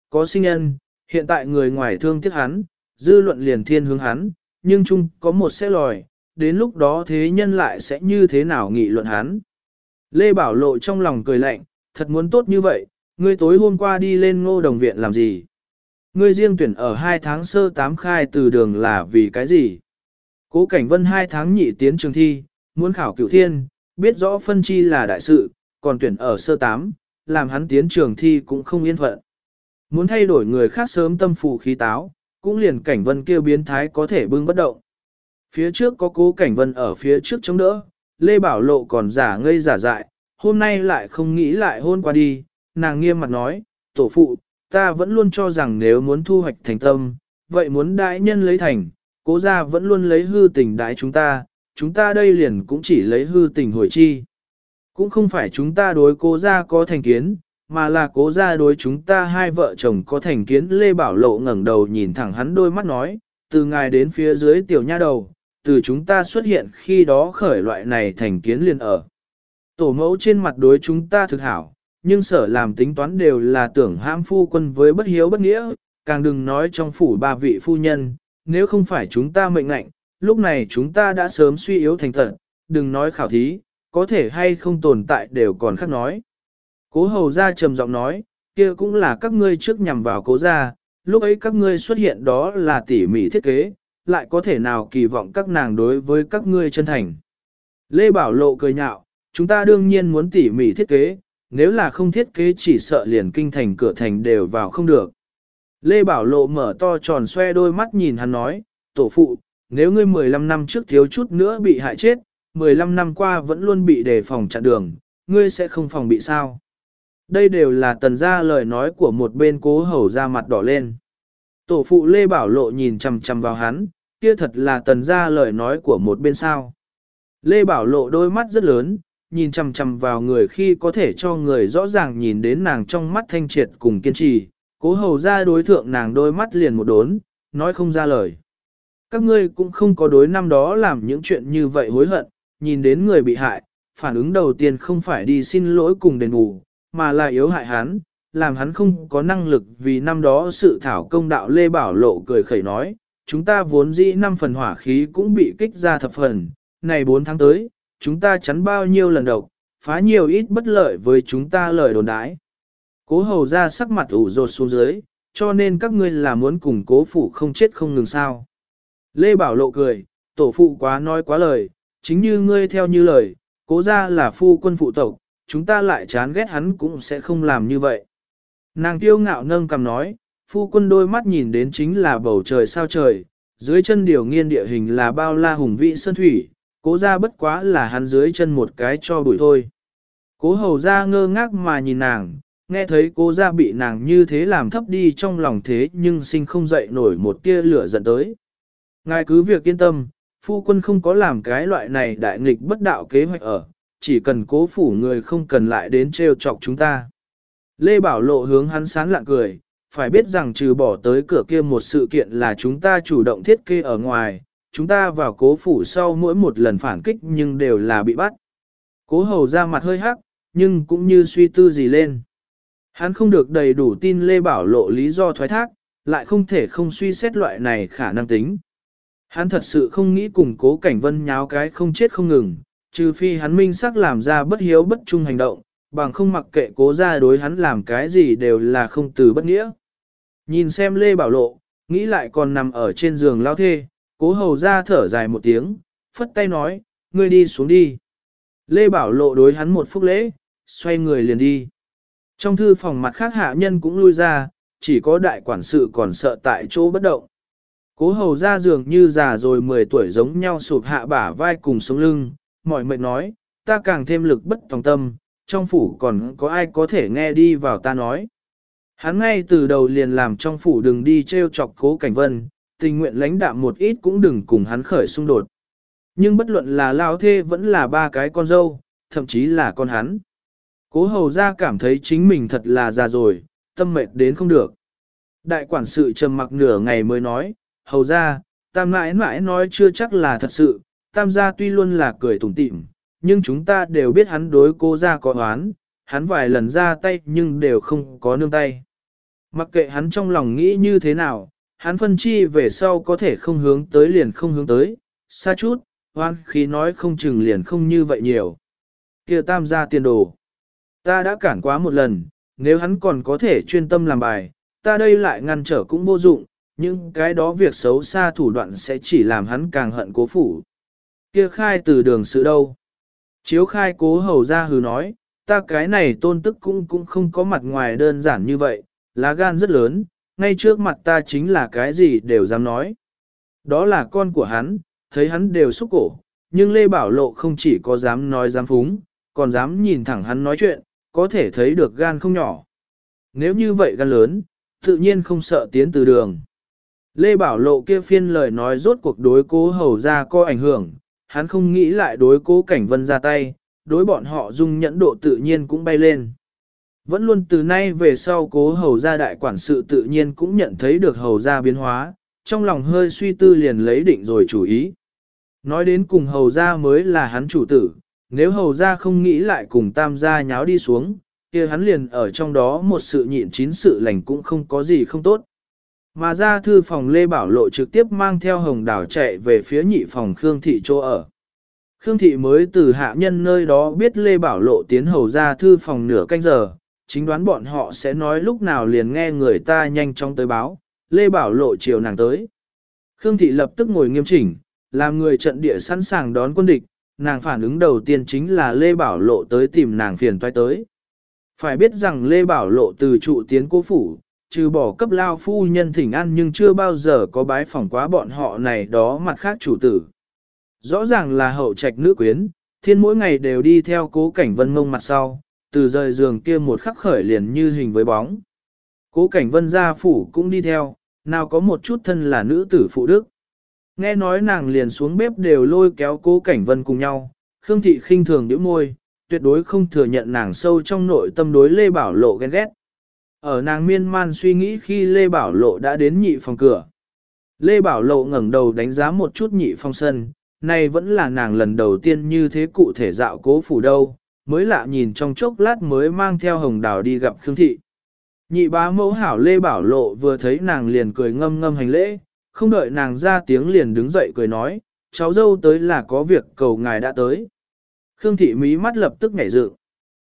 có sinh nhân, hiện tại người ngoài thương tiếc hắn, dư luận liền thiên hướng hắn, nhưng chung có một sẽ lòi, đến lúc đó thế nhân lại sẽ như thế nào nghị luận hắn. Lê Bảo Lộ trong lòng cười lạnh, thật muốn tốt như vậy, ngươi tối hôm qua đi lên Ngô Đồng Viện làm gì? Ngươi riêng tuyển ở 2 tháng sơ 8 khai từ đường là vì cái gì? Cố Cảnh Vân 2 tháng nhị tiến trường thi, muốn khảo cửu thiên, biết rõ phân chi là đại sự, còn tuyển ở sơ 8, làm hắn tiến trường thi cũng không yên phận. Muốn thay đổi người khác sớm tâm phù khí táo, cũng liền Cảnh Vân kêu biến thái có thể bưng bất động. Phía trước có Cố Cảnh Vân ở phía trước chống đỡ, Lê Bảo Lộ còn giả ngây giả dại, hôm nay lại không nghĩ lại hôn qua đi, nàng nghiêm mặt nói, tổ phụ, ta vẫn luôn cho rằng nếu muốn thu hoạch thành tâm, vậy muốn đại nhân lấy thành, Cố gia vẫn luôn lấy hư tình đãi chúng ta đây liền cũng chỉ lấy hư tình hồi chi. Cũng không phải chúng ta đối Cố gia có thành kiến, mà là Cố gia đối chúng ta hai vợ chồng có thành kiến. Lê Bảo Lộ ngẩng đầu nhìn thẳng hắn đôi mắt nói, từ ngài đến phía dưới tiểu nha đầu, từ chúng ta xuất hiện khi đó khởi loại này thành kiến liền ở. Tổ mẫu trên mặt đối chúng ta thực hảo, nhưng sở làm tính toán đều là tưởng hãm phu quân với bất hiếu bất nghĩa, càng đừng nói trong phủ 3 vị phu nhân, nếu không phải chúng ta mệnh lệnh, lúc này chúng ta đã sớm suy yếu thành tật, đừng nói khảo thí, có thể hay không tồn tại đều còn khác nói. Cố hầu gia trầm giọng nói, kia cũng là các ngươi trước nhằm vào cố gia, lúc ấy các ngươi xuất hiện đó là tỉ mỉ thiết kế, lại có thể nào kỳ vọng các nàng đối với các ngươi chân thành. Lê Bảo Lộ cười nhạo, chúng ta đương nhiên muốn tỉ mỉ thiết kế, nếu là không thiết kế chỉ sợ liền kinh thành cửa thành đều vào không được. Lê Bảo Lộ mở to tròn xoe đôi mắt nhìn hắn nói, tổ phụ, nếu ngươi 15 năm trước thiếu chút nữa bị hại chết, 15 năm qua vẫn luôn bị đề phòng chặn đường, ngươi sẽ không phòng bị sao? Đây đều là tần gia lời nói của một bên cố hầu ra mặt đỏ lên. Tổ phụ Lê Bảo Lộ nhìn chằm chằm vào hắn, kia thật là tần gia lời nói của một bên sao. Lê Bảo Lộ đôi mắt rất lớn, nhìn chằm chằm vào người khi có thể cho người rõ ràng nhìn đến nàng trong mắt thanh triệt cùng kiên trì, cố hầu ra đối thượng nàng đôi mắt liền một đốn, nói không ra lời. Các ngươi cũng không có đối năm đó làm những chuyện như vậy hối hận, nhìn đến người bị hại, phản ứng đầu tiên không phải đi xin lỗi cùng đền bù, mà là yếu hại hắn, làm hắn không có năng lực vì năm đó sự thảo công đạo. Lê Bảo Lộ cười khẩy nói, chúng ta vốn dĩ 5 phần hỏa khí cũng bị kích ra thập phần, này 4 tháng tới, chúng ta chắn bao nhiêu lần độc, phá nhiều ít bất lợi với chúng ta lời đồn đãi. Cố hầu ra sắc mặt ủ rột xuống dưới, cho nên các ngươi là muốn cùng cố phụ không chết không ngừng sao. Lê Bảo Lộ cười, tổ phụ quá nói quá lời, chính như ngươi theo như lời, cố ra là phu quân phụ tộc, chúng ta lại chán ghét hắn cũng sẽ không làm như vậy. Nàng kiêu ngạo nâng cằm nói, phu quân đôi mắt nhìn đến chính là bầu trời sao trời, dưới chân điều nghiên địa hình là bao la hùng vĩ sơn thủy, cố ra bất quá là hắn dưới chân một cái cho bụi thôi. Cố hầu ra ngơ ngác mà nhìn nàng, nghe thấy cố ra bị nàng như thế làm thấp đi trong lòng thế nhưng sinh không dậy nổi một tia lửa giận tới. Ngài cứ việc yên tâm, phu quân không có làm cái loại này đại nghịch bất đạo kế hoạch ở, chỉ cần cố phủ người không cần lại đến trêu chọc chúng ta. Lê Bảo Lộ hướng hắn sán lạng cười, phải biết rằng trừ bỏ tới cửa kia một sự kiện là chúng ta chủ động thiết kế ở ngoài, chúng ta vào cố phủ sau mỗi một lần phản kích nhưng đều là bị bắt. Cố hầu ra mặt hơi hắc, nhưng cũng như suy tư gì lên. Hắn không được đầy đủ tin Lê Bảo Lộ lý do thoái thác, lại không thể không suy xét loại này khả năng tính. Hắn thật sự không nghĩ cùng Cố Cảnh Vân nháo cái không chết không ngừng, trừ phi hắn minh sắc làm ra bất hiếu bất trung hành động, bằng không mặc kệ Cố gia đối hắn làm cái gì đều là không từ bất nghĩa. Nhìn xem Lê Bảo Lộ, nghĩ lại còn nằm ở trên giường lao thê, Cố hầu ra thở dài một tiếng, phất tay nói, ngươi đi xuống đi. Lê Bảo Lộ đối hắn một phút lễ, xoay người liền đi. Trong thư phòng mặt khác hạ nhân cũng lui ra, chỉ có đại quản sự còn sợ tại chỗ bất động. Cố hầu ra dường như già rồi 10 tuổi giống nhau sụp hạ bả vai cùng sống lưng, mỏi mệt nói, ta càng thêm lực bất tòng tâm, trong phủ còn có ai có thể nghe đi vào ta nói. Hắn ngay từ đầu liền làm trong phủ đừng đi trêu chọc Cố Cảnh Vân, tình nguyện lãnh đạm một ít cũng đừng cùng hắn khởi xung đột. Nhưng bất luận là lao thê vẫn là 3 cái con dâu, thậm chí là con hắn. Cố hầu ra cảm thấy chính mình thật là già rồi, tâm mệt đến không được. Đại quản sự trầm mặc nửa ngày mới nói, hầu ra, tam mãi mãi nói chưa chắc là thật sự, tam gia tuy luôn là cười tủm tỉm, nhưng chúng ta đều biết hắn đối cô ra có oán, hắn vài lần ra tay nhưng đều không có nương tay. Mặc kệ hắn trong lòng nghĩ như thế nào, hắn phân chi về sau có thể không hướng tới liền không hướng tới, xa chút, hoan khí nói không chừng liền không như vậy nhiều. Kia tam gia tiền đồ. Ta đã cản quá một lần, nếu hắn còn có thể chuyên tâm làm bài, ta đây lại ngăn trở cũng vô dụng, nhưng cái đó việc xấu xa thủ đoạn sẽ chỉ làm hắn càng hận cố phủ. Kia khai từ đường sự đâu. Chiếu khai cố hầu ra hừ nói, ta cái này tôn tức cũng không có mặt ngoài đơn giản như vậy, lá gan rất lớn, ngay trước mặt ta chính là cái gì đều dám nói. Đó là con của hắn, thấy hắn đều xúc cổ, nhưng Lê Bảo Lộ không chỉ có dám nói dám phúng, còn dám nhìn thẳng hắn nói chuyện, có thể thấy được gan không nhỏ. Nếu như vậy gan lớn, tự nhiên không sợ tiến từ đường. Lê Bảo Lộ kia phiên lời nói rốt cuộc đối cố hầu ra có ảnh hưởng, hắn không nghĩ lại đối cố Cảnh Vân ra tay, đối bọn họ dung nhẫn độ tự nhiên cũng bay lên. Vẫn luôn từ nay về sau cố hầu ra đại quản sự tự nhiên cũng nhận thấy được hầu ra biến hóa, trong lòng hơi suy tư liền lấy định rồi chủ ý. Nói đến cùng hầu ra mới là hắn chủ tử, nếu hầu ra không nghĩ lại cùng tam gia nháo đi xuống, kia hắn liền ở trong đó một sự nhịn chín sự lành cũng không có gì không tốt. Mà ra thư phòng Lê Bảo Lộ trực tiếp mang theo hồng đảo chạy về phía nhị phòng Khương Thị chỗ ở. Khương Thị mới từ hạ nhân nơi đó biết Lê Bảo Lộ tiến hầu ra thư phòng nửa canh giờ, chính đoán bọn họ sẽ nói lúc nào liền nghe người ta nhanh chóng tới báo, Lê Bảo Lộ chiều nàng tới. Khương Thị lập tức ngồi nghiêm chỉnh, làm người trận địa sẵn sàng đón quân địch, nàng phản ứng đầu tiên chính là Lê Bảo Lộ tới tìm nàng phiền toái tới. Phải biết rằng Lê Bảo Lộ từ trụ tiến cố phủ, trừ bỏ cấp lao phu nhân thỉnh an nhưng chưa bao giờ có bái phỏng quá bọn họ này đó mặt khác chủ tử. Rõ ràng là hậu trạch nữ quyến, thiên mỗi ngày đều đi theo cố Cảnh Vân ngông mặt sau, từ rời giường kia một khắc khởi liền như hình với bóng. Cố Cảnh Vân gia phủ cũng đi theo, nào có một chút thân là nữ tử phụ đức. Nghe nói nàng liền xuống bếp đều lôi kéo cố Cảnh Vân cùng nhau, Khương Thị khinh thường nhíu môi, tuyệt đối không thừa nhận nàng sâu trong nội tâm đối Lê Bảo Lộ ghen ghét. Ở nàng miên man suy nghĩ khi Lê Bảo Lộ đã đến nhị phòng cửa. Lê Bảo Lộ ngẩng đầu đánh giá một chút nhị phòng sân, này vẫn là nàng lần đầu tiên như thế cụ thể dạo cố phủ đâu, mới lạ nhìn trong chốc lát mới mang theo hồng đào đi gặp Khương Thị. Nhị bá mẫu hảo Lê Bảo Lộ vừa thấy nàng liền cười ngâm ngâm hành lễ, không đợi nàng ra tiếng liền đứng dậy cười nói, cháu dâu tới là có việc cầu ngài đã tới. Khương Thị mí mắt lập tức nhảy dựng.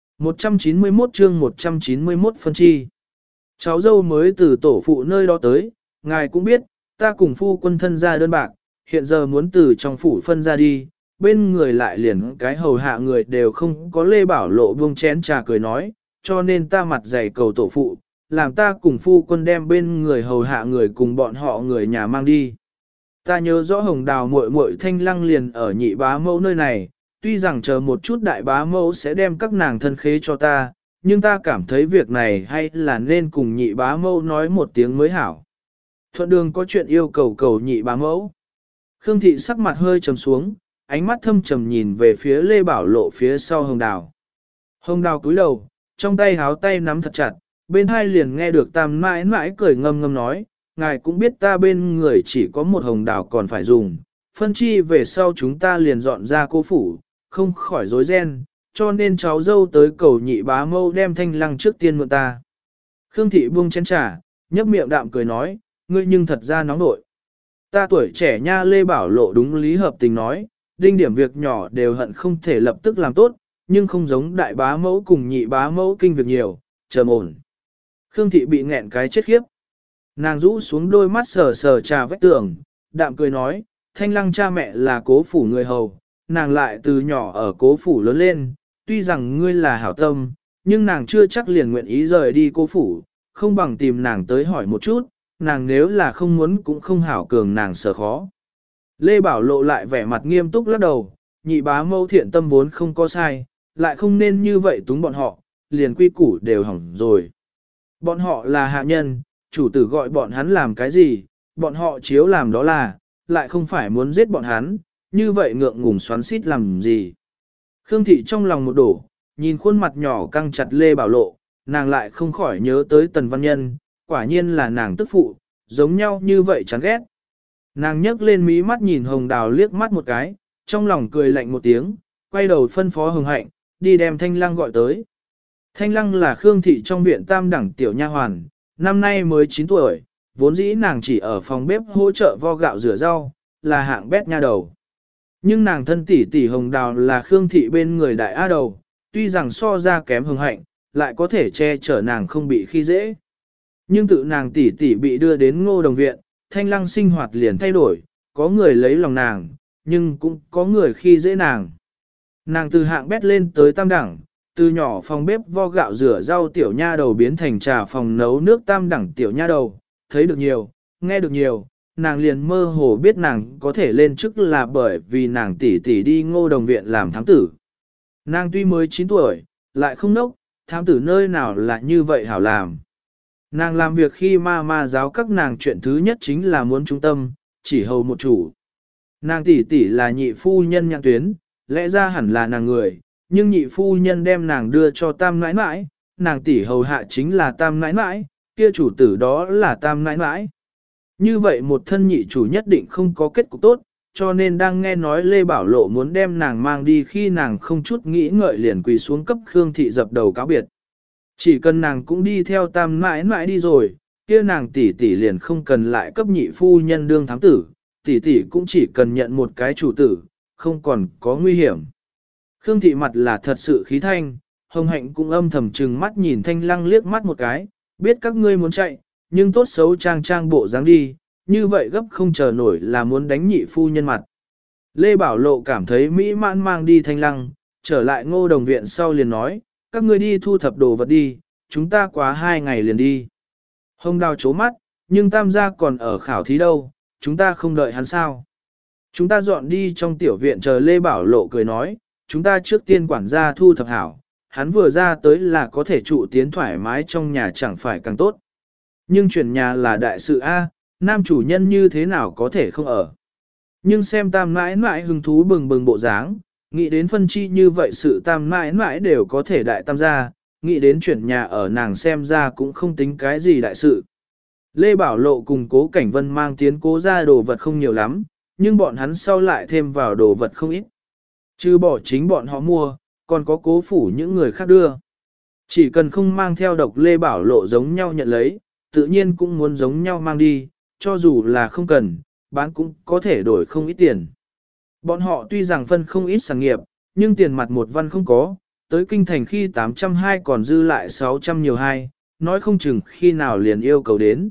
191 chương 191 phân chi. Cháu dâu mới từ tổ phụ nơi đó tới, ngài cũng biết, ta cùng phu quân thân ra đơn bạc, hiện giờ muốn từ trong phủ phân ra đi, bên người lại liền cái hầu hạ người đều không có. Lê Bảo Lộ buông chén trà cười nói, cho nên ta mặt dày cầu tổ phụ, làm ta cùng phu quân đem bên người hầu hạ người cùng bọn họ người nhà mang đi. Ta nhớ rõ hồng đào muội muội Thanh Lăng liền ở nhị bá mẫu nơi này, tuy rằng chờ một chút đại bá mẫu sẽ đem các nàng thân khế cho ta, nhưng ta cảm thấy việc này hay là nên cùng nhị bá mẫu nói một tiếng mới hảo. Thuận đường có chuyện yêu cầu cầu nhị bá mẫu. Khương Thị sắc mặt hơi trầm xuống, ánh mắt thâm trầm nhìn về phía Lê Bảo Lộ phía sau hồng đào. Hồng đào cúi đầu, trong tay háo tay nắm thật chặt, bên hai liền nghe được tam mãi mãi cười ngâm ngâm nói, ngài cũng biết ta bên người chỉ có một hồng đào còn phải dùng, phân chi về sau chúng ta liền dọn ra cô phủ, không khỏi rối ren, cho nên cháu dâu tới cầu nhị bá mâu đem Thanh Lăng trước tiên mượn ta. Khương Thị buông chén trà, nhấp miệng đạm cười nói, ngươi nhưng thật ra nóng nội. Ta tuổi trẻ nha. Lê Bảo Lộ đúng lý hợp tình nói, đinh điểm việc nhỏ đều hận không thể lập tức làm tốt, nhưng không giống đại bá mẫu cùng nhị bá mẫu kinh việc nhiều, trầm ổn. Khương Thị bị nghẹn cái chết khiếp. Nàng rũ xuống đôi mắt sờ sờ trà vách tường, đạm cười nói, Thanh Lăng cha mẹ là cố phủ người hầu, nàng lại từ nhỏ ở cố phủ lớn lên, tuy rằng ngươi là hảo tâm, nhưng nàng chưa chắc liền nguyện ý rời đi cố phủ, không bằng tìm nàng tới hỏi một chút, nàng nếu là không muốn cũng không hảo cường nàng sợ khó. Lê Bảo Lộ lại vẻ mặt nghiêm túc lắc đầu, nhị bá mâu thiện tâm vốn không có sai, lại không nên như vậy túng bọn họ, liền quy củ đều hỏng rồi. Bọn họ là hạ nhân, chủ tử gọi bọn hắn làm cái gì, bọn họ chiếu làm đó là, lại không phải muốn giết bọn hắn, như vậy ngượng ngùng xoắn xít làm gì. Khương Thị trong lòng một đổ, nhìn khuôn mặt nhỏ căng chặt Lê Bảo Lộ, nàng lại không khỏi nhớ tới Tần Văn Nhân, quả nhiên là nàng tức phụ, giống nhau như vậy chán ghét. Nàng nhấc lên mí mắt nhìn Hồng Đào liếc mắt một cái, trong lòng cười lạnh một tiếng, quay đầu phân phó Hồng Hạnh, đi đem Thanh Lăng gọi tới. Thanh Lăng là Khương Thị trong viện tam đẳng tiểu nha hoàn, năm nay mới 9 tuổi, vốn dĩ nàng chỉ ở phòng bếp hỗ trợ vo gạo rửa rau, là hạng bét nha đầu. Nhưng nàng thân tỷ tỷ Hồng Đào là Khương Thị bên người đại á đầu, tuy rằng so ra kém Hồng Hạnh, lại có thể che chở nàng không bị khi dễ. Nhưng tự nàng tỷ tỷ bị đưa đến Ngô Đồng viện, Thanh Lăng sinh hoạt liền thay đổi, có người lấy lòng nàng, nhưng cũng có người khi dễ nàng. Nàng từ hạng bét lên tới tam đẳng, từ nhỏ phòng bếp vo gạo rửa rau tiểu nha đầu biến thành trà phòng nấu nước tam đẳng tiểu nha đầu, thấy được nhiều, nghe được nhiều, nàng liền mơ hồ biết nàng có thể lên chức là bởi vì nàng tỷ tỷ đi Ngô Đồng viện làm thám tử. Nàng tuy mới 9 tuổi, lại không nốc, thám tử nơi nào là như vậy hảo làm. Nàng làm việc khi ma giáo các nàng chuyện thứ nhất chính là muốn trung tâm, chỉ hầu một chủ. Nàng tỷ tỷ là nhị phu nhân nhãn tuyến, lẽ ra hẳn là nàng người, nhưng nhị phu nhân đem nàng đưa cho tam nãi nãi, nàng tỷ hầu hạ chính là tam nãi nãi, kia chủ tử đó là tam nãi nãi. Như vậy một thân nhị chủ nhất định không có kết cục tốt, cho nên đang nghe nói Lê Bảo Lộ muốn đem nàng mang đi khi nàng không chút nghĩ ngợi liền quỳ xuống cấp Khương Thị dập đầu cáo biệt. Chỉ cần nàng cũng đi theo tam nãi nãi đi rồi, kia nàng tỷ tỷ liền không cần lại cấp nhị phu nhân đương thám tử, tỷ tỷ cũng chỉ cần nhận một cái chủ tử, không còn có nguy hiểm. Khương Thị mặt là thật sự khí thanh, Hồng Hạnh cũng âm thầm trừng mắt nhìn Thanh Lăng liếc mắt một cái, biết các ngươi muốn chạy, nhưng tốt xấu trang bộ dáng đi, như vậy gấp không chờ nổi là muốn đánh nhị phu nhân mặt. Lê Bảo Lộ cảm thấy mỹ mãn mang đi Thanh Lăng, trở lại Ngô Đồng viện sau liền nói, các ngươi đi thu thập đồ vật đi, chúng ta quá 2 ngày liền đi. Hồng Đào chố mắt, nhưng tam gia còn ở khảo thí đâu, chúng ta không đợi hắn sao. Chúng ta dọn đi trong tiểu viện chờ Lê Bảo Lộ cười nói, chúng ta trước tiên quản gia thu thập hảo, hắn vừa ra tới là có thể trụ tiến thoải mái trong nhà chẳng phải càng tốt. Nhưng chuyển nhà là đại sự A, nam chủ nhân như thế nào có thể không ở. Nhưng xem tam mãi mãi hứng thú bừng bừng bộ dáng, nghĩ đến phân chi như vậy sự tam mãi mãi đều có thể đại tam gia, nghĩ đến chuyển nhà ở nàng xem ra cũng không tính cái gì đại sự. Lê Bảo Lộ cùng Cố Cảnh Vân mang tiến Cố ra đồ vật không nhiều lắm, nhưng bọn hắn sau lại thêm vào đồ vật không ít. Chứ bỏ chính bọn họ mua, còn có Cố phủ những người khác đưa. Chỉ cần không mang theo độc Lê Bảo Lộ giống nhau nhận lấy, tự nhiên cũng muốn giống nhau mang đi, cho dù là không cần, bán cũng có thể đổi không ít tiền. Bọn họ tuy rằng phân không ít sản nghiệp, nhưng tiền mặt một văn không có, tới kinh thành khi 820 còn dư lại 600 nhiều hai, nói không chừng khi nào liền yêu cầu đến.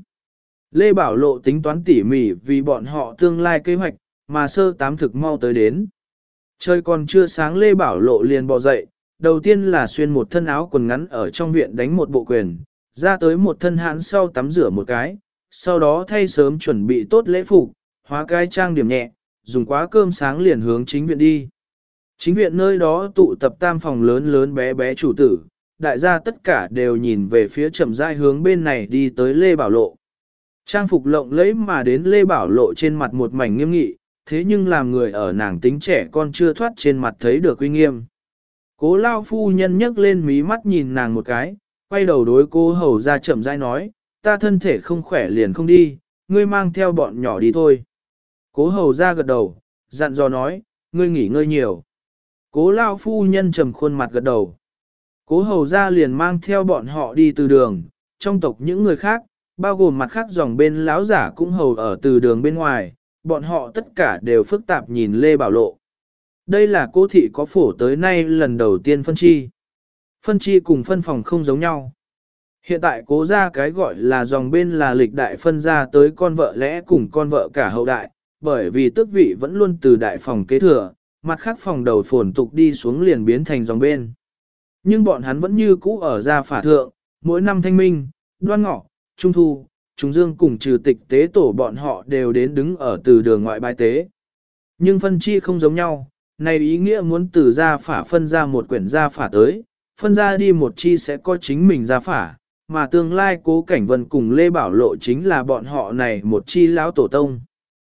Lê Bảo Lộ tính toán tỉ mỉ vì bọn họ tương lai kế hoạch, mà sơ tám thực mau tới đến. Trời còn chưa sáng Lê Bảo Lộ liền bò dậy, đầu tiên là xuyên một thân áo quần ngắn ở trong viện đánh một bộ quyền, ra tới một thân hãn sau tắm rửa một cái, sau đó thay sớm chuẩn bị tốt lễ phục, hóa cái trang điểm nhẹ, dùng quá cơm sáng liền hướng chính viện đi. Chính viện nơi đó tụ tập tam phòng lớn lớn bé bé chủ tử, đại gia tất cả đều nhìn về phía chậm rãi hướng bên này đi tới Lê Bảo Lộ. Trang phục lộng lẫy mà đến Lê Bảo Lộ trên mặt một mảnh nghiêm nghị, thế nhưng làm người ở nàng tính trẻ con chưa thoát trên mặt thấy được uy nghiêm. Cố lao phu nhân nhấc lên mí mắt nhìn nàng một cái, quay đầu đối cô hầu ra chậm rãi nói, ta thân thể không khỏe liền không đi, ngươi mang theo bọn nhỏ đi thôi. Cố hầu ra gật đầu, dặn dò nói, ngươi nghỉ ngơi nhiều. Cố lao phu nhân trầm khuôn mặt gật đầu. Cố hầu ra liền mang theo bọn họ đi từ đường, trong tộc những người khác, bao gồm mặt khác dòng bên lão giả cũng hầu ở từ đường bên ngoài, bọn họ tất cả đều phức tạp nhìn Lê Bảo Lộ. Đây là cố thị có phổ tới nay lần đầu tiên phân chi. Phân chi cùng phân phòng không giống nhau. Hiện tại cố ra cái gọi là dòng bên là lịch đại phân ra tới con vợ lẽ cùng con vợ cả hậu đại, bởi vì tước vị vẫn luôn từ đại phòng kế thừa, mặt khác phòng đầu phồn tục đi xuống liền biến thành dòng bên. Nhưng bọn hắn vẫn như cũ ở gia phả thượng, mỗi năm thanh minh, đoan ngọ, trung thu, trung dương cùng trừ tịch tế tổ bọn họ đều đến đứng ở từ đường ngoại bái tế. Nhưng phân chi không giống nhau, này ý nghĩa muốn từ gia phả phân ra một quyển gia phả tới, phân ra đi một chi sẽ có chính mình gia phả, mà tương lai Cố Cảnh Vân cùng Lê Bảo Lộ chính là bọn họ này một chi lão tổ tông.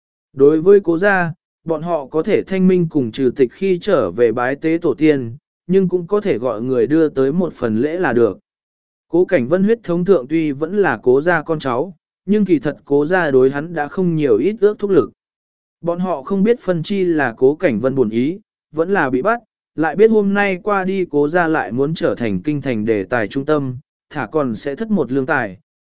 Đối với Cố gia, bọn họ có thể thanh minh cùng trừ tịch khi trở về bái tế tổ tiên, nhưng cũng có thể gọi người đưa tới một phần lễ là được. Cố Cảnh Vân huyết thống thượng tuy vẫn là Cố gia con cháu, nhưng kỳ thật Cố gia đối hắn đã không nhiều ít ước thúc lực. Bọn họ không biết phân chi là Cố Cảnh Vân buồn ý, vẫn là bị bắt, lại biết hôm nay qua đi Cố gia lại muốn trở thành kinh thành đề tài trung tâm, thả còn sẽ thất một lương tài,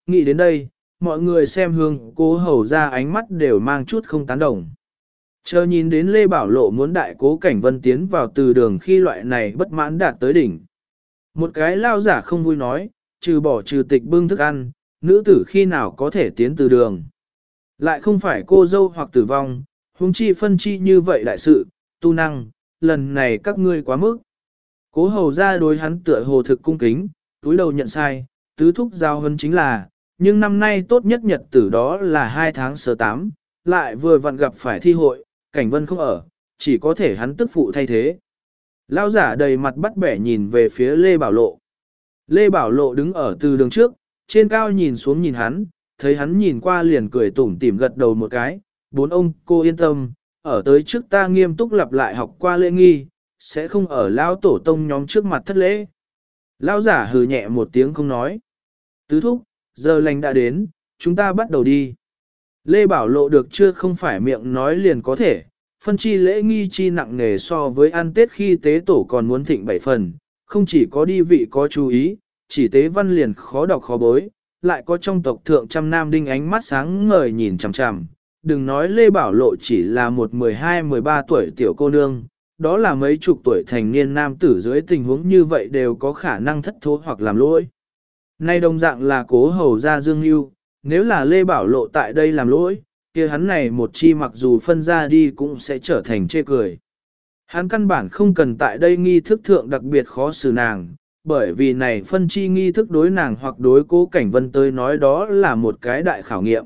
Nghĩ đến đây, mọi người xem hướng cố hầu ra ánh mắt đều mang chút không tán đồng. Chờ nhìn đến Lê Bảo Lộ muốn đại cố Cảnh Vân tiến vào từ đường khi loại này bất mãn đạt tới đỉnh. Một cái lao giả không vui nói, trừ tịch bưng thức ăn, nữ tử khi nào có thể tiến từ đường. Lại không phải cô dâu hoặc tử vong, huống chi phân chi như vậy đại sự, tu năng, lần này các ngươi quá mức. Cố hầu ra đối hắn tựa hồ thực cung kính, túi đầu nhận sai, tứ thúc giao hân chính là, nhưng năm nay tốt nhất nhật tử đó là 2 tháng sơ 8, lại vừa vặn gặp phải thi hội, Cảnh Vân không ở, chỉ có thể hắn tức phụ thay thế. Lao giả đầy mặt bắt bẻ nhìn về phía Lê Bảo Lộ. Lê Bảo Lộ đứng ở từ đường trước, trên cao nhìn xuống nhìn hắn, thấy hắn nhìn qua liền cười tủm tỉm gật đầu một cái, bốn ông cô yên tâm, ở tới trước ta nghiêm túc lặp lại học qua lễ nghi, sẽ không ở lao tổ tông nhóm trước mặt thất lễ. Lao giả hừ nhẹ một tiếng không nói. Tứ thúc, giờ lành đã đến, chúng ta bắt đầu đi. Lê Bảo Lộ được chưa không phải miệng nói liền có thể, phân chi lễ nghi chi nặng nề so với ăn tết khi tế tổ còn muốn thịnh 7 phần, không chỉ có đi vị có chú ý, chỉ tế văn liền khó đọc khó bối, lại có trong tộc thượng trăm nam đinh ánh mắt sáng ngời nhìn chằm chằm. Đừng nói Lê Bảo Lộ chỉ là một 12-13 tuổi tiểu cô nương, đó là mấy chục tuổi thành niên nam tử dưới tình huống như vậy đều có khả năng thất thố hoặc làm lỗi. Nay đồng dạng là cố hầu ra Dương Nhu, nếu là Lê Bảo Lộ tại đây làm lỗi, kia hắn này một chi mặc dù phân ra đi cũng sẽ trở thành chê cười. Hắn căn bản không cần tại đây nghi thức thượng đặc biệt khó xử nàng, bởi vì này phân chi nghi thức đối nàng hoặc đối cố Cảnh Vân tới nói đó là một cái đại khảo nghiệm.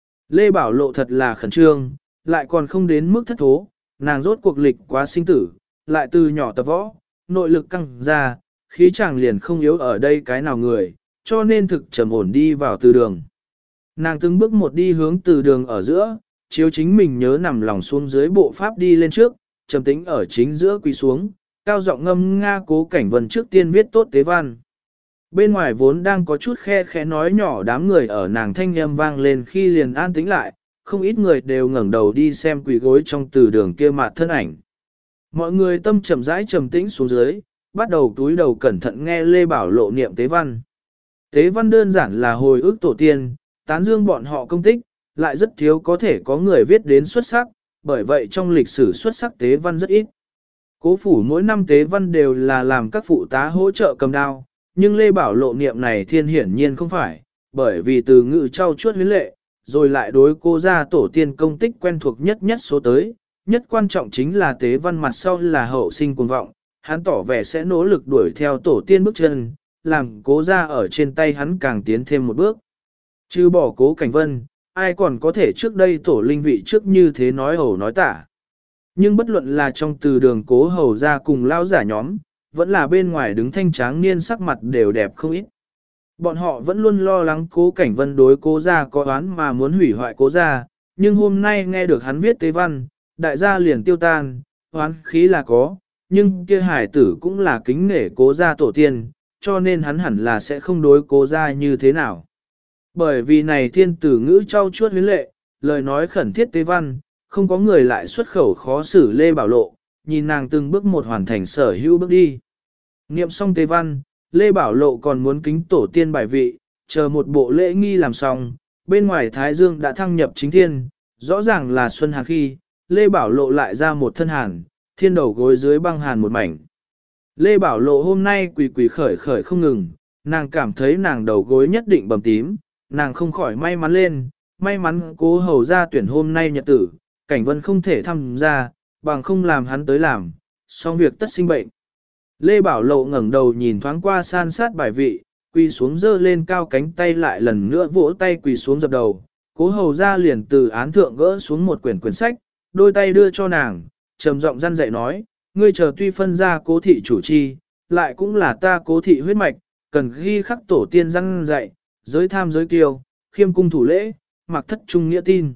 Lê Bảo Lộ thật là khẩn trương, lại còn không đến mức thất thố, nàng rốt cuộc lịch quá sinh tử, lại từ nhỏ tập võ, nội lực căng ra, khí chàng liền không yếu ở đây cái nào người, cho nên thực trầm ổn đi vào từ đường. Nàng từng bước một đi hướng từ đường ở giữa, chiếu chính mình nhớ nằm lòng xuống dưới bộ pháp đi lên trước, trầm tĩnh ở chính giữa quỳ xuống, cao giọng ngâm nga cố Cảnh Vân trước tiên viết tốt tế văn. Bên ngoài vốn đang có chút khe khẽ nói nhỏ đám người ở nàng thanh âm vang lên khi liền an tĩnh lại, không ít người đều ngẩng đầu đi xem quỳ gối trong từ đường kia mặt thân ảnh. Mọi người tâm trầm rãi trầm tĩnh xuống dưới, bắt đầu túi đầu cẩn thận nghe Lê Bảo Lộ niệm tế văn. Tế văn đơn giản là hồi ức tổ tiên, tán dương bọn họ công tích, lại rất thiếu có thể có người viết đến xuất sắc, bởi vậy trong lịch sử xuất sắc tế văn rất ít. Cố phủ mỗi năm tế văn đều là làm các phụ tá hỗ trợ cầm đao, nhưng Lê Bảo Lộ niệm này thiên hiển nhiên không phải, bởi vì từ ngữ trau chuốt huyến lệ, rồi lại đối cô gia tổ tiên công tích quen thuộc nhất số tới, nhất quan trọng chính là tế văn mặt sau là hậu sinh cuồng vọng, hắn tỏ vẻ sẽ nỗ lực đuổi theo tổ tiên bước chân, làm cố gia ở trên tay hắn càng tiến thêm một bước. Chứ bỏ cố Cảnh Vân, ai còn có thể trước đây tổ linh vị trước như thế nói hầu nói tả. Nhưng bất luận là trong từ đường cố hầu ra cùng lao giả nhóm, vẫn là bên ngoài đứng thanh tráng niên sắc mặt đều đẹp không ít. Bọn họ vẫn luôn lo lắng cố Cảnh Vân đối cố gia có oán mà muốn hủy hoại cố gia, nhưng hôm nay nghe được hắn viết tế văn, đại gia liền tiêu tan, oán khí là có, nhưng kia hải tử cũng là kính nể cố gia tổ tiên, cho nên hắn hẳn là sẽ không đối cố gia như thế nào. Bởi vì này thiên tử ngữ trau chuốt huyến lệ, lời nói khẩn thiết tế văn, không có người lại xuất khẩu khó xử Lê Bảo Lộ, nhìn nàng từng bước một hoàn thành sở hữu bước đi. Niệm xong tế văn, Lê Bảo Lộ còn muốn kính tổ tiên bài vị, chờ một bộ lễ nghi làm xong, bên ngoài Thái Dương đã thăng nhập chính thiên, rõ ràng là xuân hàn khi, Lê Bảo Lộ lại ra một thân hàn, thiên đầu gối dưới băng hàn một mảnh. Lê Bảo Lộ hôm nay quỳ khởi không ngừng, nàng cảm thấy nàng đầu gối nhất định bầm tím, nàng không khỏi may mắn lên, may mắn cố hầu ra tuyển hôm nay nhật tử, Cảnh Vân không thể tham gia, bằng không làm hắn tới làm, xong việc tất sinh bệnh. Lê Bảo Lộ ngẩng đầu nhìn thoáng qua san sát bài vị, quỳ xuống dơ lên cao cánh tay lại lần nữa vỗ tay quỳ xuống dập đầu, cố hầu ra liền từ án thượng gỡ xuống một quyển sách, đôi tay đưa cho nàng, trầm giọng răn dạy nói, ngươi chờ tuy phân ra cố thị chủ chi, lại cũng là ta cố thị huyết mạch, cần ghi khắc tổ tiên răn dạy, giới tham giới kiêu, khiêm cung thủ lễ, mặc thất trung nghĩa tin.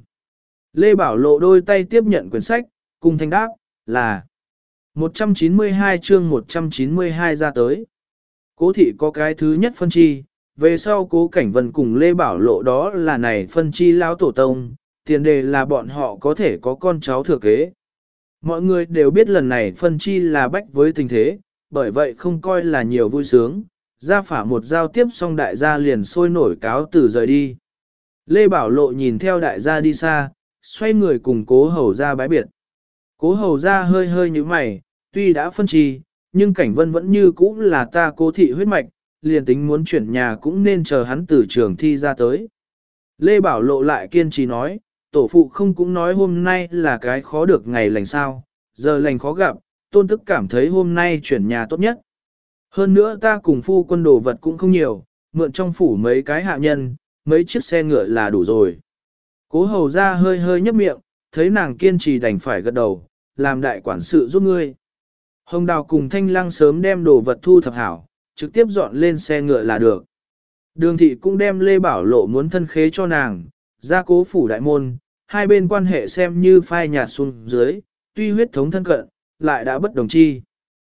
Lê Bảo Lộ đôi tay tiếp nhận quyển sách, cùng thanh đáp, là 192 chương 192 ra tới. Cố thị có cái thứ nhất phân chi, về sau cố Cảnh Vân cùng Lê Bảo Lộ đó là này phân chi lão tổ tông, tiền đề là bọn họ có thể có con cháu thừa kế. Mọi người đều biết lần này phân chi là bách với tình thế, bởi vậy không coi là nhiều vui sướng, gia phả một giao tiếp xong đại gia liền sôi nổi cáo từ rời đi. Lê Bảo Lộ nhìn theo đại gia đi xa, xoay người cùng cố hầu ra bái biệt. Cố hầu ra hơi hơi như mày, tuy đã phân trì, nhưng cảnh vân vẫn như cũ là ta cố thị huyết mạch, liền tính muốn chuyển nhà cũng nên chờ hắn từ trường thi ra tới. Lê Bảo Lộ lại kiên trì nói, tổ phụ không cũng nói hôm nay là cái khó được ngày lành sao, giờ lành khó gặp, tôn tức cảm thấy hôm nay chuyển nhà tốt nhất. Hơn nữa ta cùng phu quân đồ vật cũng không nhiều, mượn trong phủ mấy cái hạ nhân, mấy chiếc xe ngựa là đủ rồi. Cố hầu ra hơi hơi nhấp miệng, thấy nàng kiên trì đành phải gật đầu, làm đại quản sự giúp ngươi. Hồng Đào cùng Thanh Lăng sớm đem đồ vật thu thập hảo, trực tiếp dọn lên xe ngựa là được. Đường thị cũng đem Lê Bảo Lộ muốn thân khế cho nàng, ra cố phủ đại môn, hai bên quan hệ xem như phai nhạt xuống dưới, tuy huyết thống thân cận, lại đã bất đồng chi.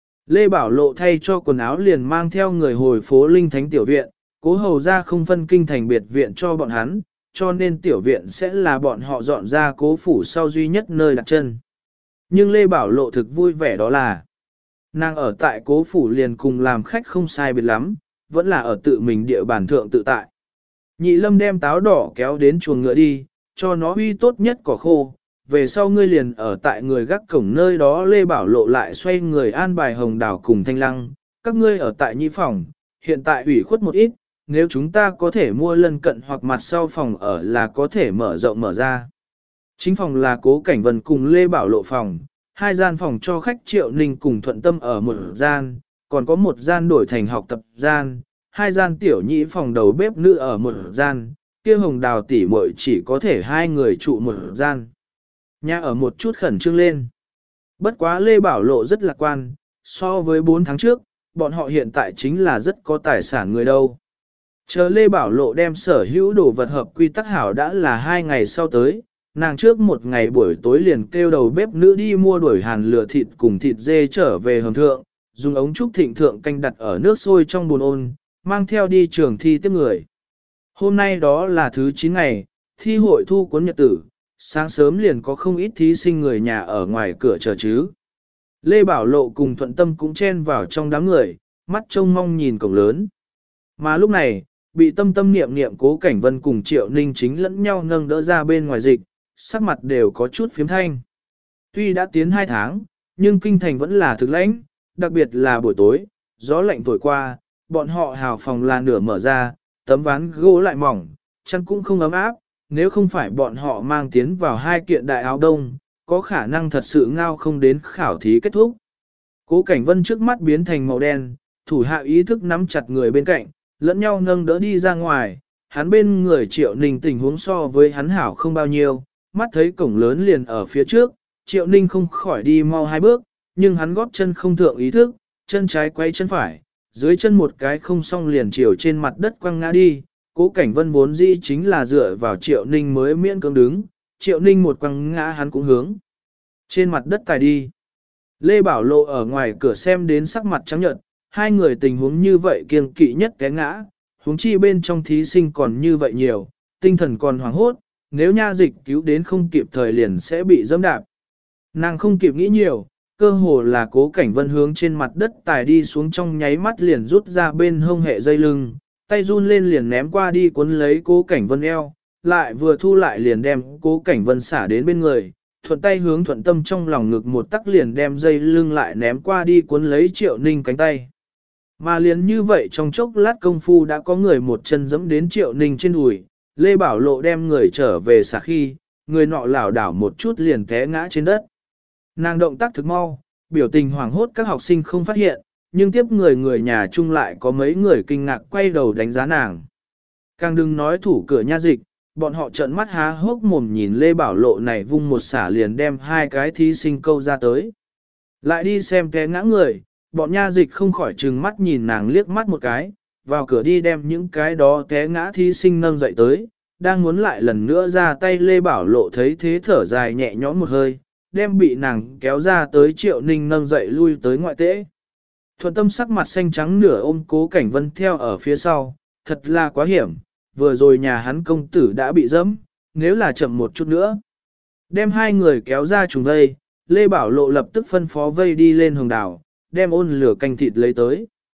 Lê Bảo Lộ thay cho quần áo liền mang theo người hồi phố Linh Thánh tiểu viện, cố hầu ra không phân kinh thành biệt viện cho bọn hắn, cho nên tiểu viện sẽ là bọn họ dọn ra cố phủ sau duy nhất nơi đặt chân. Nhưng Lê Bảo Lộ thực vui vẻ đó là, nàng ở tại cố phủ liền cùng làm khách không sai biệt lắm, vẫn là ở tự mình địa bàn thượng tự tại. Nhị Lâm đem táo đỏ kéo đến chuồng ngựa đi, cho nó uy tốt nhất cỏ khô, về sau ngươi liền ở tại người gác cổng nơi đó. Lê Bảo Lộ lại xoay người an bài Hồng Đào cùng Thanh Lăng, các ngươi ở tại nhị phòng, hiện tại ủy khuất một ít, nếu chúng ta có thể mua lân cận hoặc mặt sau phòng ở là có thể mở rộng mở ra. Chính phòng là Cố Cảnh Vân cùng Lê Bảo Lộ phòng, hai gian phòng cho khách Triệu Ninh cùng Thuận Tâm ở một gian, còn có một gian đổi thành học tập gian, hai gian tiểu nhị phòng đầu bếp nữ ở một gian, kia Hồng Đào tỷ muội chỉ có thể hai người trụ một gian. Nhà ở một chút khẩn trương lên. Bất quá Lê Bảo Lộ rất lạc quan, so với 4 tháng trước, bọn họ hiện tại chính là rất có tài sản người đâu. Chờ Lê Bảo Lộ đem sở hữu đồ vật hợp quy tắc hảo đã là 2 ngày sau tới, nàng trước một ngày buổi tối liền kêu đầu bếp nữ đi mua đuổi hàn lửa thịt cùng thịt dê trở về hầm thượng, dùng ống trúc thịnh thượng canh đặt ở nước sôi trong bồn ôn, mang theo đi trường thi tiếp người. Hôm nay đó là thứ 9 ngày, thi hội thu cuốn nhật tử, sáng sớm liền có không ít thí sinh người nhà ở ngoài cửa chờ chứ. Lê Bảo Lộ cùng Thuận Tâm cũng chen vào trong đám người, mắt trông mong nhìn cổng lớn. Mà lúc này, bị Tâm Tâm niệm niệm Cố Cảnh Vân cùng Triệu Ninh chính lẫn nhau nâng đỡ ra bên ngoài dịch, sắc mặt đều có chút phiếm thanh. Tuy đã tiến 2 tháng, nhưng kinh thành vẫn là thực lãnh, đặc biệt là buổi tối, gió lạnh thổi qua, bọn họ hào phòng là nửa mở ra, tấm ván gỗ lại mỏng, chăn cũng không ấm áp, nếu không phải bọn họ mang tiến vào 2 kiện đại áo đông, có khả năng thật sự ngao không đến khảo thí kết thúc. Cố Cảnh Vân trước mắt biến thành màu đen, thủ hạ ý thức nắm chặt người bên cạnh, lẫn nhau nâng đỡ đi ra ngoài, hắn bên người Triệu Ninh tình huống so với hắn hảo không bao nhiêu, mắt thấy cổng lớn liền ở phía trước, Triệu Ninh không khỏi đi mau 2 bước, nhưng hắn góp chân không thượng ý thức, chân trái quay chân phải, dưới chân một cái không song liền chiều trên mặt đất quăng ngã đi. Cố Cảnh Vân vốn dĩ chính là dựa vào Triệu Ninh mới miễn cưỡng đứng, Triệu Ninh một quăng ngã hắn cũng hướng trên mặt đất tài đi. Lê Bảo Lộ ở ngoài cửa xem đến sắc mặt trắng nhợt, hai người tình huống như vậy kiêng kỵ nhất té ngã, huống chi bên trong thí sinh còn như vậy nhiều, tinh thần còn hoảng hốt, nếu nha dịch cứu đến không kịp thời liền sẽ bị dẫm đạp. Nàng không kịp nghĩ nhiều, cơ hồ là Cố Cảnh Vân hướng trên mặt đất tài đi xuống trong nháy mắt liền rút ra bên hông hệ dây lưng, tay run lên liền ném qua đi cuốn lấy Cố Cảnh Vân eo, lại vừa thu lại liền đem Cố Cảnh Vân xả đến bên người, thuận tay hướng Thuận Tâm trong lòng ngực một tắc liền đem dây lưng lại ném qua đi cuốn lấy Triệu Ninh cánh tay. Mà liền như vậy trong chốc lát công phu đã có người một chân giẫm đến Triệu Ninh trên đùi, Lê Bảo Lộ đem người trở về xả khi, người nọ lảo đảo một chút liền té ngã trên đất. Nàng động tác thực mau, biểu tình hoảng hốt các học sinh không phát hiện, nhưng tiếp người nhà chung lại có mấy người kinh ngạc quay đầu đánh giá nàng. Càng đừng nói thủ cửa nha dịch, bọn họ trợn mắt há hốc mồm nhìn Lê Bảo Lộ này vung một xả liền đem 2 cái thí sinh câu ra tới. Lại đi xem té ngã người, bọn nha dịch không khỏi trừng mắt nhìn nàng liếc mắt một cái, vào cửa đi đem những cái đó té ngã thí sinh nâng dậy tới, đang muốn lại lần nữa ra tay. Lê Bảo Lộ thấy thế thở dài nhẹ nhõm một hơi, đem bị nàng kéo ra tới Triệu Ninh nâng dậy lui tới ngoại tễ. Thuận Tâm sắc mặt xanh trắng nửa ôm Cố Cảnh Vân theo ở phía sau, thật là quá hiểm, vừa rồi nhà hắn công tử đã bị dẫm, nếu là chậm một chút nữa. Đem 2 người kéo ra trùng vây, Lê Bảo Lộ lập tức phân phó vây đi lên Hồng Đào, đem ôn lửa canh thịt lấy tới.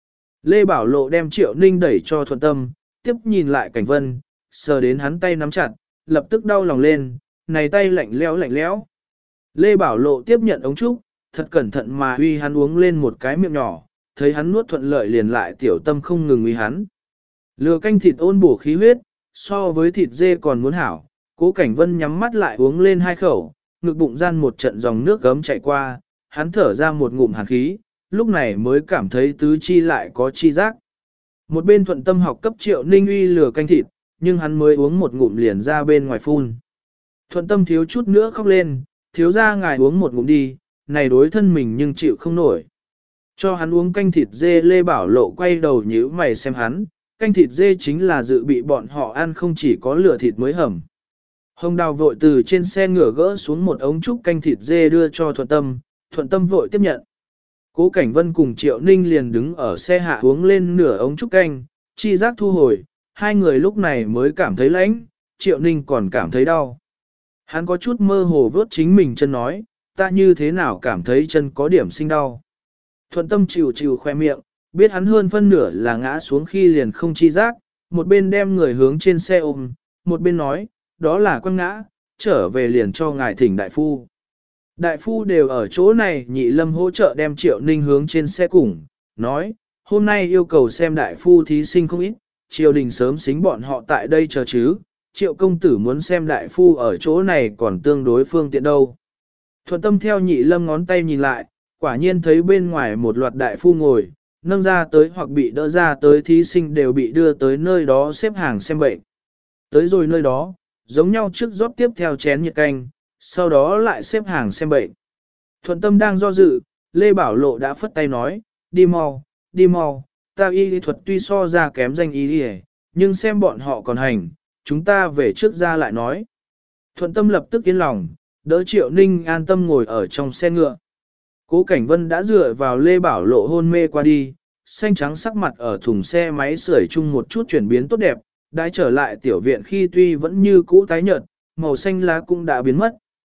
Lê Bảo Lộ đem Triệu Ninh đẩy cho Thuận Tâm, tiếp nhìn lại Cảnh Vân, sờ đến hắn tay nắm chặt, lập tức đau lòng lên, này tay lạnh lẽo lạnh lẽo. Lê Bảo Lộ tiếp nhận ống trúc, thật cẩn thận mà uy hắn uống lên một cái miệng nhỏ, thấy hắn nuốt thuận lợi liền lại tiểu tâm không ngừng uy hắn. Lừa canh thịt ôn bổ khí huyết, so với thịt dê còn muốn hảo, Cố Cảnh Vân nhắm mắt lại uống lên 2 khẩu, ngực bụng gian một trận dòng nước gấm chạy qua, hắn thở ra một ngụm hàn khí, lúc này mới cảm thấy tứ chi lại có chi giác. Một bên Thuận Tâm học cấp Triệu Ninh uy lừa canh thịt, nhưng hắn mới uống một ngụm liền ra bên ngoài phun. Thuận Tâm thiếu chút nữa khóc lên, thiếu ra ngài uống một ngụm đi, này đối thân mình nhưng chịu không nổi. Cho hắn uống canh thịt dê. Lê Bảo Lộ quay đầu nhíu mày xem hắn, canh thịt dê chính là dự bị bọn họ ăn, không chỉ có lửa thịt mới hầm. Hồng Đào vội từ trên xe ngựa gỡ xuống một ống trúc canh thịt dê đưa cho Thuận Tâm vội tiếp nhận. Cố Cảnh Vân cùng Triệu Ninh liền đứng ở xe hạ uống lên nửa ống trúc canh, chi giác thu hồi, hai người lúc này mới cảm thấy lạnh, Triệu Ninh còn cảm thấy đau. Hắn có chút mơ hồ vớt chính mình chân nói, ta như thế nào cảm thấy chân có điểm sinh đau. Thuận Tâm chịu khoe miệng, biết hắn hơn phân nửa là ngã xuống khi liền không chi giác, một bên đem người hướng trên xe ôm, một bên nói, đó là quăng ngã, trở về liền cho ngài thỉnh đại phu. Đại phu đều ở chỗ này. Nhị Lâm hỗ trợ đem Triệu Ninh hướng trên xe cùng, nói, hôm nay yêu cầu xem đại phu thí sinh không ít, triều đình sớm xính bọn họ tại đây chờ chứ, Triệu công tử muốn xem đại phu ở chỗ này còn tương đối phương tiện đâu. Thuận Tâm theo Nhị Lâm ngón tay nhìn lại, quả nhiên thấy bên ngoài một loạt đại phu ngồi, nâng ra tới hoặc bị đỡ ra tới thí sinh đều bị đưa tới nơi đó xếp hàng xem bệnh. Tới rồi nơi đó, giống nhau trước rót tiếp theo chén nhiệt canh, sau đó lại xếp hàng xem bệnh. Thuận Tâm đang do dự, Lê Bảo Lộ đã phất tay nói, đi mau, ta y lý thuật tuy so ra kém danh y lý, nhưng xem bọn họ còn hành, chúng ta về trước ra lại nói. Thuận Tâm lập tức yên lòng, đỡ Triệu Ninh an tâm ngồi ở trong xe ngựa. Cố Cảnh Vân đã dựa vào Lê Bảo Lộ hôn mê qua đi, xanh trắng sắc mặt ở thùng xe máy sưởi chung một chút chuyển biến tốt đẹp, đã trở lại tiểu viện khi tuy vẫn như cũ tái nhợt, màu xanh lá cũng đã biến mất.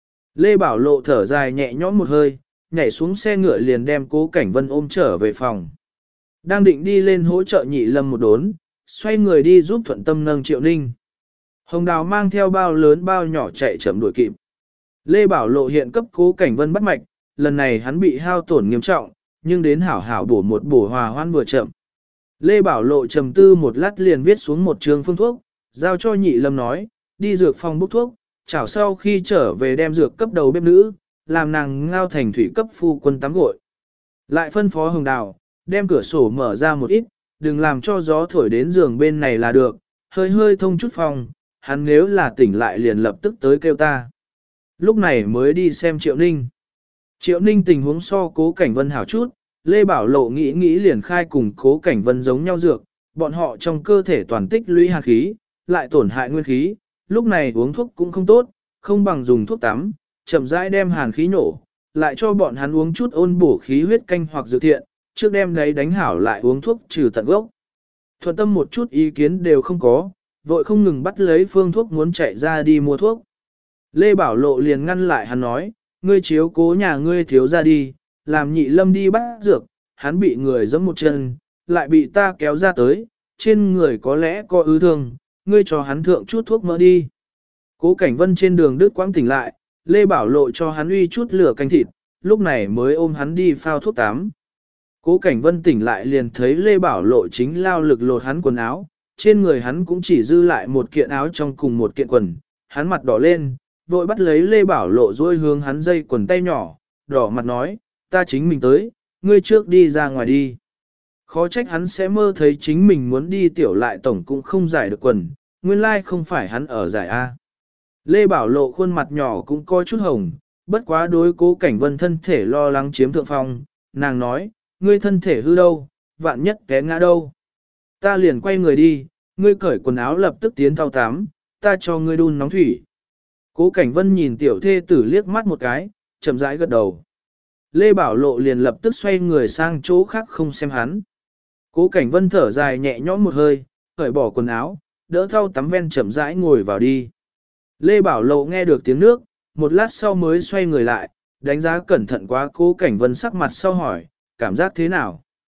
Lê Bảo Lộ thở dài nhẹ nhõm một hơi, nhảy xuống xe ngựa liền đem Cố Cảnh Vân ôm trở về phòng. Đang định đi lên hỗ trợ Nhị Lâm một đốn, xoay người đi giúp Thuận Tâm nâng Triệu Ninh. Hồng Đào mang theo bao lớn bao nhỏ chạy chậm đuổi kịp. Lê Bảo Lộ hiện cấp Cố Cảnh Vân bắt mạch, lần này hắn bị hao tổn nghiêm trọng, nhưng đến hảo hảo bổ một bổ hòa hoan vừa chậm. Lê Bảo Lộ trầm tư một lát liền viết xuống một trường phương thuốc, giao cho Nhị Lâm nói, đi dược phòng bốc thuốc, chảo sau khi trở về đem dược cấp đầu bếp nữ, làm nàng ngao thành thủy cấp phu quân tắm gội. Lại phân phó Hồng Đào, đem cửa sổ mở ra một ít, đừng làm cho gió thổi đến giường bên này là được, hơi hơi thông chút phòng, hắn nếu là tỉnh lại liền lập tức tới kêu ta. Lúc này mới đi xem Triệu Ninh. Triệu Ninh tình huống so Cố Cảnh Vân hảo chút, Lê Bảo Lộ nghĩ liền khai cùng Cố Cảnh Vân giống nhau dược, bọn họ trong cơ thể toàn tích lũy hàn khí, lại tổn hại nguyên khí, lúc này uống thuốc cũng không tốt, không bằng dùng thuốc tắm, chậm rãi đem hàn khí nổ, lại cho bọn hắn uống chút ôn bổ khí huyết canh hoặc dược thiện, trước đem đấy đánh hảo lại uống thuốc trừ tận gốc. Thuận Tâm một chút ý kiến đều không có, vội không ngừng bắt lấy phương thuốc muốn chạy ra đi mua thuốc. Lê Bảo Lộ liền ngăn lại hắn nói, ngươi chiếu cố nhà ngươi thiếu ra đi, làm Nhị Lâm đi bắt dược, hắn bị người giẫm một chân, lại bị ta kéo ra tới, trên người có lẽ có ứ thương, ngươi cho hắn thượng chút thuốc mỡ đi. Cố Cảnh Vân trên đường đứt quãng tỉnh lại, Lê Bảo Lộ cho hắn uy chút lửa canh thịt, lúc này mới ôm hắn đi phao thuốc tắm. Cố Cảnh Vân tỉnh lại liền thấy Lê Bảo Lộ chính lao lực lột hắn quần áo, trên người hắn cũng chỉ dư lại một kiện áo trong cùng một kiện quần, hắn mặt đỏ lên, vội bắt lấy Lê Bảo Lộ dôi hướng hắn dây quần tay nhỏ, đỏ mặt nói, ta chính mình tới, ngươi trước đi ra ngoài đi. Khó trách hắn sẽ mơ thấy chính mình muốn đi tiểu lại tổng cũng không giải được quần, nguyên lai không phải hắn ở giải A. Lê Bảo Lộ khuôn mặt nhỏ cũng coi chút hồng, bất quá đối Cố Cảnh Vân thân thể lo lắng chiếm thượng phong, nàng nói, ngươi thân thể hư đâu, vạn nhất té ngã đâu. Ta liền quay người đi, ngươi cởi quần áo lập tức tiến thao tắm, ta cho ngươi đun nóng thủy. Cố Cảnh Vân nhìn tiểu thê tử liếc mắt một cái, chậm rãi gật đầu. Lê Bảo Lộ liền lập tức xoay người sang chỗ khác không xem hắn. Cố Cảnh Vân thở dài nhẹ nhõm một hơi, cởi bỏ quần áo, đỡ thau tắm ven chậm rãi ngồi vào đi. Lê Bảo Lộ nghe được tiếng nước, một lát sau mới xoay người lại, đánh giá cẩn thận quá Cố Cảnh Vân sắc mặt sau hỏi, cảm giác thế nào?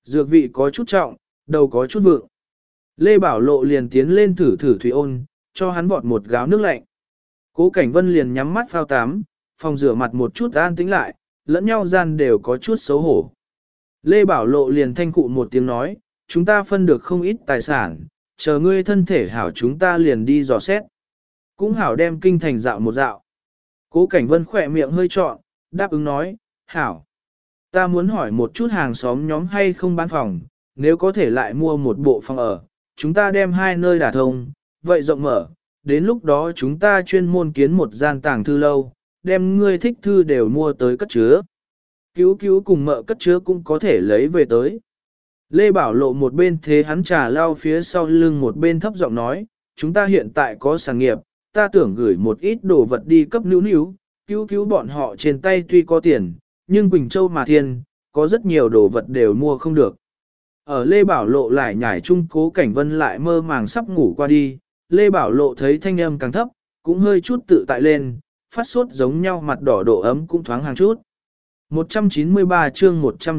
Dược vị có chút trọng, đầu có chút vượng. Lê Bảo Lộ liền tiến lên thử thủy ôn, cho hắn vọt một gáo nước lạnh. Cố Cảnh Vân liền nhắm mắt phao tắm, phòng rửa mặt một chút an tĩnh lại, lẫn nhau gian đều có chút xấu hổ. Lê Bảo Lộ liền thanh cụ một tiếng nói, chúng ta phân được không ít tài sản, chờ ngươi thân thể hảo chúng ta liền đi dò xét. Cũng hảo đem kinh thành dạo một dạo. Cố Cảnh Vân khỏe miệng hơi trọn, đáp ứng nói, hảo. Ta muốn hỏi một chút hàng xóm nhóm hay không bán phòng, nếu có thể lại mua một bộ phòng ở, chúng ta đem hai nơi đả thông, vậy rộng mở, đến lúc đó chúng ta chuyên môn kiến một gian tàng thư lâu, đem ngươi thích thư đều mua tới cất chứa. Cứu cứu cùng mợ cất chứa cũng có thể lấy về tới. Lê Bảo Lộ một bên thế hắn trà lao phía sau lưng một bên thấp giọng nói, chúng ta hiện tại có sản nghiệp, ta tưởng gửi một ít đồ vật đi cấp níu níu, cứu bọn họ trên tay tuy có tiền, nhưng Quỳnh Châu mà thiên, có rất nhiều đồ vật đều mua không được. Ở Lê Bảo Lộ lại nhảy chung Cố Cảnh Vân lại mơ màng sắp ngủ qua đi, Lê Bảo Lộ thấy thanh âm càng thấp, cũng hơi chút tự tại lên, phát sốt giống nhau mặt đỏ độ ấm cũng thoáng hàng chút. 193 chương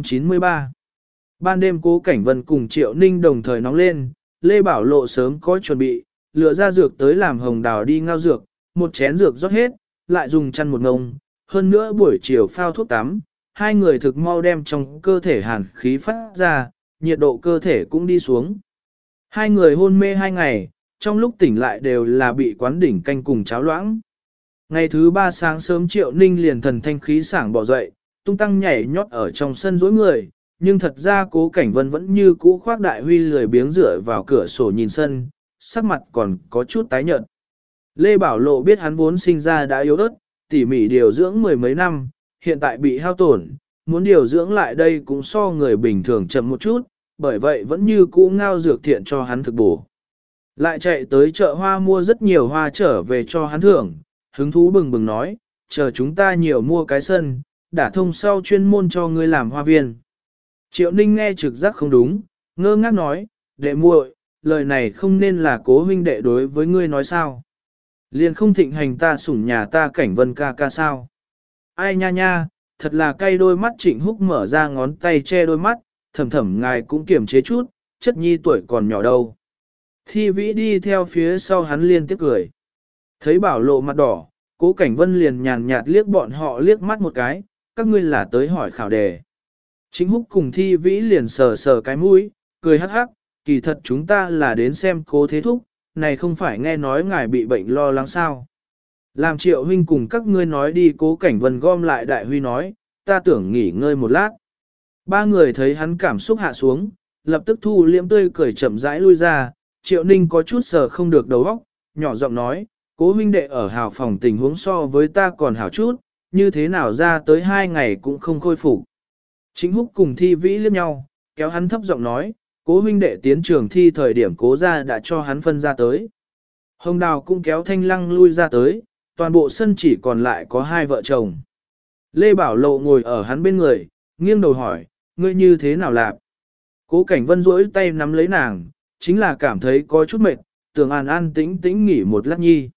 193 Ban đêm Cố Cảnh Vân cùng Triệu Ninh đồng thời nóng lên, Lê Bảo Lộ sớm có chuẩn bị, lựa ra dược tới làm hồng đào đi ngao dược, một chén dược rót hết, lại dùng chăn một ngông, hơn nữa buổi chiều phao thuốc tắm, hai người thực mau đem trong cơ thể hàn khí phát ra, nhiệt độ cơ thể cũng đi xuống. Hai người hôn mê 2 ngày, trong lúc tỉnh lại đều là bị quán đỉnh canh cùng cháo loãng. Ngày thứ 3 sáng sớm Triệu Ninh liền thần thanh khí sảng bỏ dậy, tung tăng nhảy nhót ở trong sân dối người, nhưng thật ra Cố Cảnh Vân vẫn như cũ khoác đại huy lười biếng dựa vào cửa sổ nhìn sân, sắc mặt còn có chút tái nhợt. Lê Bảo Lộ biết hắn vốn sinh ra đã yếu ớt, tỉ mỉ điều dưỡng mười mấy năm, hiện tại bị hao tổn, muốn điều dưỡng lại đây cũng so người bình thường chậm một chút, bởi vậy vẫn như cũ ngao dược thiện cho hắn thực bổ. Lại chạy tới chợ hoa mua rất nhiều hoa trở về cho hắn thưởng, hứng thú bừng bừng nói, chờ chúng ta nhiều mua cái sân, đả thông sau chuyên môn cho ngươi làm hoa viên. Triệu Ninh nghe trực giác không đúng, ngơ ngác nói, đệ muội, lời này không nên là Cố huynh đệ đối với ngươi nói sao. Liền không thịnh hành ta sủng nhà ta Cảnh Vân ca ca sao. Ai nha nha, thật là cay. Đôi mắt Trịnh Húc mở ra ngón tay che đôi mắt, thầm thầm ngài cũng kiềm chế chút, chất nhi tuổi còn nhỏ đâu. Thi Vĩ đi theo phía sau hắn liên tiếp cười. Thấy Bảo Lộ mặt đỏ, Cố Cảnh Vân liền nhàn nhạt liếc bọn họ liếc mắt một cái, các ngươi là tới hỏi khảo đề. Trịnh Húc cùng Thi Vĩ liền sờ sờ cái mũi, cười hắc hắc, kỳ thật chúng ta là đến xem Cố Thế Thúc, này không phải nghe nói ngài bị bệnh lo lắng sao. Làm Triệu huynh cùng các ngươi nói đi. Cố Cảnh Vân gom lại Đại Huy nói, ta tưởng nghỉ ngơi một lát. Ba người thấy hắn cảm xúc hạ xuống, lập tức thu liễm tươi cười chậm rãi lui ra. Triệu Ninh có chút sờ không được đầu óc, nhỏ giọng nói, Cố huynh đệ ở hào phòng tình huống so với ta còn hảo chút, như thế nào ra tới 2 ngày cũng không khôi phục. Trịnh Húc cùng Thi Vĩ liếc nhau, kéo hắn thấp giọng nói, Cố huynh đệ tiến trường thi thời điểm Cố gia đã cho hắn phân ra tới. Hồng Đào cũng kéo Thanh Lăng lui ra tới, toàn bộ sân chỉ còn lại có 2 vợ chồng. Lê Bảo Lộ ngồi ở hắn bên người, nghiêng đầu hỏi, ngươi như thế nào lạp? Cố Cảnh Vân duỗi tay nắm lấy nàng, chính là cảm thấy có chút mệt, tưởng an an tĩnh tĩnh nghỉ một lát nhi.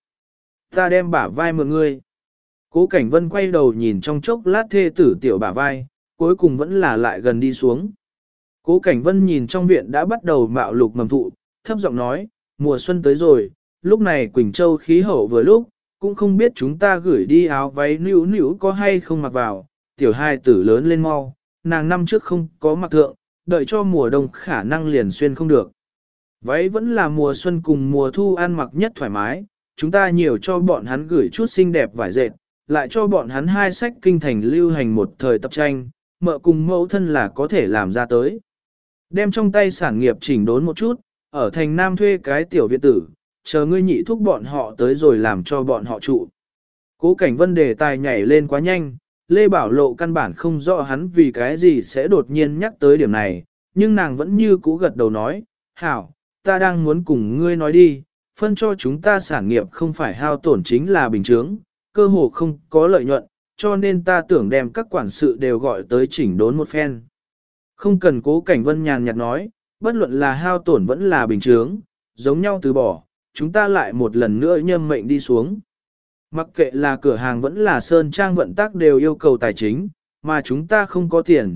Ta đem bả vai mượn ngươi. Cố Cảnh Vân quay đầu nhìn trong chốc lát thê tử tiểu bả vai, cuối cùng vẫn là lại gần đi xuống. Cố Cảnh Vân nhìn trong viện đã bắt đầu mạo lục mầm thụ, thấp giọng nói, mùa xuân tới rồi, lúc này Quỳnh Châu khí hậu vừa lúc, cũng không biết chúng ta gửi đi áo váy nữu nữu có hay không mặc vào, tiểu hai tử lớn lên mau, nàng năm trước không có mặc thượng, đợi cho mùa đông khả năng liền xuyên không được. Váy vẫn là mùa xuân cùng mùa thu ăn mặc nhất thoải mái, chúng ta nhiều cho bọn hắn gửi chút xinh đẹp vải dệt, lại cho bọn hắn 2 sách kinh thành lưu hành một thời tập tranh, mợ cùng mẫu thân là có thể làm ra tới. Đem trong tay sản nghiệp chỉnh đốn một chút, ở thành Nam thuê cái tiểu viện tử, chờ ngươi nhị thúc bọn họ tới rồi làm cho bọn họ trụ. Cố Cảnh Vân đề tài nhảy lên quá nhanh, Lê Bảo Lộ căn bản không rõ hắn vì cái gì sẽ đột nhiên nhắc tới điểm này, nhưng nàng vẫn như cũ gật đầu nói, hảo, ta đang muốn cùng ngươi nói đi, phân cho chúng ta sản nghiệp không phải hao tổn chính là bình thường, cơ hồ không có lợi nhuận, cho nên ta tưởng đem các quản sự đều gọi tới chỉnh đốn một phen. Không cần. Cố Cảnh Vân nhàn nhạt nói, bất luận là hao tổn vẫn là bình thường, giống nhau từ bỏ, chúng ta lại một lần nữa nhâm mệnh đi xuống. Mặc kệ là cửa hàng vẫn là sơn trang vận tác đều yêu cầu tài chính, mà chúng ta không có tiền,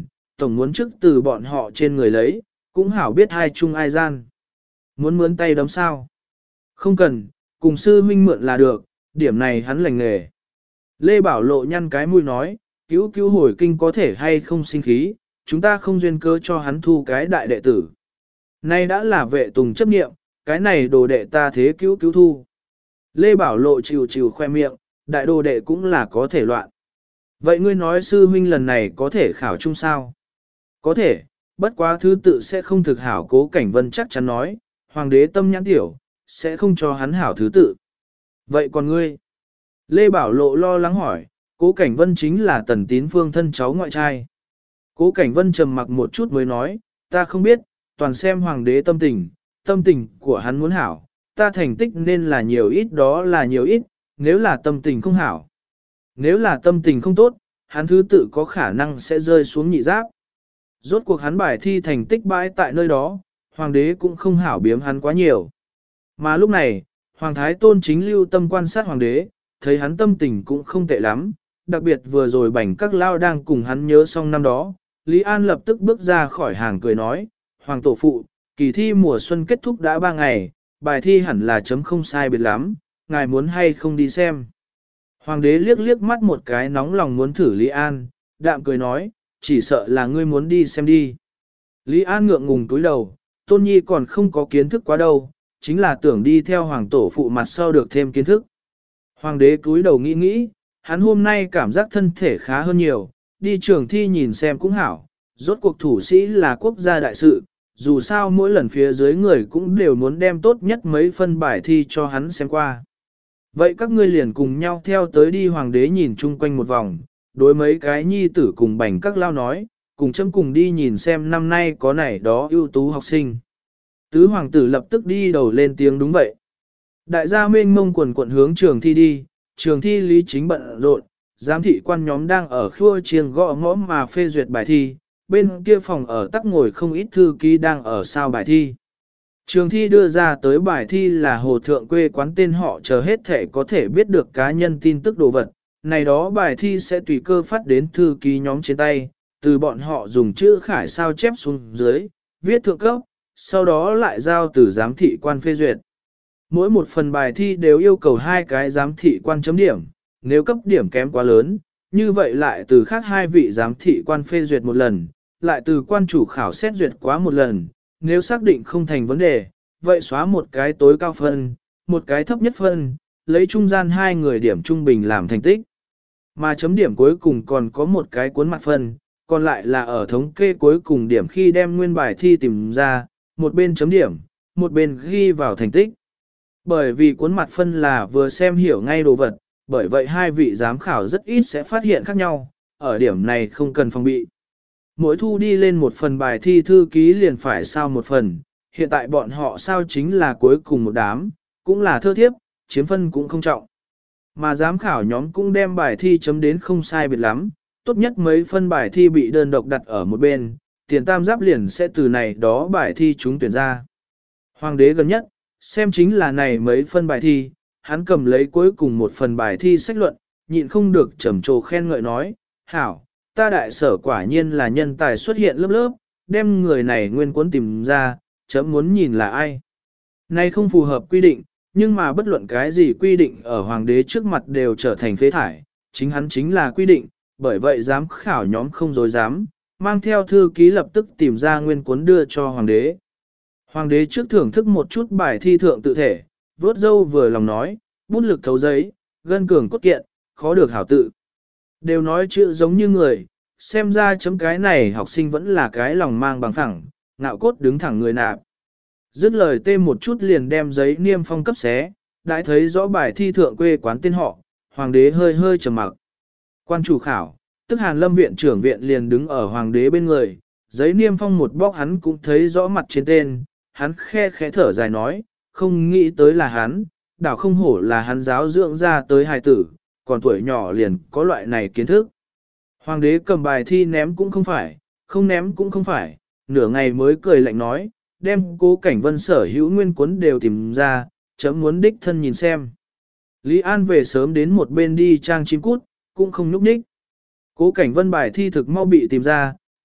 tổng muốn trước từ bọn họ trên người lấy, cũng hảo biết hai chung ai gian. Muốn mướn tay đấm sao? Không cần, cùng sư huynh mượn là được, điểm này hắn lành nghề. Lê Bảo Lộ nhăn cái mũi nói, cứu cứu hồi kinh có thể hay không sinh khí, chúng ta không duyên cơ cho hắn thu cái đại đệ tử. Nay đã là vệ tùng chấp nghiệm, cái này đồ đệ ta thế cứu cứu thu. Lê Bảo Lộ chịu chịu khoe miệng, đại đồ đệ cũng là có thể loạn. Vậy ngươi nói sư huynh lần này có thể khảo chung sao? Có thể, bất quá thứ tự sẽ không thực hảo. Cố Cảnh Vân chắc chắn nói, hoàng đế tâm nhãn tiểu, sẽ không cho hắn hảo thứ tự. Vậy còn ngươi? Lê Bảo Lộ lo lắng hỏi, Cố Cảnh Vân chính là Tần Tín Phương thân cháu ngoại trai. Cố Cảnh Vân trầm mặc một chút mới nói, ta không biết, toàn xem hoàng đế tâm tình của hắn muốn hảo, ta thành tích nên là nhiều ít đó là nhiều ít, nếu là tâm tình không hảo. Nếu là tâm tình không tốt, hắn thứ tự có khả năng sẽ rơi xuống nhị giáp. Rốt cuộc hắn bài thi thành tích bãi tại nơi đó, hoàng đế cũng không hảo biếm hắn quá nhiều. Mà lúc này, hoàng thái tôn chính lưu tâm quan sát hoàng đế, thấy hắn tâm tình cũng không tệ lắm, đặc biệt vừa rồi bảnh các lao đang cùng hắn nhớ xong năm đó, Lý An lập tức bước ra khỏi hàng cười nói, hoàng tổ phụ, kỳ thi mùa xuân kết thúc đã 3 ngày, bài thi hẳn là chấm không sai biệt lắm, ngài muốn hay không đi xem. Hoàng đế liếc liếc mắt một cái nóng lòng muốn thử Lý An, đạm cười nói, chỉ sợ là ngươi muốn đi xem đi. Lý An ngượng ngùng túi đầu, Tôn Nhi còn không có kiến thức quá đâu, chính là tưởng đi theo hoàng tổ phụ mặt sau được thêm kiến thức. Hoàng đế túi đầu nghĩ nghĩ, hắn hôm nay cảm giác thân thể khá hơn nhiều, đi trường thi nhìn xem cũng hảo, rốt cuộc thủ sĩ là quốc gia đại sự, dù sao mỗi lần phía dưới người cũng đều muốn đem tốt nhất mấy phân bài thi cho hắn xem qua. Vậy các ngươi liền cùng nhau theo tới đi. Hoàng đế nhìn chung quanh một vòng, đối mấy cái nhi tử cùng bành các lao nói, cùng chấm cùng đi nhìn xem năm nay có này đó ưu tú học sinh. Tứ hoàng tử lập tức đi đầu lên tiếng đúng vậy. Đại gia mênh mông quần quận hướng trường thi đi, trường thi lý chính bận rộn, giám thị quan nhóm đang ở khua chiêng gõ ngõ mà phê duyệt bài thi, bên kia phòng ở tắc ngồi không ít thư ký đang ở sao bài thi. Trường thi đưa ra tới bài thi là hồ thượng quê quán tên họ chờ hết thể có thể biết được cá nhân tin tức đồ vật, này đó bài thi sẽ tùy cơ phát đến thư ký nhóm trên tay, từ bọn họ dùng chữ khải sao chép xuống dưới, viết thượng cấp, sau đó lại giao từ giám thị quan phê duyệt. Mỗi một phần bài thi đều yêu cầu 2 cái giám thị quan chấm điểm, nếu cấp điểm kém quá lớn, như vậy lại từ khác 2 vị giám thị quan phê duyệt một lần, lại từ quan chủ khảo xét duyệt quá một lần, nếu xác định không thành vấn đề, vậy xóa một cái tối cao phân, một cái thấp nhất phân, lấy trung gian 2 người điểm trung bình làm thành tích. Mà chấm điểm cuối cùng còn có một cái cuốn mặt phân, còn lại là ở thống kê cuối cùng điểm khi đem nguyên bài thi tìm ra, một bên chấm điểm, một bên ghi vào thành tích. Bởi vì cuốn mặt phân là vừa xem hiểu ngay đồ vật, bởi vậy 2 vị giám khảo rất ít sẽ phát hiện khác nhau, ở điểm này không cần phòng bị. Mỗi thu đi lên một phần bài thi thư ký liền phải sao một phần, hiện tại bọn họ sao chính là cuối cùng một đám, cũng là thơ thiếp, chiếm phân cũng không trọng. Mà giám khảo nhóm cũng đem bài thi chấm đến không sai biệt lắm, tốt nhất mấy phân bài thi bị đơn độc đặt ở một bên, tiền tam giáp liền sẽ từ này đó bài thi chúng tuyển ra. Hoàng đế gần nhất, xem chính là này mấy phân bài thi, hắn cầm lấy cuối cùng một phần bài thi sách luận, nhịn không được trầm trồ khen ngợi nói, hảo, ta đại sở quả nhiên là nhân tài xuất hiện lớp lớp, đem người này nguyên cuốn tìm ra, chấm muốn nhìn là ai. Này không phù hợp quy định, nhưng mà bất luận cái gì quy định ở hoàng đế trước mặt đều trở thành phế thải, chính hắn chính là quy định, bởi vậy giám khảo nhóm không dối dám, mang theo thư ký lập tức tìm ra nguyên cuốn đưa cho hoàng đế. Hoàng đế trước thưởng thức một chút bài thi thượng tự thể, vớt dâu vừa lòng nói, bút lực thấu giấy, gân cường cốt kiện, khó được hảo tự. Đều nói chữ giống như người, xem ra chấm cái này học sinh vẫn là cái lòng mang bằng phẳng, ngạo cốt đứng thẳng người nạp. Dứt lời tê một chút liền đem giấy niêm phong cấp xé, đã thấy rõ bài thi thượng quê quán tên họ, hoàng đế hơi hơi trầm mặc. Quan chủ khảo, tức Hàn Lâm viện trưởng viện liền đứng ở hoàng đế bên người, giấy niêm phong một bóc hắn cũng thấy rõ mặt trên tên, hắn khe khẽ thở dài nói, không nghĩ tới là hắn, đảo không hổ là hắn giáo dưỡng ra tới hài tử, còn tuổi nhỏ liền có loại này kiến thức. Hoàng đế cầm bài thi ném cũng không phải, không ném cũng không phải, nửa ngày mới cười lạnh nói, đem Cố Cảnh Vân sở hữu nguyên cuốn đều tìm ra, chấm muốn đích thân nhìn xem. Lý An về sớm đến một bên đi trang chim cút, cũng không núp ních. Cố Cảnh Vân bài thi thực mau bị tìm ra,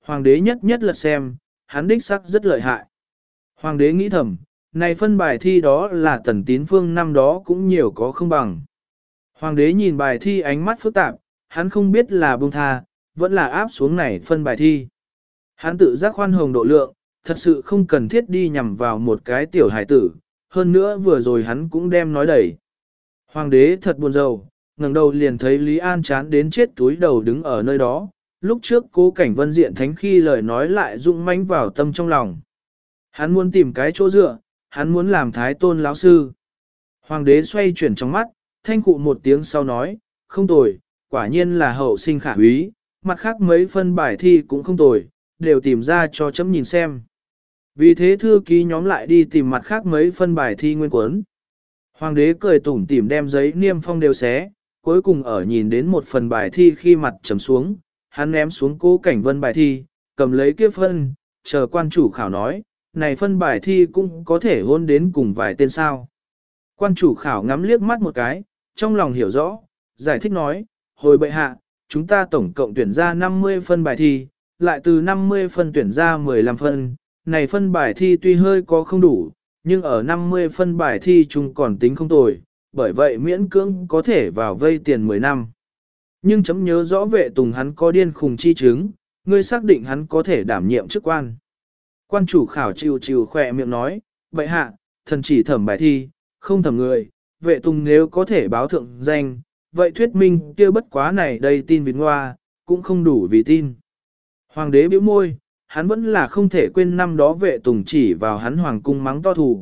Hoàng đế nhất nhất lật xem, hắn đích sắc rất lợi hại. Hoàng đế nghĩ thầm, này phân bài thi đó là Tần Tín Phương năm đó cũng nhiều có không bằng. Hoàng đế nhìn bài thi ánh mắt phức tạp, hắn không biết là buông tha, vẫn là áp xuống này phân bài thi. Hắn tự giác khoan hồng độ lượng, thật sự không cần thiết đi nhằm vào một cái tiểu hải tử, hơn nữa vừa rồi hắn cũng đem nói đẩy. Hoàng đế thật buồn rầu, ngẩng đầu liền thấy Lý An chán đến chết túi đầu đứng ở nơi đó, lúc trước Cố Cảnh Vân diện thánh khi lời nói lại rung mãnh vào tâm trong lòng. Hắn muốn tìm cái chỗ dựa, hắn muốn làm thái tôn lão sư. Hoàng đế xoay chuyển trong mắt, thanh cụ một tiếng sau nói, không tồi, quả nhiên là hậu sinh khả úy, mặt khác mấy phân bài thi cũng không tồi, đều tìm ra cho chấm nhìn xem. Vì thế thư ký nhóm lại đi tìm mặt khác mấy phân bài thi nguyên cuốn. Hoàng đế cười tủm tỉm đem giấy niêm phong đều xé, cuối cùng ở nhìn đến một phần bài thi khi mặt trầm xuống, hắn ném xuống Cố Cảnh Vân bài thi, cầm lấy kia phân, chờ quan chủ khảo nói, này phân bài thi cũng có thể hôn đến cùng vài tên sao. Quan chủ khảo ngắm liếc mắt một cái, trong lòng hiểu rõ, giải thích nói, hồi bệ hạ, chúng ta tổng cộng tuyển ra 50 phân bài thi, lại từ 50 phân tuyển ra 15 phân, này phân bài thi tuy hơi có không đủ, nhưng ở 50 phân bài thi chung còn tính không tồi, bởi vậy miễn cưỡng có thể vào vây tiền 10 năm. Nhưng chấm nhớ rõ Vệ Tùng hắn có điên khùng chi chứng, ngươi xác định hắn có thể đảm nhiệm chức quan. Quan chủ khảo chịu khỏe miệng nói, bệ hạ, thần chỉ thẩm bài thi, không thẩm người, Vệ Tùng nếu có thể báo thượng danh, vậy thuyết minh kia bất quá này đây tin vịt ngoa, cũng không đủ vì tin. Hoàng đế bĩu môi, hắn vẫn là không thể quên năm đó Vệ Tùng chỉ vào hắn hoàng cung mắng to thù.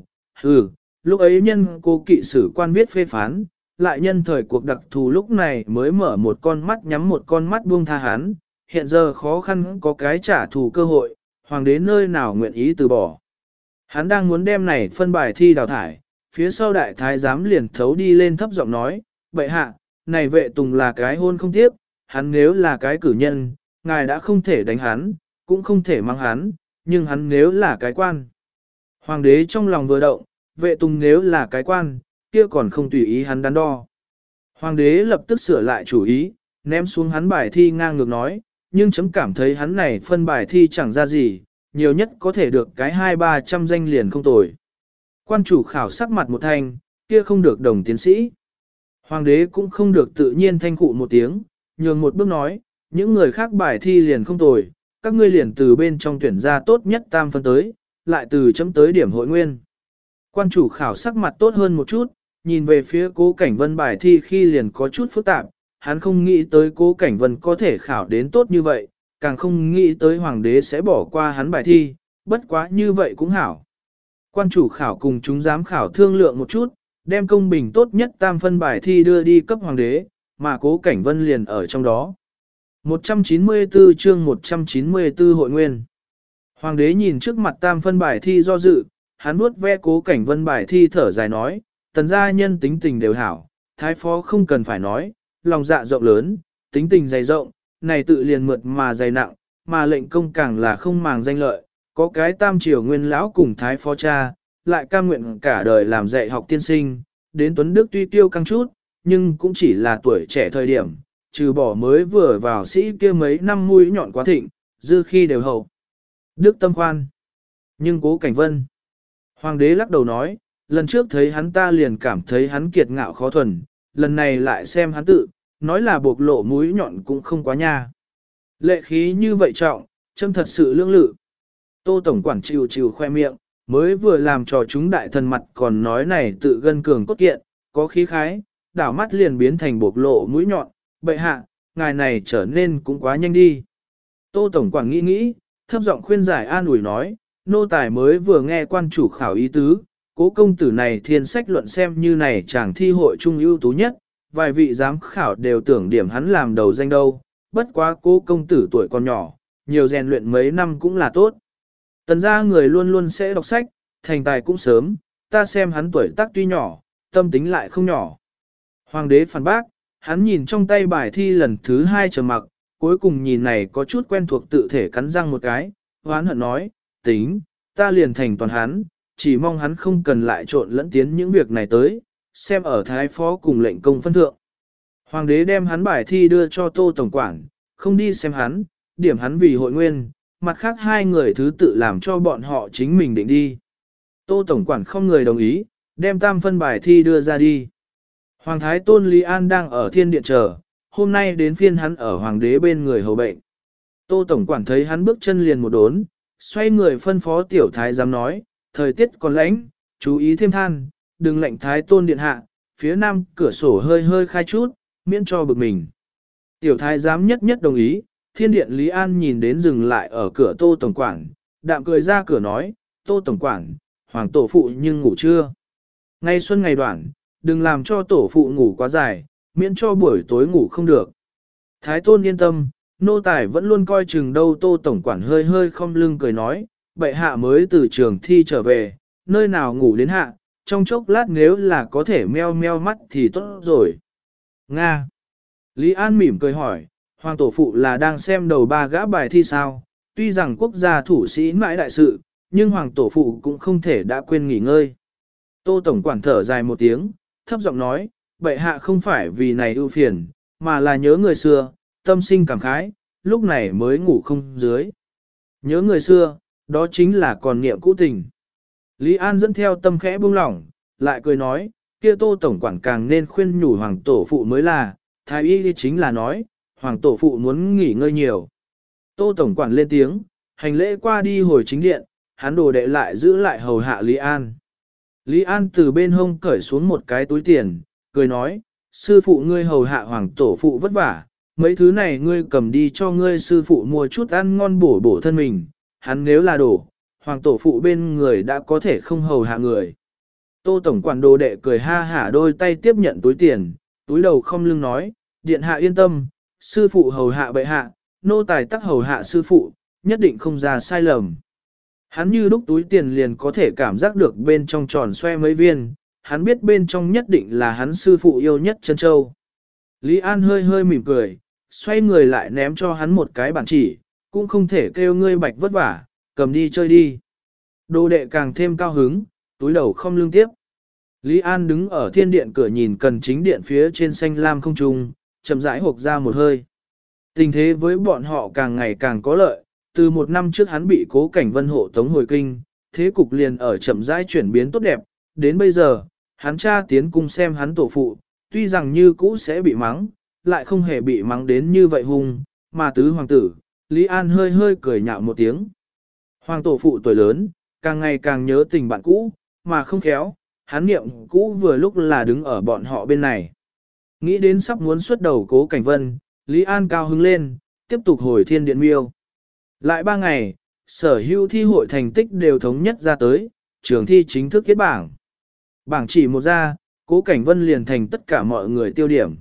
Lúc ấy nhân cô kỵ sử quan viết phê phán, lại nhân thời cuộc đặc thù lúc này mới mở một con mắt nhắm một con mắt buông tha hắn, hiện giờ khó khăn có cái trả thù cơ hội, hoàng đế nơi nào nguyện ý từ bỏ. Hắn đang muốn đem này phân bài thi đào thải, phía sau đại thái giám liền thấu đi lên thấp giọng nói, bệ hạ, này Vệ Tùng là cái hôn không tiếp, hắn nếu là cái cử nhân, ngài đã không thể đánh hắn, cũng không thể mang hắn, nhưng hắn nếu là cái quan. Hoàng đế trong lòng vừa động, Vệ Tùng nếu là cái quan, kia còn không tùy ý hắn đắn đo. Hoàng đế lập tức sửa lại chủ ý, ném xuống hắn bài thi ngang ngược nói, nhưng chấm cảm thấy hắn này phân bài thi chẳng ra gì, nhiều nhất có thể được cái 200-300 danh liền không tồi. Quan chủ khảo sắc mặt một thanh, kia không được đồng tiến sĩ. Hoàng đế cũng không được tự nhiên thanh cụ một tiếng, nhường một bước nói, những người khác bài thi liền không tồi, các ngươi liền từ bên trong tuyển ra tốt nhất tam phân tới, lại từ chấm tới điểm hội nguyên. Quan chủ khảo sắc mặt tốt hơn một chút, nhìn về phía Cố Cảnh Vân bài thi khi liền có chút phức tạp, hắn không nghĩ tới Cố Cảnh Vân có thể khảo đến tốt như vậy, càng không nghĩ tới hoàng đế sẽ bỏ qua hắn bài thi, bất quá như vậy cũng hảo. Quan chủ khảo cùng chúng giám khảo thương lượng một chút, đem công bình tốt nhất tam phân bài thi đưa đi cấp hoàng đế, mà Cố Cảnh Vân liền ở trong đó. 194 chương 194 hội nguyên. Hoàng đế nhìn trước mặt tam phân bài thi do dự, hắn vuốt ve Cố Cảnh Vân bài thi thở dài nói, tần gia nhân tính tình đều hảo, thái phó không cần phải nói, lòng dạ rộng lớn, tính tình dày rộng, này tự liền mượt mà dày nặng, mà lệnh công càng là không màng danh lợi, có cái tam triều nguyên lão cùng thái phó cha, lại cam nguyện cả đời làm dạy học tiên sinh, đến Tuấn Đức tuy tiêu căng chút, nhưng cũng chỉ là tuổi trẻ thời điểm, trừ bỏ mới vừa vào sĩ kia mấy năm mũi nhọn quá thịnh, dư khi đều hậu. Đức tâm khoan. Nhưng Cố Cảnh Vân. Hoàng đế lắc đầu nói, lần trước thấy hắn ta liền cảm thấy hắn kiệt ngạo khó thuần, lần này lại xem hắn tự, nói là bộc lộ mũi nhọn cũng không quá nha. Lệ khí như vậy trọng, châm thật sự lương lự. Tô Tổng Quản chịu khoe miệng, mới vừa làm trò chúng đại thần mặt còn nói này tự gân cường cốt kiện, có khí khái, đảo mắt liền biến thành bộc lộ mũi nhọn, bệ hạ, ngài này trở nên cũng quá nhanh đi. Tô Tổng Quản nghĩ, thấp giọng khuyên giải an ủi nói, nô tài mới vừa nghe quan chủ khảo ý tứ, Cố công tử này thiên sách luận xem như này chàng thi hội trung ưu tú nhất, vài vị giám khảo đều tưởng điểm hắn làm đầu danh đâu, bất quá Cố công tử tuổi còn nhỏ, nhiều rèn luyện mấy năm cũng là tốt. Tần gia người luôn luôn sẽ đọc sách, thành tài cũng sớm, ta xem hắn tuổi tác tuy nhỏ, tâm tính lại không nhỏ. Hoàng đế phản bác, hắn nhìn trong tay bài thi lần thứ 2 trầm mặc, cuối cùng nhìn này có chút quen thuộc tự thể cắn răng một cái, hoán hận nói, tính, ta liền thành toàn hắn, chỉ mong hắn không cần lại trộn lẫn tiến những việc này tới, xem ở thái phó cùng lệnh công phân thượng. Hoàng đế đem hắn bài thi đưa cho Tô Tổng Quản, không đi xem hắn, điểm hắn vì hội nguyên, mặt khác hai người thứ tự làm cho bọn họ chính mình định đi. Tô Tổng quản không người đồng ý, đem tam phân bài thi đưa ra đi. Hoàng thái tôn Lý An đang ở thiên điện chờ, hôm nay đến phiên hắn ở hoàng đế bên người hầu bệnh. Tô Tổng quản thấy hắn bước chân liền một đốn, xoay người phân phó tiểu thái giám nói, thời tiết còn lạnh, chú ý thêm than, đừng lệnh thái tôn điện hạ, phía nam cửa sổ hơi hơi khai chút, miễn cho bực mình. Tiểu thái giám nhất nhất đồng ý, thiên điện Lý An nhìn đến dừng lại ở cửa Tô Tổng quản, đạm cười ra cửa nói, Tô Tổng quản, hoàng tổ phụ nhưng ngủ chưa? Ngày xuân ngày đoạn, đừng làm cho tổ phụ ngủ quá dài, miễn cho buổi tối ngủ không được. Thái tôn yên tâm, nô tài vẫn luôn coi chừng đâu. Tô Tổng quản hơi hơi không lưng cười nói, bệ hạ mới từ trường thi trở về, nơi nào ngủ đến hạ, trong chốc lát nếu là có thể meo meo mắt thì tốt rồi. Nga. Lý An mỉm cười hỏi, hoàng tổ phụ là đang xem đầu ba gã bài thi sao? Tuy rằng quốc gia thủ sĩ mãi đại sự, nhưng hoàng tổ phụ cũng không thể đã quên nghỉ ngơi. Tô Tổng quản thở dài một tiếng, thấp giọng nói, bệ hạ không phải vì này ưu phiền, mà là nhớ người xưa, tâm sinh cảm khái, lúc này mới ngủ không dưới. Nhớ người xưa, đó chính là còn niệm cũ tình. Lý An dẫn theo tâm khẽ buông lỏng, lại cười nói, kia Tô Tổng quản càng nên khuyên nhủ hoàng tổ phụ mới là, thái y chính là nói, hoàng tổ phụ muốn nghỉ ngơi nhiều. Tô Tổng quản lên tiếng, hành lễ qua đi hồi chính điện, hắn đồ đệ lại giữ lại hầu hạ Lý An. Lý An từ bên hông cởi xuống một cái túi tiền, cười nói, sư phụ ngươi hầu hạ hoàng tổ phụ vất vả, mấy thứ này ngươi cầm đi cho ngươi sư phụ mua chút ăn ngon bổ bổ thân mình, hắn nếu là đổ, hoàng tổ phụ bên người đã có thể không hầu hạ người. Tô Tổng quản đồ đệ cười ha hả đôi tay tiếp nhận túi tiền, túi đầu không lưng nói, điện hạ yên tâm, sư phụ hầu hạ bệ hạ, nô tài tắc hầu hạ sư phụ, nhất định không ra sai lầm. Hắn như đúc túi tiền liền có thể cảm giác được bên trong tròn xoe mấy viên, hắn biết bên trong nhất định là hắn sư phụ yêu nhất chân châu. Lý An hơi hơi mỉm cười, xoay người lại ném cho hắn một cái bản chỉ, cũng không thể kêu ngươi bạch vất vả, cầm đi chơi đi. Đồ đệ càng thêm cao hứng, túi đầu không lương tiếp. Lý An đứng ở thiên điện cửa nhìn cần chính điện phía trên xanh lam không trung, chậm rãi hộc ra một hơi. Tình thế với bọn họ càng ngày càng có lợi, từ một năm trước hắn bị Cố Cảnh Vân hộ tống hồi kinh, thế cục liền ở chậm rãi chuyển biến tốt đẹp, đến bây giờ, hắn cha tiến cung xem hắn tổ phụ, tuy rằng như cũ sẽ bị mắng, lại không hề bị mắng đến như vậy hung, mà tứ hoàng tử, Lý An hơi hơi cười nhạo một tiếng. Hoàng tổ phụ tuổi lớn, càng ngày càng nhớ tình bạn cũ, mà không khéo, hắn niệm cũ vừa lúc là đứng ở bọn họ bên này. Nghĩ đến sắp muốn xuất đầu Cố Cảnh Vân, Lý An cao hứng lên, tiếp tục hồi thiên điện miêu. Lại 3 ngày, sở hữu thi hội thành tích đều thống nhất ra tới, trường thi chính thức kết bảng. Bảng chỉ một ra, Cố Cảnh Vân liền thành tất cả mọi người tiêu điểm.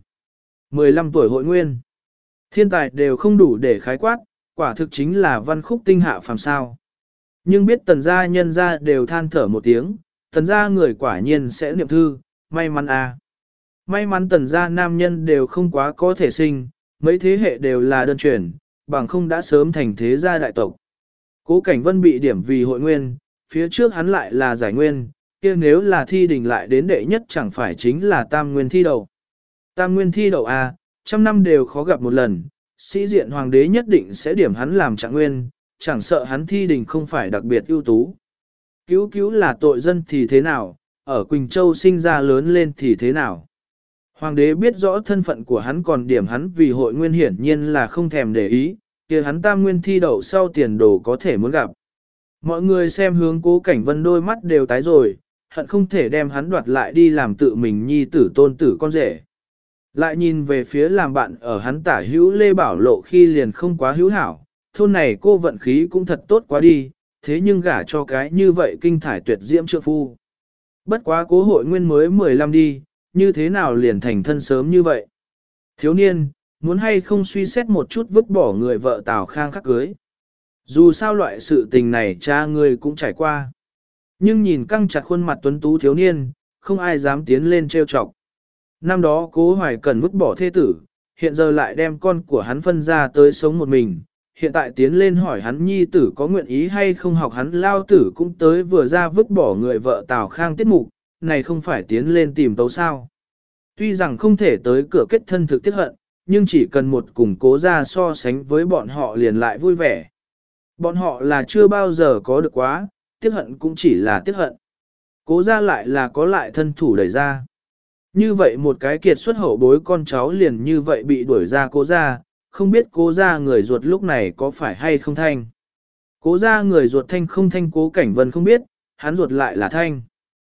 15 tuổi hội nguyên. Thiên tài đều không đủ để khái quát, quả thực chính là văn khúc tinh hạ phàm sao. Nhưng biết tần gia nhân gia đều than thở một tiếng, tần gia người quả nhiên sẽ niệm thư, may mắn à. May mắn tần gia nam nhân đều không quá có thể sinh, mấy thế hệ đều là đơn truyền, bằng không đã sớm thành thế gia đại tộc. Cố Cảnh Vân bị điểm vì hội nguyên, phía trước hắn lại là giải nguyên, kia nếu là thi đình lại đến đệ nhất chẳng phải chính là tam nguyên thi đậu. Tam nguyên thi đậu à, trăm năm đều khó gặp một lần, sĩ diện hoàng đế nhất định sẽ điểm hắn làm trạng nguyên, chẳng sợ hắn thi đình không phải đặc biệt ưu tú. Cứu cứu là tội dân thì thế nào, ở Quỳnh Châu sinh ra lớn lên thì thế nào. Hoàng đế biết rõ thân phận của hắn còn điểm hắn vì hội nguyên hiển nhiên là không thèm để ý, kia hắn tam nguyên thi đậu sau tiền đồ có thể muốn gặp. Mọi người xem hướng Cố Cảnh Vân đôi mắt đều tái rồi, hận không thể đem hắn đoạt lại đi làm tự mình nhi tử tôn tử con rể. Lại nhìn về phía làm bạn ở hắn tả hữu Lê Bảo Lộ khi liền không quá hữu hảo, thôn này cô vận khí cũng thật tốt quá đi, thế nhưng gả cho cái như vậy kinh thải tuyệt diễm trượng phu. Bất quá Cố hội nguyên mới 15 đi, như thế nào liền thành thân sớm như vậy. Thiếu niên, muốn hay không suy xét một chút vứt bỏ người vợ Tào Khang khắc cưới. Dù sao loại sự tình này cha ngươi cũng trải qua. Nhưng nhìn căng chặt khuôn mặt tuấn tú thiếu niên, không ai dám tiến lên trêu chọc. Năm đó Cố Hoài Cần vứt bỏ thê tử, hiện giờ lại đem con của hắn phân ra tới sống một mình. Hiện tại tiến lên hỏi hắn nhi tử có nguyện ý hay không học hắn lao tử cũng tới vừa ra vứt bỏ người vợ Tào Khang tiết mục, này không phải tiến lên tìm tấu sao. Tuy rằng không thể tới cửa kết thân thực tiết hận, nhưng chỉ cần một cùng Cố ra so sánh với bọn họ liền lại vui vẻ. Bọn họ là chưa bao giờ có được quá, tiếc hận cũng chỉ là tiếc hận. Cố ra lại là có lại thân thủ đẩy ra. Như vậy một cái kiệt xuất hậu bối con cháu liền như vậy bị đuổi ra cố ra, không biết cố ra người ruột lúc này có phải hay không thanh. Cố ra người ruột thanh không thanh Cố Cảnh Vân không biết, hắn ruột lại là thanh.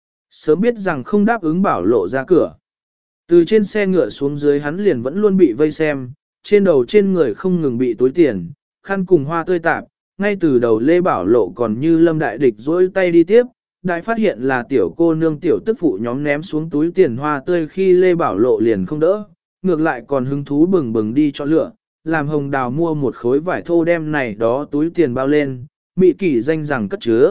Sớm biết rằng không đáp ứng Bảo Lộ ra cửa. Từ trên xe ngựa xuống dưới hắn liền vẫn luôn bị vây xem, trên đầu trên người không ngừng bị túi tiền, khăn cùng hoa tươi tạp, ngay từ đầu Lê Bảo Lộ còn như lâm đại địch dỗi tay đi tiếp, đại phát hiện là tiểu cô nương tiểu tức phụ nhóm ném xuống túi tiền hoa tươi khi Lê Bảo Lộ liền không đỡ, ngược lại còn hứng thú bừng bừng đi cho lựa, làm Hồng Đào mua một khối vải thô đem này đó túi tiền bao lên, mị kỷ danh rằng cất chứa.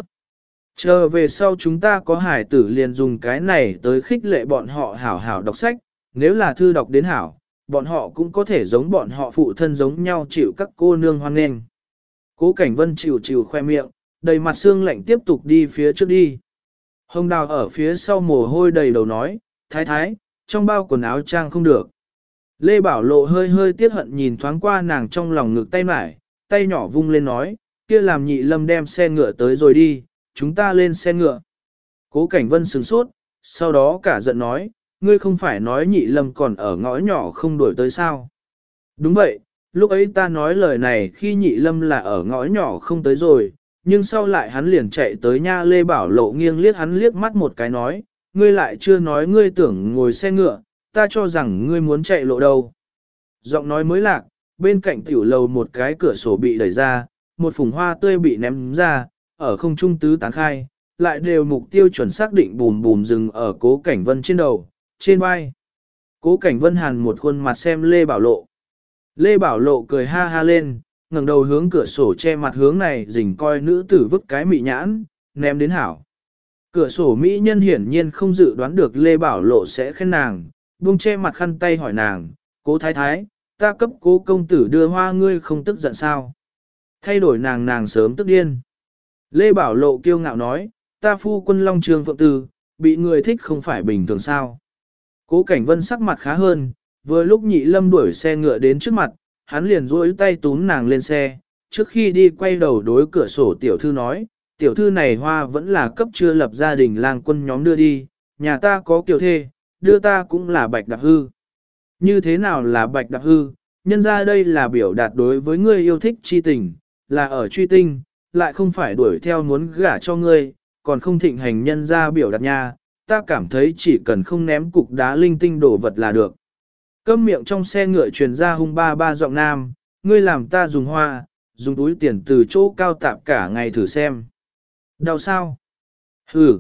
Chờ về sau chúng ta có hải tử liền dùng cái này tới khích lệ bọn họ hảo hảo đọc sách, nếu là thư đọc đến hảo, bọn họ cũng có thể giống bọn họ phụ thân giống nhau chịu các cô nương hoan nghênh. Cố Cảnh Vân chịu chịu khoe miệng, đầy mặt xương lạnh tiếp tục đi phía trước đi. Hồng Đào ở phía sau mồ hôi đầy đầu nói, thái thái, trong bao quần áo trang không được. Lê Bảo Lộ hơi hơi tiếc hận nhìn thoáng qua nàng trong lòng ngực tay mải, tay nhỏ vung lên nói, kia làm Nhị Lâm đem xe ngựa tới rồi đi, chúng ta lên xe ngựa. Cố Cảnh Vân sửng sốt, sau đó cả giận nói, ngươi không phải nói Nhị Lâm còn ở ngõ nhỏ không đuổi tới sao. Đúng vậy, lúc ấy ta nói lời này khi Nhị Lâm là ở ngõ nhỏ không tới rồi, nhưng sau lại hắn liền chạy tới nha. Lê Bảo Lộ nghiêng liếc hắn liếc mắt một cái nói, ngươi lại chưa nói ngươi tưởng ngồi xe ngựa, ta cho rằng ngươi muốn chạy lộ đâu. Giọng nói mới lạc, bên cạnh tiểu lầu một cái cửa sổ bị đẩy ra, một phùng hoa tươi bị ném ra, ở không trung tứ tán khai, lại đều mục tiêu chuẩn xác định bùm bùm dừng ở Cố Cảnh Vân trên đầu, trên vai. Cố Cảnh Vân hàn một khuôn mặt xem Lê Bảo Lộ. Lê Bảo Lộ cười ha ha lên, ngẩng đầu hướng cửa sổ che mặt hướng này rình coi nữ tử vứt cái mị nhãn, ném đến hảo. Cửa sổ mỹ nhân hiển nhiên không dự đoán được Lê Bảo Lộ sẽ khen nàng, buông che mặt khăn tay hỏi nàng, Cố thái thái, ta cấp Cố công tử đưa hoa ngươi không tức giận sao? Thay đổi nàng sớm tức điên. Lê Bảo Lộ kiêu ngạo nói, ta phu quân Long Trường Phượng Tư, bị người thích không phải bình thường sao? Cố Cảnh Vân sắc mặt khá hơn, vừa lúc Nhị Lâm đuổi xe ngựa đến trước mặt, hắn liền duỗi tay túm nàng lên xe, trước khi đi quay đầu đối cửa sổ tiểu thư nói, tiểu thư này hoa vẫn là cấp chưa lập gia đình lang quân nhóm đưa đi, nhà ta có kiều thê, đưa ta cũng là bạch đạp hư. Như thế nào là bạch đạp hư? Nhân ra đây là biểu đạt đối với ngươi yêu thích chi tình, là ở truy tinh, lại không phải đuổi theo muốn gả cho ngươi, còn không thịnh hành nhân ra biểu đạt nha, ta cảm thấy chỉ cần không ném cục đá linh tinh đổ vật là được. Câm miệng trong xe ngựa truyền ra hung ba ba giọng nam, ngươi làm ta dùng hoa, dùng túi tiền từ chỗ cao tạp cả ngày thử xem. Đau sao? Hừ.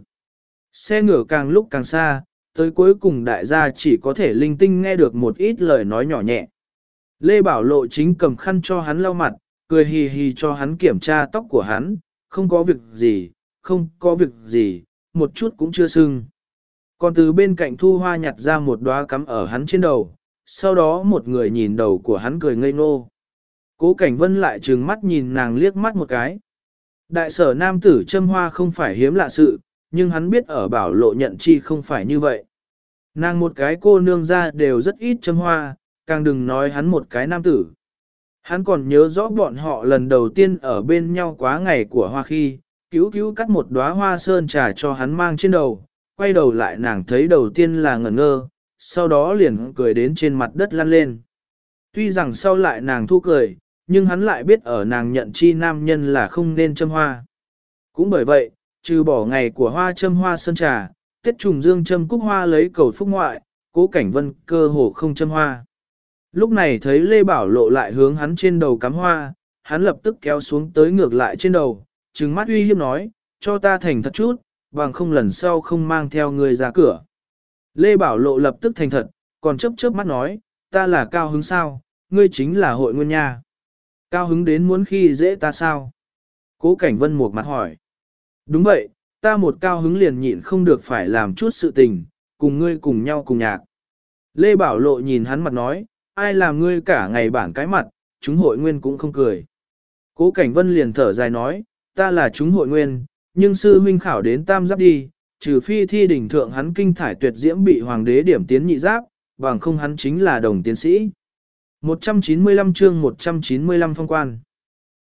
Xe ngựa càng lúc càng xa, tới cuối cùng đại gia chỉ có thể linh tinh nghe được một ít lời nói nhỏ nhẹ. Lê Bảo Lộ chính cầm khăn cho hắn lau mặt, cười hì hì cho hắn kiểm tra tóc của hắn, không có việc gì, không có việc gì, một chút cũng chưa sưng. Còn từ bên cạnh Thu Hoa nhặt ra một đóa cắm ở hắn trên đầu, sau đó một người nhìn đầu của hắn cười ngây ngô. Cố Cảnh Vân lại trừng mắt nhìn nàng liếc mắt một cái. Đại sở nam tử châm hoa không phải hiếm lạ sự, nhưng hắn biết ở Bảo Lộ nhận chi không phải như vậy. Nàng một cái cô nương ra đều rất ít châm hoa, càng đừng nói hắn một cái nam tử. Hắn còn nhớ rõ bọn họ lần đầu tiên ở bên nhau quá ngày của hoa khi, cứu cứu cắt một đóa hoa sơn trà cho hắn mang trên đầu, quay đầu lại nàng thấy đầu tiên là ngẩn ngơ, sau đó liền cười đến trên mặt đất lăn lên. Tuy rằng sau lại nàng thu cười, nhưng hắn lại biết ở nàng nhận chi nam nhân là không nên châm hoa. Cũng bởi vậy, trừ bỏ ngày của hoa châm hoa sơn trà, Tết trùng dương châm cúc hoa lấy cầu phúc ngoại, Cố Cảnh Vân cơ hồ không châm hoa. Lúc này thấy Lê Bảo Lộ lại hướng hắn trên đầu cắm hoa, hắn lập tức kéo xuống tới ngược lại trên đầu, trừng mắt uy hiếp nói, cho ta thành thật chút, bằng không lần sau không mang theo người ra cửa. Lê Bảo Lộ lập tức thành thật, còn chớp mắt nói, ta là cao hứng sao, ngươi chính là hội nguyên nha. Cao hứng đến muốn khi dễ ta sao? Cố Cảnh Vân một mặt hỏi. Đúng vậy, ta một cao hứng liền nhịn không được phải làm chút sự tình, cùng ngươi cùng nhau cùng nhạc. Lê Bảo Lộ nhìn hắn mặt nói, ai làm ngươi cả ngày bản cái mặt, chúng hội nguyên cũng không cười. Cố Cảnh Vân liền thở dài nói, ta là chúng hội nguyên, nhưng sư huynh khảo đến tam giáp đi, trừ phi thi đỉnh thượng hắn kinh thải tuyệt diễm bị hoàng đế điểm tiến nhị giáp, bằng không hắn chính là đồng tiến sĩ. 195 chương 195 phong quan.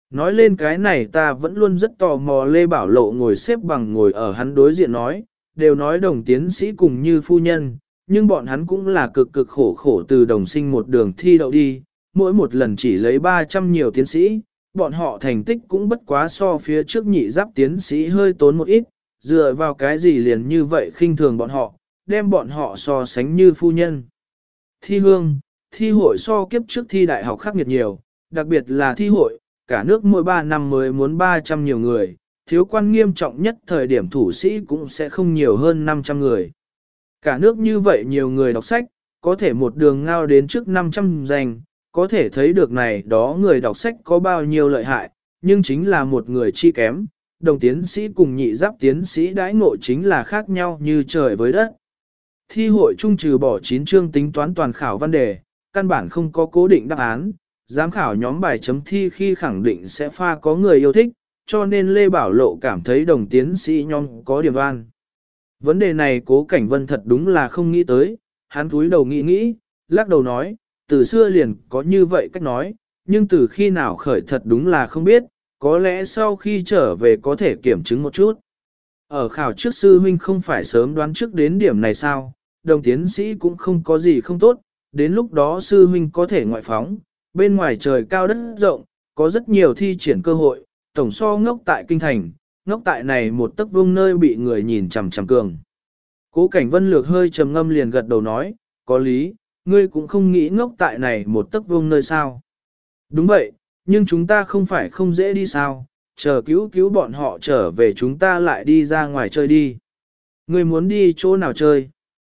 Nói lên cái này ta vẫn luôn rất tò mò. Lê Bảo Lộ ngồi xếp bằng ngồi ở hắn đối diện nói, đều nói Đồng tiến sĩ cùng như phu nhân, nhưng bọn hắn cũng là cực cực khổ khổ từ đồng sinh một đường thi đậu đi, mỗi một lần chỉ lấy 300 nhiều tiến sĩ, bọn họ thành tích cũng bất quá so phía trước nhị giáp tiến sĩ hơi tốn một ít, dựa vào cái gì liền như vậy khinh thường bọn họ, đem bọn họ so sánh như phu nhân. Thi hương, thi hội so kiếp trước thi đại học khắc nghiệt nhiều, đặc biệt là thi hội, cả nước mỗi 3 năm mới muốn 300 nhiều người, thiếu quan nghiêm trọng nhất thời điểm thủ sĩ cũng sẽ không nhiều hơn 500 người. Cả nước như vậy nhiều người đọc sách, có thể một đường ngao đến trước 500 danh, có thể thấy được này đó người đọc sách có bao nhiêu lợi hại, nhưng chính là một người chi kém, đồng tiến sĩ cùng nhị giáp tiến sĩ đãi ngộ chính là khác nhau như trời với đất. Thi hội trung trừ bỏ 9 chương tính toán toàn khảo văn đề, căn bản không có cố định đáp án, giám khảo nhóm bài chấm thi khi khẳng định sẽ pha có người yêu thích, cho nên Lê Bảo Lộ cảm thấy đồng tiến sĩ nhóm có điểm oan. Vấn đề này Cố Cảnh Vân thật đúng là không nghĩ tới, hắn cúi đầu nghĩ, lắc đầu nói, từ xưa liền có như vậy cách nói, nhưng từ khi nào khởi thật đúng là không biết, có lẽ sau khi trở về có thể kiểm chứng một chút. Ở khảo trước sư huynh không phải sớm đoán trước đến điểm này sao, đồng tiến sĩ cũng không có gì không tốt, đến lúc đó sư huynh có thể ngoại phóng, bên ngoài trời cao đất rộng, có rất nhiều thi triển cơ hội, tổng so ngốc tại kinh thành, ngốc tại này một tấc vuông nơi bị người nhìn chằm chằm cường. Cố Cảnh Vân lược hơi trầm ngâm liền gật đầu nói, có lý, ngươi cũng không nghĩ ngốc tại này một tấc vuông nơi sao. Đúng vậy, nhưng chúng ta không phải không dễ đi sao, chờ cứu bọn họ trở về chúng ta lại đi ra ngoài chơi đi. Ngươi muốn đi chỗ nào chơi?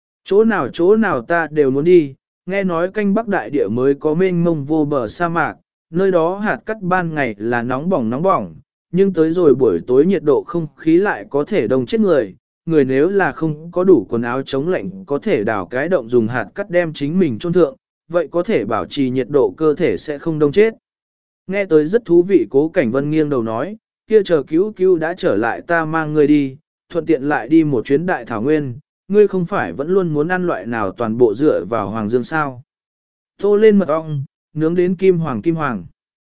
Chỗ nào ta đều muốn đi, nghe nói canh Bắc Đại Địa mới có mênh mông vô bờ sa mạc, nơi đó hạt cắt ban ngày là nóng bỏng, nhưng tới rồi buổi tối nhiệt độ không khí lại có thể đông chết người. Người nếu là không có đủ quần áo chống lạnh có thể đào cái động dùng hạt cắt đem chính mình chôn thượng, vậy có thể bảo trì nhiệt độ cơ thể sẽ không đông chết. Nghe tới rất thú vị. Cố Cảnh Vân nghiêng đầu nói, kia chờ cứu đã trở lại ta mang ngươi đi, thuận tiện lại đi một chuyến đại thảo nguyên, ngươi không phải vẫn luôn muốn ăn loại nào toàn bộ dựa vào hoàng dương sao. Tô lên mật ong, nướng đến kim hoàng.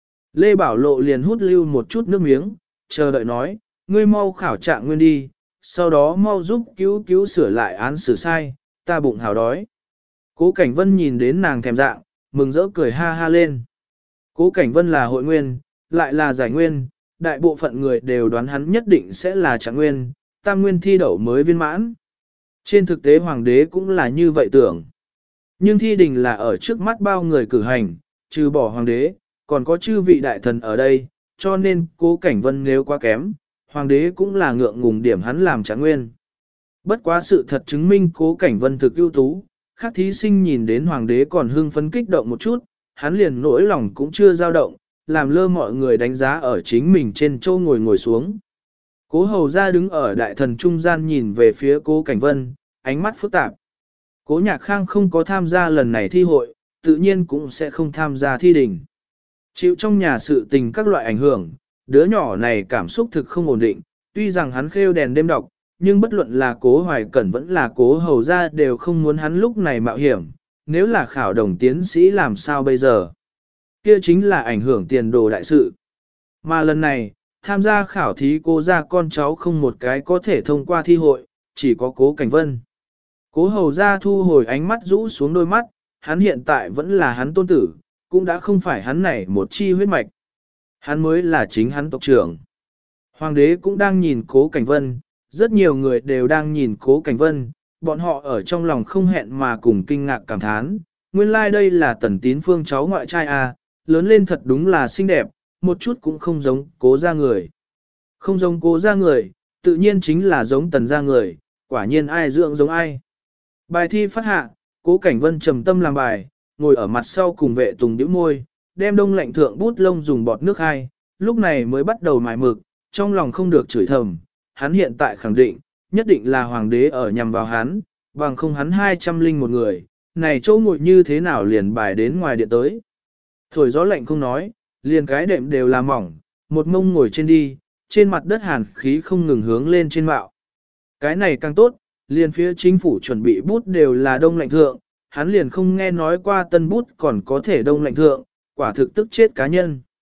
Lê Bảo Lộ liền hút lưu một chút nước miếng, chờ đợi nói, ngươi mau khảo trạng nguyên đi, sau đó mau giúp cứu sửa lại án xử sai, ta bụng hào đói. Cố Cảnh Vân nhìn đến nàng thèm dạng, mừng rỡ cười ha ha lên. Cố Cảnh Vân là hội nguyên, lại là giải nguyên, đại bộ phận người đều đoán hắn nhất định sẽ là trạng nguyên, tam nguyên thi đậu mới viên mãn. Trên thực tế hoàng đế cũng là như vậy tưởng. Nhưng thi đình là ở trước mắt bao người cử hành, trừ bỏ hoàng đế, còn có chư vị đại thần ở đây, cho nên Cố Cảnh Vân nếu quá kém, hoàng đế cũng là ngượng ngùng điểm hắn làm trạng nguyên. Bất quá sự thật chứng minh Cố Cảnh Vân thực ưu tú, khác thí sinh nhìn đến hoàng đế còn hưng phấn kích động một chút, hắn liền nỗi lòng cũng chưa dao động, làm lơ mọi người đánh giá ở chính mình trên châu ngồi xuống. Cố hầu ra đứng ở đại thần trung gian nhìn về phía Cố Cảnh Vân, ánh mắt phức tạp. Cố Nhạc Khang không có tham gia lần này thi hội, tự nhiên cũng sẽ không tham gia thi đình. Chịu trong nhà sự tình các loại ảnh hưởng, đứa nhỏ này cảm xúc thực không ổn định, tuy rằng hắn khêu đèn đêm đọc, nhưng bất luận là Cố Hoài Cẩn vẫn là Cố hầu ra đều không muốn hắn lúc này mạo hiểm, nếu là khảo đồng tiến sĩ làm sao bây giờ? Kia chính là ảnh hưởng tiền đồ đại sự. Mà lần này, tham gia khảo thí Cố gia con cháu không một cái có thể thông qua thi hội, chỉ có Cố Cảnh Vân. Cố hầu ra thu hồi ánh mắt rũ xuống đôi mắt, hắn hiện tại vẫn là hắn tôn tử, cũng đã không phải hắn này một chi huyết mạch. Hắn mới là chính hắn tộc trưởng. Hoàng đế cũng đang nhìn Cố Cảnh Vân, rất nhiều người đều đang nhìn Cố Cảnh Vân, bọn họ ở trong lòng không hẹn mà cùng kinh ngạc cảm thán. Nguyên lai like đây là Tần Tín Phương cháu ngoại trai à, lớn lên thật đúng là xinh đẹp, một chút cũng không giống Cố gia người. Không giống Cố gia người, tự nhiên chính là giống Tần gia người, quả nhiên ai dưỡng giống ai. Bài thi phát hạ, Cố Cảnh Vân trầm tâm làm bài, ngồi ở mặt sau cùng vệ tùng nhíu môi, đem đông lạnh thượng bút lông dùng bọt nước hai, lúc này mới bắt đầu mài mực, trong lòng không được chửi thầm, hắn hiện tại khẳng định, nhất định là hoàng đế ở nhằm vào hắn, bằng không hắn 201 người, này chỗ ngồi như thế nào liền bài đến ngoài điện tới. Thổi gió lạnh không nói, liền cái đệm đều là mỏng, một mông ngồi trên đi, trên mặt đất hàn khí không ngừng hướng lên trên mạo. Cái này càng tốt, liền phía chính phủ chuẩn bị bút đều là đông lạnh thượng, hắn liền không nghe nói qua tân bút còn có thể đông lạnh thượng, quả thực tức chết cá nhân.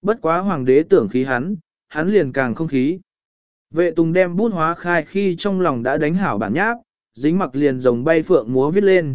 Bất quá hoàng đế tưởng khí hắn liền càng không khí. Vệ Tùng đem bút hóa khai khi trong lòng đã đánh hảo bản nháp, dính mặc liền rồng bay phượng múa viết lên,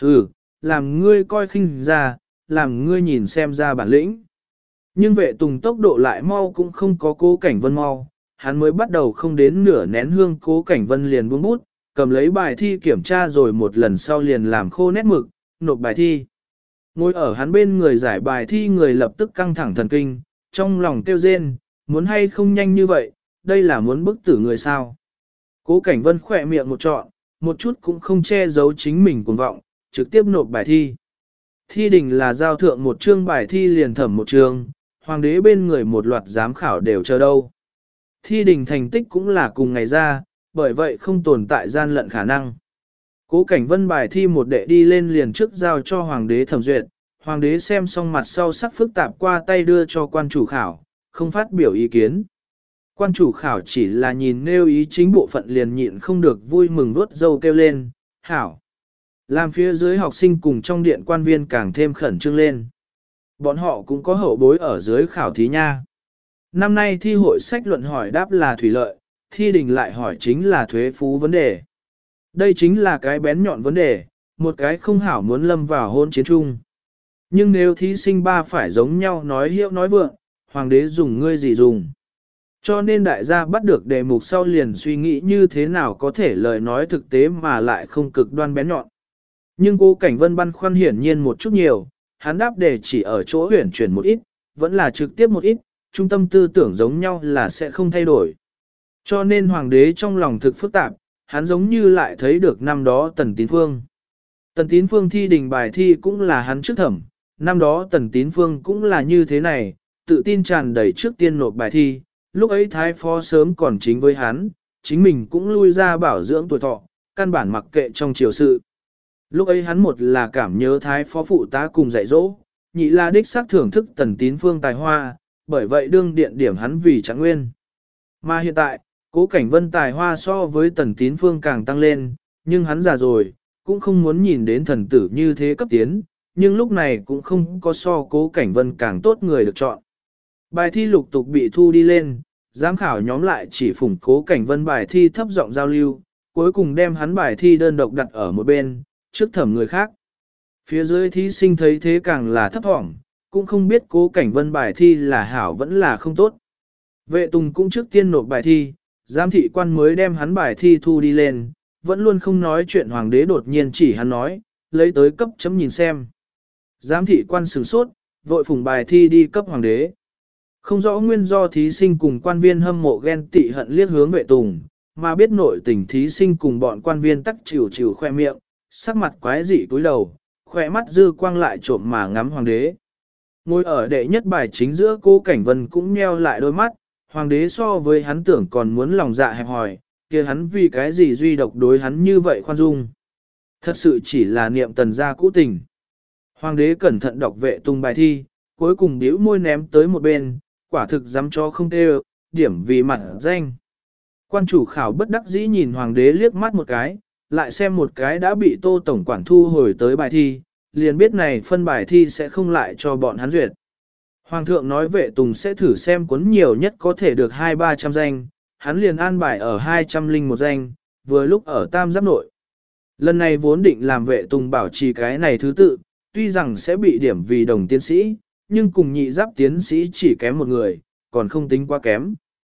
làm ngươi coi khinh ra, làm ngươi nhìn xem ra bản lĩnh. Nhưng Vệ Tùng tốc độ lại mau cũng không có Cố Cảnh Vân mau, hắn mới bắt đầu không đến nửa nén hương Cố Cảnh Vân liền buông bút, cầm lấy bài thi kiểm tra rồi một lần sau liền làm khô nét mực, nộp bài thi. Ngồi ở hắn bên người giải bài thi người lập tức căng thẳng thần kinh, trong lòng kêu rên, muốn hay không nhanh như vậy, đây là muốn bức tử người sao. Cố Cảnh Vân khỏe miệng một trọn, một chút cũng không che giấu chính mình cuồng vọng, trực tiếp nộp bài thi. Thi đình là giao thượng một chương bài thi liền thẩm một chương, hoàng đế bên người một loạt giám khảo đều chờ đâu. Thi đình thành tích cũng là cùng ngày ra, bởi vậy không tồn tại gian lận khả năng. Cố Cảnh Vân bài thi một đệ đi lên liền trước giao cho hoàng đế thẩm duyệt, hoàng đế xem xong mặt sau sắc phức tạp qua tay đưa cho quan chủ khảo, không phát biểu ý kiến. Quan chủ khảo chỉ là nhìn nêu ý chính bộ phận liền nhịn không được vui mừng vuốt râu kêu lên, hảo. Làm phía dưới học sinh cùng trong điện quan viên càng thêm khẩn trương lên. Bọn họ cũng có hậu bối ở dưới khảo thí nha. Năm nay thi hội sách luận hỏi đáp là thủy lợi, thi đình lại hỏi chính là thuế phú vấn đề. Đây chính là cái bén nhọn vấn đề, một cái không hảo muốn lâm vào hôn chiến chung. Nhưng nếu thí sinh ba phải giống nhau nói hiệu nói vượng, hoàng đế dùng ngươi gì dùng. Cho nên đại gia bắt được đề mục sau liền suy nghĩ như thế nào có thể lời nói thực tế mà lại không cực đoan bén nhọn. Nhưng Cố Cảnh Vân băn khoăn hiển nhiên một chút nhiều, hắn đáp đề chỉ ở chỗ huyển chuyển một ít, vẫn là trực tiếp một ít, trung tâm tư tưởng giống nhau là sẽ không thay đổi. Cho nên hoàng đế trong lòng thực phức tạp, hắn giống như lại thấy được năm đó Tần Tín Phương. Tần Tín Phương thi đình bài thi cũng là hắn trước thẩm, năm đó Tần Tín Phương cũng là như thế này, tự tin tràn đầy trước tiên nộp bài thi, lúc ấy thái phó sớm còn chính với hắn, chính mình cũng lui ra bảo dưỡng tuổi thọ, căn bản mặc kệ trong triều sự. Lúc ấy hắn một là cảm nhớ thái phó phụ tá cùng dạy dỗ, nhị là đích xác thưởng thức Tần Tín Phương tài hoa, bởi vậy đương điện điểm hắn vì Trạng Nguyên. Mà hiện tại, Cố Cảnh Vân tài hoa so với Tần Tín Phương càng tăng lên, nhưng hắn già rồi, cũng không muốn nhìn đến thần tử như thế cấp tiến, nhưng lúc này cũng không có so Cố Cảnh Vân càng tốt người được chọn. Bài thi lục tục bị thu đi lên, giám khảo nhóm lại chỉ phủng Cố Cảnh Vân bài thi thấp giọng giao lưu, cuối cùng đem hắn bài thi đơn độc đặt ở một bên, trước thẩm người khác. Phía dưới thí sinh thấy thế càng là thấp thỏm, cũng không biết Cố Cảnh Vân bài thi là hảo vẫn là không tốt. Vệ Tùng cũng trước tiên nộp bài thi, giám thị quan mới đem hắn bài thi thu đi lên, vẫn luôn không nói chuyện hoàng đế đột nhiên chỉ hắn nói, lấy tới cấp chấm nhìn xem. Giám thị quan sửng sốt, vội phủng bài thi đi cấp hoàng đế. Không rõ nguyên do thí sinh cùng quan viên hâm mộ ghen tị hận liếc hướng Vệ Tùng, mà biết nội tình thí sinh cùng bọn quan viên tắc chịu chịu khoe miệng, sắc mặt quái dị cúi đầu, khoe mắt dư quang lại trộm mà ngắm hoàng đế. Ngồi ở đệ nhất bài chính giữa Cố Cảnh Vân cũng nheo lại đôi mắt, hoàng đế so với hắn tưởng còn muốn lòng dạ hẹp hòi, kia hắn vì cái gì duy độc đối hắn như vậy khoan dung. Thật sự chỉ là niệm Tần gia cũ tình. Hoàng đế cẩn thận đọc Vệ Tùng bài thi, cuối cùng bĩu môi ném tới một bên, quả thực dám cho không tê điểm vì mặt danh. Quan chủ khảo bất đắc dĩ nhìn hoàng đế liếc mắt một cái, lại xem một cái đã bị Tô tổng quản thu hồi tới bài thi, liền biết này phân bài thi sẽ không lại cho bọn hắn duyệt. Hoàng thượng nói Vệ Tùng sẽ thử xem cuốn nhiều nhất có thể được 200-300 danh, hắn liền an bài ở 201 danh, vừa lúc ở Tam Giáp nội. Lần này vốn định làm Vệ Tùng bảo trì cái này thứ tự, tuy rằng sẽ bị điểm vì đồng tiến sĩ, nhưng cùng nhị giáp tiến sĩ chỉ kém một người, còn không tính quá kém.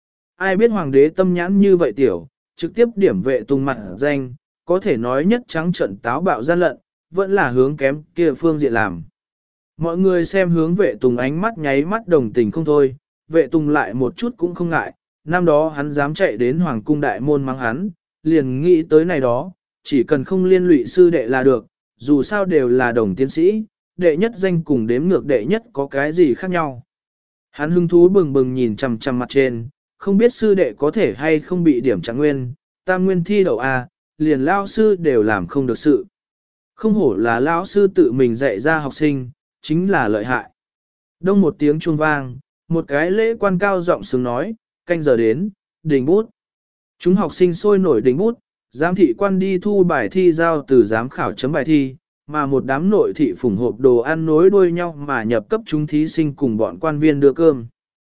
Ai biết hoàng đế tâm nhãn như vậy tiểu, trực tiếp điểm Vệ Tùng mặt danh, có thể nói nhất trắng trận táo bạo gian lận, vẫn là hướng kém kia phương diện làm. Mọi người xem hướng Vệ Tùng ánh mắt nháy mắt đồng tình không thôi, Vệ Tùng lại một chút cũng không ngại, năm đó hắn dám chạy đến Hoàng cung đại môn mắng hắn, liền nghĩ tới này đó, chỉ cần không liên lụy sư đệ là được, dù sao đều là đồng tiến sĩ, đệ nhất danh cùng đếm ngược đệ nhất có cái gì khác nhau. Hắn hứng thú bừng bừng nhìn chằm chằm mặt trên, không biết sư đệ có thể hay không bị điểm Trạng Nguyên, Tam Nguyên thi đậu A, liền lao sư đều làm không được sự. Không hổ là lão sư tự mình dạy ra học sinh, chính là lợi hại. Đông một tiếng chuông vang, một cái lễ quan cao giọng sướng nói, canh giờ đến, đình bút. Chúng học sinh sôi nổi đình bút, giám thị quan đi thu bài thi giao từ giám khảo chấm bài thi, mà một đám nội thị phủng hộp đồ ăn nối đuôi nhau mà nhập cấp chúng thí sinh cùng bọn quan viên đưa cơm.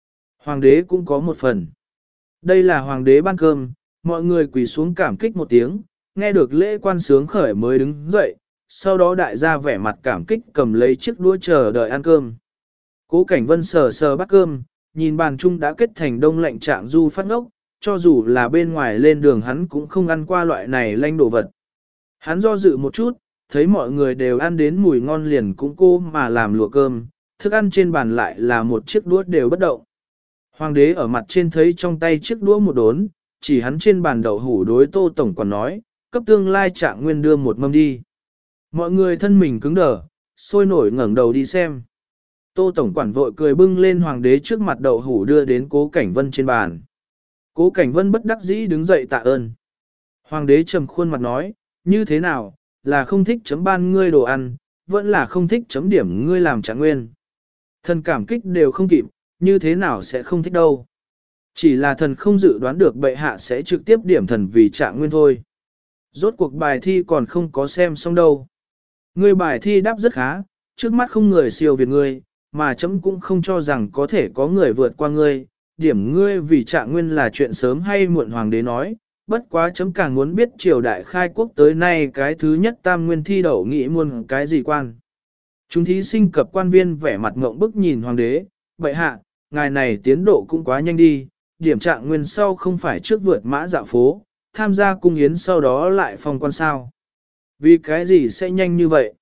Hoàng đế cũng có một phần. Đây là hoàng đế ban cơm, mọi người quỳ xuống cảm kích một tiếng, nghe được lễ quan sướng khởi mới đứng dậy, sau đó đại gia vẻ mặt cảm kích cầm lấy chiếc đũa chờ đợi ăn cơm. Cố Cảnh Vân sờ sờ bát cơm, nhìn bàn chung đã kết thành đông lạnh trạng du phát ngốc, cho dù là bên ngoài lên đường hắn cũng không ăn qua loại này lanh đồ vật. Hắn do dự một chút, thấy mọi người đều ăn đến mùi ngon liền cũng cô mà làm lụa cơm, thức ăn trên bàn lại là một chiếc đũa đều bất động. Hoàng đế ở mặt trên thấy trong tay chiếc đũa một đốn, chỉ hắn trên bàn đậu hủ đối Tô Tổng Quản nói, cấp tương lai Trạng Nguyên đưa một mâm đi. Mọi người thân mình cứng đờ, sôi nổi ngẩng đầu đi xem. Tô Tổng Quản vội cười bưng lên hoàng đế trước mặt đậu hủ đưa đến Cố Cảnh Vân trên bàn. Cố Cảnh Vân bất đắc dĩ đứng dậy tạ ơn. Hoàng đế trầm khuôn mặt nói, như thế nào, là không thích chấm ban ngươi đồ ăn, vẫn là không thích chấm điểm ngươi làm Trạng Nguyên. Thần cảm kích đều không kịp, như thế nào sẽ không thích đâu. Chỉ là thần không dự đoán được bệ hạ sẽ trực tiếp điểm thần vì Trạng Nguyên thôi. Rốt cuộc bài thi còn không có xem xong đâu. Ngươi bài thi đáp rất khá, trước mắt không người siêu việt ngươi, mà chấm cũng không cho rằng có thể có người vượt qua ngươi. Điểm ngươi vì Trạng Nguyên là chuyện sớm hay muộn hoàng đế nói, bất quá chấm càng muốn biết triều đại khai quốc tới nay cái thứ nhất tam nguyên thi đậu nghĩ muôn cái gì quan. Chúng thí sinh cập quan viên vẻ mặt ngộng bức nhìn hoàng đế, bệ hạ, ngài này tiến độ cũng quá nhanh đi, điểm Trạng Nguyên sau không phải trước vượt mã dạo phố, tham gia cung yến sau đó lại phong quan sao. Vì cái gì sẽ nhanh như vậy?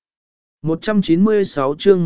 196 chương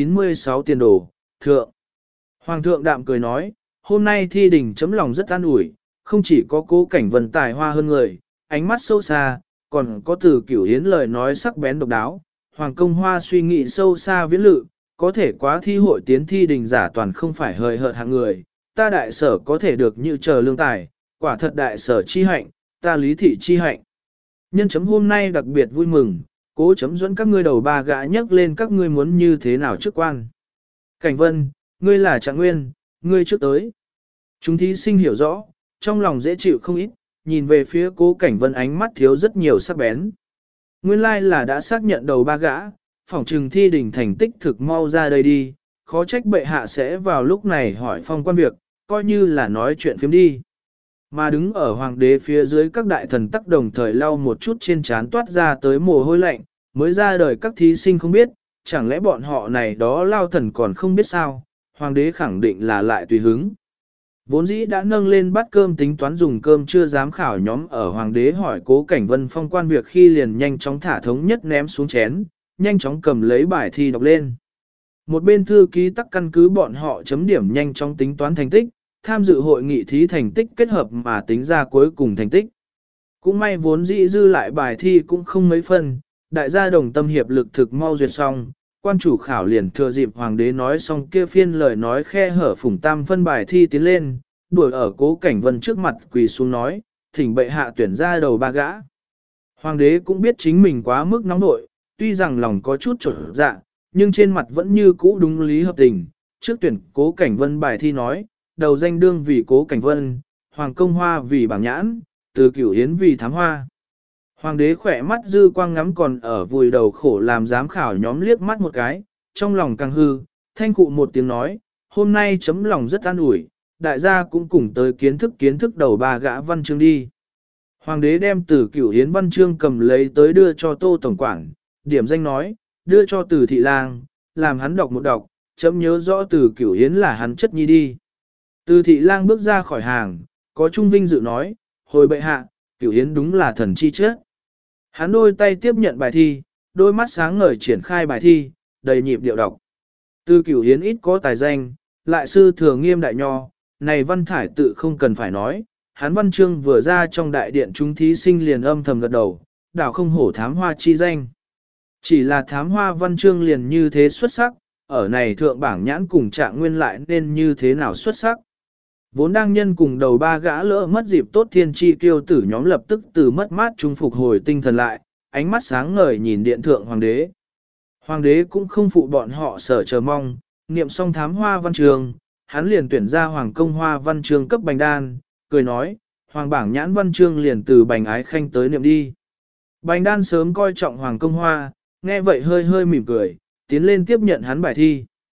196 tiền đồ, thượng. Hoàng thượng đạm cười nói, hôm nay thi đình chấm lòng rất an ủi, không chỉ có Cố Cảnh Vân tài hoa hơn người, ánh mắt sâu xa, còn có từ Cửu Hiến lời nói sắc bén độc đáo, Hoàng Công Hoa suy nghĩ sâu xa viễn lự, có thể quá thi hội tiến thi đình giả toàn không phải hời hợt hạng người, ta đại sở có thể được như chờ lương tài, quả thật đại sở chi hạnh, ta lý thị chi hạnh. Nhân chấm hôm nay đặc biệt vui mừng, Cố chấm dẫn các ngươi đầu ba gã nhấc lên các ngươi muốn như thế nào trước quan. Cảnh Vân, ngươi là Trạng Nguyên, ngươi trước tới. Chúng thí sinh hiểu rõ, trong lòng dễ chịu không ít, nhìn về phía Cố Cảnh Vân ánh mắt thiếu rất nhiều sắc bén. Nguyên lai là đã xác nhận đầu ba gã, phỏng trừng thi đình thành tích thực mau ra đây đi, khó trách bệ hạ sẽ vào lúc này hỏi phong quan việc, coi như là nói chuyện phiếm đi. Mà đứng ở hoàng đế phía dưới các đại thần tắc đồng thời lau một chút trên trán toát ra tới mồ hôi lạnh, mới ra đời các thí sinh không biết, chẳng lẽ bọn họ này đó lao thần còn không biết sao, hoàng đế khẳng định là lại tùy hứng. Vốn dĩ đã nâng lên bát cơm tính toán dùng cơm chưa dám khảo nhóm ở hoàng đế hỏi Cố Cảnh Vân phong quan việc khi liền nhanh chóng thả thống nhất ném xuống chén, nhanh chóng cầm lấy bài thi đọc lên. Một bên thư ký tắc căn cứ bọn họ chấm điểm nhanh chóng tính toán thành tích, tham dự hội nghị thí thành tích kết hợp mà tính ra cuối cùng thành tích. Cũng may vốn dĩ dư lại bài thi cũng không mấy phân, đại gia đồng tâm hiệp lực thực mau duyệt xong, quan chủ khảo liền thừa dịp hoàng đế nói xong kia phiên lời nói khe hở phủng tam phân bài thi tiến lên, đuổi ở Cố Cảnh Vân trước mặt quỳ xuống nói, thỉnh bệ hạ tuyển ra đầu ba gã. Hoàng đế cũng biết chính mình quá mức nóng nội, tuy rằng lòng có chút trở dạ, nhưng trên mặt vẫn như cũ đúng lý hợp tình, trước tuyển Cố Cảnh Vân bài thi nói, đầu danh đương vì Cố Cảnh Vân, Hoàng Công Hoa vì Bảng Nhãn, Từ Cửu Hiến vì Thám Hoa. Hoàng đế khỏe mắt dư quang ngắm còn ở vùi đầu khổ làm giám khảo nhóm liếc mắt một cái, trong lòng càng hư, thanh cụ một tiếng nói, hôm nay chấm lòng rất an ủi, đại gia cũng cùng tới kiến thức đầu ba gã văn chương đi. Hoàng đế đem Từ Cửu Hiến văn chương cầm lấy tới đưa cho Tô Tổng Quản, điểm danh nói, đưa cho Từ Thị Lang, làm hắn đọc một đọc, chấm nhớ rõ Từ Cửu Hiến là hắn chất nhi đi. Từ Thị Lang bước ra khỏi hàng, có trung vinh dự nói, hồi bệ hạ, Cửu Hiến đúng là thần chi chết. Hắn đôi tay tiếp nhận bài thi, đôi mắt sáng ngời triển khai bài thi, đầy nhịp điệu đọc. Từ Cửu Hiến ít có tài danh, lại sư thừa nghiêm đại nho, này văn thải tự không cần phải nói, hắn văn chương vừa ra trong đại điện chúng thí sinh liền âm thầm gật đầu, đảo không hổ thám hoa chi danh. Chỉ là thám hoa văn chương liền như thế xuất sắc, ở này thượng bảng nhãn cùng Trạng Nguyên lại nên như thế nào xuất sắc. Vốn đang nhân cùng đầu ba gã lỡ mất dịp tốt thiên chi kiêu tử nhóm lập tức từ mất mát trung phục hồi tinh thần lại, ánh mắt sáng ngời nhìn điện thượng hoàng đế. Hoàng đế cũng không phụ bọn họ sở chờ mong, niệm xong thám hoa văn trường, hắn liền tuyển ra Hoàng Công Hoa văn chương cấp Bành Đan, cười nói, Hoàng Bảng Nhãn văn chương liền từ Bành Ái Khanh tới niệm đi. Bành Đan sớm coi trọng Hoàng Công Hoa, nghe vậy hơi hơi mỉm cười, tiến lên tiếp nhận hắn bài thi.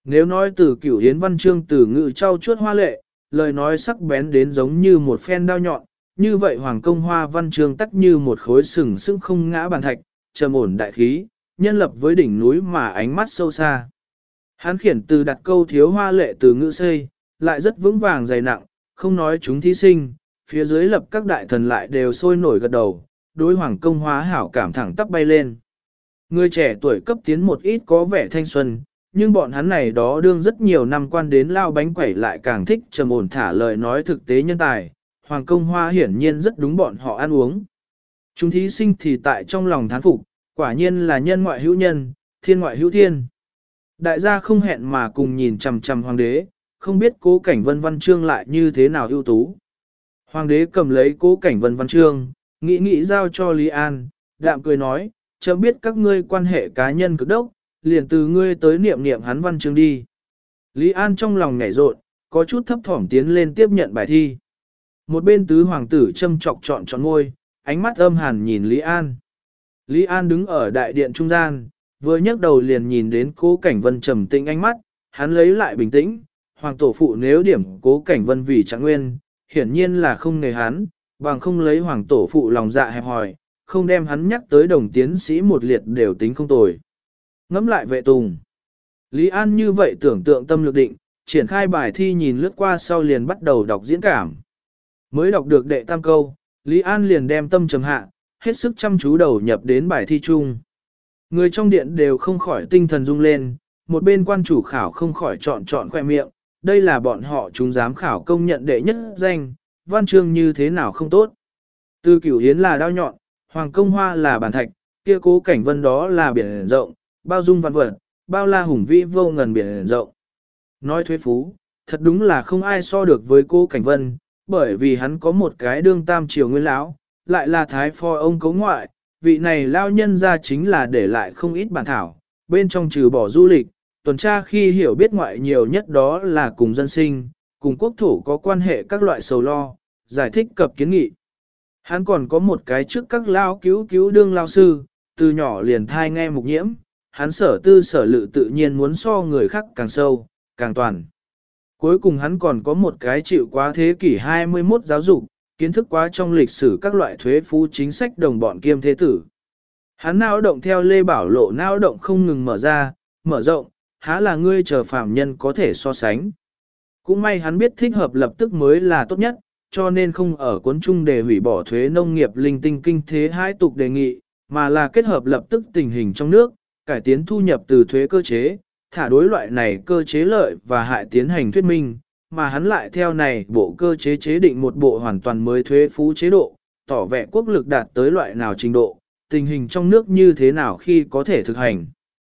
Nếu nói từ Cửu Hiến văn chương từ ngữ trau chuốt hoa lệ, lời nói sắc bén đến giống như một phen đao nhọn, như vậy Hoàng Công Hoa văn chương tắc như một khối sừng sững không ngã bàn thạch, trầm ổn đại khí, nhân lập với đỉnh núi mà ánh mắt sâu xa. Hắn khiển từ đặt câu thiếu hoa lệ từ ngữ xây, lại rất vững vàng dày nặng, không nói chúng thí sinh, phía dưới lập các đại thần lại đều sôi nổi gật đầu, đối Hoàng Công Hoa hảo cảm thẳng tắp bay lên. Người trẻ tuổi cấp tiến một ít có vẻ thanh xuân, nhưng bọn hắn này đó đương rất nhiều năm quan đến lao bánh quẩy lại càng thích trầm ổn thả lời nói thực tế nhân tài. Hoàng Công Hoa hiển nhiên rất đúng bọn họ ăn uống. Chúng thí sinh thì tại trong lòng thán phục, quả nhiên là nhân ngoại hữu nhân, thiên ngoại hữu thiên. Đại gia không hẹn mà cùng nhìn chằm chằm hoàng đế, không biết Cố Cảnh Vân văn chương lại như thế nào ưu tú. Hoàng đế cầm lấy Cố Cảnh Vân văn chương, nghĩ giao cho Lý An, đạm cười nói, chấm biết các ngươi quan hệ cá nhân cực đốc, liền từ ngươi tới niệm niệm hắn văn chương đi. Lý An trong lòng nhảy rộn, có chút thấp thỏm tiến lên tiếp nhận bài thi. Một bên tứ hoàng tử châm chọc chọn ngôi, ánh mắt âm hàn nhìn Lý An. Lý An đứng ở đại điện trung gian, vừa nhấc đầu liền nhìn đến Cố Cảnh Vân trầm tĩnh ánh mắt, hắn lấy lại bình tĩnh, hoàng tổ phụ nếu điểm Cố Cảnh Vân vì trạng nguyên, hiển nhiên là không nề hắn, bằng không lấy hoàng tổ phụ lòng dạ hẹp hòi, không đem hắn nhắc tới đồng tiến sĩ một liệt đều tính không tồi. Ngẫm lại vệ tùng. Lý An như vậy tưởng tượng tâm lực định, triển khai bài thi nhìn lướt qua sau liền bắt đầu đọc diễn cảm. Mới đọc được đệ tam câu, Lý An liền đem tâm trầm hạ, hết sức chăm chú đầu nhập đến bài thi chung. Người trong điện đều không khỏi tinh thần rung lên, một bên quan chủ khảo không khỏi chọn khoe miệng, đây là bọn họ chúng giám khảo công nhận đệ nhất danh, văn chương như thế nào không tốt. Từ Cửu Hiến là đao nhọn, Hoàng Công Hoa là bàn thạch, kia Cố Cảnh Vân đó là biển rộng, bao dung văn vật, bao la hùng vĩ vô ngần biển rộng. Nói thuế phú, thật đúng là không ai so được với Cố Cảnh Vân, bởi vì hắn có một cái đương tam triều nguyên lão, lại là thái phò ông cấu ngoại, vị này lao nhân ra chính là để lại không ít bản thảo, bên trong trừ bỏ du lịch, tuần tra khi hiểu biết ngoại nhiều nhất đó là cùng dân sinh, cùng quốc thổ có quan hệ các loại sầu lo, giải thích cập kiến nghị. Hắn còn có một cái trước các lao cứu đương lao sư, từ nhỏ liền thai nghe mục nhiễm, hắn sở tư sở lự tự nhiên muốn so người khác càng sâu, càng toàn. Cuối cùng hắn còn có một cái chịu quá thế kỷ 21 giáo dục, kiến thức quá trong lịch sử các loại thuế phú chính sách đồng bọn kiêm thế tử. Hắn não động theo Lê Bảo Lộ não động không ngừng mở ra, mở rộng, há là ngươi chờ phàm nhân có thể so sánh. Cũng may hắn biết thích hợp lập tức mới là tốt nhất, cho nên không ở cuốn chung để hủy bỏ thuế nông nghiệp linh tinh kinh thế hai tục đề nghị, mà là kết hợp lập tức tình hình trong nước, cải tiến thu nhập từ thuế cơ chế, thả đối loại này cơ chế lợi và hại tiến hành thuyết minh, mà hắn lại theo này bộ cơ chế chế định một bộ hoàn toàn mới thuế phú chế độ, tỏ vẻ quốc lực đạt tới loại nào trình độ, tình hình trong nước như thế nào khi có thể thực hành.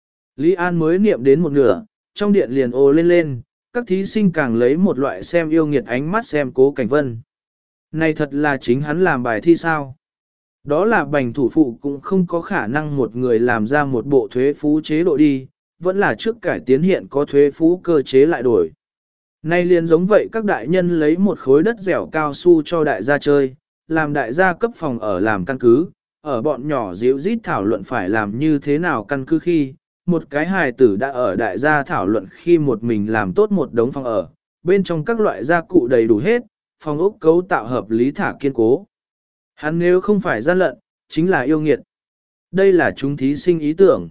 Lý An mới niệm đến một nửa, trong điện liền ồ lên, các thí sinh càng lấy một loại xem yêu nghiệt ánh mắt xem Cố Cảnh Vân. Này thật là chính hắn làm bài thi sao? Đó là bành thủ phụ cũng không có khả năng một người làm ra một bộ thuế phú chế độ đi, vẫn là trước cải tiến hiện có thuế phú cơ chế lại đổi. Nay liền giống vậy các đại nhân lấy một khối đất dẻo cao su cho đại gia chơi, làm đại gia cấp phòng ở làm căn cứ, ở bọn nhỏ díu rít thảo luận phải làm như thế nào căn cứ khi, một cái hài tử đã ở đại gia thảo luận khi một mình làm tốt một đống phòng ở, bên trong các loại gia cụ đầy đủ hết, phòng ốc cấu tạo hợp lý thả kiên cố. Hắn nếu không phải gian lận, chính là yêu nghiệt. Đây là chúng thí sinh ý tưởng.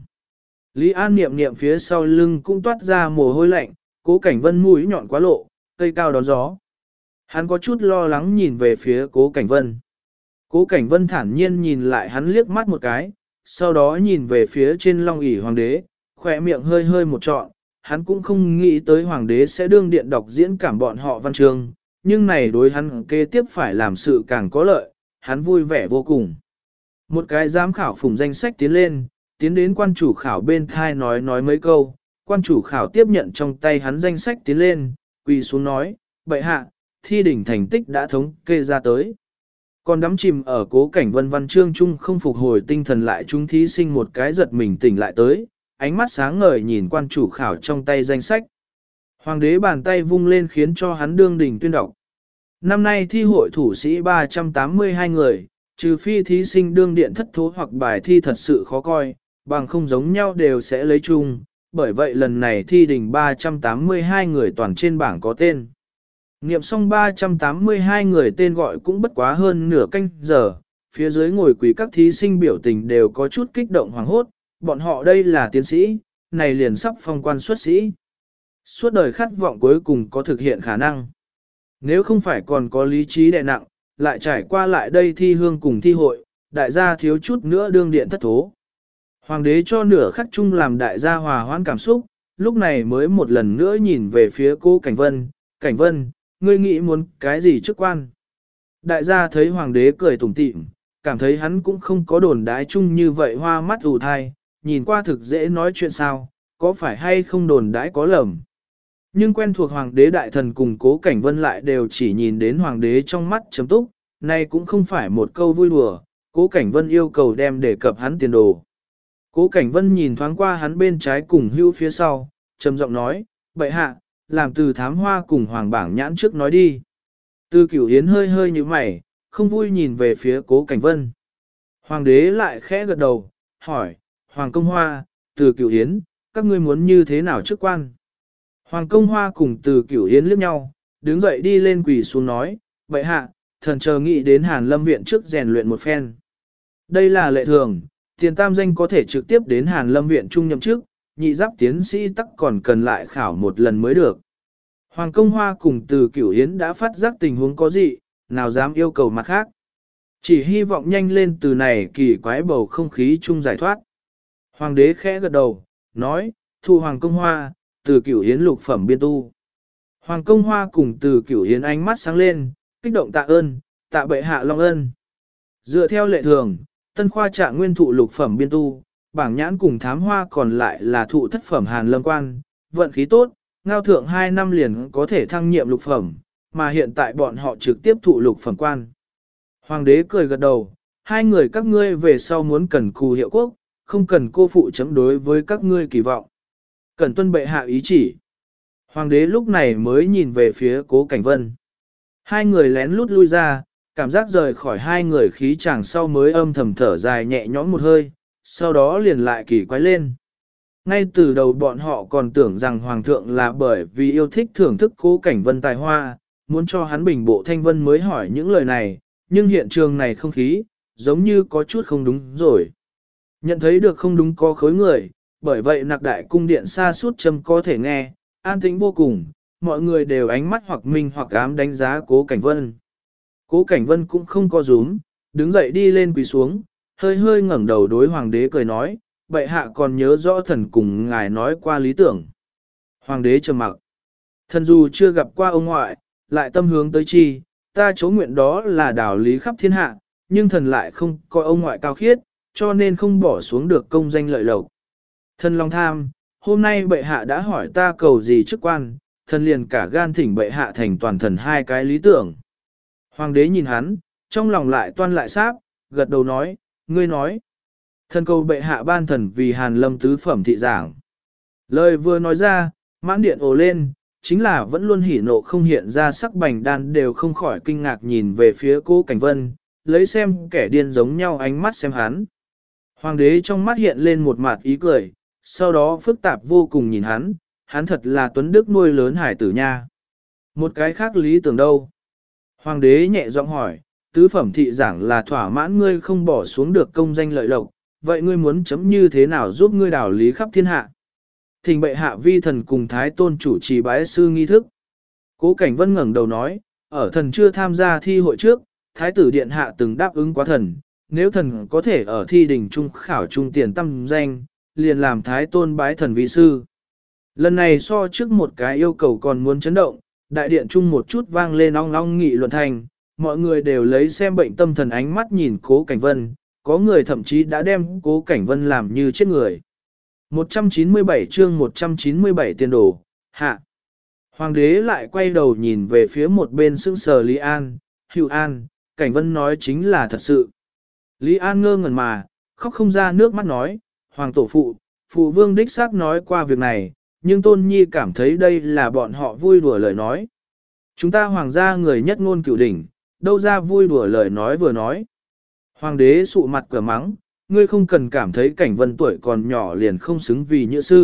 Lý An niệm phía sau lưng cũng toát ra mồ hôi lạnh, Cố Cảnh Vân mũi nhọn quá lộ, cây cao đón gió. Hắn có chút lo lắng nhìn về phía Cố Cảnh Vân. Cố Cảnh Vân thản nhiên nhìn lại hắn liếc mắt một cái, sau đó nhìn về phía trên long ỷ hoàng đế, khỏe miệng hơi một trọn. Hắn cũng không nghĩ tới hoàng đế sẽ đương điện đọc diễn cảm bọn họ văn chương, nhưng này đối hắn kế tiếp phải làm sự càng có lợi, hắn vui vẻ vô cùng. Một cái giám khảo phủng danh sách tiến đến quan chủ khảo bên thai nói mấy câu, quan chủ khảo tiếp nhận trong tay hắn danh sách tiến lên, quỳ xuống nói, bệ hạ, thi đỉnh thành tích đã thống kê ra tới. Còn đắm chìm ở Cố Cảnh Vân văn chương chung không phục hồi tinh thần lại chúng thí sinh một cái giật mình tỉnh lại tới, ánh mắt sáng ngời nhìn quan chủ khảo trong tay danh sách. Hoàng đế bàn tay vung lên khiến cho hắn đương đỉnh tuyên đọc. Năm nay thi hội thủ sĩ 382 người, trừ phi thí sinh đương điện thất thố hoặc bài thi thật sự khó coi, bằng không giống nhau đều sẽ lấy chung, bởi vậy lần này thi đình 382 người toàn trên bảng có tên. Niệm xong 382 người tên gọi cũng bất quá hơn nửa canh giờ, phía dưới ngồi quỳ các thí sinh biểu tình đều có chút kích động hoảng hốt, bọn họ đây là tiến sĩ, này liền sắp phong quan xuất sĩ. Suốt đời khát vọng cuối cùng có thực hiện khả năng. Nếu không phải còn có lý trí đè nặng, lại trải qua lại đây thi hương cùng thi hội, đại gia thiếu chút nữa đương điện thất thố. Hoàng đế cho nửa khắc chung làm đại gia hòa hoãn cảm xúc, lúc này mới một lần nữa nhìn về phía cô Cảnh Vân. Cảnh Vân, ngươi nghĩ muốn cái gì chức quan? Đại gia thấy hoàng đế cười tủm tỉm, cảm thấy hắn cũng không có đồn đái chung như vậy hoa mắt ù thai, nhìn qua thực dễ nói chuyện sao, có phải hay không đồn đãi có lầm. Nhưng quen thuộc hoàng đế đại thần cùng cố Cảnh Vân lại đều chỉ nhìn đến hoàng đế trong mắt chấm túc, này cũng không phải một câu vui đùa, cố Cảnh Vân yêu cầu đem đề cập hắn tiền đồ. Cố Cảnh Vân nhìn thoáng qua hắn bên trái cùng hữu phía sau, trầm giọng nói, bệ hạ, làm từ thám hoa cùng hoàng bảng nhãn trước nói đi. Từ Cửu Hiến hơi hơi như mày, không vui nhìn về phía cố Cảnh Vân. Hoàng đế lại khẽ gật đầu, hỏi, Hoàng Công Hoa, từ Cửu Hiến, các ngươi muốn như thế nào chức quan? Hoàng Công Hoa cùng từ Cửu Hiến liếc nhau, đứng dậy đi lên quỳ xuống nói, bệ hạ, thần chờ nghĩ đến Hàn Lâm Viện trước rèn luyện một phen. Đây là lệ thường, tiền tam danh có thể trực tiếp đến Hàn Lâm Viện trung nhậm chức, nhị giáp tiến sĩ tắc còn cần lại khảo một lần mới được. Hoàng Công Hoa cùng từ Cửu Hiến đã phát giác tình huống có gì, nào dám yêu cầu mặt khác. Chỉ hy vọng nhanh lên từ này kỳ quái bầu không khí chung giải thoát. Hoàng đế khẽ gật đầu, nói, thu Hoàng Công Hoa, từ Cửu Hiến lục phẩm biên tu. Hoàng Công Hoa cùng từ Cửu Hiến ánh mắt sáng lên, kích động tạ ơn, tạ bệ hạ long ân. Dựa theo lệ thường, tân khoa trạng nguyên thụ lục phẩm biên tu, bảng nhãn cùng thám hoa còn lại là thụ thất phẩm Hàn Lâm quan, vận khí tốt, ngao thượng 2 năm liền có thể thăng nhiệm lục phẩm, mà hiện tại bọn họ trực tiếp thụ lục phẩm quan. Hoàng đế cười gật đầu, hai người các ngươi về sau muốn cần cù hiệu quốc, không cần cô phụ chấm đối với các ngươi kỳ vọng. Cần tuân bệ hạ ý chỉ. Hoàng đế lúc này mới nhìn về phía cố Cảnh Vân. Hai người lén lút lui ra, cảm giác rời khỏi hai người khí chàng sau mới âm thầm thở dài nhẹ nhõm một hơi, sau đó liền lại kỳ quái lên. Ngay từ đầu bọn họ còn tưởng rằng Hoàng thượng là bởi vì yêu thích thưởng thức cố Cảnh Vân tài hoa, muốn cho hắn bình bộ thanh vân mới hỏi những lời này, nhưng hiện trường này không khí, giống như có chút không đúng rồi. Nhận thấy được không đúng có khối người, bởi vậy nặc đại cung điện xa suốt châm có thể nghe, an tĩnh vô cùng, mọi người đều ánh mắt hoặc minh hoặc ám đánh giá cố Cảnh Vân. Cố Cảnh Vân cũng không có rúm, đứng dậy đi lên quỳ xuống, hơi hơi ngẩng đầu đối hoàng đế cười nói, bệ hạ còn nhớ rõ thần cùng ngài nói qua lý tưởng. Hoàng đế trầm mặc. Thần dù chưa gặp qua ông ngoại, lại tâm hướng tới chi, ta chỗ nguyện đó là đảo lý khắp thiên hạ, nhưng thần lại không coi ông ngoại cao khiết, cho nên không bỏ xuống được công danh lợi lộc. Thần lòng tham, hôm nay bệ hạ đã hỏi ta cầu gì chức quan, thần liền cả gan thỉnh bệ hạ thành toàn thần hai cái lý tưởng. Hoàng đế nhìn hắn, trong lòng lại toan lại sáp, gật đầu nói, ngươi nói. Thần cầu bệ hạ ban thần vì Hàn Lâm tứ phẩm thị giảng. Lời vừa nói ra, mãn điện ồ lên, chính là vẫn luôn hỉ nộ không hiện ra sắc bành đan đều không khỏi kinh ngạc nhìn về phía cố Cảnh Vân, lấy xem kẻ điên giống nhau ánh mắt xem hắn. Hoàng đế trong mắt hiện lên một mặt ý cười, sau đó phức tạp vô cùng nhìn hắn thật là tuấn đức nuôi lớn hải tử nha. Một cái khác lý tưởng đâu? Hoàng đế nhẹ giọng hỏi, tứ phẩm thị giảng là thỏa mãn ngươi không bỏ xuống được công danh lợi lộc, vậy ngươi muốn chấm như thế nào giúp ngươi đảo lý khắp thiên hạ? Thỉnh bệ hạ vi thần cùng thái tôn chủ trì bái sư nghi thức. Cố Cảnh Vân ngẩng đầu nói, ở thần chưa tham gia thi hội trước, thái tử điện hạ từng đáp ứng quá thần, nếu thần có thể ở thi đình trung khảo trung tiền tâm danh, liền làm thái tôn bái thần vi sư. Lần này so trước một cái yêu cầu còn muốn chấn động, đại điện trung một chút vang lên ong ong nghị luận thành, mọi người đều lấy xem bệnh tâm thần ánh mắt nhìn Cố Cảnh Vân, có người thậm chí đã đem Cố Cảnh Vân làm như chết người. 197 chương 197 tiền đồ, hạ. Hoàng đế lại quay đầu nhìn về phía một bên sững sờ Lý An, Hữu An, Cảnh Vân nói chính là thật sự. Lý An ngơ ngẩn mà, khóc không ra nước mắt nói, Hoàng tổ phụ, phụ vương đích xác nói qua việc này, nhưng Tôn Nhi cảm thấy đây là bọn họ vui đùa lời nói. Chúng ta hoàng gia người nhất ngôn cửu đỉnh, đâu ra vui đùa lời nói vừa nói. Hoàng đế sụ mặt cửa mắng, ngươi không cần cảm thấy Cảnh Vân tuổi còn nhỏ liền không xứng vì nhữ sư,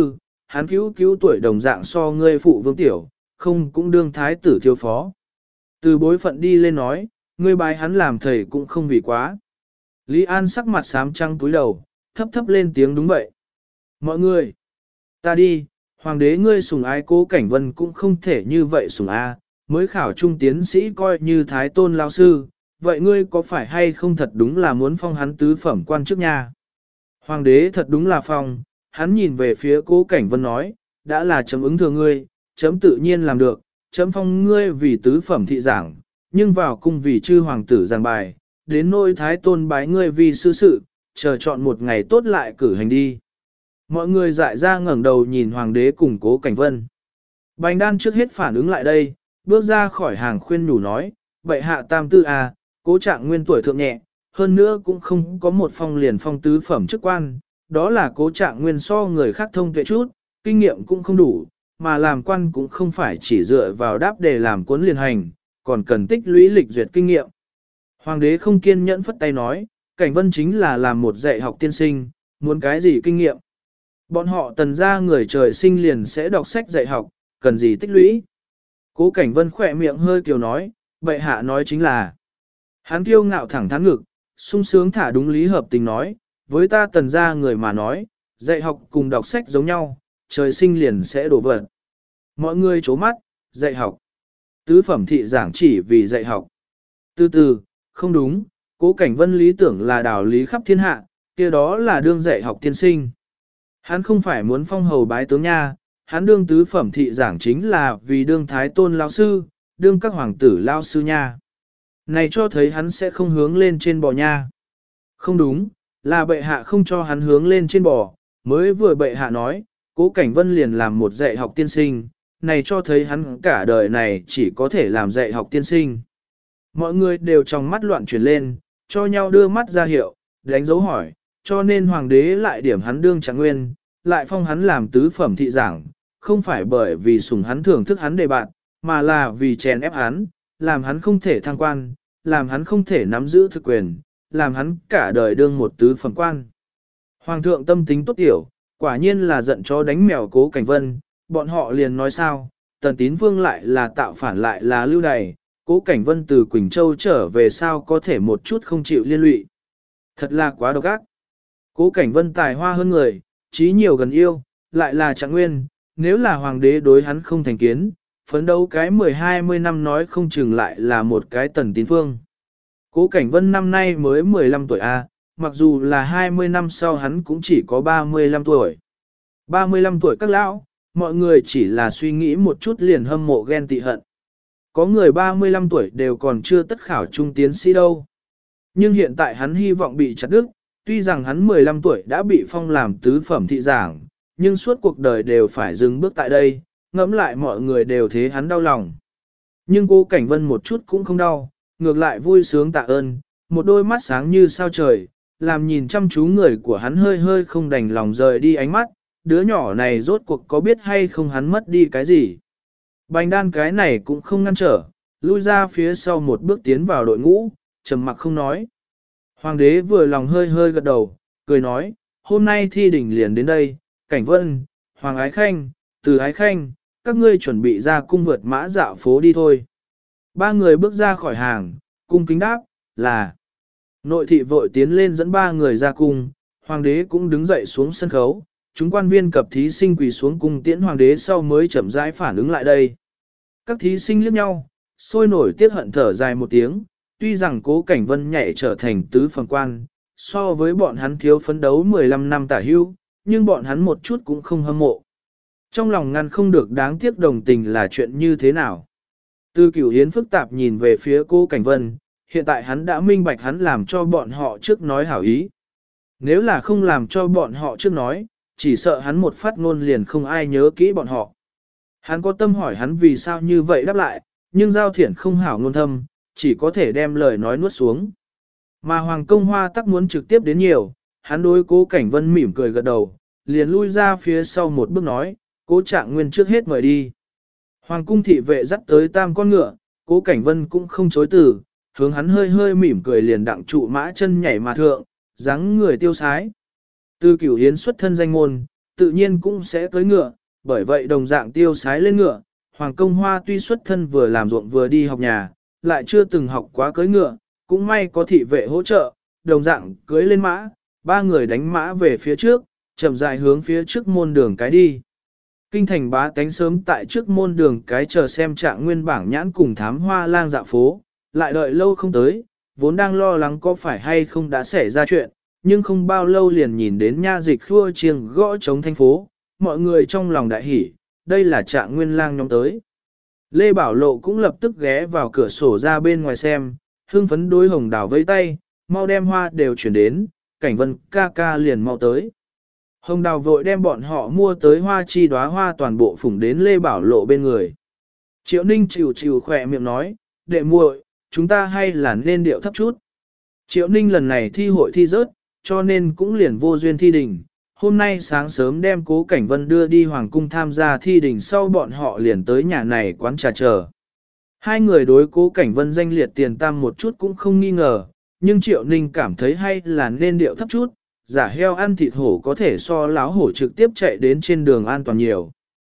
hắn cứu cứu tuổi đồng dạng so ngươi phụ vương tiểu, không cũng đương thái tử thiếu phó. Từ bối phận đi lên nói, ngươi bái hắn làm thầy cũng không vì quá. Lý An sắc mặt xám trăng túi đầu, thấp thấp lên tiếng đúng vậy. Mọi người, ta đi, hoàng đế ngươi sủng ái Cố Cảnh Vân cũng không thể như vậy sủng a, mới khảo trung tiến sĩ coi như thái tôn lao sư, vậy ngươi có phải hay không thật đúng là muốn phong hắn tứ phẩm quan chức nha? Hoàng đế thật đúng là phong, hắn nhìn về phía Cố Cảnh Vân nói, đã là chấm ứng thừa ngươi, chấm tự nhiên làm được, chấm phong ngươi vì tứ phẩm thị giảng, nhưng vào cung vì chư hoàng tử giảng bài, đến nôi thái tôn bái ngươi vì sư sự, chờ chọn một ngày tốt lại cử hành đi. Mọi người dại ra ngẩng đầu nhìn hoàng đế cùng Cố Cảnh Vân. Bành đan trước hết phản ứng lại đây, bước ra khỏi hàng khuyên nhủ nói, vậy hạ tam tư à, Cố Trạng Nguyên tuổi thượng nhẹ, hơn nữa cũng không có một phong liền phong tứ phẩm chức quan, đó là Cố Trạng Nguyên so người khác thông tuệ chút, kinh nghiệm cũng không đủ, mà làm quan cũng không phải chỉ dựa vào đáp đề làm cuốn liền hành, còn cần tích lũy lịch duyệt kinh nghiệm. Hoàng đế không kiên nhẫn phất tay nói, Cảnh Vân chính là làm một dạy học tiên sinh, muốn cái gì kinh nghiệm. Bọn họ Tần gia người trời sinh liền sẽ đọc sách dạy học, cần gì tích lũy. Cố Cảnh Vân khỏe miệng hơi kiều nói, bệ hạ nói chính là. Hắn kiêu ngạo thẳng thắn ngực, sung sướng thả đúng lý hợp tình nói, với ta Tần gia người mà nói, dạy học cùng đọc sách giống nhau, trời sinh liền sẽ đổ vật. Mọi người chố mắt, dạy học. Tứ phẩm thị giảng chỉ vì dạy học. Từ từ, không đúng, Cố Cảnh Vân lý tưởng là đạo lý khắp thiên hạ, kia đó là đương dạy học tiên sinh. Hắn không phải muốn phong hầu bái tướng nha, hắn đương tứ phẩm thị giảng chính là vì đương thái tôn lao sư, đương các hoàng tử lao sư nha. Này cho thấy hắn sẽ không hướng lên trên bò nha. Không đúng, là bệ hạ không cho hắn hướng lên trên bò, mới vừa bệ hạ nói, Cố Cảnh Vân liền làm một dạy học tiên sinh, này cho thấy hắn cả đời này chỉ có thể làm dạy học tiên sinh. Mọi người đều trong mắt loạn chuyển lên, cho nhau đưa mắt ra hiệu, đánh dấu hỏi, cho nên hoàng đế lại điểm hắn đương Trạng Nguyên, lại phong hắn làm tứ phẩm thị giảng, không phải bởi vì sủng hắn thưởng thức hắn đề bạn, mà là vì chèn ép hắn, làm hắn không thể thăng quan, làm hắn không thể nắm giữ thực quyền, làm hắn cả đời đương một tứ phẩm quan. Hoàng thượng tâm tính tốt tiểu, quả nhiên là giận chó đánh mèo Cố Cảnh Vân, bọn họ liền nói sao, Tần Tín Vương lại là tạo phản lại là lưu đày, Cố Cảnh Vân từ Quỳnh Châu trở về sao có thể một chút không chịu liên lụy. Thật là quá độc ác. Cố Cảnh Vân tài hoa hơn người, trí nhiều gần yêu, lại là Trạng Nguyên, nếu là hoàng đế đối hắn không thành kiến, phấn đấu cái 10-20 năm nói không chừng lại là một cái Tần Tín Phương. Cố Cảnh Vân năm nay mới 15 tuổi A, mặc dù là 20 năm sau hắn cũng chỉ có 35 tuổi. 35 tuổi các lão, mọi người chỉ là suy nghĩ một chút liền hâm mộ ghen tị hận. Có người 35 tuổi đều còn chưa tất khảo trung tiến sĩ đâu. Nhưng hiện tại hắn hy vọng bị chặt đứt, tuy rằng hắn 15 tuổi đã bị phong làm tứ phẩm thị giảng, nhưng suốt cuộc đời đều phải dừng bước tại đây, ngẫm lại mọi người đều thế hắn đau lòng. Nhưng Cố Cảnh Vân một chút cũng không đau, ngược lại vui sướng tạ ơn, một đôi mắt sáng như sao trời, làm nhìn chăm chú người của hắn hơi hơi không đành lòng rời đi ánh mắt, đứa nhỏ này rốt cuộc có biết hay không hắn mất đi cái gì. Bành đan cái này cũng không ngăn trở, lui ra phía sau một bước tiến vào đội ngũ, trầm mặc không nói. Hoàng đế vừa lòng hơi hơi gật đầu, cười nói, hôm nay thi đỉnh liền đến đây, Cảnh Vân, Hoàng Ái Khanh, Từ Ái Khanh, các ngươi chuẩn bị ra cung vượt mã dạo phố đi thôi. Ba người bước ra khỏi hàng, cung kính đáp, là. Nội thị vội tiến lên dẫn ba người ra cung, hoàng đế cũng đứng dậy xuống sân khấu, chúng quan viên cập thí sinh quỳ xuống cung tiễn hoàng đế sau mới chậm rãi phản ứng lại đây. Các thí sinh liếc nhau, sôi nổi tiếc hận thở dài một tiếng, tuy rằng Cố Cảnh Vân nhảy trở thành tứ phẩm quan, so với bọn hắn thiếu phấn đấu 15 năm tả hưu, nhưng bọn hắn một chút cũng không hâm mộ. Trong lòng ngăn không được đáng tiếc đồng tình là chuyện như thế nào. Tư Cửu Hiến phức tạp nhìn về phía Cố Cảnh Vân, hiện tại hắn đã minh bạch hắn làm cho bọn họ trước nói hảo ý. Nếu là không làm cho bọn họ trước nói, chỉ sợ hắn một phát ngôn liền không ai nhớ kỹ bọn họ. Hắn có tâm hỏi hắn vì sao như vậy đáp lại, nhưng Giao Thiển không hảo ngôn thâm, chỉ có thể đem lời nói nuốt xuống. Mà Hoàng Công Hoa tắc muốn trực tiếp đến nhiều, hắn đối Cố Cảnh Vân mỉm cười gật đầu, liền lui ra phía sau một bước nói, Cố Trạng Nguyên trước hết mời đi. Hoàng cung thị vệ dắt tới tam con ngựa, Cố Cảnh Vân cũng không chối từ, hướng hắn hơi hơi mỉm cười liền đặng trụ mã chân nhảy mà thượng, dáng người tiêu sái. Tư Cửu Hiến xuất thân danh môn, tự nhiên cũng sẽ cưỡi ngựa, bởi vậy đồng dạng tiêu sái lên ngựa. Hoàng Công Hoa tuy xuất thân vừa làm ruộng vừa đi học nhà, lại chưa từng học quá cưỡi ngựa, cũng may có thị vệ hỗ trợ, đồng dạng cưỡi lên mã, ba người đánh mã về phía trước, chậm rãi hướng phía trước môn đường cái đi. Kinh thành bá tánh sớm tại trước môn đường cái chờ xem Trạng Nguyên bảng nhãn cùng thám hoa lang dạo phố, lại đợi lâu không tới, vốn đang lo lắng có phải hay không đã xảy ra chuyện, nhưng không bao lâu liền nhìn đến nha dịch khua chiêng gõ trống thành phố, mọi người trong lòng đại hỉ, đây là Trạng Nguyên lang nhóm tới. Lê Bảo Lộ cũng lập tức ghé vào cửa sổ ra bên ngoài xem, hưng phấn đối Hồng Đào vẫy tay, mau đem hoa đều chuyển đến, Cảnh Vân ca ca liền mau tới. Hồng Đào vội đem bọn họ mua tới hoa chi đóa hoa toàn bộ phủng đến Lê Bảo Lộ bên người. Triệu Ninh chịu chịu khỏe miệng nói, đệ muội, chúng ta hay là nên điệu thấp chút. Triệu Ninh lần này thi hội thi rớt, cho nên cũng liền vô duyên thi đình. Hôm nay sáng sớm đem Cố Cảnh Vân đưa đi Hoàng Cung tham gia thi đình sau bọn họ liền tới nhà này quán trà chờ. Hai người đối Cố Cảnh Vân danh liệt tiền tam một chút cũng không nghi ngờ, nhưng Triệu Ninh cảm thấy hay là nên điệu thấp chút, giả heo ăn thịt hổ có thể so láo hổ trực tiếp chạy đến trên đường an toàn nhiều.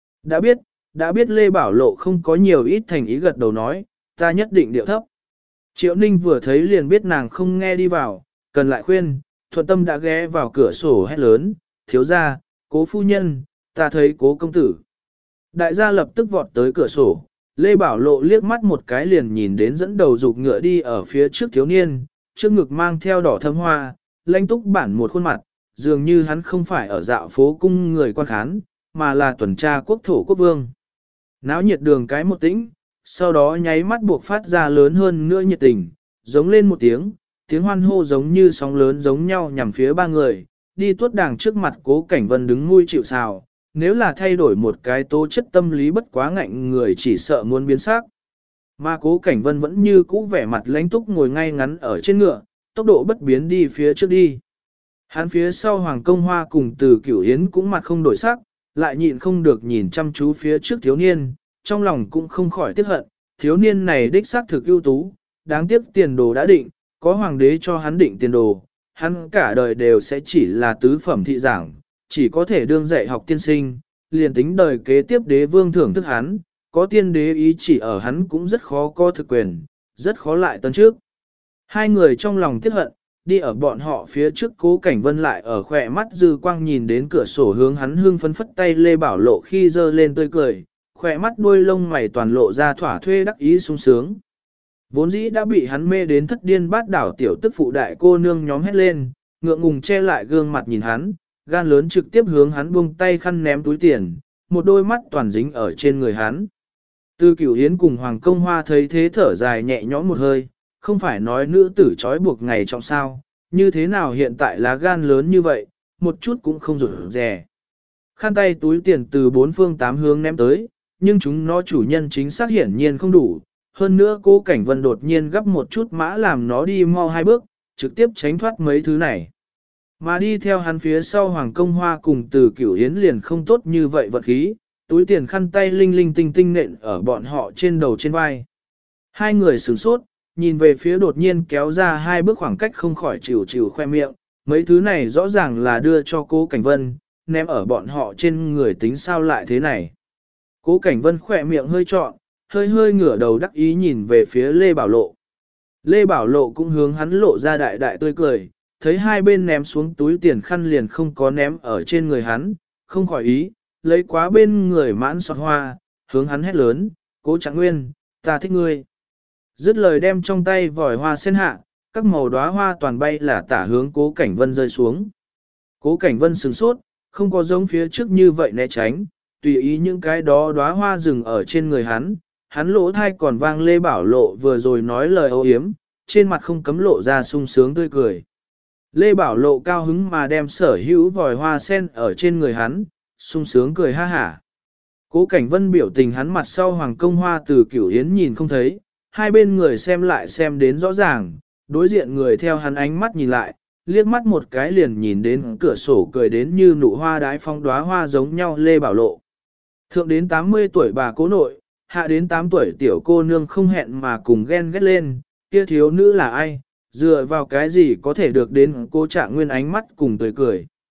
Đã biết Lê Bảo Lộ không có nhiều ít thành ý gật đầu nói, ta nhất định điệu thấp. Triệu Ninh vừa thấy liền biết nàng không nghe đi vào, cần lại khuyên, thuận tâm đã ghé vào cửa sổ hét lớn, thiếu gia, Cố phu nhân, ta thấy Cố công tử. Đại gia lập tức vọt tới cửa sổ, Lê Bảo Lộ liếc mắt một cái liền nhìn đến dẫn đầu dục ngựa đi ở phía trước thiếu niên, trước ngực mang theo đỏ thâm hoa, lãnh túc bản một khuôn mặt, dường như hắn không phải ở dạo phố cung người quan khán, mà là tuần tra quốc thổ quốc vương. Náo nhiệt đường cái một tĩnh, sau đó nháy mắt buộc phát ra lớn hơn nữa nhiệt tình, giống lên một tiếng hoan hô giống như sóng lớn giống nhau nhằm phía ba người, đi tuốt đàng trước mặt Cố Cảnh Vân đứng nuôi chịu sào, nếu là thay đổi một cái tố chất tâm lý bất quá ngạnh người chỉ sợ muốn biến sắc. Mà Cố Cảnh Vân vẫn như cũ vẻ mặt lãnh túc ngồi ngay ngắn ở trên ngựa, tốc độ bất biến đi phía trước đi. Hắn phía sau Hoàng Công Hoa cùng Từ Cửu Yến cũng mặt không đổi sắc, lại nhịn không được nhìn chăm chú phía trước thiếu niên, trong lòng cũng không khỏi tiếc hận, thiếu niên này đích xác thực ưu tú, đáng tiếc tiền đồ đã định, có hoàng đế cho hắn định tiền đồ, hắn cả đời đều sẽ chỉ là tứ phẩm thị giảng, chỉ có thể đương dạy học tiên sinh, liền tính đời kế tiếp đế vương thưởng thức hắn, có tiên đế ý chỉ ở hắn cũng rất khó có thực quyền, rất khó lại tấn trước. Hai người trong lòng tiếc hận, đi ở bọn họ phía trước Cố Cảnh Vân lại ở khỏe mắt dư quang nhìn đến cửa sổ hướng hắn hương phấn phất tay Lê Bảo Lộ khi dơ lên tươi cười, khỏe mắt đuôi lông mày toàn lộ ra thỏa thuê đắc ý sung sướng. Vốn dĩ đã bị hắn mê đến thất điên bát đảo tiểu tức phụ đại cô nương nhóm hét lên, ngượng ngùng che lại gương mặt nhìn hắn, gan lớn trực tiếp hướng hắn buông tay khăn ném túi tiền, một đôi mắt toàn dính ở trên người hắn. Từ Cửu Yến cùng Hoàng Công Hoa thấy thế thở dài nhẹ nhõm một hơi, không phải nói nữ tử trói buộc ngày trọng sao, như thế nào hiện tại lá gan lớn như vậy, một chút cũng không rủi rè. Khăn tay túi tiền từ bốn phương tám hướng ném tới, nhưng chúng nó chủ nhân chính xác hiển nhiên không đủ. Hơn nữa Cố Cảnh Vân đột nhiên gấp một chút mã làm nó đi mau hai bước, trực tiếp tránh thoát mấy thứ này. Mà đi theo hắn phía sau Hoàng Công Hoa cùng Từ Cửu Yến liền không tốt như vậy vật khí, túi tiền khăn tay linh linh tinh tinh nện ở bọn họ trên đầu trên vai. Hai người sửng sốt, nhìn về phía đột nhiên kéo ra hai bước khoảng cách không khỏi chịu chịu khoe miệng, mấy thứ này rõ ràng là đưa cho Cố Cảnh Vân, ném ở bọn họ trên người tính sao lại thế này. Cố Cảnh Vân khoe miệng hơi trọn, hơi ngửa đầu đắc ý nhìn về phía Lê Bảo Lộ. Lê Bảo Lộ cũng hướng hắn lộ ra đại đại tươi cười, thấy hai bên ném xuống túi tiền khăn liền không có ném ở trên người hắn, không khỏi ý, lấy quá bên người mãn sọt hoa, hướng hắn hét lớn, Cố Trạng Nguyên, ta thích ngươi. Dứt lời đem trong tay vòi hoa sen hạ, các màu đóa hoa toàn bay là tả hướng Cố Cảnh Vân rơi xuống. Cố Cảnh Vân sửng sốt, không có giống phía trước như vậy né tránh, tùy ý những cái đó đóa hoa dừng ở trên người hắn lỗ thai còn vang Lê Bảo Lộ vừa rồi nói lời ô yếm, trên mặt không cấm lộ ra sung sướng tươi cười. Lê Bảo Lộ cao hứng mà đem sở hữu vòi hoa sen ở trên người hắn, sung sướng cười ha hả. Cố Cảnh Vân biểu tình hắn mặt sau Hoàng Công Hoa Từ Cửu Yến nhìn không thấy, hai bên người xem lại xem đến rõ ràng, đối diện người theo hắn ánh mắt nhìn lại, liếc mắt một cái liền nhìn đến cửa sổ cười đến như nụ hoa đái phong đóa hoa giống nhau Lê Bảo Lộ. Thượng đến 80 tuổi bà cố nội, hạ đến 8 tuổi tiểu cô nương không hẹn mà cùng ghen ghét lên, kia thiếu nữ là ai, dựa vào cái gì có thể được đến Cố Trạng Nguyên ánh mắt cùng tươi cười.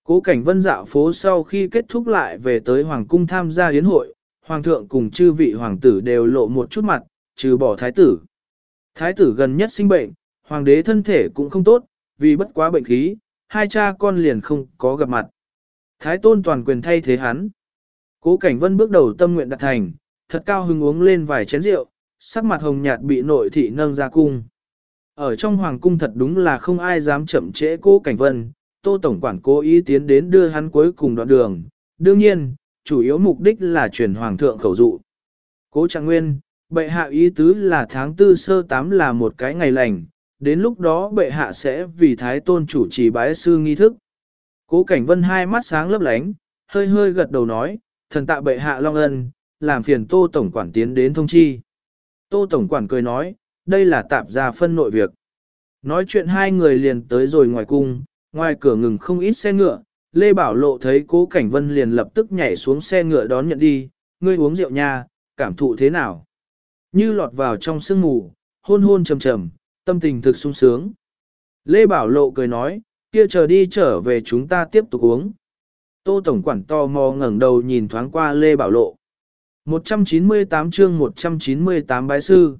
Cố Cảnh Vân dạo phố sau khi kết thúc lại về tới Hoàng cung tham gia yến hội, Hoàng thượng cùng chư vị hoàng tử đều lộ một chút mặt, trừ bỏ thái tử. Thái tử gần nhất sinh bệnh, hoàng đế thân thể cũng không tốt, vì bất quá bệnh khí, hai cha con liền không có gặp mặt. Thái tôn toàn quyền thay thế hắn. Cố Cảnh Vân bước đầu tâm nguyện đạt thành, thật cao hứng uống lên vài chén rượu, sắc mặt hồng nhạt bị nội thị nâng ra cung. Ở trong hoàng cung thật đúng là không ai dám chậm trễ Cố Cảnh Vân, Tô Tổng quản cố ý tiến đến đưa hắn cuối cùng đoạn đường. Đương nhiên, chủ yếu mục đích là truyền hoàng thượng khẩu dụ. Cố Trạng Nguyên, bệ hạ ý tứ là tháng 4 sơ 8 là một cái ngày lành, đến lúc đó bệ hạ sẽ vì thái tôn chủ trì bái sư nghi thức. Cố Cảnh Vân hai mắt sáng lấp lánh, hơi hơi gật đầu nói, thần tạ bệ hạ long ân, làm phiền Tô Tổng quản tiến đến thông chi. Tô Tổng quản cười nói, đây là tạp gia phân nội việc. Nói chuyện hai người liền tới rồi ngoài cung, ngoài cửa ngừng không ít xe ngựa, Lê Bảo Lộ thấy Cố Cảnh Vân liền lập tức nhảy xuống xe ngựa đón nhận đi, ngươi uống rượu nha, cảm thụ thế nào? Như lọt vào trong sương mù, hôn hôn trầm trầm, tâm tình thực sung sướng. Lê Bảo Lộ cười nói, kia chờ đi trở về chúng ta tiếp tục uống. Tô Tổng quản tò mò ngẩng đầu nhìn thoáng qua Lê Bảo Lộ. 198 chương 198 bái sư.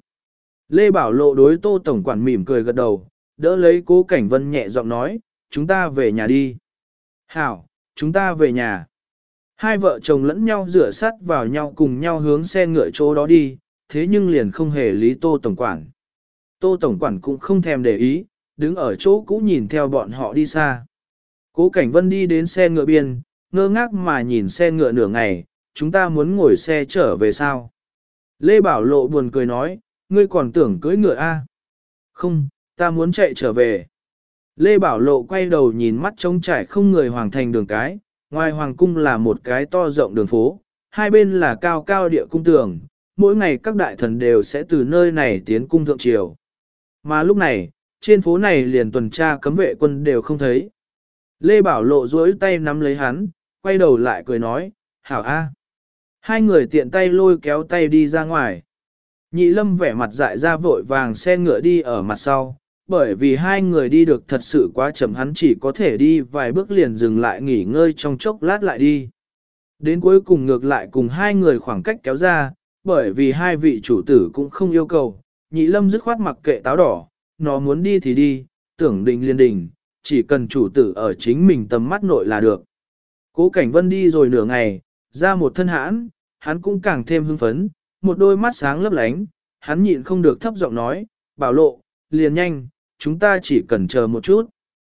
Lê Bảo Lộ đối Tô Tổng quản mỉm cười gật đầu, đỡ lấy Cố Cảnh Vân nhẹ giọng nói, chúng ta về nhà đi. Hảo, chúng ta về nhà. Hai vợ chồng lẫn nhau rửa sát vào nhau cùng nhau hướng xe ngựa chỗ đó đi, thế nhưng liền không hề lý Tô Tổng quản. Tô Tổng quản cũng không thèm để ý, đứng ở chỗ cũ nhìn theo bọn họ đi xa. Cố Cảnh Vân đi đến xe ngựa biên, ngơ ngác mà nhìn xe ngựa nửa ngày, chúng ta muốn ngồi xe trở về sao? Lê Bảo Lộ buồn cười nói, ngươi còn tưởng cưỡi ngựa a? Không, ta muốn chạy trở về. Lê Bảo Lộ quay đầu nhìn mắt trống trải không người hoàng thành đường cái, ngoài hoàng cung là một cái to rộng đường phố, hai bên là cao cao địa cung tường, mỗi ngày các đại thần đều sẽ từ nơi này tiến cung thượng triều. Mà lúc này, trên phố này liền tuần tra cấm vệ quân đều không thấy. Lê Bảo Lộ duỗi tay nắm lấy hắn, quay đầu lại cười nói, hảo a. Hai người tiện tay lôi kéo tay đi ra ngoài. Nhị Lâm vẻ mặt dại ra vội vàng xe ngựa đi ở mặt sau, bởi vì hai người đi được thật sự quá chậm hắn chỉ có thể đi vài bước liền dừng lại nghỉ ngơi trong chốc lát lại đi. Đến cuối cùng ngược lại cùng hai người khoảng cách kéo ra, bởi vì hai vị chủ tử cũng không yêu cầu, Nhị Lâm dứt khoát mặc kệ táo đỏ, nó muốn đi thì đi, tưởng đình liền đình, chỉ cần chủ tử ở chính mình tầm mắt nội là được. Cố Cảnh Vân đi rồi nửa ngày, ra một thân hãn, hắn cũng càng thêm hưng phấn, một đôi mắt sáng lấp lánh, hắn nhịn không được thấp giọng nói, Bảo Lộ, liền nhanh, chúng ta chỉ cần chờ một chút.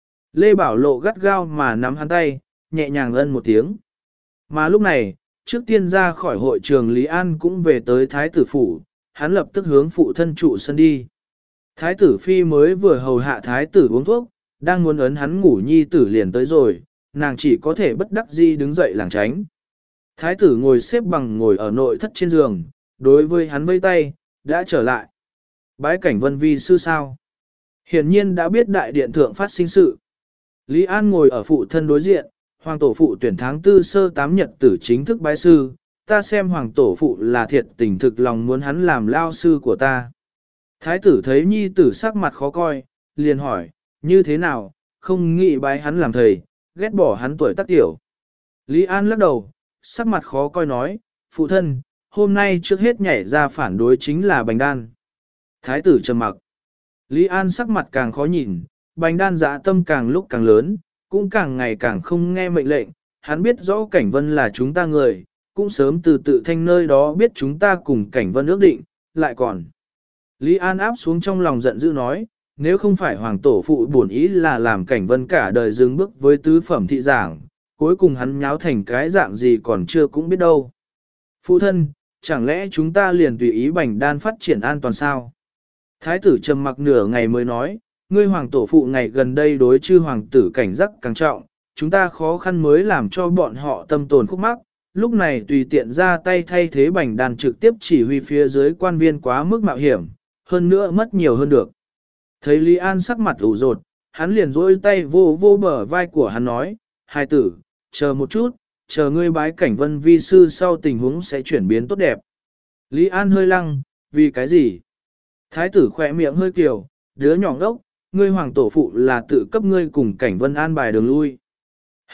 Lê Bảo Lộ gắt gao mà nắm hắn tay, nhẹ nhàng ân một tiếng. Mà lúc này, trước tiên ra khỏi hội trường Lý An cũng về tới Thái tử phủ, hắn lập tức hướng phụ thân trụ sân đi. Thái tử phi mới vừa hầu hạ Thái tử uống thuốc, đang muốn ấn hắn ngủ nhi tử liền tới rồi, nàng chỉ có thể bất đắc dĩ đứng dậy lảng tránh. Thái tử ngồi xếp bằng ngồi ở nội thất trên giường, đối với hắn vây tay, đã trở lại. Bái Cảnh Vân vi sư sao? Hiển nhiên đã biết đại điện thượng phát sinh sự. Lý An ngồi ở phụ thân đối diện, hoàng tổ phụ tuyển tháng 4 sơ 8 nhật tử chính thức bái sư, ta xem hoàng tổ phụ là thiệt tình thực lòng muốn hắn làm lao sư của ta. Thái tử thấy nhi tử sắc mặt khó coi, liền hỏi, như thế nào, không nghĩ bái hắn làm thầy, ghét bỏ hắn tuổi tác tiểu. Lý An lắc đầu, sắc mặt khó coi nói, phụ thân, hôm nay trước hết nhảy ra phản đối chính là Bành Đan. Thái tử trầm mặc. Lý An sắc mặt càng khó nhìn, Bành Đan dạ tâm càng lúc càng lớn, cũng càng ngày càng không nghe mệnh lệnh, hắn biết rõ Cảnh Vân là chúng ta người, cũng sớm từ tự thanh nơi đó biết chúng ta cùng Cảnh Vân ước định, lại còn. Lý An áp xuống trong lòng giận dữ nói, nếu không phải hoàng tổ phụ bổn ý là làm Cảnh Vân cả đời dừng bước với tứ phẩm thị giảng, cuối cùng hắn nháo thành cái dạng gì còn chưa cũng biết đâu. Phụ thân, chẳng lẽ chúng ta liền tùy ý Bành Đan phát triển an toàn sao? Thái tử trầm mặc nửa ngày mới nói, ngươi hoàng tổ phụ ngày gần đây đối chư hoàng tử cảnh giác càng trọng, chúng ta khó khăn mới làm cho bọn họ tâm tồn khúc mắc, lúc này tùy tiện ra tay thay thế Bành Đan trực tiếp chỉ huy phía dưới quan viên quá mức mạo hiểm, hơn nữa mất nhiều hơn được. Thấy Lý An sắc mặt ủ rột, hắn liền dỗi tay vô vô bờ vai của hắn nói, hai tử, chờ một chút, chờ ngươi bái Cảnh Vân vi sư sau tình huống sẽ chuyển biến tốt đẹp. Lý An hơi lăng, vì cái gì? Thái tử khỏe miệng hơi kiều, đứa nhỏ ngốc, ngươi hoàng tổ phụ là tự cấp ngươi cùng Cảnh Vân an bài đường lui.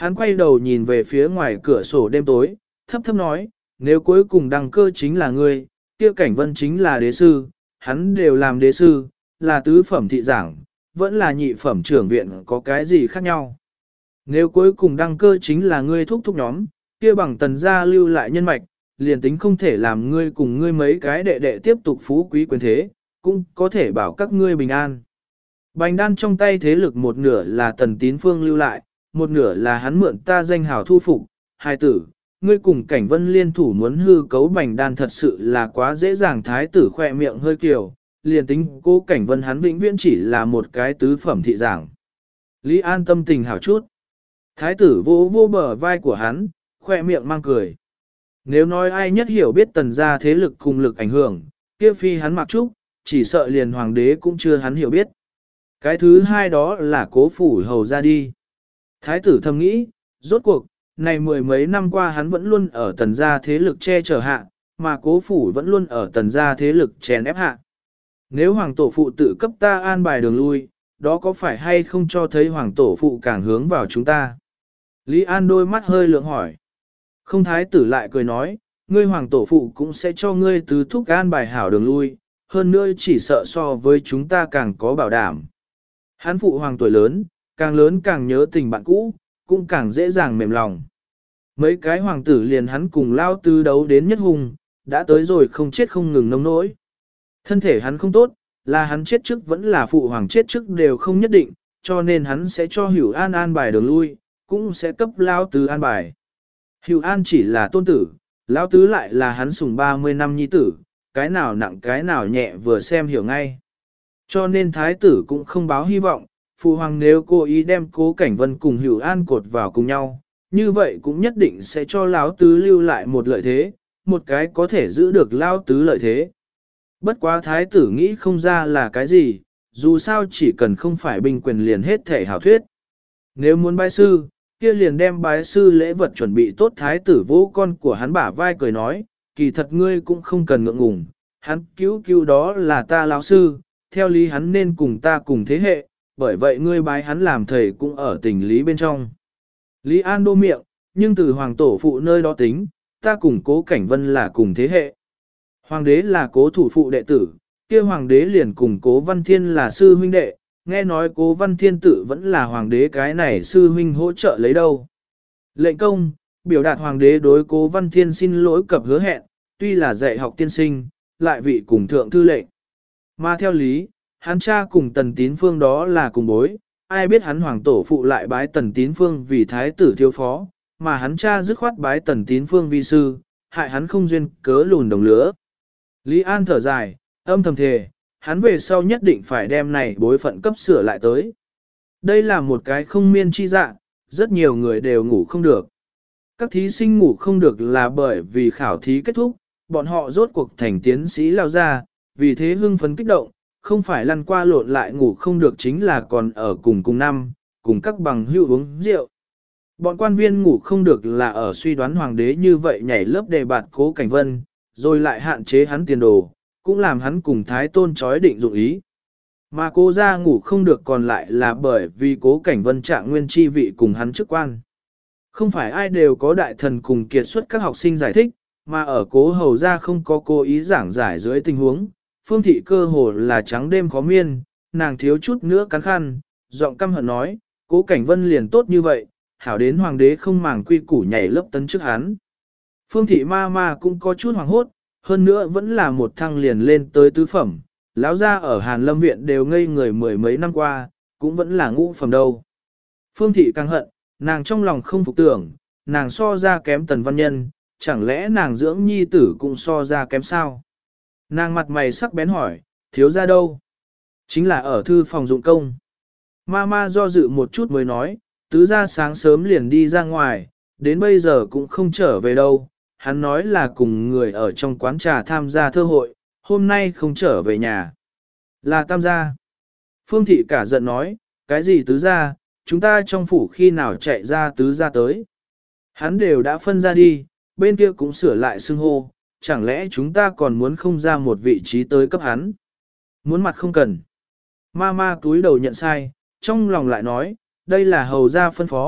Hắn quay đầu nhìn về phía ngoài cửa sổ đêm tối, thấp thấp nói, nếu cuối cùng đăng cơ chính là ngươi, kia Cảnh Vân chính là đế sư, hắn đều làm đế sư, là tứ phẩm thị giảng, vẫn là nhị phẩm trưởng viện có cái gì khác nhau. Nếu cuối cùng đăng cơ chính là ngươi thúc thúc nhóm, kia bằng Tần gia lưu lại nhân mạch, liền tính không thể làm ngươi cùng ngươi mấy cái đệ đệ tiếp tục phú quý quyền thế, cũng có thể bảo các ngươi bình an. Bành đan trong tay thế lực một nửa là Tần Tín Phương lưu lại, một nửa là hắn mượn ta danh hào thu phục, hai tử, ngươi cùng Cảnh Vân liên thủ muốn hư cấu Bành đan thật sự là quá dễ dàng. Thái tử khoe miệng hơi kiều, liền tính cô Cảnh Vân hắn vĩnh viễn chỉ là một cái tứ phẩm thị giảng. Lý An tâm tình hảo chút. Thái tử vô vô bờ vai của hắn, khoe miệng mang cười. Nếu nói ai nhất hiểu biết Tần gia thế lực cùng lực ảnh hưởng, kia phi hắn mặc trúc, chỉ sợ liền hoàng đế cũng chưa hắn hiểu biết. Cái thứ hai đó là Cố Phủ hầu ra đi. Thái tử thầm nghĩ, rốt cuộc, này mười mấy năm qua hắn vẫn luôn ở Tần gia thế lực che chở hạ, mà Cố Phủ vẫn luôn ở Tần gia thế lực chèn ép hạ. Nếu hoàng tổ phụ tự cấp ta an bài đường lui, đó có phải hay không cho thấy hoàng tổ phụ càng hướng vào chúng ta? Lý An đôi mắt hơi lượng hỏi. Không, thái tử lại cười nói, ngươi hoàng tổ phụ cũng sẽ cho ngươi tứ thúc an bài hảo đường lui, hơn nữa chỉ sợ so với chúng ta càng có bảo đảm. Hắn phụ hoàng tuổi lớn càng nhớ tình bạn cũ, cũng càng dễ dàng mềm lòng. Mấy cái hoàng tử liền hắn cùng lao tứ đấu đến nhất hùng, đã tới rồi không chết không ngừng nông nỗi. Thân thể hắn không tốt, là hắn chết trước vẫn là phụ hoàng chết trước đều không nhất định, cho nên hắn sẽ cho Hữu An an bài đường lui, cũng sẽ cấp lao tứ an bài. Hữu An chỉ là tôn tử, lao tứ lại là hắn sùng 30 năm nhi tử, cái nào nặng cái nào nhẹ vừa xem hiểu ngay. Cho nên thái tử cũng không báo hy vọng, phụ hoàng nếu cố ý đem Cố Cảnh Vân cùng Hữu An cột vào cùng nhau, như vậy cũng nhất định sẽ cho lão tứ lưu lại một lợi thế, một cái có thể giữ được lao tứ lợi thế. Bất quá thái tử nghĩ không ra là cái gì, dù sao chỉ cần không phải binh quyền liền hết thể hảo thuyết. Nếu muốn bái sư, kia liền đem bái sư lễ vật chuẩn bị tốt. Thái tử vỗ con của hắn bả vai cười nói, kỳ thật ngươi cũng không cần ngượng ngùng, hắn cứu đó là ta lão sư, theo lý hắn nên cùng ta cùng thế hệ, bởi vậy ngươi bái hắn làm thầy cũng ở tình lý bên trong. Lý An đô miệng, nhưng từ hoàng tổ phụ nơi đó tính, ta cùng Cố Cảnh Vân là cùng thế hệ. Hoàng đế là Cố thủ phụ đệ tử, kia hoàng đế liền cùng Cố Văn Thiên là sư huynh đệ, nghe nói Cố Văn Thiên tự vẫn là hoàng đế cái này sư huynh hỗ trợ lấy đâu. Lệnh công, biểu đạt hoàng đế đối Cố Văn Thiên xin lỗi cập hứa hẹn, tuy là dạy học tiên sinh, lại vị cùng thượng thư lệnh. Mà theo lý, hắn cha cùng Tần Tín Phương đó là cùng bối, ai biết hắn hoàng tổ phụ lại bái Tần Tín Phương vì thái tử thiếu phó, mà hắn cha dứt khoát bái Tần Tín Phương vi sư, hại hắn không duyên cớ lùn đồng lứa. Lý An thở dài, âm thầm thề, hắn về sau nhất định phải đem này bối phận cấp sửa lại tới. Đây là một cái không miên chi dạ, rất nhiều người đều ngủ không được. Các thí sinh ngủ không được là bởi vì khảo thí kết thúc, bọn họ rốt cuộc thành tiến sĩ lao ra, vì thế hưng phấn kích động, không phải lăn qua lộn lại ngủ không được chính là còn ở cùng năm, cùng các bằng hữu uống rượu. Bọn quan viên ngủ không được là ở suy đoán hoàng đế như vậy nhảy lớp đề bạt Cố Cảnh Vân, rồi lại hạn chế hắn tiền đồ, cũng làm hắn cùng thái tôn chói định dụng ý. Mà Cố gia ngủ không được còn lại là bởi vì Cố Cảnh Vân trạng nguyên chi vị cùng hắn chức quan. Không phải ai đều có đại thần cùng kiệt xuất các học sinh giải thích, mà ở Cố hầu gia không có cố ý giảng giải dưới tình huống, Phương thị cơ hồ là trắng đêm khó miên, nàng thiếu chút nữa cắn khăn, giọng căm hận nói, Cố Cảnh Vân liền tốt như vậy, hảo đến hoàng đế không màng quy củ nhảy lớp tấn trước hắn. Phương thị ma ma cũng có chút hoảng hốt, hơn nữa vẫn là một thăng liền lên tới tứ phẩm, lão gia ở Hàn Lâm Viện đều ngây người mười mấy năm qua, cũng vẫn là ngũ phẩm đâu. Phương thị càng hận, nàng trong lòng không phục tưởng, nàng so ra kém Tần Văn Nhân, chẳng lẽ nàng dưỡng nhi tử cũng so ra kém sao? Nàng mặt mày sắc bén hỏi, thiếu gia đâu? Chính là ở thư phòng dụng công. Ma do dự một chút mới nói, tứ gia sáng sớm liền đi ra ngoài, đến bây giờ cũng không trở về đâu. Hắn nói là cùng người ở trong quán trà tham gia thơ hội, hôm nay không trở về nhà. Là tam gia. Phương thị cả giận nói, cái gì tứ gia, chúng ta trong phủ khi nào chạy ra tứ gia tới. Hắn đều đã phân ra đi, bên kia cũng sửa lại xưng hô, chẳng lẽ chúng ta còn muốn không ra một vị trí tới cấp hắn. Muốn mặt không cần. Ma túi đầu nhận sai, trong lòng lại nói, đây là hầu gia phân phó,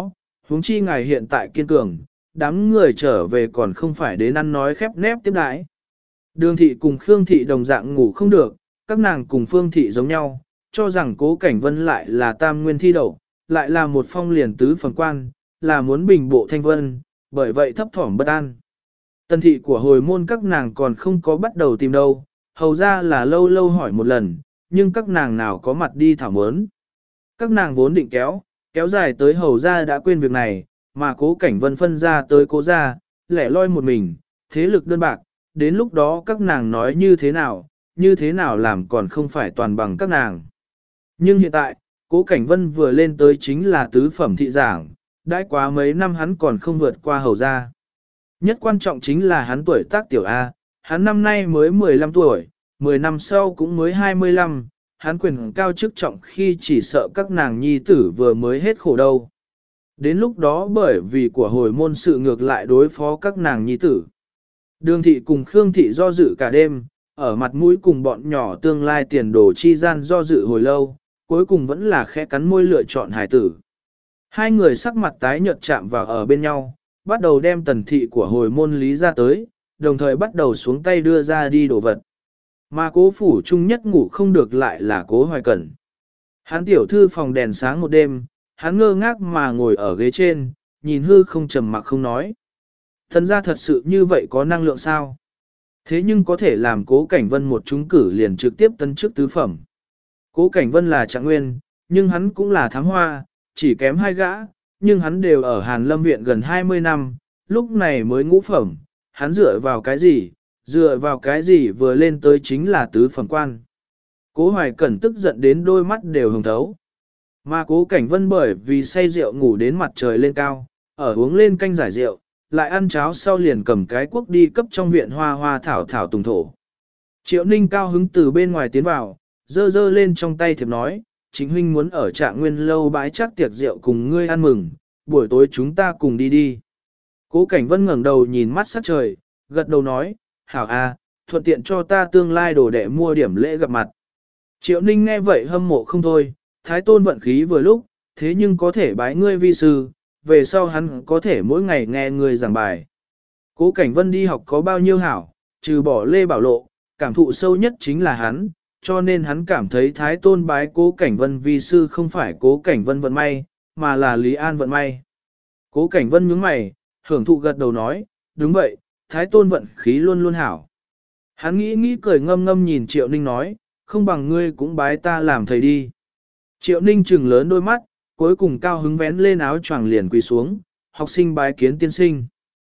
huống chi ngài hiện tại kiên cường, đám người trở về còn không phải đến ăn nói khép nép tiếp đãi. Đường thị cùng Khương thị đồng dạng ngủ không được, các nàng cùng Phương thị giống nhau, cho rằng Cố Cảnh Vân lại là tam nguyên thi đậu, lại là một phong liền tứ phần quan, là muốn bình bộ thanh vân, bởi vậy thấp thỏm bất an. Tần thị của hồi môn các nàng còn không có bắt đầu tìm đâu, hầu ra là lâu lâu hỏi một lần, nhưng các nàng nào có mặt đi thảo mớn. Các nàng vốn định kéo dài tới hầu ra đã quên việc này, mà Cố Cảnh Vân phân ra tới Cố ra, lẻ loi một mình, thế lực đơn bạc, đến lúc đó các nàng nói như thế nào làm còn không phải toàn bằng các nàng. Nhưng hiện tại, Cố Cảnh Vân vừa lên tới chính là tứ phẩm thị giảng, đãi quá mấy năm hắn còn không vượt qua hầu ra. Nhất quan trọng chính là hắn tuổi tác tiểu A, hắn năm nay mới 15 tuổi, 10 năm sau cũng mới 25, hắn quyền cao chức trọng khi chỉ sợ các nàng nhi tử vừa mới hết khổ đâu. Đến lúc đó bởi vì của hồi môn sự ngược lại đối phó các nàng nhi tử. Đường thị cùng Khương thị do dự cả đêm, ở mặt mũi cùng bọn nhỏ tương lai tiền đồ chi gian do dự hồi lâu, cuối cùng vẫn là khẽ cắn môi lựa chọn hải tử. Hai người sắc mặt tái nhợt chạm vào ở bên nhau, bắt đầu đem tần thị của hồi môn lý ra tới, đồng thời bắt đầu xuống tay đưa ra đi đổ vật. Mà Cố phủ trung nhất ngủ không được lại là Cố Hoài Cẩn. Hắn tiểu thư phòng đèn sáng một đêm, hắn ngơ ngác mà ngồi ở ghế trên, nhìn hư không trầm mặc không nói. Thần ra thật sự như vậy có năng lượng sao? Thế nhưng có thể làm Cố Cảnh Vân một trúng cử liền trực tiếp tấn chức tứ phẩm. Cố Cảnh Vân là trạng nguyên, nhưng hắn cũng là thám hoa, chỉ kém hai gã, nhưng hắn đều ở Hàn Lâm Viện gần 20 năm, lúc này mới ngũ phẩm, hắn dựa vào cái gì vừa lên tới chính là tứ phẩm quan. Cố Hoài Cẩn tức giận đến đôi mắt đều hồng thấu. Mà Cố Cảnh Vân bởi vì say rượu ngủ đến mặt trời lên cao, ở uống lên canh giải rượu, lại ăn cháo sau liền cầm cái cuốc đi cấp trong viện hoa hoa thảo thảo tùng thổ. Triệu Ninh cao hứng từ bên ngoài tiến vào, dơ lên trong tay thiệp nói, chính huynh muốn ở Trạng Nguyên lâu bãi chắc tiệc rượu cùng ngươi ăn mừng, buổi tối chúng ta cùng đi đi. Cố Cảnh Vân ngẩng đầu nhìn mắt sát trời, gật đầu nói, hảo a, thuận tiện cho ta tương lai đồ đệ mua điểm lễ gặp mặt. Triệu Ninh nghe vậy hâm mộ không thôi, Thái Tôn vận khí vừa lúc, thế nhưng có thể bái ngươi vi sư, về sau hắn có thể mỗi ngày nghe ngươi giảng bài. Cố Cảnh Vân đi học có bao nhiêu hảo, trừ bỏ Lê Bảo Lộ, cảm thụ sâu nhất chính là hắn, cho nên hắn cảm thấy Thái Tôn bái Cố Cảnh Vân vi sư không phải Cố Cảnh Vân vận may, mà là Lý An vận may. Cố Cảnh Vân nhướng mày, hưởng thụ gật đầu nói, đúng vậy, Thái Tôn vận khí luôn luôn hảo. Hắn nghĩ cười ngâm ngâm nhìn Triệu Ninh nói, không bằng ngươi cũng bái ta làm thầy đi. Triệu Ninh trừng lớn đôi mắt, cuối cùng cao hứng vén lên áo choàng liền quỳ xuống, học sinh bái kiến tiên sinh.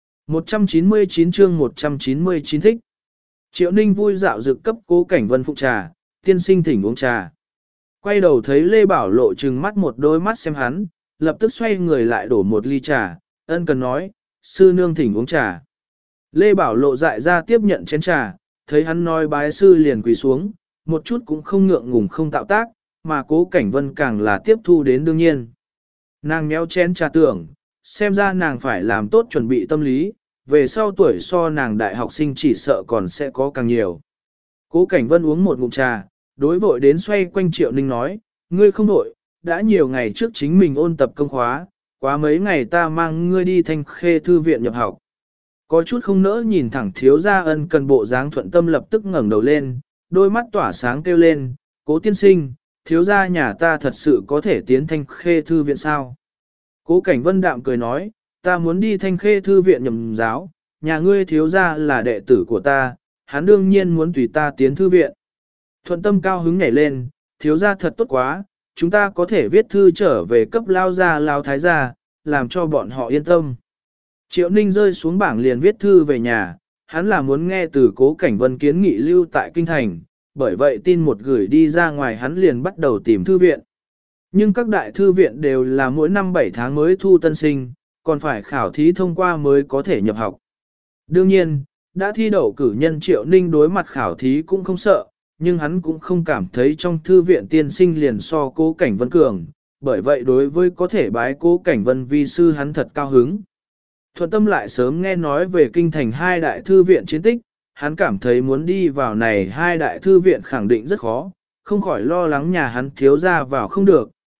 199 chương 199 thích. Triệu Ninh vui dạo dực cấp Cố Cảnh Vân phụ trà, tiên sinh thỉnh uống trà. Quay đầu thấy Lê Bảo Lộ trừng mắt một đôi mắt xem hắn, lập tức xoay người lại đổ một ly trà, ân cần nói, sư nương thỉnh uống trà. Lê Bảo Lộ dại ra tiếp nhận chén trà, thấy hắn nói bái sư liền quỳ xuống, một chút cũng không ngượng ngùng không tạo tác, mà Cố Cảnh Vân càng là tiếp thu đến đương nhiên. Nàng méo chén trà tưởng, xem ra nàng phải làm tốt chuẩn bị tâm lý, về sau tuổi so nàng đại học sinh chỉ sợ còn sẽ có càng nhiều. Cố Cảnh Vân uống một ngụm trà, đối vội đến xoay quanh Triệu Ninh nói, ngươi không vội, đã nhiều ngày trước chính mình ôn tập công khóa, quá mấy ngày ta mang ngươi đi Thanh Khê thư viện nhập học. Có chút không nỡ nhìn thẳng thiếu gia ân cần bộ dáng thuận tâm lập tức ngẩng đầu lên, đôi mắt tỏa sáng kêu lên, Cố tiên sinh, thiếu gia nhà ta thật sự có thể tiến Thanh Khê thư viện sao? Cố Cảnh Vân đạm cười nói, ta muốn đi Thanh Khê thư viện nhậm giáo, nhà ngươi thiếu gia là đệ tử của ta, hắn đương nhiên muốn tùy ta tiến thư viện. Thuận tâm cao hứng nhảy lên, thiếu gia thật tốt quá, chúng ta có thể viết thư trở về cấp lao gia lao thái gia, làm cho bọn họ yên tâm. Triệu Ninh rơi xuống bảng liền viết thư về nhà, hắn là muốn nghe từ Cố Cảnh Vân kiến nghị lưu tại Kinh Thành, bởi vậy tin một gửi đi ra ngoài hắn liền bắt đầu tìm thư viện. Nhưng các đại thư viện đều là mỗi năm 7 tháng mới thu tân sinh, còn phải khảo thí thông qua mới có thể nhập học. Đương nhiên, đã thi đậu cử nhân Triệu Ninh đối mặt khảo thí cũng không sợ, nhưng hắn cũng không cảm thấy trong thư viện tiên sinh liền so Cố Cảnh Vân cường, bởi vậy đối với có thể bái Cố Cảnh Vân vi sư hắn thật cao hứng. Thuận tâm lại sớm nghe nói về Kinh Thành hai đại thư viện chiến tích, hắn cảm thấy muốn đi vào này hai đại thư viện khẳng định rất khó, không khỏi lo lắng nhà hắn thiếu ra vào không được,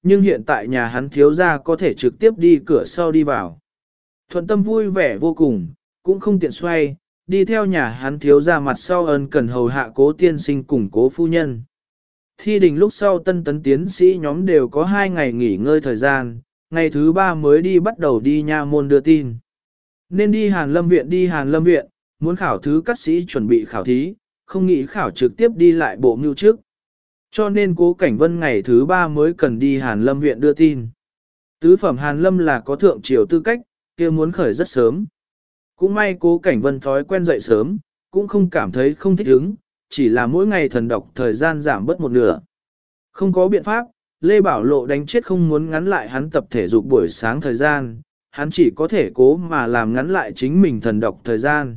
nhưng hiện tại nhà hắn thiếu gia có thể trực tiếp đi cửa sau đi vào. Thuận tâm vui vẻ vô cùng, cũng không tiện xoay, đi theo nhà hắn thiếu gia mặt sau ân cần hầu hạ Cố tiên sinh cùng Cố phu nhân. Thi đình lúc sau tân tấn tiến sĩ nhóm đều có 2 ngày nghỉ ngơi thời gian, ngày thứ 3 mới đi bắt đầu đi nha môn đưa tin. Nên đi Hàn Lâm viện, muốn khảo thứ các sĩ chuẩn bị khảo thí, không nghĩ khảo trực tiếp đi lại bộ mưu trước. Cho nên Cố Cảnh Vân ngày thứ 3 mới cần đi Hàn Lâm viện đưa tin. Tứ phẩm Hàn Lâm là có thượng triều tư cách, kia muốn khởi rất sớm. Cũng may Cố Cảnh Vân thói quen dậy sớm, cũng không cảm thấy không thích ứng, chỉ là mỗi ngày thần đọc thời gian giảm bớt một nửa. Không có biện pháp, Lê Bảo Lộ đánh chết không muốn ngắn lại hắn tập thể dục buổi sáng thời gian, hắn chỉ có thể cố mà làm ngắn lại chính mình thần đọc thời gian.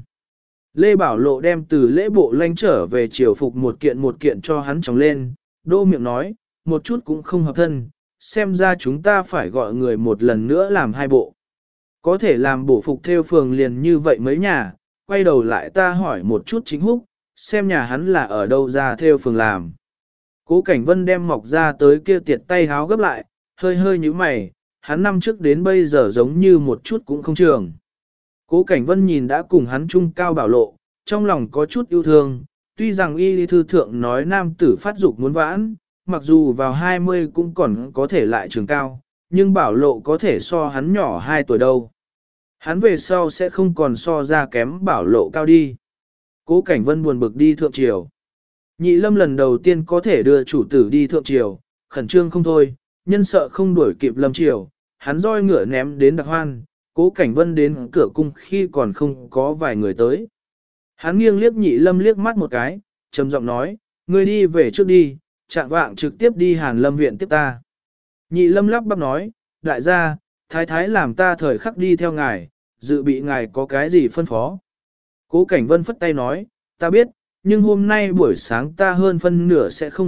Lê Bảo Lộ đem từ lễ bộ lanh trở về triều phục một kiện cho hắn trồng lên, đô miệng nói, một chút cũng không hợp thân, xem ra chúng ta phải gọi người một lần nữa làm 2 bộ. Có thể làm bổ phục theo phường liền như vậy mấy nhà, quay đầu lại ta hỏi một chút Chính Húc, xem nhà hắn là ở đâu ra theo phường làm. Cố Cảnh Vân đem mọc ra tới kia tiệt tay háo gấp lại, hơi hơi như mày, hắn năm trước đến bây giờ giống như một chút cũng không trường. Cố Cảnh Vân nhìn đã cùng hắn chung cao Bảo Lộ, trong lòng có chút yêu thương, tuy rằng y lý thư thượng nói nam tử phát dục muốn vãn, mặc dù vào 20 cũng còn có thể lại trường cao, nhưng Bảo Lộ có thể so hắn nhỏ 2 tuổi đâu. Hắn về sau sẽ không còn so ra kém Bảo Lộ cao đi. Cố Cảnh Vân buồn bực đi thượng triều. Nhị Lâm lần đầu tiên có thể đưa chủ tử đi thượng triều, khẩn trương không thôi, nhân sợ không đuổi kịp Lâm triều, hắn roi ngựa ném đến Đặc Hoan, Cố Cảnh Vân đến cửa cung khi còn không có vài người tới. Hắn nghiêng liếc Nhị Lâm liếc mắt một cái, trầm giọng nói, ngươi đi về trước đi, chạng vạng trực tiếp đi Hàn Lâm viện tiếp ta. Nhị Lâm lắp bắp nói, đại gia, thái thái làm ta thời khắc đi theo ngài, dự bị ngài có cái gì phân phó. Cố Cảnh Vân phất tay nói, ta biết, nhưng hôm nay buổi sáng ta hơn phân nửa sẽ không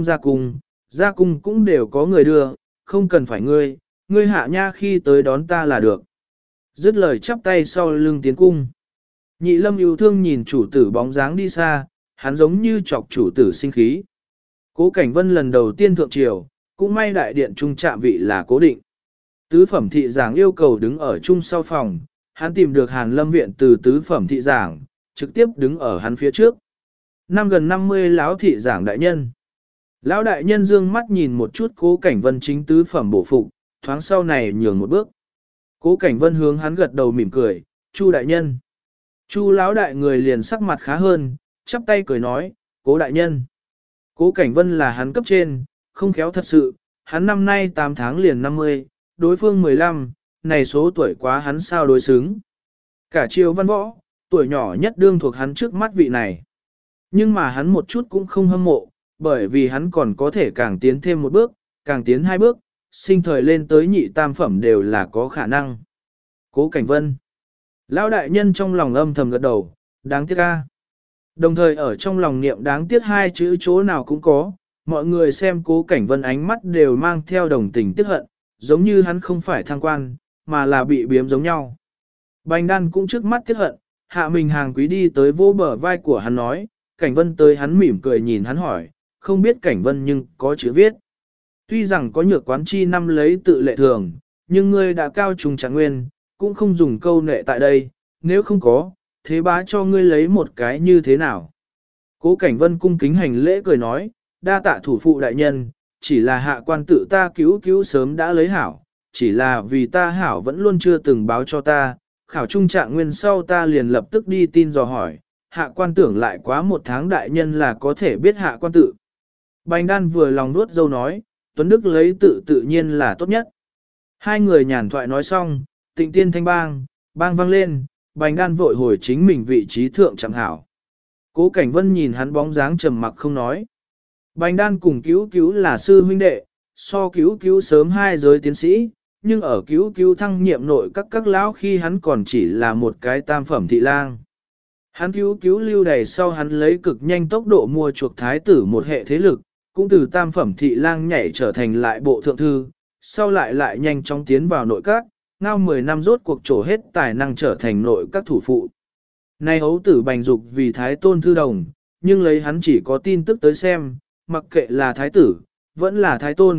ra cung cũng đều có người đưa, không cần phải ngươi hạ nha khi tới đón ta là được. Dứt lời chắp tay sau lưng tiến cung. Nhị Lâm yêu thương nhìn chủ tử bóng dáng đi xa, hắn giống như chọc chủ tử sinh khí. Cố Cảnh Vân lần đầu tiên thượng triều, cũng may đại điện trung trạm vị là cố định. Tứ phẩm thị giảng yêu cầu đứng ở trung sau phòng, hắn tìm được Hàn Lâm viện từ tứ phẩm thị giảng, trực tiếp đứng ở hắn phía trước. Năm gần 50 lão thị giảng đại nhân. Lão đại nhân dương mắt nhìn một chút Cố Cảnh Vân chính tứ phẩm bổ phục, thoáng sau này nhường một bước. Cố Cảnh Vân hướng hắn gật đầu mỉm cười, Chu đại nhân. Chu lão đại người liền sắc mặt khá hơn, chắp tay cười nói, Cố đại nhân. Cố Cảnh Vân là hắn cấp trên, không khéo thật sự, hắn năm nay 8 tháng liền 50, đối phương 15, này số tuổi quá hắn sao đối xứng. Cả triều văn võ, tuổi nhỏ nhất đương thuộc hắn trước mắt vị này. Nhưng mà hắn một chút cũng không hâm mộ, bởi vì hắn còn có thể càng tiến thêm một bước, càng tiến 2 bước, sinh thời lên tới nhị tam phẩm đều là có khả năng. Cố Cảnh Vân. Lão đại nhân trong lòng âm thầm gật đầu, đáng tiếc a. Đồng thời ở trong lòng niệm đáng tiếc 2 chữ chỗ nào cũng có, mọi người xem Cố Cảnh Vân ánh mắt đều mang theo đồng tình tiếc hận, giống như hắn không phải thăng quan, mà là bị biếm giống nhau. Bành Đan cũng trước mắt tiếc hận, hạ mình hàng quý đi tới vô bờ vai của hắn nói, Cảnh Vân tới hắn mỉm cười nhìn hắn hỏi, không biết Cảnh Vân nhưng có chữ viết. Tuy rằng có nhược quán chi năm lấy tự lệ thường, nhưng ngươi đã cao trùng trạng nguyên, cũng không dùng câu nệ tại đây, nếu không có, thế bá cho ngươi lấy một cái như thế nào. Cố Cảnh Vân cung kính hành lễ cười nói, đa tạ thủ phụ đại nhân, chỉ là hạ quan tự ta cứu sớm đã lấy hảo, chỉ là vì ta hảo vẫn luôn chưa từng báo cho ta, khảo trung trạng nguyên sau ta liền lập tức đi tin dò hỏi, hạ quan tưởng lại quá 1 tháng đại nhân là có thể biết hạ quan tự. Bành Đan vừa lòng nuốt dâu nói, Tuấn Đức lấy tự tự nhiên là tốt nhất. 2 người nhàn thoại nói xong, Tịnh Tiên thanh bang vang lên, Bành Đan vội hồi chính mình vị trí thượng chẳng hảo. Cố Cảnh Vân nhìn hắn bóng dáng trầm mặc không nói. Bành Đan cùng cứu là sư huynh đệ, so cứu sớm 2 giới tiến sĩ, nhưng ở cứu thăng nhiệm nội các lão khi hắn còn chỉ là một cái tam phẩm thị lang. Hắn cứu lưu đầy sau hắn lấy cực nhanh tốc độ mua chuộc thái tử một hệ thế lực, cũng từ tam phẩm thị lang nhảy trở thành lại bộ thượng thư, sau lại nhanh chóng tiến vào nội các, ngao 10 năm rốt cuộc trổ hết tài năng trở thành nội các thủ phụ. Nay hấu tử Bành Dục vì thái tôn thư đồng, nhưng lấy hắn chỉ có tin tức tới xem, mặc kệ là thái tử, vẫn là thái tôn,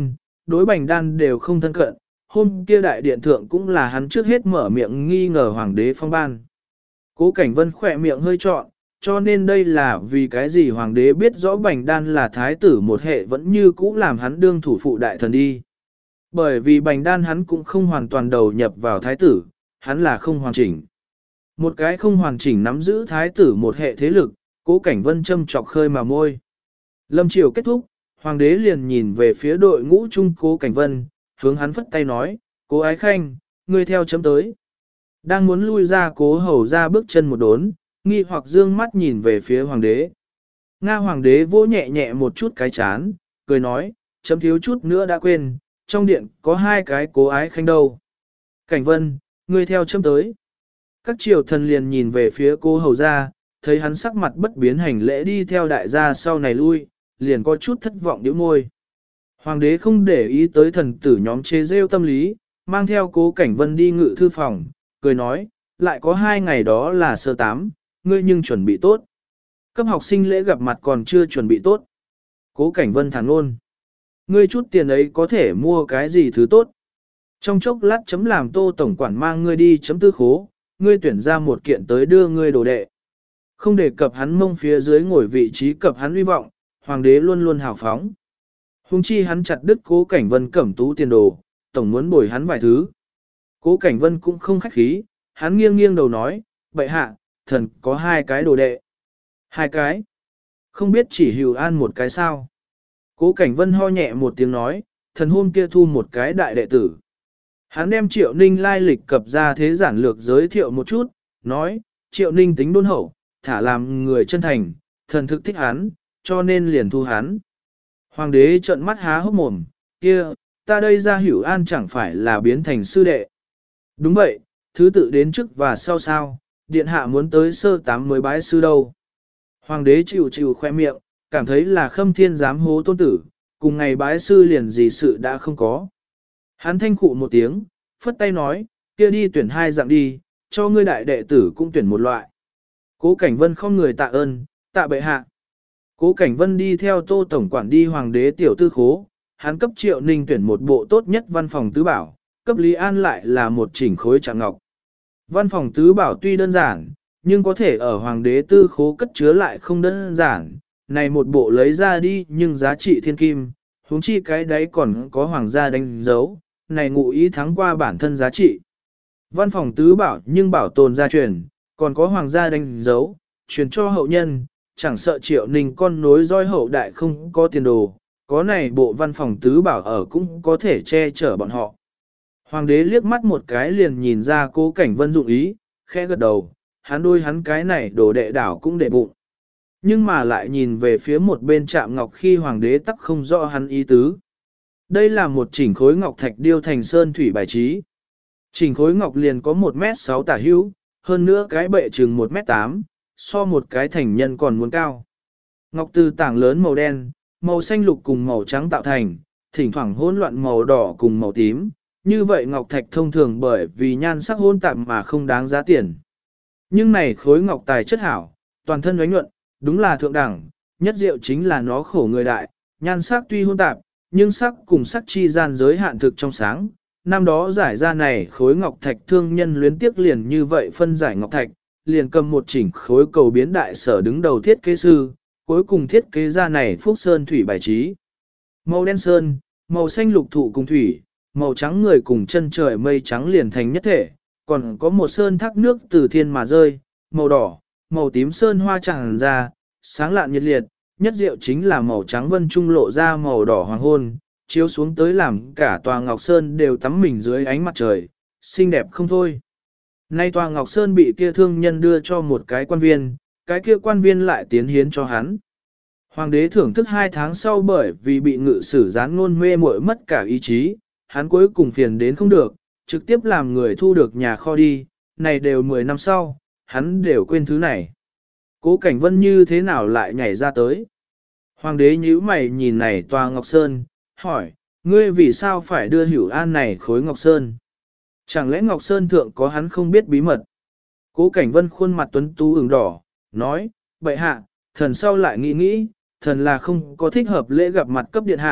đối Bành Đan đều không thân cận, hôm kia đại điện thượng cũng là hắn trước hết mở miệng nghi ngờ hoàng đế phong ban. Cố Cảnh Vân khỏe miệng hơi trọn, cho nên đây là vì cái gì hoàng đế biết rõ Bành Đan là thái tử một hệ vẫn như cũ làm hắn đương thủ phụ đại thần đi. Bởi vì Bành Đan hắn cũng không hoàn toàn đầu nhập vào thái tử, hắn là không hoàn chỉnh. Một cái không hoàn chỉnh nắm giữ thái tử một hệ thế lực, Cố Cảnh Vân châm chọc khơi mà môi. Lâm triều kết thúc, hoàng đế liền nhìn về phía đội ngũ trung Cố Cảnh Vân, hướng hắn phất tay nói, Cố Ái Khanh, ngươi theo chấm tới. Đang muốn lui ra Cố Hầu ra bước chân một đốn, nghi hoặc dương mắt nhìn về phía hoàng đế. Nga hoàng đế vỗ nhẹ nhẹ một chút cái chán, cười nói, chấm thiếu chút nữa đã quên, trong điện có hai cái Cố Ái Khanh đâu. Cảnh Vân, ngươi theo chấm tới. Các triều thần liền nhìn về phía Cố Hầu ra, thấy hắn sắc mặt bất biến hành lễ đi theo đại gia sau này lui, liền có chút thất vọng nhíu môi. Hoàng đế không để ý tới thần tử nhóm chế rêu tâm lý, mang theo Cố Cảnh Vân đi ngự thư phòng, cười nói, lại có 2 ngày đó là sơ tám, ngươi nhưng chuẩn bị tốt. Cấp học sinh lễ gặp mặt còn chưa chuẩn bị tốt. Cố Cảnh Vân thản ngôn. Ngươi chút tiền ấy có thể mua cái gì thứ tốt. Trong chốc lát chấm làm Tô tổng quản mang ngươi đi chấm tư khố, ngươi tuyển ra một kiện tới đưa ngươi đồ đệ. Không để cập hắn mông phía dưới ngồi vị trí cập hắn uy vọng, hoàng đế luôn luôn hào phóng. Hùng chi hắn chặt đứt Cố Cảnh Vân cẩm tú tiền đồ, tổng muốn bồi hắn vài thứ. Cố Cảnh Vân cũng không khách khí, hắn nghiêng nghiêng đầu nói, bệ hạ, thần có 2 cái đồ đệ. 2 cái? Không biết chỉ Hữu An một cái sao? Cố Cảnh Vân ho nhẹ một tiếng nói, thần hôm kia thu một cái đại đệ tử. Hắn đem Triệu Ninh lai lịch cập ra thế giản lược giới thiệu một chút, nói, Triệu Ninh tính đôn hậu, thả làm người chân thành, thần thực thích hắn, cho nên liền thu hắn. Hoàng đế trợn mắt há hốc mồm, kia, ta đây ra Hữu An chẳng phải là biến thành sư đệ. Đúng vậy, thứ tự đến trước và sau sao, điện hạ muốn tới sơ 8 mới bái sư đâu. Hoàng đế chịu khoe miệng, cảm thấy là Khâm Thiên dám hố tôn tử, cùng ngày bái sư liền gì sự đã không có. Hắn thanh khụ một tiếng, phất tay nói, kia đi tuyển 2 dạng đi, cho ngươi đại đệ tử cũng tuyển một loại. Cố Cảnh Vân không người tạ ơn, tạ bệ hạ. Cố Cảnh Vân đi theo Tô tổng quản đi hoàng đế tiểu tư khố, hắn cấp Triệu Ninh tuyển một bộ tốt nhất văn phòng tứ bảo, cấp Lý An lại là một chỉnh khối trạng ngọc. Văn phòng tứ bảo tuy đơn giản, nhưng có thể ở hoàng đế tư khố cất chứa lại không đơn giản, này một bộ lấy ra đi nhưng giá trị thiên kim, huống chi cái đấy còn có hoàng gia đánh dấu, này ngụ ý thắng qua bản thân giá trị. Văn phòng tứ bảo nhưng bảo tồn gia truyền, còn có hoàng gia đánh dấu, truyền cho hậu nhân, chẳng sợ Triệu Ninh con nối roi hậu đại không có tiền đồ, có này bộ văn phòng tứ bảo ở cũng có thể che chở bọn họ. Hoàng đế liếc mắt một cái liền nhìn ra Cố Cảnh Vân dụng ý, khẽ gật đầu, hắn đôi hắn cái này đồ đệ đảo cũng để bụng. Nhưng mà lại nhìn về phía một bên Trạm Ngọc khi hoàng đế tắc không rõ hắn ý tứ. Đây là một chỉnh khối ngọc thạch điêu thành sơn thủy bài trí. Chỉnh khối ngọc liền có 1m6 tả hữu, hơn nữa cái bệ chừng 1m8, so một cái thành nhân còn muốn cao. Ngọc từ tảng lớn màu đen, màu xanh lục cùng màu trắng tạo thành, thỉnh thoảng hỗn loạn màu đỏ cùng màu tím. Như vậy ngọc thạch thông thường bởi vì nhan sắc hỗn tạp mà không đáng giá tiền. Nhưng này khối ngọc tài chất hảo, toàn thân ánh nhuận, đúng là thượng đẳng, nhất diệu chính là nó khổ người đại, nhan sắc tuy hỗn tạp, nhưng sắc cùng sắc chi gian giới hạn thực trong sáng. Năm đó giải ra này khối ngọc thạch thương nhân luyến tiếc liền như vậy phân giải ngọc thạch, liền cầm một chỉnh khối cầu biến đại sở đứng đầu thiết kế sư, cuối cùng thiết kế ra này phúc sơn thủy bài trí. Màu đen sơn, màu xanh lục thụ cùng thủy, màu trắng người cùng chân trời mây trắng liền thành nhất thể, còn có một sơn thác nước từ thiên mà rơi, màu đỏ, màu tím sơn hoa tràn ra, sáng lạn nhiệt liệt, nhất diệu chính là màu trắng vân trung lộ ra màu đỏ hoàng hôn, chiếu xuống tới làm cả tòa Ngọc Sơn đều tắm mình dưới ánh mặt trời, xinh đẹp không thôi. Nay tòa Ngọc Sơn bị kia thương nhân đưa cho một cái quan viên, cái kia quan viên lại tiến hiến cho hắn. Hoàng đế thưởng thức 2 tháng sau bởi vì bị ngự sử gián ngôn mê muội mất cả ý chí, hắn cuối cùng phiền đến không được, trực tiếp làm người thu được nhà kho đi, này đều 10 năm sau, hắn đều quên thứ này. Cố Cảnh Vân như thế nào lại nhảy ra tới? Hoàng đế nhíu mày nhìn này tòa Ngọc Sơn, hỏi, ngươi vì sao phải đưa Hữu An này khối Ngọc Sơn? Chẳng lẽ Ngọc Sơn thượng có hắn không biết bí mật? Cố Cảnh Vân khuôn mặt tuấn tú ửng đỏ, nói, bệ hạ, thần sau lại nghĩ, thần là không có thích hợp lễ gặp mặt cấp điện hạ,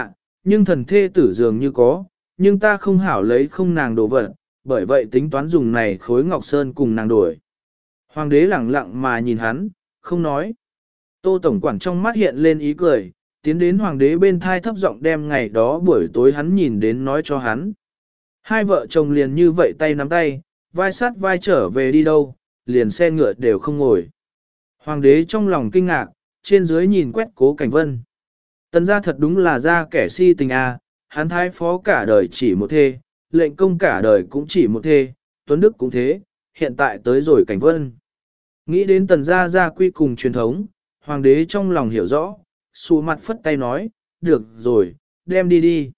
nhưng thần thê tử dường như có, nhưng ta không hảo lấy không nàng đồ vật, bởi vậy tính toán dùng này khối ngọc sơn cùng nàng đổi. Hoàng đế lẳng lặng mà nhìn hắn, không nói. Tô Tổng quản trong mắt hiện lên ý cười, tiến đến hoàng đế bên thai thấp giọng đem ngày đó buổi tối hắn nhìn đến nói cho hắn. Hai vợ chồng liền như vậy tay nắm tay, vai sát vai trở về đi đâu, liền xe ngựa đều không ngồi. Hoàng đế trong lòng kinh ngạc, trên dưới nhìn quét Cố Cảnh Vân. Tần gia thật đúng là ra kẻ si tình a, hắn thái phó cả đời chỉ một thê, lệnh công cả đời cũng chỉ một thê, Tuấn Đức cũng thế, hiện tại tới rồi Cảnh Vân. Nghĩ đến tần gia quy cùng truyền thống, hoàng đế trong lòng hiểu rõ, xù mặt phất tay nói, được rồi, đem đi đi.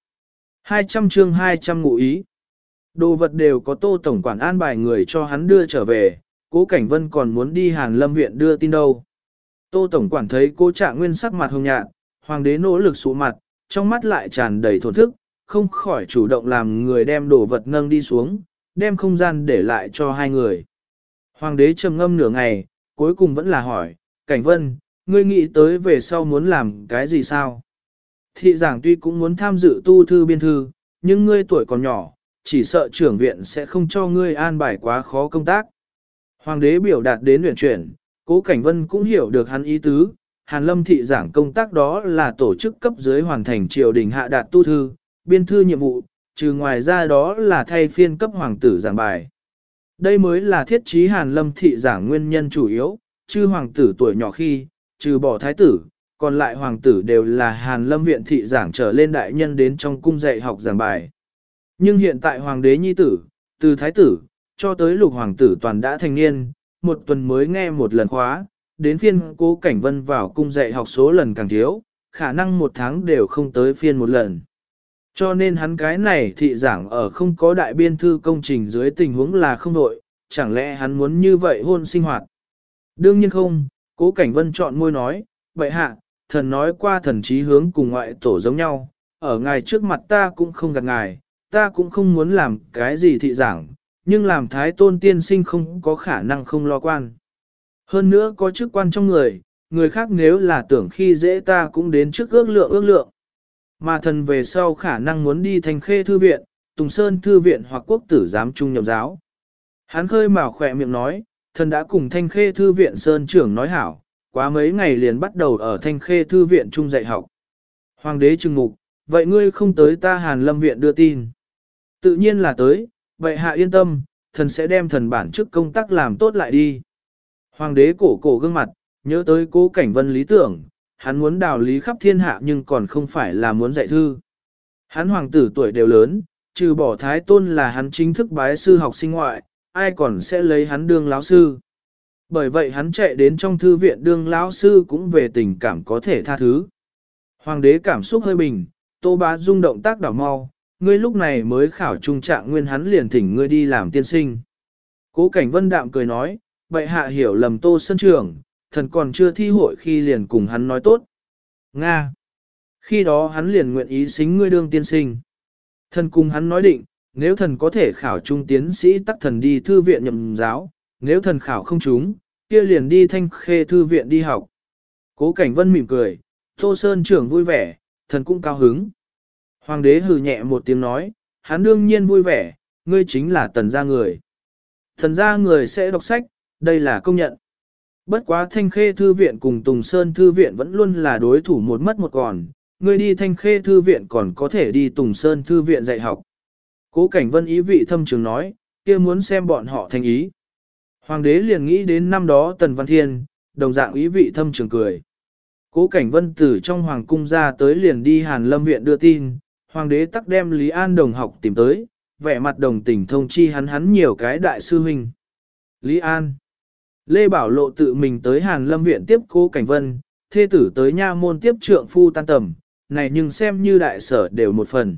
200 chương 200 ngụ ý. Đồ vật đều có Tô Tổng quản an bài người cho hắn đưa trở về, Cố Cảnh Vân còn muốn đi Hàn Lâm viện đưa tin đâu. Tô Tổng quản thấy Cố Trạng Nguyên sắc mặt hồng nhạt, hoàng đế nỗ lực sụ mặt, trong mắt lại tràn đầy thổn thức, không khỏi chủ động làm người đem đồ vật nâng đi xuống, đem không gian để lại cho hai người. Hoàng đế trầm ngâm nửa ngày, cuối cùng vẫn là hỏi, Cảnh Vân, ngươi nghĩ tới về sau muốn làm cái gì sao? Thị giảng tuy cũng muốn tham dự tu thư biên thư, nhưng ngươi tuổi còn nhỏ, chỉ sợ trưởng viện sẽ không cho ngươi an bài quá khó công tác. Hoàng đế biểu đạt đến luyện chuyển, Cố Cảnh Vân cũng hiểu được hắn ý tứ, Hàn Lâm thị giảng công tác đó là tổ chức cấp dưới hoàn thành triều đình hạ đạt tu thư, biên thư nhiệm vụ, trừ ngoài ra đó là thay phiên cấp hoàng tử giảng bài. Đây mới là thiết trí Hàn Lâm thị giảng nguyên nhân chủ yếu, chứ hoàng tử tuổi nhỏ khi, trừ bỏ thái tử, còn lại hoàng tử đều là Hàn Lâm viện thị giảng trở lên đại nhân đến trong cung dạy học giảng bài. Nhưng hiện tại hoàng đế nhi tử, từ thái tử, cho tới lục hoàng tử toàn đã thành niên, một tuần mới nghe một lần khóa, đến phiên Cố Cảnh Vân vào cung dạy học số lần càng thiếu, khả năng một tháng đều không tới phiên một lần. Cho nên hắn cái này thị giảng ở không có đại biên thư công trình dưới tình huống là không đội, chẳng lẽ hắn muốn như vậy hôn sinh hoạt? Đương nhiên không, Cố Cảnh Vân chọn môi nói, vậy hạ, thần nói qua thần trí hướng cùng ngoại tổ giống nhau, ở ngài trước mặt ta cũng không gạt ngài, ta cũng không muốn làm cái gì thị giảng, nhưng làm thái tôn tiên sinh không có khả năng không lo quan. Hơn nữa có chức quan trong người, người khác nếu là tưởng khi dễ ta cũng đến trước ước lượng. Mà thần về sau khả năng muốn đi Thanh Khê Thư Viện, Tùng Sơn Thư Viện hoặc Quốc tử giám trung nhậm giáo. Hắn khơi mào khỏe miệng nói, thần đã cùng Thanh Khê Thư Viện Sơn trưởng nói hảo, quá mấy ngày liền bắt đầu ở Thanh Khê Thư Viện trung dạy học. Hoàng đế trừng mục, vậy ngươi không tới ta Hàn Lâm Viện đưa tin. Tự nhiên là tới, vậy hạ yên tâm, thần sẽ đem thần bản chức công tác làm tốt lại đi. Hoàng đế cổ gương mặt, nhớ tới Cố Cảnh Vân lý tưởng, hắn muốn đào lý khắp thiên hạ nhưng còn không phải là muốn dạy thư. Hắn hoàng tử tuổi đều lớn, trừ bỏ thái tôn là hắn chính thức bái sư học sinh ngoại, ai còn sẽ lấy hắn đương lão sư. Bởi vậy hắn chạy đến trong thư viện đương lão sư cũng về tình cảm có thể tha thứ. Hoàng đế cảm xúc hơi bình, Tô Bá Dung động tác đảo mau, ngươi lúc này mới khảo trung trạng nguyên hắn liền thỉnh ngươi đi làm tiên sinh. Cố Cảnh Vân đạm cười nói, bệ hạ hiểu lầm Tô Sân Trưởng, thần còn chưa thi hội khi liền cùng hắn nói tốt. Nga! Khi đó hắn liền nguyện ý xính ngươi đương tiên sinh. Thần cùng hắn nói định, nếu thần có thể khảo trung tiến sĩ tắc thần đi thư viện nhậm giáo, nếu thần khảo không trúng, kia liền đi Thanh Khê Thư Viện đi học. Cố Cảnh Vân mỉm cười, Tô Sơn Trưởng vui vẻ, thần cũng cao hứng. Hoàng đế hừ nhẹ một tiếng nói, hắn đương nhiên vui vẻ, ngươi chính là tần gia người. Tần gia người sẽ đọc sách, đây là công nhận. Bất quá Thanh Khê Thư Viện cùng Tùng Sơn Thư Viện vẫn luôn là đối thủ một mất một còn, ngươi đi Thanh Khê Thư Viện còn có thể đi Tùng Sơn Thư Viện dạy học. Cố Cảnh Vân ý vị thâm trường nói, kia muốn xem bọn họ thành ý. Hoàng đế liền nghĩ đến năm đó Tần Văn Thiên, đồng dạng ý vị thâm trường cười. Cố Cảnh Vân từ trong hoàng cung ra tới liền đi Hàn Lâm Viện đưa tin, hoàng đế tắc đem Lý An đồng học tìm tới, vẻ mặt đồng tình thông chi hắn nhiều cái đại sư huynh. Lý An. Lê Bảo Lộ tự mình tới Hàn Lâm Viện tiếp Cố Cảnh Vân, thê tử tới nha môn tiếp trượng phu tan tầm, này nhưng xem như đại sở đều một phần.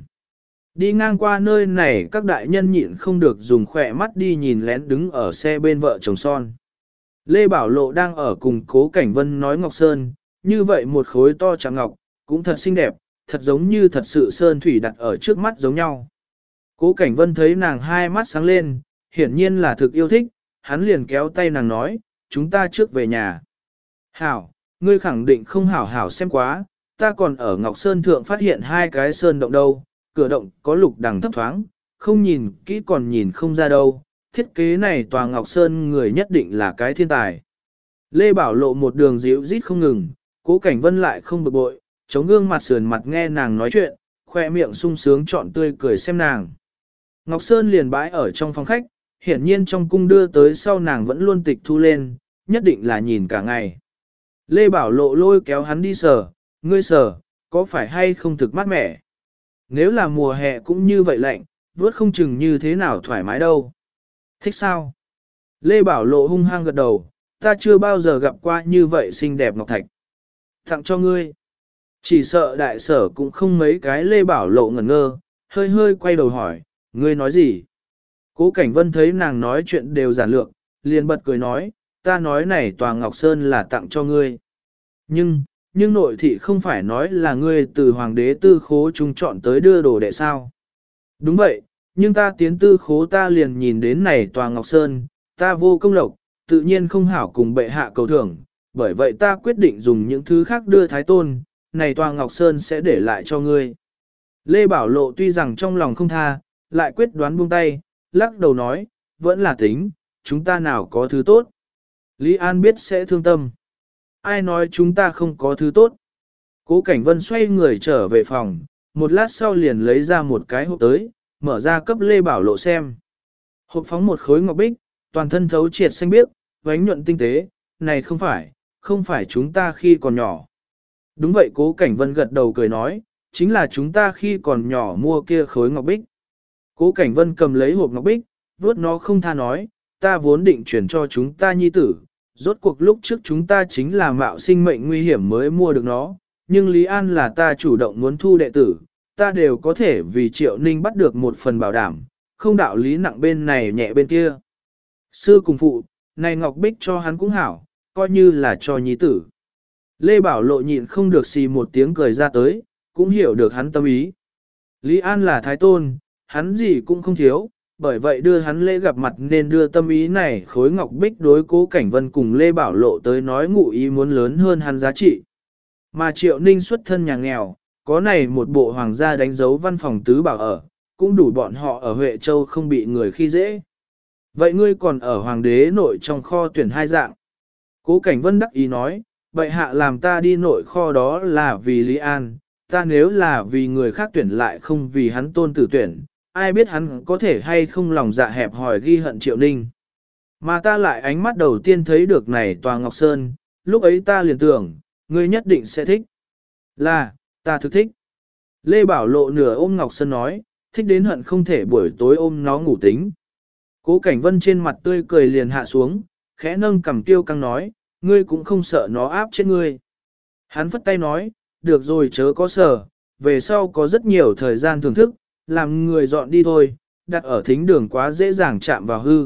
Đi ngang qua nơi này các đại nhân nhịn không được dùng khỏe mắt đi nhìn lén đứng ở xe bên vợ chồng son. Lê Bảo Lộ đang ở cùng Cố Cảnh Vân nói Ngọc Sơn, như vậy một khối to trắng ngọc, cũng thật xinh đẹp, thật giống như thật sự sơn thủy đặt ở trước mắt giống nhau. Cố Cảnh Vân thấy nàng hai mắt sáng lên, hiển nhiên là thực yêu thích, hắn liền kéo tay nàng nói, chúng ta trước về nhà. Hảo, ngươi khẳng định không hảo hảo xem quá, ta còn ở Ngọc Sơn Thượng phát hiện hai cái sơn động đâu, cửa động có lục đằng thấp thoáng, không nhìn kỹ còn nhìn không ra đâu, thiết kế này tòa Ngọc Sơn người nhất định là cái thiên tài. Lê Bảo Lộ một đường dịu rít không ngừng, Cố Cảnh Vân lại không bực bội, chống gương mặt sườn mặt nghe nàng nói chuyện, khoe miệng sung sướng trọn tươi cười xem nàng. Ngọc Sơn liền bãi ở trong phòng khách, hiển nhiên trong cung đưa tới sau nàng vẫn luôn tịch thu lên, nhất định là nhìn cả ngày. Lê Bảo Lộ lôi kéo hắn đi sờ, ngươi sờ, có phải hay không thực mát mẻ? Nếu là mùa hè cũng như vậy lạnh, vớt không chừng như thế nào thoải mái đâu. Thích sao? Lê Bảo Lộ hung hăng gật đầu, ta chưa bao giờ gặp qua như vậy xinh đẹp ngọc thạch. Tặng cho ngươi. Chỉ sợ đại sở cũng không mấy cái. Lê Bảo Lộ ngẩn ngơ, hơi hơi quay đầu hỏi, ngươi nói gì? Cố Cảnh Vân thấy nàng nói chuyện đều giản lược, liền bật cười nói, ta nói này tòa Ngọc Sơn là tặng cho ngươi. Nhưng nội thị không phải nói là ngươi từ hoàng đế tư khố trung chọn tới đưa đồ đệ sao? Đúng vậy, nhưng ta tiến tư khố ta liền nhìn đến này tòa Ngọc Sơn, ta vô công lộc, tự nhiên không hảo cùng bệ hạ cầu thưởng, bởi vậy ta quyết định dùng những thứ khác đưa Thái Tôn, này tòa Ngọc Sơn sẽ để lại cho ngươi. Lê Bảo Lộ tuy rằng trong lòng không tha, lại quyết đoán buông tay, lắc đầu nói, vẫn là tính, chúng ta nào có thứ tốt. Lý An biết sẽ thương tâm. Ai nói chúng ta không có thứ tốt. Cố Cảnh Vân xoay người trở về phòng, một lát sau liền lấy ra một cái hộp tới, mở ra cấp Lê Bảo Lộ xem. Hộp phóng một khối ngọc bích, toàn thân thấu triệt xanh biếc, vánh nhuận tinh tế, này không phải chúng ta khi còn nhỏ. Đúng vậy, Cố Cảnh Vân gật đầu cười nói, chính là chúng ta khi còn nhỏ mua kia khối ngọc bích. Cố Cảnh Vân cầm lấy hộp ngọc bích, vuốt nó không tha nói, ta vốn định chuyển cho chúng ta nhi tử, rốt cuộc lúc trước chúng ta chính là mạo sinh mệnh nguy hiểm mới mua được nó, nhưng Lý An là ta chủ động muốn thu đệ tử, ta đều có thể vì Triệu Ninh bắt được một phần bảo đảm, không đạo lý nặng bên này nhẹ bên kia. Sư cùng phụ, này ngọc bích cho hắn cũng hảo, coi như là cho nhi tử. Lê Bảo Lộ nhịn không được xì một tiếng cười ra tới, cũng hiểu được hắn tâm ý. Lý An là Thái Tôn, hắn gì cũng không thiếu, bởi vậy đưa hắn lễ gặp mặt nên đưa tâm ý này khối ngọc bích đối Cố Cảnh Vân cùng Lê Bảo Lộ tới nói ngụ ý muốn lớn hơn hắn giá trị. Mà Triệu Ninh xuất thân nhà nghèo, có này một bộ hoàng gia đánh dấu văn phòng tứ bảo ở, cũng đủ bọn họ ở Huệ Châu không bị người khi dễ. Vậy ngươi còn ở hoàng đế nội trong kho tuyển hai dạng. Cố Cảnh Vân đắc ý nói, vậy hạ làm ta đi nội kho đó là vì Lý An, ta nếu là vì người khác tuyển lại không vì hắn tôn tử tuyển, ai biết hắn có thể hay không lòng dạ hẹp hòi ghi hận Triệu Ninh. Mà ta lại ánh mắt đầu tiên thấy được này tòa Ngọc Sơn, lúc ấy ta liền tưởng, ngươi nhất định sẽ thích. Là, ta thực thích. Lê Bảo Lộ nửa ôm Ngọc Sơn nói, thích đến hận không thể buổi tối ôm nó ngủ tính. Cố Cảnh Vân trên mặt tươi cười liền hạ xuống, khẽ nâng cằm tiêu căng nói, ngươi cũng không sợ nó áp chết ngươi. Hắn phất tay nói, được rồi chớ có sợ, về sau có rất nhiều thời gian thưởng thức, làm người dọn đi thôi, đặt ở thính đường quá dễ dàng chạm vào hư.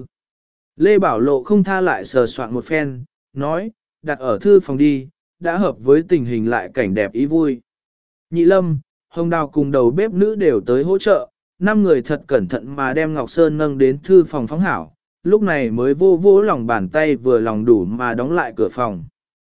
Lê Bảo Lộ không tha lại sờ soạn một phen, nói, đặt ở thư phòng đi, đã hợp với tình hình lại cảnh đẹp ý vui. Nhị Lâm, Hồng Đào cùng đầu bếp nữ đều tới hỗ trợ, 5 người thật cẩn thận mà đem Ngọc Sơn nâng đến thư phòng phóng hảo, lúc này mới vô vô lòng bàn tay vừa lòng đủ mà đóng lại cửa phòng.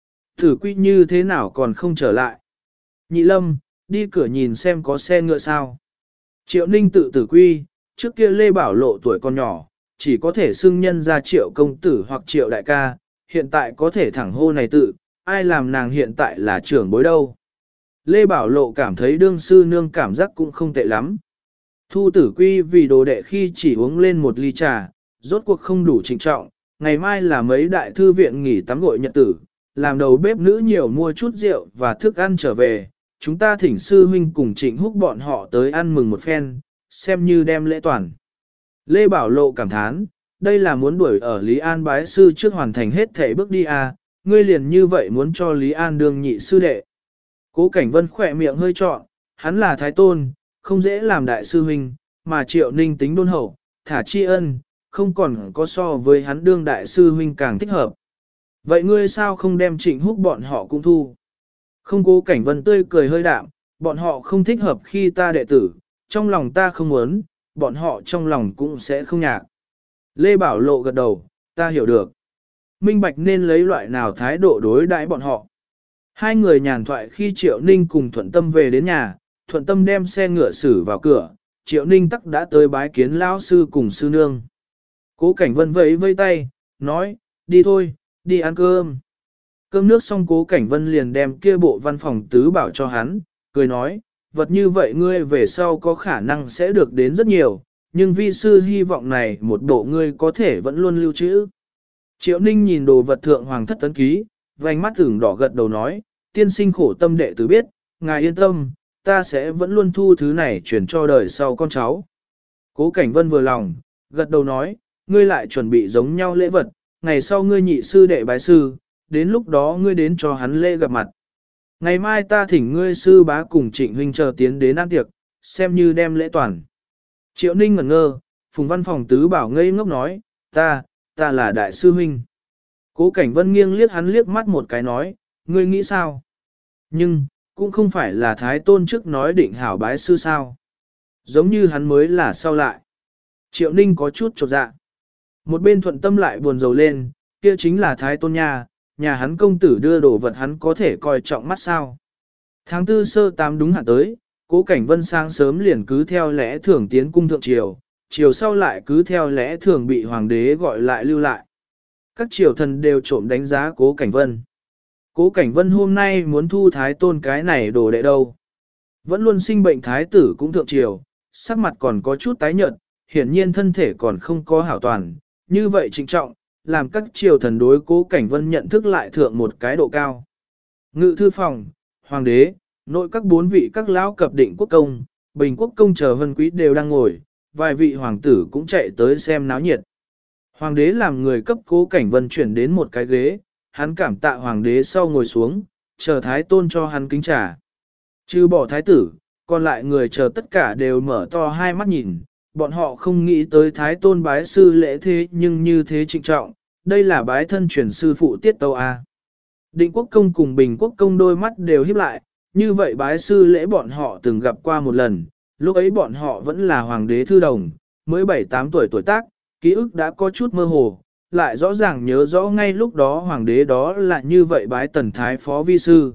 Thử quy như thế nào còn không trở lại. Nhị Lâm, đi cửa nhìn xem có xe ngựa sao. Triệu Ninh tự tử quy, trước kia Lê Bảo Lộ tuổi còn nhỏ, chỉ có thể xưng nhân ra Triệu công tử hoặc Triệu đại ca, hiện tại có thể thẳng hô này tự, ai làm nàng hiện tại là trưởng bối đâu. Lê Bảo Lộ cảm thấy đương sư nương cảm giác cũng không tệ lắm. Thu tử quy vì đồ đệ khi chỉ uống lên một ly trà, rốt cuộc không đủ trịnh trọng, ngày mai là mấy đại thư viện nghỉ tắm gội nhật tử, làm đầu bếp nữ nhiều mua chút rượu và thức ăn trở về, chúng ta thỉnh sư huynh cùng Trịnh Húc bọn họ tới ăn mừng một phen, xem như đem lễ toàn. Lê Bảo Lộ cảm thán, đây là muốn đuổi ở Lý An bái sư trước hoàn thành hết thể bước đi à, ngươi liền như vậy muốn cho Lý An đương nhị sư đệ. Cố Cảnh Vân khỏe miệng hơi trọn, hắn là Thái Tôn, không dễ làm đại sư huynh, mà Triệu Ninh tính đôn hậu, thả tri ân, không còn có so với hắn đương đại sư huynh càng thích hợp. Vậy ngươi sao không đem Trịnh Húc bọn họ cũng thu? Không. Cố Cảnh Vân tươi cười hơi đạm, bọn họ không thích hợp khi ta đệ tử, trong lòng ta không muốn, bọn họ trong lòng cũng sẽ không nhạc. Lê Bảo Lộ gật đầu, ta hiểu được. Minh Bạch nên lấy loại nào thái độ đối đãi bọn họ. Hai người nhàn thoại khi Triệu Ninh cùng Thuận Tâm về đến nhà, Thuận Tâm đem xe ngựa xử vào cửa, Triệu Ninh tắc đã tới bái kiến lão sư cùng sư nương. Cố Cảnh Vân vẫy vây tay, nói, đi thôi, đi ăn cơm. Cơm nước xong Cố Cảnh Vân liền đem kia bộ văn phòng tứ bảo cho hắn, cười nói, vật như vậy ngươi về sau có khả năng sẽ được đến rất nhiều, nhưng vi sư hy vọng này một bộ ngươi có thể vẫn luôn lưu trữ. Triệu Ninh nhìn đồ vật thượng hoàng thất tấn ký, vành mắt ửng đỏ gật đầu nói, tiên sinh khổ tâm đệ tử biết, ngài yên tâm, ta sẽ vẫn luôn thu thứ này chuyển cho đời sau con cháu. Cố Cảnh Vân vừa lòng, gật đầu nói, ngươi lại chuẩn bị giống nhau lễ vật, ngày sau ngươi nhị sư đệ bái sư, đến lúc đó ngươi đến cho hắn lễ gặp mặt. Ngày mai ta thỉnh ngươi sư bá cùng Trịnh huynh chờ tiến đến ăn tiệc, xem như đem lễ toàn. Triệu Ninh ngẩn ngơ, Phùng Văn Phòng tứ bảo ngây ngốc nói, ta là đại sư huynh. Cố Cảnh Vân nghiêng liếc hắn liếc mắt một cái nói, ngươi nghĩ sao? Nhưng, cũng không phải là Thái Tôn trước nói định hảo bái sư sao. Giống như hắn mới là sau lại. Triệu Ninh có chút chột dạ. Một bên Thuận Tâm lại buồn rầu lên, kia chính là Thái Tôn nhà hắn công tử đưa đồ vật hắn có thể coi trọng mắt sao. Tháng 4 sơ 8 đúng hạn tới, Cố Cảnh Vân sáng sớm liền cứ theo lẽ thường tiến cung thượng triều, chiều sau lại cứ theo lẽ thường bị hoàng đế gọi lại lưu lại. Các triều thần đều trộm đánh giá Cố Cảnh Vân. Cố Cảnh Vân hôm nay muốn thu Thái Tôn cái này đồ đệ đâu. Vẫn luôn sinh bệnh thái tử cũng thượng triều, sắc mặt còn có chút tái nhợt, hiển nhiên thân thể còn không có hảo toàn, như vậy trịnh trọng, làm các triều thần đối Cố Cảnh Vân nhận thức lại thượng một cái độ cao. Ngự thư phòng, hoàng đế, nội các bốn vị các lão cập định quốc công, bình quốc công chờ vân quý đều đang ngồi, vài vị hoàng tử cũng chạy tới xem náo nhiệt. Hoàng đế làm người cấp Cố Cảnh Vân chuyển đến một cái ghế, hắn cảm tạ hoàng đế sau ngồi xuống, chờ thái tôn cho hắn kính trà. Trừ bỏ thái tử, còn lại người chờ tất cả đều mở to hai mắt nhìn, bọn họ không nghĩ tới thái tôn bái sư lễ thế nhưng như thế trịnh trọng, đây là bái thân truyền sư phụ tiết tâu A. Định quốc công cùng bình quốc công đôi mắt đều híp lại, như vậy bái sư lễ bọn họ từng gặp qua một lần, lúc ấy bọn họ vẫn là hoàng đế thư đồng, mới 7-8 tuổi tuổi tác, ký ức đã có chút mơ hồ, lại rõ ràng nhớ rõ ngay lúc đó hoàng đế đó là như vậy bái tần thái phó vi sư.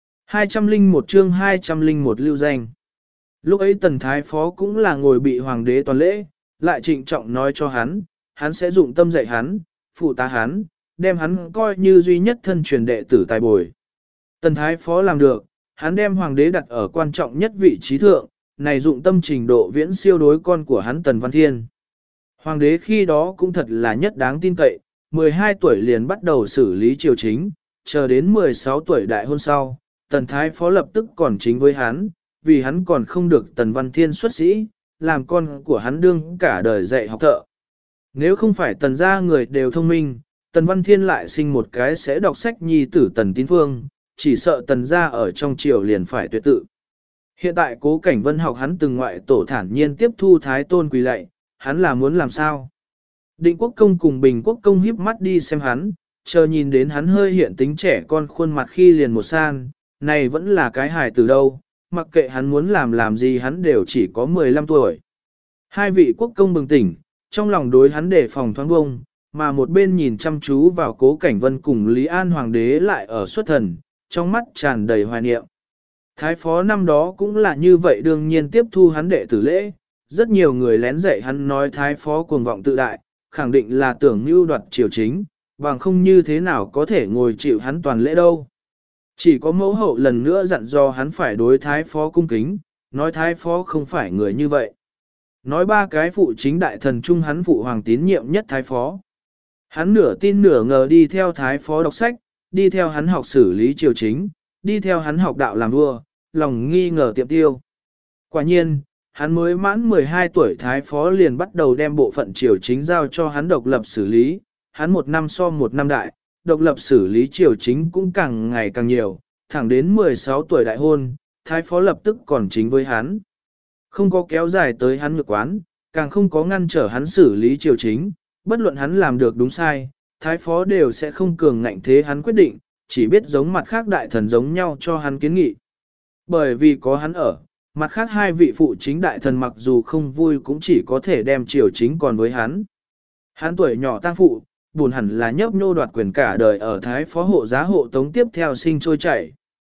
201 chương 201 lưu danh. Lúc ấy tần thái phó cũng là ngồi bị hoàng đế toàn lễ, lại trịnh trọng nói cho hắn sẽ dụng tâm dạy hắn, phụ tá hắn, đem hắn coi như duy nhất thân truyền đệ tử tài bồi. Tần thái phó làm được, hắn đem hoàng đế đặt ở quan trọng nhất vị trí thượng, này dụng tâm trình độ viễn siêu đối con của hắn Tần Văn Thiên. Hoàng đế khi đó cũng thật là nhất đáng tin cậy, 12 tuổi liền bắt đầu xử lý triều chính, chờ đến 16 tuổi đại hôn sau, Tần Thái Phó lập tức còn chính với hắn, vì hắn còn không được Tần Văn Thiên xuất sĩ, làm con của hắn đương cả đời dạy học thợ. Nếu không phải Tần gia người đều thông minh, Tần Văn Thiên lại sinh một cái sẽ đọc sách nhi tử Tần Tín Phương, chỉ sợ Tần gia ở trong triều liền phải tuyệt tự. Hiện tại Cố Cảnh Vân học hắn từng ngoại tổ thản nhiên tiếp thu Thái Tôn quỳ lạy, hắn là muốn làm sao? Định quốc công cùng bình quốc công híp mắt đi xem hắn, chờ nhìn đến hắn hơi hiện tính trẻ con khuôn mặt khi liền một san, này vẫn là cái hài từ đâu, mặc kệ hắn muốn làm gì hắn đều chỉ có 15 tuổi. Hai vị quốc công bừng tỉnh, trong lòng đối hắn đề phòng thoáng bông, mà một bên nhìn chăm chú vào Cố Cảnh Vân cùng Lý An Hoàng đế lại ở xuất thần, trong mắt tràn đầy hoài niệm. Thái phó năm đó cũng là như vậy đương nhiên tiếp thu hắn đệ tử lễ, rất nhiều người lén dạy hắn nói thái phó cuồng vọng tự đại, khẳng định là tưởng mưu đoạt triều chính, bằng không như thế nào có thể ngồi chịu hắn toàn lễ đâu. Chỉ có mẫu hậu lần nữa dặn dò hắn phải đối thái phó cung kính, nói thái phó không phải người như vậy. Nói ba cái phụ chính đại thần chung hắn phụ hoàng tín nhiệm nhất thái phó. Hắn nửa tin nửa ngờ đi theo thái phó đọc sách, đi theo hắn học xử lý triều chính, đi theo hắn học đạo làm vua, lòng nghi ngờ tiệm tiêu. Quả nhiên, hắn mới mãn 12 tuổi thái phó liền bắt đầu đem bộ phận triều chính giao cho hắn độc lập xử lý, hắn một năm so một năm đại, độc lập xử lý triều chính cũng càng ngày càng nhiều, thẳng đến 16 tuổi đại hôn, thái phó lập tức còn chính với hắn. Không có kéo dài tới hắn nhược quán, càng không có ngăn trở hắn xử lý triều chính, bất luận hắn làm được đúng sai, thái phó đều sẽ không cường ngạnh thế hắn quyết định, chỉ biết giống mặt khác đại thần giống nhau cho hắn kiến nghị. Bởi vì có hắn ở, mặt khác hai vị phụ chính đại thần mặc dù không vui cũng chỉ có thể đem triều chính còn với hắn. Hắn tuổi nhỏ tang phụ, buồn hẳn là nhấp nhô đoạt quyền cả đời ở thái phó hộ giá hộ tống tiếp theo sinh trôi chảy,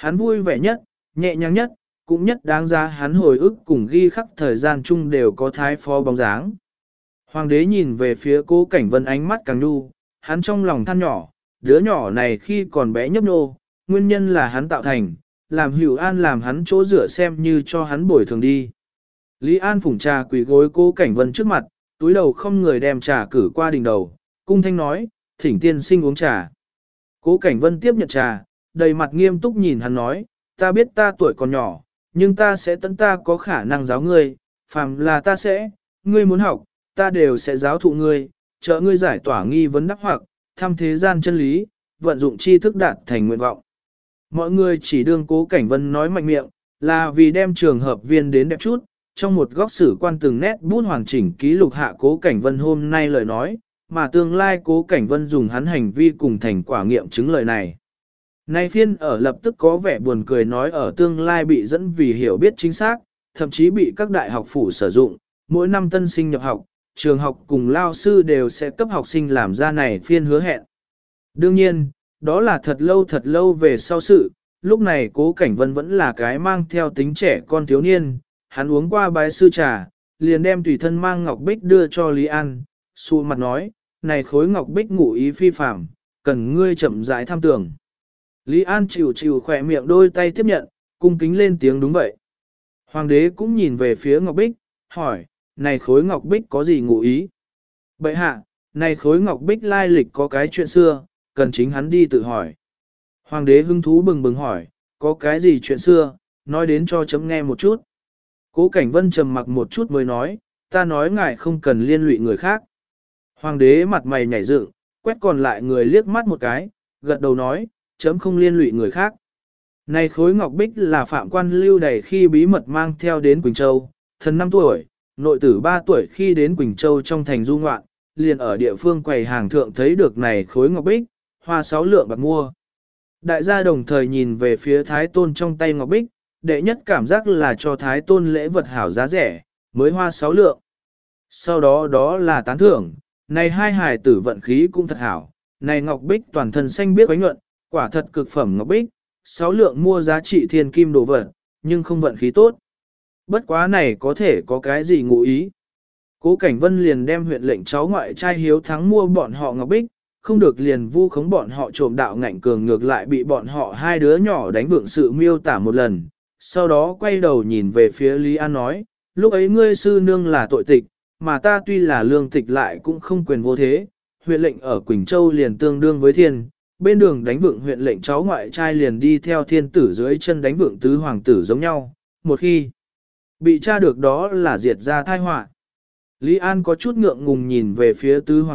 Hắn vui vẻ nhất, nhẹ nhàng nhất, cũng nhất đáng giá hắn hồi ức cùng ghi khắc thời gian chung đều có thái phó bóng dáng. Hoàng đế nhìn về phía Cố Cảnh Vân ánh mắt càng nhu, hắn trong lòng than nhỏ, đứa nhỏ này khi còn bé nhấp nhô, nguyên nhân là hắn tạo thành, làm Hữu An làm hắn chỗ rửa xem như cho hắn bồi thường đi. Lý An phủng trà quỳ gối Cố Cảnh Vân trước mặt, túi đầu không người đem trà cử qua đỉnh đầu, cung thanh nói, thỉnh tiên sinh uống trà. Cố Cảnh Vân tiếp nhận trà, đầy mặt nghiêm túc nhìn hắn nói, ta biết ta tuổi còn nhỏ, nhưng ta sẽ tận ta có khả năng giáo ngươi, phàm là ta sẽ, ngươi muốn học, ta đều sẽ giáo thụ ngươi, trợ ngươi giải tỏa nghi vấn đắc hoặc, thăm thế gian chân lý, vận dụng tri thức đạt thành nguyện vọng. Mọi người chỉ đương Cố Cảnh Vân nói mạnh miệng, là vì đem trường hợp viên đến đẹp chút, trong một góc sử quan từng nét bút hoàn chỉnh ký lục hạ Cố Cảnh Vân hôm nay lời nói, mà tương lai Cố Cảnh Vân dùng hắn hành vi cùng thành quả nghiệm chứng lời này. Nay phiên ở lập tức có vẻ buồn cười nói ở tương lai bị dẫn vì hiểu biết chính xác, thậm chí bị các đại học phủ sử dụng, mỗi năm tân sinh nhập học, trường học cùng lao sư đều sẽ cấp học sinh làm ra này phiên hứa hẹn. Đương nhiên, đó là thật lâu về sau sự, lúc này Cố Cảnh Vân vẫn là cái mang theo tính trẻ con thiếu niên, hắn uống qua bái sư trà, liền đem tùy thân mang ngọc bích đưa cho Lý An, xu mặt nói, này khối ngọc bích ngụ ý phi phạm, cần ngươi chậm rãi tham tưởng. Lý An chịu khỏe miệng đôi tay tiếp nhận, cung kính lên tiếng đúng vậy. Hoàng đế cũng nhìn về phía ngọc bích, hỏi, này khối ngọc bích có gì ngụ ý? Bệ hạ, này khối ngọc bích lai lịch có cái chuyện xưa, cần chính hắn đi tự hỏi. Hoàng đế hứng thú bừng hỏi, có cái gì chuyện xưa, nói đến cho chấm nghe một chút. Cố Cảnh Vân trầm mặc một chút mới nói, ta nói ngài không cần liên lụy người khác. Hoàng đế mặt mày nhảy dựng, quét còn lại người liếc mắt một cái, gật đầu nói, chấm không liên lụy người khác. Này khối ngọc bích là phạm quan lưu đày khi bí mật mang theo đến Quỳnh Châu, thần 5 tuổi, nội tử 3 tuổi khi đến Quỳnh Châu trong thành du ngoạn, liền ở địa phương quầy hàng thượng thấy được này khối ngọc bích, hoa 6 lượng bạc mua. Đại gia đồng thời nhìn về phía Thái Tôn trong tay ngọc bích, đệ nhất cảm giác là cho Thái Tôn lễ vật hảo giá rẻ, mới hoa 6 lượng. Sau đó đó là tán thưởng, này hai hài tử vận khí cũng thật hảo, này ngọc bích toàn thân xanh biếc ánh nhuận, quả thật cực phẩm ngọc bích, 6 lượng mua giá trị thiên kim đồ vật, nhưng không vận khí tốt. Bất quá này có thể có cái gì ngụ ý. Cố Cảnh Vân liền đem huyện lệnh cháu ngoại trai hiếu thắng mua bọn họ ngọc bích, không được liền vu khống bọn họ trộm đạo ngạnh cường ngược lại bị bọn họ hai đứa nhỏ đánh vượng sự miêu tả một lần. Sau đó quay đầu nhìn về phía Lý An nói, lúc ấy ngươi sư nương là tội tịch, mà ta tuy là lương tịch lại cũng không quyền vô thế. Huyện lệnh ở Quỳnh Châu liền tương đương với thiên, bên đường đánh vượng huyện lệnh cháu ngoại trai liền đi theo thiên tử dưới chân đánh vượng tứ hoàng tử giống nhau, một khi bị tra được đó là diệt ra thai họa. Lý An có chút ngượng ngùng nhìn về phía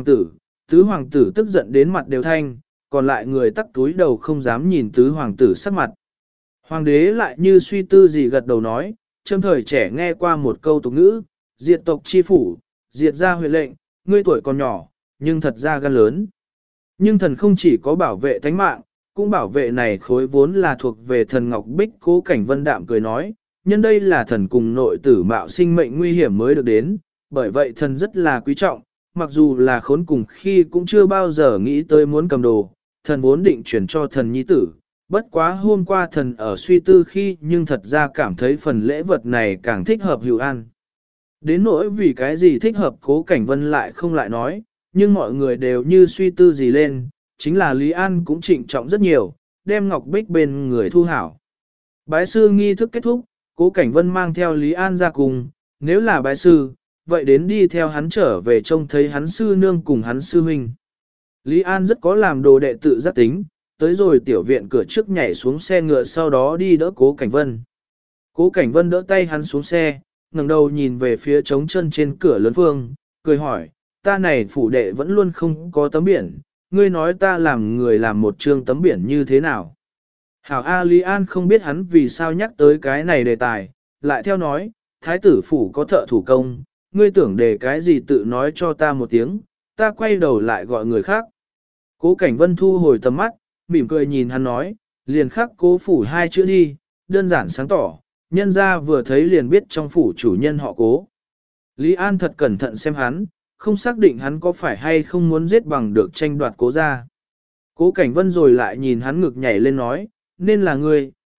tứ hoàng tử tức giận đến mặt đều thanh, còn lại người tắc túi đầu không dám nhìn tứ hoàng tử sắc mặt. Hoàng đế lại như suy tư gì gật đầu nói, trong thời trẻ nghe qua một câu tục ngữ, diệt tộc chi phủ, diệt ra huyện lệnh, ngươi tuổi còn nhỏ, nhưng thật ra gan lớn. Nhưng thần không chỉ có bảo vệ tánh mạng, cũng bảo vệ này khối vốn là thuộc về thần Ngọc Bích. Cố Cảnh Vân đạm cười nói, nhân đây là thần cùng nội tử mạo sinh mệnh nguy hiểm mới được đến, bởi vậy thần rất là quý trọng, mặc dù là khốn cùng khi cũng chưa bao giờ nghĩ tới muốn cầm đồ, thần vốn định chuyển cho thần nhi tử. Bất quá hôm qua thần ở suy tư khi nhưng thật ra cảm thấy phần lễ vật này càng thích hợp Hữu An. Đến nỗi vì cái gì thích hợp Cố Cảnh Vân lại không lại nói, nhưng mọi người đều như suy tư gì lên, chính là Lý An cũng trịnh trọng rất nhiều, đem Ngọc Bích bên người thu hảo. Bái sư nghi thức kết thúc, Cố Cảnh Vân mang theo Lý An ra cùng, nếu là bái sư, vậy đến đi theo hắn trở về trông thấy hắn sư nương cùng hắn sư huynh. Lý An rất có làm đồ đệ tự giác tính, tới rồi tiểu viện cửa trước nhảy xuống xe ngựa sau đó đi đỡ Cố Cảnh Vân. Cố Cảnh Vân đỡ tay hắn xuống xe, ngẩng đầu nhìn về phía trống chân trên cửa lớn phương, cười hỏi, ta này phủ đệ vẫn luôn không có tấm biển, ngươi nói ta làm người làm một trương tấm biển như thế nào. Hảo A Lý An không biết hắn vì sao nhắc tới cái này đề tài, lại theo nói, thái tử phủ có thợ thủ công, ngươi tưởng đề cái gì tự nói cho ta một tiếng, ta quay đầu lại gọi người khác. Cố Cảnh Vân thu hồi tầm mắt, mỉm cười nhìn hắn nói, liền khắc Cố phủ hai chữ đi, đơn giản sáng tỏ, nhân ra vừa thấy liền biết trong phủ chủ nhân họ Cố. Lý An thật cẩn thận xem hắn, không xác định hắn có phải hay không muốn giết bằng được tranh đoạt Cố ra. Cố Cảnh Vân rồi lại nhìn hắn ngực nhảy lên nói, nên là ngươi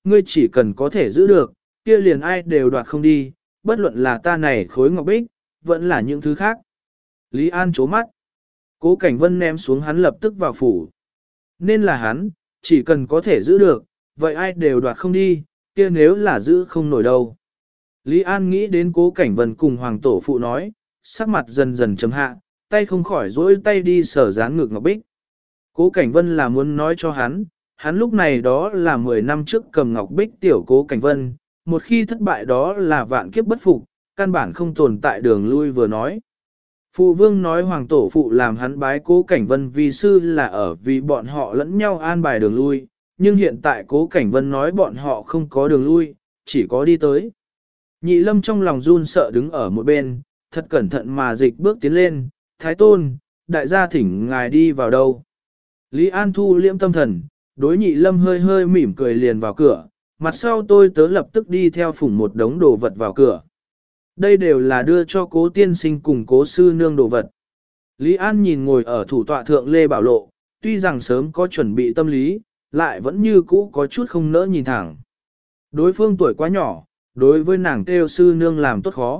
ngươi chỉ cần có thể giữ được, kia liền ai đều đoạt không đi, bất luận là ta này khối ngọc bích, vẫn là những thứ khác. Lý An chố mắt. Cố Cảnh Vân ném xuống hắn lập tức vào phủ. Nên là hắn, chỉ cần có thể giữ được, vậy ai đều đoạt không đi, kia nếu là giữ không nổi đâu. Lý An nghĩ đến Cố Cảnh Vân cùng Hoàng Tổ Phụ nói, sắc mặt dần dần chấm hạ, tay không khỏi dỗi tay đi sờ dán ngực ngọc bích. Cố Cảnh Vân là muốn nói cho hắn lúc này đó là 10 năm trước cầm ngọc bích tiểu Cố Cảnh Vân, một khi thất bại đó là vạn kiếp bất phục, căn bản không tồn tại đường lui vừa nói. Phụ vương nói Hoàng Tổ Phụ làm hắn bái Cố Cảnh Vân vì sư là ở vì bọn họ lẫn nhau an bài đường lui, nhưng hiện tại Cố Cảnh Vân nói bọn họ không có đường lui, chỉ có đi tới. Nhị Lâm trong lòng run sợ đứng ở một bên, thật cẩn thận mà dịch bước tiến lên, Thái Tôn, đại gia thỉnh ngài đi vào đâu. Lý An thu liễm tâm thần, đối Nhị Lâm hơi hơi mỉm cười liền vào cửa, mặt sau tôi tớ lập tức đi theo phủng một đống đồ vật vào cửa. Đây đều là đưa cho Cố tiên sinh cùng Cố sư nương đồ vật. Lý An nhìn ngồi ở thủ tọa thượng Lê Bảo Lộ, tuy rằng sớm có chuẩn bị tâm lý, lại vẫn như cũ có chút không nỡ nhìn thẳng. Đối phương tuổi quá nhỏ, đối với nàng kêu sư nương làm tốt khó.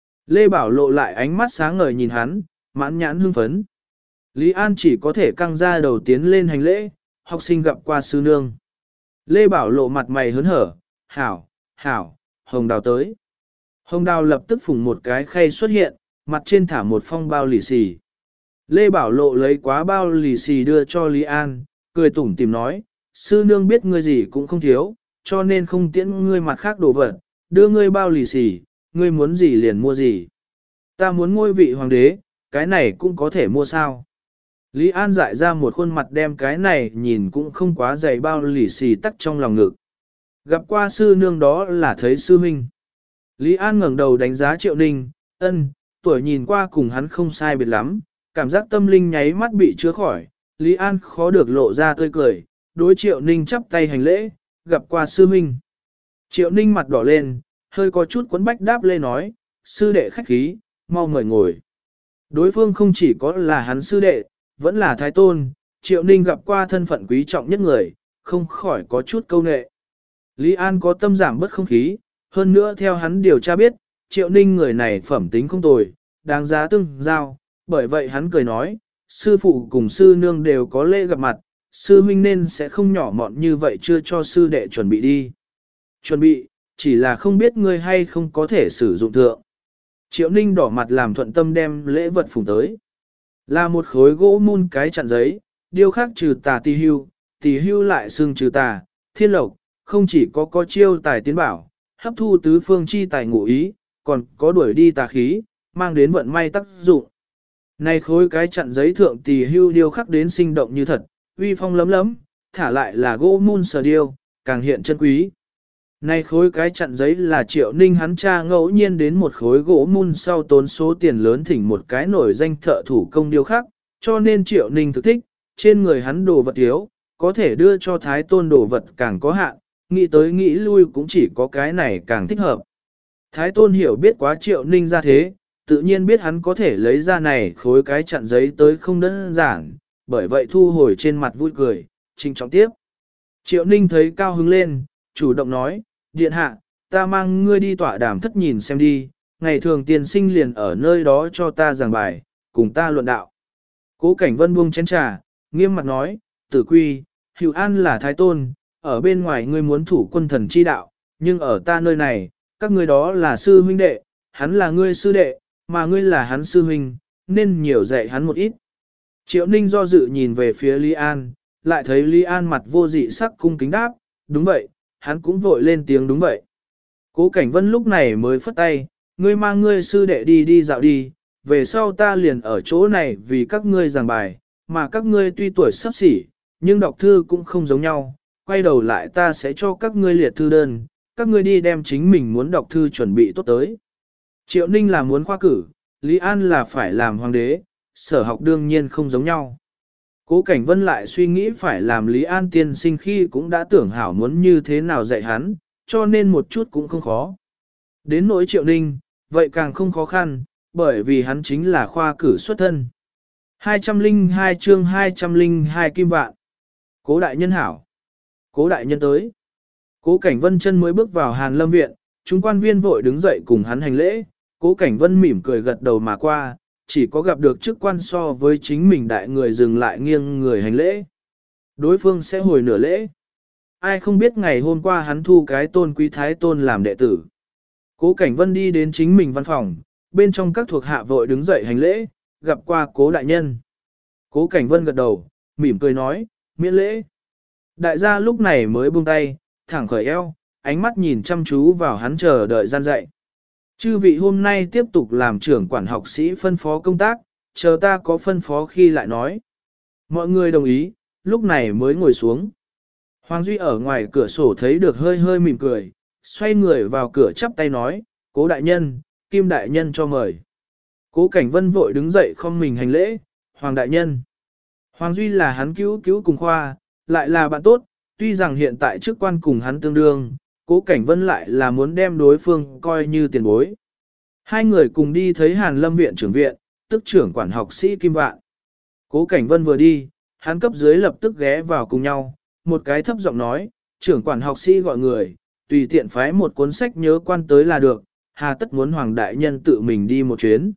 Lê Bảo Lộ lại ánh mắt sáng ngời nhìn hắn, mãn nhãn hưng phấn. Lý An chỉ có thể căng ra đầu tiến lên hành lễ, học sinh gặp qua sư nương. Lê Bảo Lộ mặt mày hớn hở, hảo, hảo, Hồng Đào tới. Hồng Đào lập tức phủng một cái khay xuất hiện, mặt trên thả một phong bao lì xì. Lê Bảo Lộ lấy quá bao lì xì đưa cho Lý An, cười tủm tìm nói, sư nương biết ngươi gì cũng không thiếu, cho nên không tiễn ngươi mặt khác đồ vật, đưa ngươi bao lì xì, ngươi muốn gì liền mua gì. Ta muốn ngôi vị hoàng đế, cái này cũng có thể mua sao. Lý An dại ra một khuôn mặt đem cái này nhìn cũng không quá dày bao lì xì tắc trong lòng ngực. Gặp qua sư nương đó là thấy sư huynh. Lý An ngẩng đầu đánh giá Triệu Ninh, tuổi nhìn qua cùng hắn không sai biệt lắm, cảm giác tâm linh nháy mắt bị chữa khỏi. Lý An khó được lộ ra tươi cười, đối Triệu Ninh chắp tay hành lễ, gặp qua sư huynh. Triệu Ninh mặt đỏ lên, hơi có chút quấn bách đáp lê nói, sư đệ khách khí, mau mời ngồi. Đối phương không chỉ có là hắn sư đệ, vẫn là thái tôn, Triệu Ninh gặp qua thân phận quý trọng nhất người, không khỏi có chút câu nệ. Lý An có tâm giảm bớt không khí, hơn nữa theo hắn điều tra biết, Triệu Ninh người này phẩm tính không tồi, đáng giá tương giao, bởi vậy hắn cười nói, sư phụ cùng sư nương đều có lễ gặp mặt, sư huynh nên sẽ không nhỏ mọn như vậy chưa cho sư đệ chuẩn bị đi. Chuẩn bị, chỉ là không biết ngươi hay không có thể sử dụng thượng. Triệu Ninh đỏ mặt làm thuận tâm đem lễ vật phùng tới. Là một khối gỗ mun cái chặn giấy, điêu khắc trừ tà tỳ hưu lại xương trừ tà, thiên lộc, không chỉ có chiêu tài tiến bảo, hấp thu tứ phương chi tài ngụ ý, còn có đuổi đi tà khí, mang đến vận may tác dụng. Này khối cái chặn giấy thượng tỳ hưu điêu khắc đến sinh động như thật, uy phong lấm lấm, thả lại là gỗ mun sờ điêu, càng hiện chân quý. Này khối cái chặn giấy là Triệu Ninh hắn cha ngẫu nhiên đến một khối gỗ mun sau tốn số tiền lớn thỉnh một cái nổi danh thợ thủ công điêu khắc, cho nên Triệu Ninh thực thích, trên người hắn đồ vật thiếu, có thể đưa cho Thái Tôn đồ vật càng có hạn, nghĩ tới nghĩ lui cũng chỉ có cái này càng thích hợp. Thái Tôn hiểu biết quá Triệu Ninh ra thế, tự nhiên biết hắn có thể lấy ra này khối cái chặn giấy tới không đơn giản, bởi vậy thu hồi trên mặt vui cười, trinh trọng tiếp. Triệu Ninh thấy cao hứng lên, chủ động nói, điện hạ, ta mang ngươi đi tọa đàm thất nhìn xem đi, ngày thường tiền sinh liền ở nơi đó cho ta giảng bài, cùng ta luận đạo. Cố Cảnh Vân buông chén trà, nghiêm mặt nói, tử quy, Hữu An là Thái Tôn, ở bên ngoài ngươi muốn thủ quân thần chi đạo, nhưng ở ta nơi này, các ngươi đó là sư huynh đệ, hắn là ngươi sư đệ, mà ngươi là hắn sư huynh, nên nhiều dạy hắn một ít. Triệu Ninh do dự nhìn về phía Lý An, lại thấy Lý An mặt vô dị sắc cung kính đáp, đúng vậy, hắn cũng vội lên tiếng đúng vậy. Cố Cảnh Vân lúc này mới phất tay, ngươi mang ngươi sư đệ đi dạo đi, về sau ta liền ở chỗ này vì các ngươi giảng bài, mà các ngươi tuy tuổi sắp xỉ, nhưng đọc thư cũng không giống nhau, quay đầu lại ta sẽ cho các ngươi liệt thư đơn, các ngươi đi đem chính mình muốn đọc thư chuẩn bị tốt tới. Triệu Ninh là muốn khoa cử, Lý An là phải làm hoàng đế, sở học đương nhiên không giống nhau. Cố Cảnh Vân lại suy nghĩ phải làm Lý An tiên sinh khi cũng đã tưởng hảo muốn như thế nào dạy hắn, cho nên một chút cũng không khó. Đến nỗi Triệu Ninh, vậy càng không khó khăn, bởi vì hắn chính là khoa cử xuất thân. 202 chương 202 kim vạn. Cố đại nhân hảo. Cố đại nhân tới. Cố Cảnh Vân chân mới bước vào Hàn Lâm viện, chúng quan viên vội đứng dậy cùng hắn hành lễ, Cố Cảnh Vân mỉm cười gật đầu mà qua, chỉ có gặp được chức quan so với chính mình đại người dừng lại nghiêng người hành lễ. Đối phương sẽ hồi nửa lễ. Ai không biết ngày hôm qua hắn thu cái tôn quý thái tôn làm đệ tử. Cố Cảnh Vân đi đến chính mình văn phòng, bên trong các thuộc hạ vội đứng dậy hành lễ, gặp qua Cố đại nhân. Cố Cảnh Vân gật đầu, mỉm cười nói, miễn lễ. Đại gia lúc này mới buông tay, thẳng khởi eo, ánh mắt nhìn chăm chú vào hắn chờ đợi gian dạy. Chư vị hôm nay tiếp tục làm trưởng quản học sĩ phân phó công tác, chờ ta có phân phó khi lại nói. Mọi người đồng ý, lúc này mới ngồi xuống. Hoàng Duy ở ngoài cửa sổ thấy được hơi hơi mỉm cười, xoay người vào cửa chắp tay nói, Cố đại nhân, Kim đại nhân cho mời. Cố Cảnh Vân vội đứng dậy không mình hành lễ, Hoàng đại nhân. Hoàng Duy là hắn cứu cùng khoa, lại là bạn tốt, tuy rằng hiện tại chức quan cùng hắn tương đương, Cố Cảnh Vân lại là muốn đem đối phương coi như tiền bối. Hai người cùng đi thấy Hàn Lâm viện trưởng viện, tức trưởng quản học sĩ Kim Vạn. Cố Cảnh Vân vừa đi, hắn cấp dưới lập tức ghé vào cùng nhau, một cái thấp giọng nói, trưởng quản học sĩ gọi người, tùy tiện phái một cuốn sách nhớ quan tới là được, hà tất muốn Hoàng đại nhân tự mình đi một chuyến.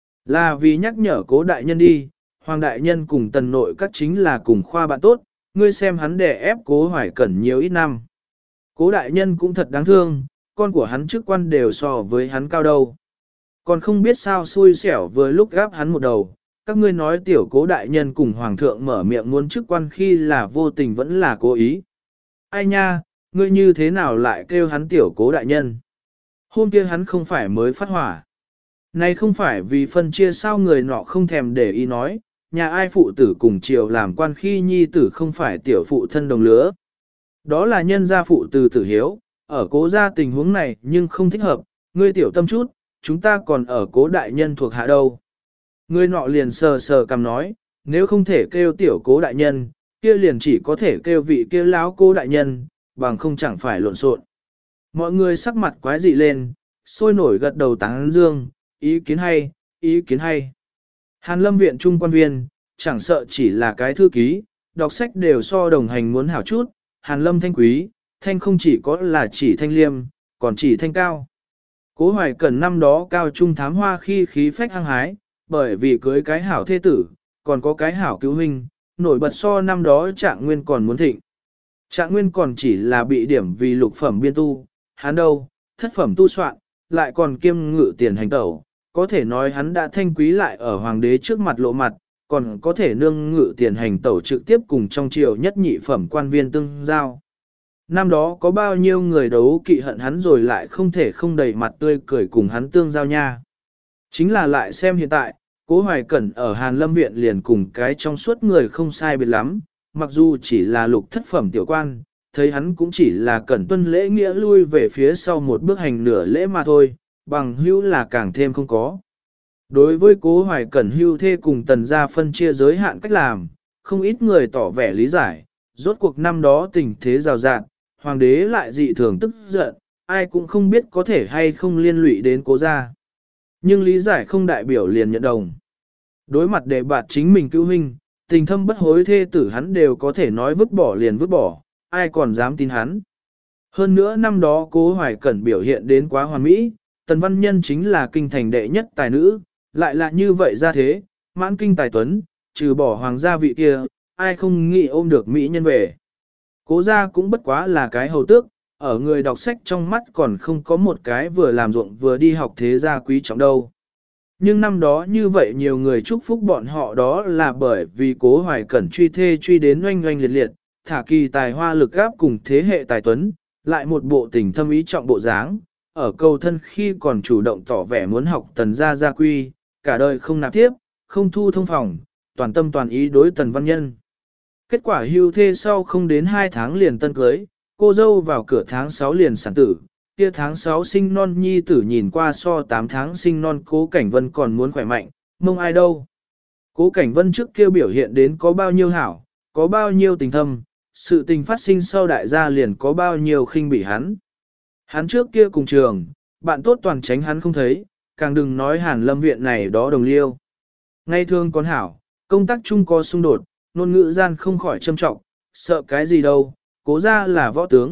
Là vì nhắc nhở Cố đại nhân đi, Hoàng đại nhân cùng tần nội các chính là cùng khoa bạn tốt, ngươi xem hắn đè ép Cố Hoài Cẩn nhiều ít năm. Cố đại nhân cũng thật đáng thương, con của hắn chức quan đều so với hắn cao đâu. Còn không biết sao xui xẻo vừa lúc gáp hắn một đầu, các ngươi nói tiểu Cố đại nhân cùng hoàng thượng mở miệng muốn chức quan khi là vô tình vẫn là cố ý. Ai nha, ngươi như thế nào lại kêu hắn tiểu Cố đại nhân? Hôm kia hắn không phải mới phát hỏa. Này không phải vì phân chia sao người nọ không thèm để ý nói, nhà ai phụ tử cùng triều làm quan khi nhi tử không phải tiểu phụ thân đồng lứa. Đó là nhân gia phụ từ tử hiếu, ở Cố gia tình huống này nhưng không thích hợp, ngươi tiểu tâm chút, chúng ta còn ở Cố đại nhân thuộc hạ đâu. Người nọ liền sờ sờ cằm nói, nếu không thể kêu tiểu Cố đại nhân, kia liền chỉ có thể kêu vị kia lão Cố đại nhân, bằng không chẳng phải lộn xộn. Mọi người sắc mặt quái dị lên, sôi nổi gật đầu tán dương, ý kiến hay, ý kiến hay. Hàn Lâm viện trung quan viên, chẳng sợ chỉ là cái thư ký, đọc sách đều so đồng hành muốn hảo chút, Hàn Lâm thanh quý, thanh không chỉ có là chỉ thanh liêm, còn chỉ thanh cao. Cố Hoài Cẩn năm đó cao trung thám hoa khi khí phách hăng hái, bởi vì cưới cái hảo thê tử, còn có cái hảo cứu huynh, nổi bật so năm đó Trạng Nguyên còn muốn thịnh. Trạng Nguyên còn chỉ là bị điểm vì lục phẩm biên tu, hắn đâu, thất phẩm tu soạn, lại còn kiêm ngự tiền hành tẩu, có thể nói hắn đã thanh quý lại ở hoàng đế trước mặt lộ mặt, còn có thể nương ngự tiền hành tẩu trực tiếp cùng trong triều nhất nhị phẩm quan viên tương giao. Năm đó có bao nhiêu người đấu kỵ hận hắn rồi lại không thể không đầy mặt tươi cười cùng hắn tương giao nha. Chính là lại xem hiện tại, Cố Hoài Cẩn ở Hàn Lâm viện liền cùng cái trong suốt người không sai biệt lắm, mặc dù chỉ là lục thất phẩm tiểu quan, thấy hắn cũng chỉ là cẩn tuân lễ nghĩa lui về phía sau một bước hành nửa lễ mà thôi, bằng hữu là càng thêm không có. Đối với Cố Hoài Cẩn hưu thê cùng tần gia phân chia giới hạn cách làm, không ít người tỏ vẻ lý giải, rốt cuộc năm đó tình thế rào rạt, hoàng đế lại dị thường tức giận, ai cũng không biết có thể hay không liên lụy đến Cố gia. Nhưng lý giải không đại biểu liền nhận đồng. Đối mặt đề bạt chính mình cứu huynh, tình thâm bất hối thê tử hắn đều có thể nói vứt bỏ liền vứt bỏ, ai còn dám tin hắn. Hơn nữa năm đó Cố Hoài Cẩn biểu hiện đến quá hoàn mỹ, Tần Văn Nhân chính là kinh thành đệ nhất tài nữ, lại là như vậy ra thế, mãn kinh tài tuấn, trừ bỏ hoàng gia vị kia, ai không nghĩ ôm được mỹ nhân về. Cố gia cũng bất quá là cái hầu tước, ở người đọc sách trong mắt còn không có một cái vừa làm ruộng vừa đi học thế gia quý trọng đâu. Nhưng năm đó như vậy nhiều người chúc phúc bọn họ đó là bởi vì Cố Hoài Cẩn truy thê truy đến oanh oanh liệt liệt, thả kỳ tài hoa lực gáp cùng thế hệ tài tuấn, lại một bộ tình thâm ý trọng bộ dáng, ở cầu thân khi còn chủ động tỏ vẻ muốn học tần gia quy, cả đời không nạp tiếp, không thu thông phòng, toàn tâm toàn ý đối Tần Văn Nhân. Kết quả hưu thê sau không đến 2 tháng liền tân cưới, cô dâu vào cửa tháng 6 liền sản tử, kia tháng 6 sinh non nhi tử nhìn qua so 8 tháng sinh non Cố Cảnh Vân còn muốn khỏe mạnh, mong ai đâu. Cố Cảnh Vân trước kia biểu hiện đến có bao nhiêu hảo, có bao nhiêu tình thâm, sự tình phát sinh sau đại gia liền có bao nhiêu khinh bỉ hắn. Hắn trước kia cùng trường, bạn tốt toàn tránh hắn không thấy, càng đừng nói Hàn Lâm viện này đó đồng liêu. Ngay thường con hảo, công tác chung có xung đột, ngôn ngữ gian không khỏi châm trọng, sợ cái gì đâu, Cố gia là võ tướng,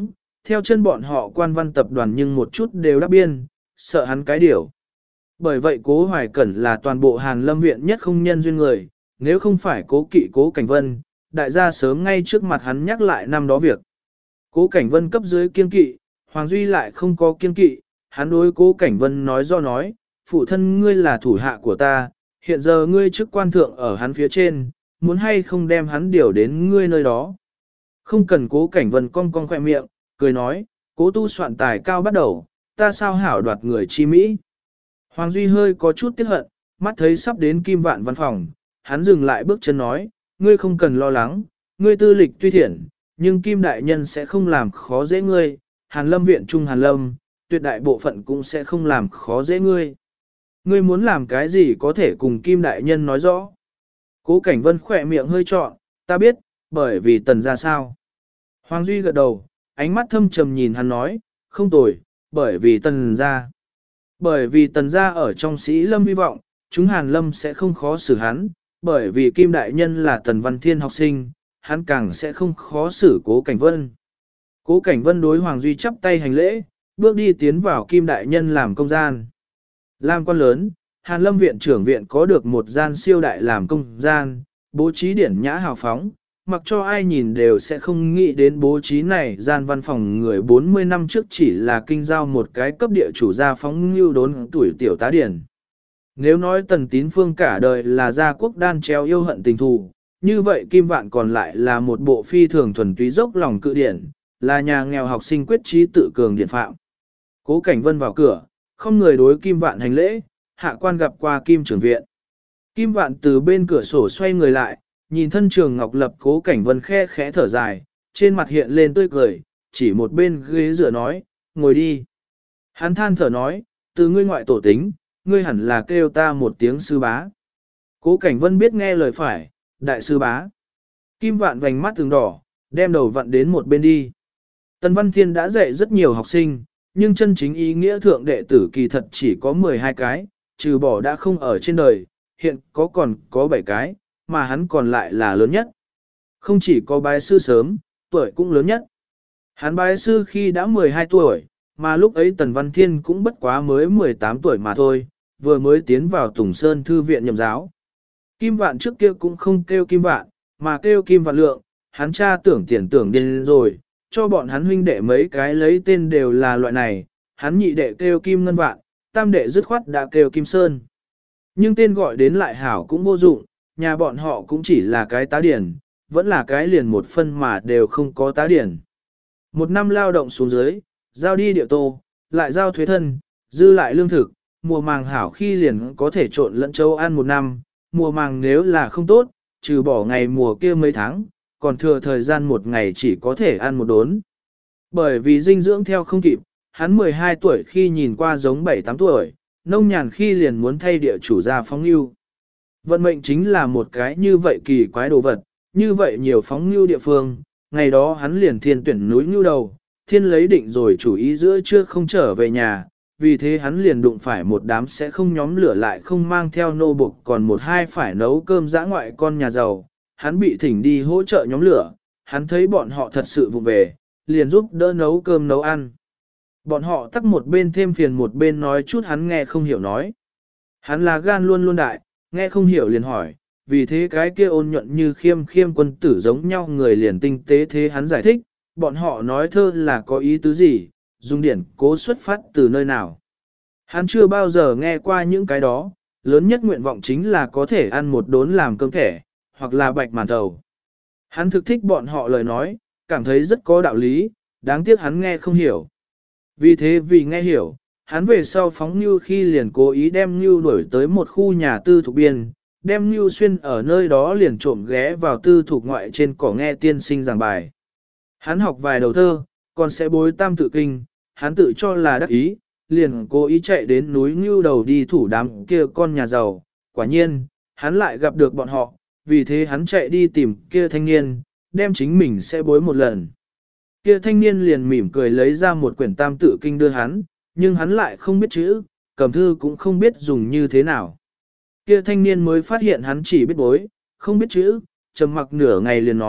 theo chân bọn họ quan văn tập đoàn nhưng một chút đều đáp biên, sợ hắn cái điều. Bởi vậy Cố Hoài Cẩn là toàn bộ Hàn Lâm viện nhất không nhân duyên người, nếu không phải Cố Kỵ Cố Cảnh Vân, đại gia sớm ngay trước mặt hắn nhắc lại năm đó việc. Cố Cảnh Vân cấp dưới kiên kỵ, Hoàng Duy lại không có kiên kỵ, hắn đối Cố Cảnh Vân nói do nói, phụ thân ngươi là thủ hạ của ta, hiện giờ ngươi chức quan thượng ở hắn phía trên, muốn hay không đem hắn điều đến ngươi nơi đó. Không cần Cố Cảnh Vân cong cong khỏe miệng, cười nói, Cố tu soạn tài cao bắt đầu, ta sao hảo đoạt người chi Mỹ. Hoàng Duy hơi có chút tiếc hận, mắt thấy sắp đến Kim Vạn văn phòng, hắn dừng lại bước chân nói, ngươi không cần lo lắng, ngươi tư lịch tuy thiện, nhưng Kim Đại Nhân sẽ không làm khó dễ ngươi, Hàn Lâm viện trung Hàn Lâm, tuyệt đại bộ phận cũng sẽ không làm khó dễ ngươi. Ngươi muốn làm cái gì có thể cùng Kim Đại Nhân nói rõ. Cố Cảnh Vân khỏe miệng hơi trọn, ta biết, bởi vì Tần gia sao. Hoàng Duy gật đầu, ánh mắt thâm trầm nhìn hắn nói, không tồi, bởi vì Tần gia. Bởi vì Tần gia ở trong Sĩ Lâm hy vọng, chúng Hàn Lâm sẽ không khó xử hắn, bởi vì Kim Đại Nhân là Tần Văn Thiên học sinh, hắn càng sẽ không khó xử Cố Cảnh Vân. Cố Cảnh Vân đối Hoàng Duy chắp tay hành lễ, bước đi tiến vào Kim Đại Nhân làm công gian. Làm quan lớn, Hàn Lâm viện trưởng viện có được một gian siêu đại làm công gian, bố trí điển nhã hào phóng, mặc cho ai nhìn đều sẽ không nghĩ đến bố trí này gian văn phòng người 40 năm trước chỉ là kinh giao một cái cấp địa chủ gia phóng lưu đốn tuổi tiểu tá điển. Nếu nói Tần Tín Phương cả đời là gia quốc đan treo yêu hận tình thù, như vậy Kim Vạn còn lại là một bộ phi thường thuần túy dốc lòng cự điển, là nhà nghèo học sinh quyết trí tự cường điển phạm. Cố Cảnh Vân vào cửa, không người đối Kim Vạn hành lễ, hạ quan gặp qua Kim trưởng viện. Kim Vạn từ bên cửa sổ xoay người lại, nhìn thân trường Ngọc Lập Cố Cảnh Vân khe khẽ thở dài, trên mặt hiện lên tươi cười, chỉ một bên ghế dựa nói, ngồi đi. Hắn than thở nói, từ ngươi ngoại tổ tính, ngươi hẳn là kêu ta một tiếng sư bá. Cố Cảnh Vân biết nghe lời phải, đại sư bá. Kim Vạn vành mắt từng đỏ, đem đầu vặn đến một bên đi. Tần Văn Thiên đã dạy rất nhiều học sinh, nhưng chân chính ý nghĩa thượng đệ tử kỳ thật chỉ có 12 cái, trừ bỏ đã không ở trên đời, hiện còn có 7 cái, mà hắn còn lại là lớn nhất. Không chỉ có bái sư sớm, tuổi cũng lớn nhất. Hắn bái sư khi đã 12 tuổi, mà lúc ấy Tần Văn Thiên cũng bất quá mới 18 tuổi mà thôi, vừa mới tiến vào Tùng Sơn Thư viện nhậm giáo. Kim Vạn trước kia cũng không kêu Kim Vạn, mà kêu Kim Vạn Lượng, hắn cha tưởng tiền tưởng điên rồi, cho bọn hắn huynh đệ mấy cái lấy tên đều là loại này, hắn nhị đệ kêu Kim Ngân Vạn, tam đệ dứt khoát đã kêu Kim Sơn. Nhưng tên gọi đến lại hảo cũng vô dụng, nhà bọn họ cũng chỉ là cái tá điển, vẫn là cái liền một phân mà đều không có tá điển. Một năm lao động xuống dưới, giao đi địa tô, lại giao thuế thân, dư lại lương thực, mùa màng hảo khi liền có thể trộn lẫn châu ăn một năm, mùa màng nếu là không tốt, trừ bỏ ngày mùa kia mấy tháng, còn thừa thời gian một ngày chỉ có thể ăn một đốn. Bởi vì dinh dưỡng theo không kịp, hắn 12 tuổi khi nhìn qua giống 7-8 tuổi, nông nhàn khi liền muốn thay địa chủ ra phóng lưu. Vận mệnh chính là một cái như vậy kỳ quái đồ vật, như vậy nhiều phóng lưu địa phương, ngày đó hắn liền thiên tuyển núi lưu đầu, thiên lấy định rồi chủ ý giữa trưa không trở về nhà, vì thế hắn liền đụng phải một đám sẽ không nhóm lửa lại không mang theo nô buộc còn một hai phải nấu cơm dã ngoại con nhà giàu, hắn bị thỉnh đi hỗ trợ nhóm lửa, hắn thấy bọn họ thật sự vụ về, liền giúp đỡ nấu cơm nấu ăn. Bọn họ tắc một bên thêm phiền một bên nói chút hắn nghe không hiểu nói. Hắn là gan luôn luôn đại, nghe không hiểu liền hỏi, vì thế cái kia ôn nhuận như khiêm khiêm quân tử giống nhau người liền tinh tế thế hắn giải thích, bọn họ nói thơ là có ý tứ gì, dùng điển cố xuất phát từ nơi nào. Hắn chưa bao giờ nghe qua những cái đó, lớn nhất nguyện vọng chính là có thể ăn một đốn làm cơm thẻ, hoặc là bạch màn thầu. Hắn thực thích bọn họ lời nói, cảm thấy rất có đạo lý, đáng tiếc hắn nghe không hiểu. Vì thế vì nghe hiểu, hắn về sau phóng Nưu khi liền cố ý đem Nưu đuổi tới một khu nhà tư thục biên, đem Nưu xuyên ở nơi đó liền trộm ghé vào tư thục ngoại trên cỏ nghe tiên sinh giảng bài. Hắn học vài đầu thơ, còn sẽ bối tam tự kinh, hắn tự cho là đắc ý, liền cố ý chạy đến núi Nưu đầu đi thủ đám kia con nhà giàu. Quả nhiên, hắn lại gặp được bọn họ, vì thế hắn chạy đi tìm kia thanh niên, đem chính mình sẽ bối một lần. Kia thanh niên liền mỉm cười lấy ra một quyển tam tự kinh đưa hắn, nhưng hắn lại không biết chữ, cầm thư cũng không biết dùng như thế nào. Kia thanh niên mới phát hiện hắn chỉ biết bối, không biết chữ, trầm mặc nửa ngày liền nói,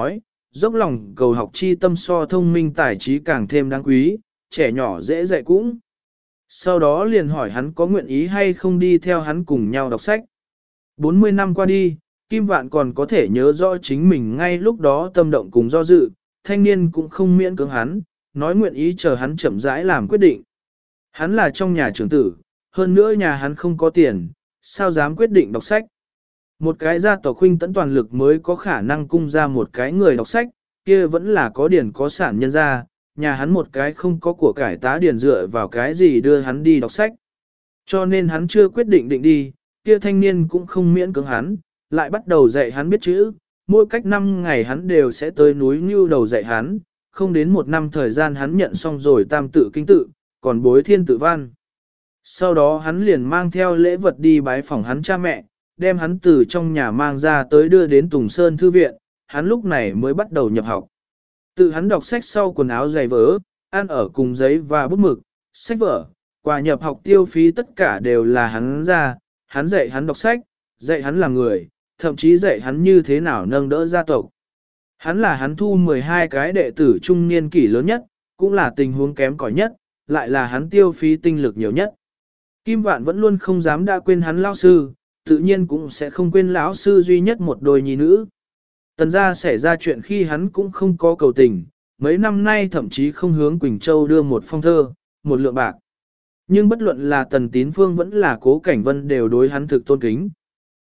dốc lòng cầu học chi tâm so thông minh tài trí càng thêm đáng quý, trẻ nhỏ dễ dạy cũng. Sau đó liền hỏi hắn có nguyện ý hay không đi theo hắn cùng nhau đọc sách. 40 năm qua đi, Kim Vạn còn có thể nhớ rõ chính mình ngay lúc đó tâm động cùng do dự, thanh niên cũng không miễn cưỡng hắn, nói nguyện ý chờ hắn chậm rãi làm quyết định. Hắn là trong nhà trưởng tử, hơn nữa nhà hắn không có tiền, sao dám quyết định đọc sách. Một cái gia tộc huynh tẫn toàn lực mới có khả năng cung ra một cái người đọc sách, kia vẫn là có điển có sản nhân ra, nhà hắn một cái không có của cải tá điển dựa vào cái gì đưa hắn đi đọc sách. Cho nên hắn chưa quyết định định đi, kia thanh niên cũng không miễn cưỡng hắn, lại bắt đầu dạy hắn biết chữ, mỗi cách 5 ngày hắn đều sẽ tới núi Ngưu Đầu dạy hắn, không đến 1 năm thời gian hắn nhận xong rồi tam tự kinh tự, còn bối thiên tự văn. Sau đó hắn liền mang theo lễ vật đi bái phỏng hắn cha mẹ, đem hắn từ trong nhà mang ra tới đưa đến Tùng Sơn Thư viện, hắn lúc này mới bắt đầu nhập học. Tự hắn đọc sách sau quần áo giày vỡ, ăn ở cùng giấy và bút mực, sách vở, quà nhập học tiêu phí tất cả đều là hắn ra, hắn dạy hắn đọc sách, dạy hắn làm người, thậm chí dạy hắn như thế nào nâng đỡ gia tộc. Hắn là hắn thu 12 cái đệ tử trung niên kỷ lớn nhất, cũng là tình huống kém cỏi nhất, lại là hắn tiêu phí tinh lực nhiều nhất. Kim Vạn vẫn luôn không dám đã quên hắn lão sư, tự nhiên cũng sẽ không quên lão sư duy nhất một đôi nhi nữ. Tần gia xảy ra chuyện khi hắn cũng không có cầu tình, mấy năm nay thậm chí không hướng Quỳnh Châu đưa một phong thơ, một lượng bạc. Nhưng bất luận là Tần Tín Phương vẫn là Cố Cảnh Vân đều đối hắn thực tôn kính.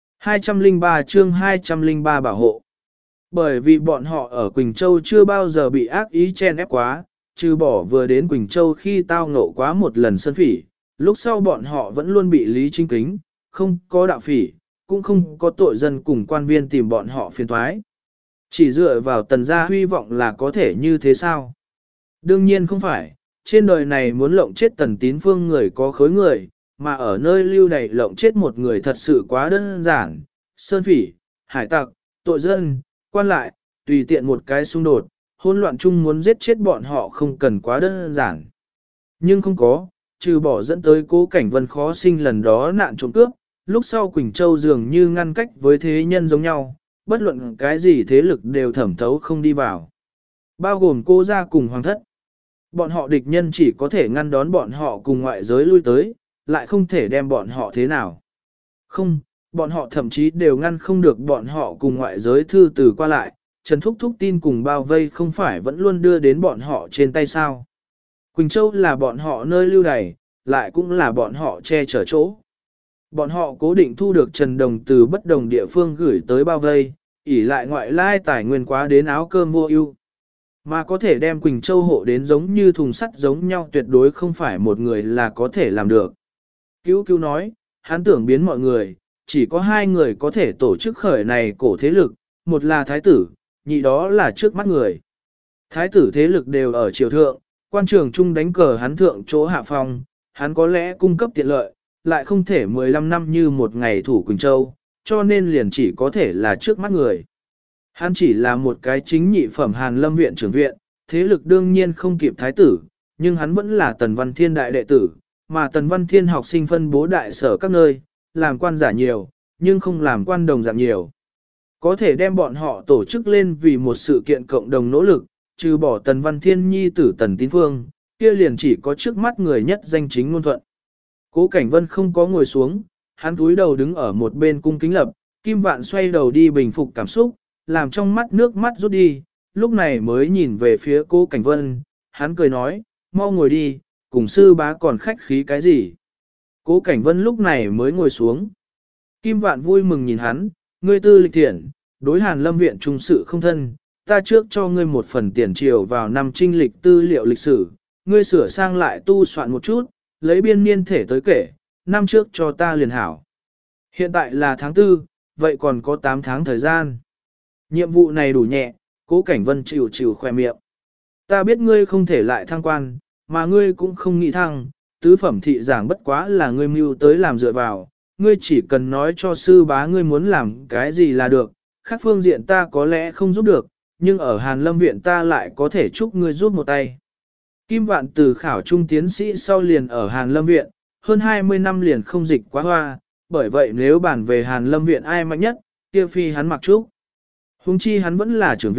203 chương 203 bảo hộ. Bởi vì bọn họ ở Quỳnh Châu chưa bao giờ bị ác ý chen ép quá, trừ bỏ vừa đến Quỳnh Châu khi tao ngộ quá một lần sân phỉ, lúc sau bọn họ vẫn luôn bị lý chính kính, không có đạo phỉ, cũng không có tội dân cùng quan viên tìm bọn họ phiền toái. Chỉ dựa vào Tần gia hy vọng là có thể như thế sao? Đương nhiên không phải, trên đời này muốn lộng chết Tần Tín Phương người có khối người, mà ở nơi lưu đày lộng chết một người thật sự quá đơn giản. Sơn phỉ, hải tặc, tội dân, quan lại, tùy tiện một cái xung đột, hỗn loạn chung muốn giết chết bọn họ không cần quá đơn giản. Nhưng không có, trừ bỏ dẫn tới Cố Cảnh Vân khó sinh lần đó nạn trộm cướp, lúc sau Quỳnh Châu dường như ngăn cách với thế nhân giống nhau, bất luận cái gì thế lực đều thẩm thấu không đi vào. Bao gồm Cố gia cùng hoàng thất. Bọn họ địch nhân chỉ có thể ngăn đón bọn họ cùng ngoại giới lui tới, lại không thể đem bọn họ thế nào. Không, bọn họ thậm chí đều ngăn không được bọn họ cùng ngoại giới thư từ qua lại, Trần Thúc Thúc tin cùng bao vây không phải vẫn luôn đưa đến bọn họ trên tay sao. Quỳnh Châu là bọn họ nơi lưu đày, lại cũng là bọn họ che chở chỗ. Bọn họ cố định thu được Trần Đồng từ bất đồng địa phương gửi tới bao vây, ỉ lại ngoại lai tài nguyên quá đến áo cơm vô ưu. Mà có thể đem Quỳnh Châu hộ đến giống như thùng sắt giống nhau tuyệt đối không phải một người là có thể làm được. Cứu cứu nói, hắn tưởng biến mọi người, chỉ có 2 người có thể tổ chức khởi này cổ thế lực, một là thái tử, nhị đó là trước mắt người. Thái tử thế lực đều ở triều thượng, quan trường chung đánh cờ hắn thượng chỗ hạ phong, hắn có lẽ cung cấp tiện lợi, lại không thể 15 năm như một ngày thủ Quỳnh Châu, cho nên liền chỉ có thể là trước mắt người. Hắn chỉ là một cái chính nhị phẩm Hàn Lâm viện trưởng viện, thế lực đương nhiên không kịp thái tử, nhưng hắn vẫn là Tần Văn Thiên đại đệ tử, mà Tần Văn Thiên học sinh phân bố đại sở các nơi, làm quan giả nhiều, nhưng không làm quan đồng dạng nhiều. Có thể đem bọn họ tổ chức lên vì một sự kiện cộng đồng nỗ lực, trừ bỏ Tần Văn Thiên nhi tử Tần Tín Phương, kia liền chỉ có trước mắt người nhất danh chính ngôn thuận. Cố Cảnh Vân không có ngồi xuống, hắn cúi đầu đứng ở một bên cung kính lập, Kim Vạn xoay đầu đi bình phục cảm xúc, làm trong mắt nước mắt rút đi, lúc này mới nhìn về phía Cố Cảnh Vân, hắn cười nói, mau ngồi đi, cùng sư bá còn khách khí cái gì. Cố Cảnh Vân lúc này mới ngồi xuống. Kim Vạn vui mừng nhìn hắn, ngươi tư lịch thiện, đối Hàn Lâm viện trung sự không thân, ta trước cho ngươi một phần tiền triều vào năm trinh lịch tư liệu lịch sử, ngươi sửa sang lại tu soạn một chút, lấy biên niên thể tới kể, năm trước cho ta liền hảo. Hiện tại là tháng 4, vậy còn có 8 tháng thời gian. Nhiệm vụ này đủ nhẹ, Cố Cảnh Vân chịu khoe miệng. Ta biết ngươi không thể lại thăng quan, mà ngươi cũng không nghĩ thăng, tứ phẩm thị giảng bất quá là ngươi mưu tới làm dựa vào, ngươi chỉ cần nói cho sư bá ngươi muốn làm cái gì là được, khác phương diện ta có lẽ không giúp được, nhưng ở Hàn Lâm viện ta lại có thể chúc ngươi giúp một tay. Kim Vạn từ khảo trung tiến sĩ sau liền ở Hàn Lâm viện, hơn 20 năm liền không dịch quá hoa, bởi vậy nếu bàn về Hàn Lâm viện ai mạnh nhất, kia phi hắn mặc trúc. Huống chi hắn vẫn là trưởng viện,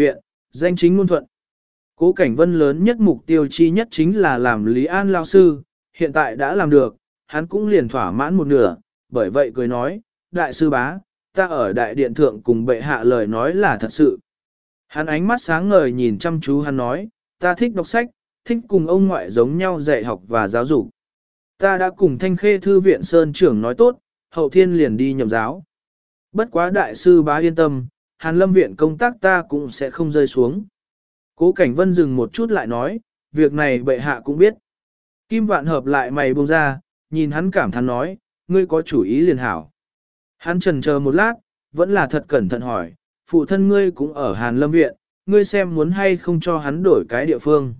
danh chính ngôn thuận. Cố Cảnh Vân lớn nhất mục tiêu chi nhất chính là làm Lý An lao sư, hiện tại đã làm được, hắn cũng liền thỏa mãn một nửa, bởi vậy cười nói, đại sư bá, ta ở đại điện thượng cùng bệ hạ lời nói là thật sự. Hắn ánh mắt sáng ngời nhìn chăm chú hắn nói, ta thích đọc sách, thích cùng ông ngoại giống nhau dạy học và giáo dục. Ta đã cùng Thanh Khê Thư viện Sơn trưởng nói tốt, hậu thiên liền đi nhậm giáo. Bất quá đại sư bá yên tâm, Hàn Lâm viện công tác ta cũng sẽ không rơi xuống. Cố Cảnh Vân dừng một chút lại nói, việc này bệ hạ cũng biết. Kim Vạn hợp lại mày buông ra, nhìn hắn cảm thán nói, ngươi có chủ ý liền hảo. Hắn chần chờ một lát, vẫn là thật cẩn thận hỏi, phụ thân ngươi cũng ở Hàn Lâm viện, ngươi xem muốn hay không cho hắn đổi cái địa phương.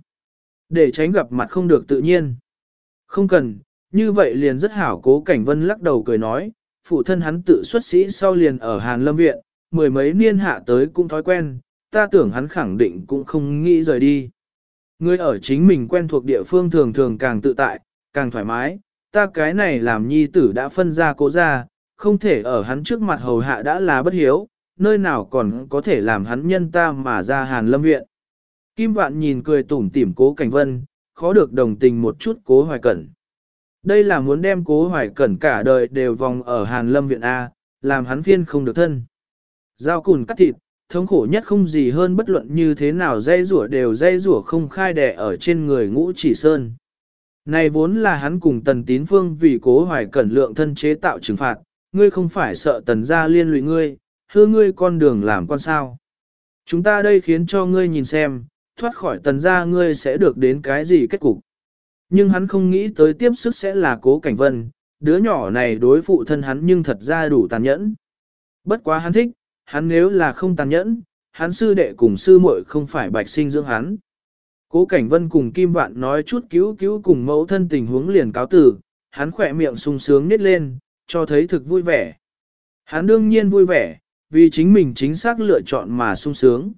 Để tránh gặp mặt không được tự nhiên. Không cần, như vậy liền rất hảo. Cố Cảnh Vân lắc đầu cười nói, phụ thân hắn tự xuất sĩ sau liền ở Hàn Lâm viện, mười mấy niên hạ tới cũng thói quen, ta tưởng hắn khẳng định cũng không nghĩ rời đi. Ngươi ở chính mình quen thuộc địa phương thường thường càng tự tại, càng thoải mái, ta cái này làm nhi tử đã phân ra cố ra, không thể ở hắn trước mặt hầu hạ đã là bất hiếu, nơi nào còn có thể làm hắn nhân ta mà ra Hàn Lâm viện. Kim Vạn nhìn cười tủm tỉm Cố Cảnh Vân, khó được đồng tình một chút Cố Hoài Cẩn. Đây là muốn đem Cố Hoài Cẩn cả đời đều vòng ở Hàn Lâm viện A, làm hắn phiên không được thân. Dao cùn cắt thịt, thống khổ nhất không gì hơn bất luận như thế nào dây rủa đều dây rủa không khai đẻ ở trên người Ngũ Chỉ Sơn. Này vốn là hắn cùng Tần Tín Phương vì Cố Hoài Cẩn lượng thân chế tạo trừng phạt, ngươi không phải sợ Tần gia liên lụy ngươi, hư ngươi con đường làm con sao. Chúng ta đây khiến cho ngươi nhìn xem, thoát khỏi Tần gia ngươi sẽ được đến cái gì kết cục. Nhưng hắn không nghĩ tới tiếp sức sẽ là Cố Cảnh Vân, đứa nhỏ này đối phụ thân hắn nhưng thật ra đủ tàn nhẫn. Bất quá hắn thích, hắn nếu là không tàn nhẫn, hắn sư đệ cùng sư muội không phải bạch sinh dưỡng hắn. Cố Cảnh Vân cùng Kim Vạn nói chút cứu cứu cùng mẫu thân tình huống liền cáo tử, hắn khỏe miệng sung sướng nít lên, cho thấy thực vui vẻ. Hắn đương nhiên vui vẻ, vì chính mình chính xác lựa chọn mà sung sướng.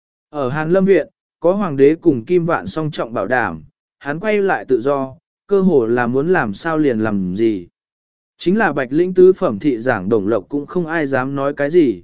Ở Hàn Lâm viện, có hoàng đế cùng Kim Vạn song trọng bảo đảm, hắn quay lại tự do, cơ hồ là muốn làm sao liền làm gì. Chính là Bạch Lĩnh tứ phẩm thị giảng Đồng Lộc cũng không ai dám nói cái gì.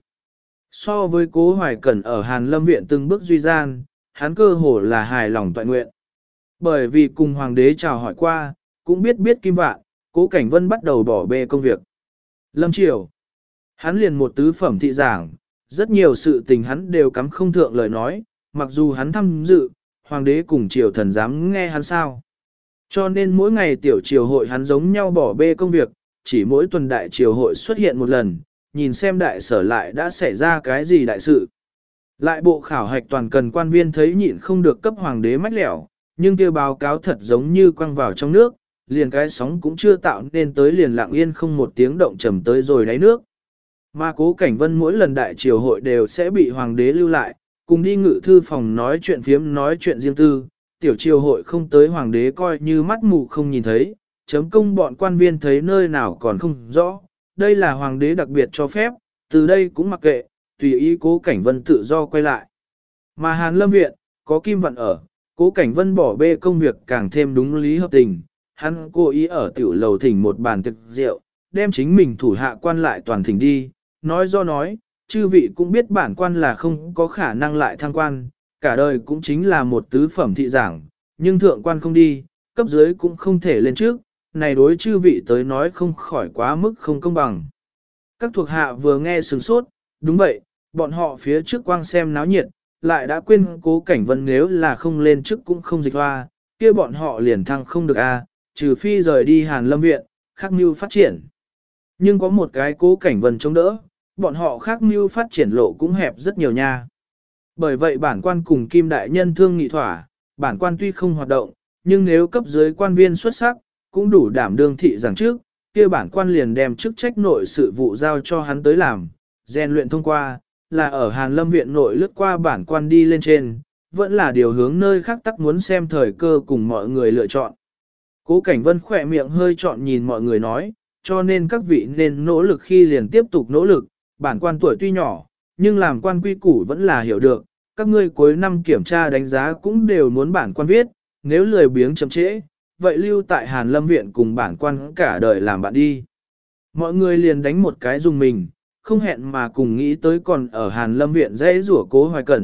So với Cố Hoài Cẩn ở Hàn Lâm viện từng bước duy gian, hắn cơ hồ là hài lòng toại nguyện. Bởi vì cùng hoàng đế chào hỏi qua, cũng biết Kim Vạn, Cố Cảnh Vân bắt đầu bỏ bê công việc. Lâm Triều, hắn liền một tứ phẩm thị giảng, rất nhiều sự tình hắn đều cắm không thượng lời nói, mặc dù hắn tham dự, hoàng đế cùng triều thần dám nghe hắn sao. Cho nên mỗi ngày tiểu triều hội hắn giống nhau bỏ bê công việc, chỉ mỗi tuần đại triều hội xuất hiện một lần, nhìn xem đại sở lại đã xảy ra cái gì đại sự. Lại bộ khảo hạch toàn cần quan viên thấy nhịn không được cấp hoàng đế mách lẻo, nhưng kêu báo cáo thật giống như quăng vào trong nước, liền cái sóng cũng chưa tạo nên tới liền lặng yên không một tiếng động trầm tới rồi đáy nước. Mà Cố Cảnh Vân mỗi lần đại triều hội đều sẽ bị hoàng đế lưu lại, cùng đi ngự thư phòng nói chuyện phiếm nói chuyện riêng tư, tiểu triều hội không tới hoàng đế coi như mắt mù không nhìn thấy, chấm công bọn quan viên thấy nơi nào còn không rõ, đây là hoàng đế đặc biệt cho phép, từ đây cũng mặc kệ, tùy ý Cố Cảnh Vân tự do quay lại. Mà Hàn Lâm viện, có Kim Vạn ở, Cố Cảnh Vân bỏ bê công việc càng thêm đúng lý hợp tình, hắn cố ý ở tiểu lầu thỉnh một bàn thực rượu, đem chính mình thủ hạ quan lại toàn thỉnh đi, nói do nói, chư vị cũng biết bản quan là không có khả năng lại thăng quan, cả đời cũng chính là một tứ phẩm thị giảng, nhưng thượng quan không đi, cấp dưới cũng không thể lên trước, này đối chư vị tới nói không khỏi quá mức không công bằng. Các thuộc hạ vừa nghe sửng sốt, đúng vậy, bọn họ phía trước quang xem náo nhiệt, lại đã quên Cố Cảnh Vân nếu là không lên trước cũng không dịch hoa, kia bọn họ liền thăng không được a, trừ phi rời đi Hàn Lâm viện, khắc mưu phát triển. Nhưng có một cái Cố Cảnh Vân chống đỡ, bọn họ khác mưu phát triển lộ cũng hẹp rất nhiều nha. Bởi vậy bản quan cùng Kim Đại Nhân thương nghị thỏa, bản quan tuy không hoạt động, nhưng nếu cấp dưới quan viên xuất sắc, cũng đủ đảm đương thị giảng trước, kia bản quan liền đem chức trách nội sự vụ giao cho hắn tới làm, rèn luyện thông qua, là ở Hàn Lâm viện nội lướt qua bản quan đi lên trên, vẫn là điều hướng nơi khác tắc muốn xem thời cơ cùng mọi người lựa chọn. Cố Cảnh Vân khỏe miệng hơi chọn nhìn mọi người nói, cho nên các vị nên nỗ lực khi liền tiếp tục nỗ lực, bản quan tuổi tuy nhỏ, nhưng làm quan quy củ vẫn là hiểu được, các ngươi cuối năm kiểm tra đánh giá cũng đều muốn bản quan viết, nếu lười biếng chậm trễ, vậy lưu tại Hàn Lâm viện cùng bản quan cả đời làm bạn đi. Mọi người liền đánh một cái dùng mình, không hẹn mà cùng nghĩ tới còn ở Hàn Lâm viện dễ rủa Cố Hoài Cẩn,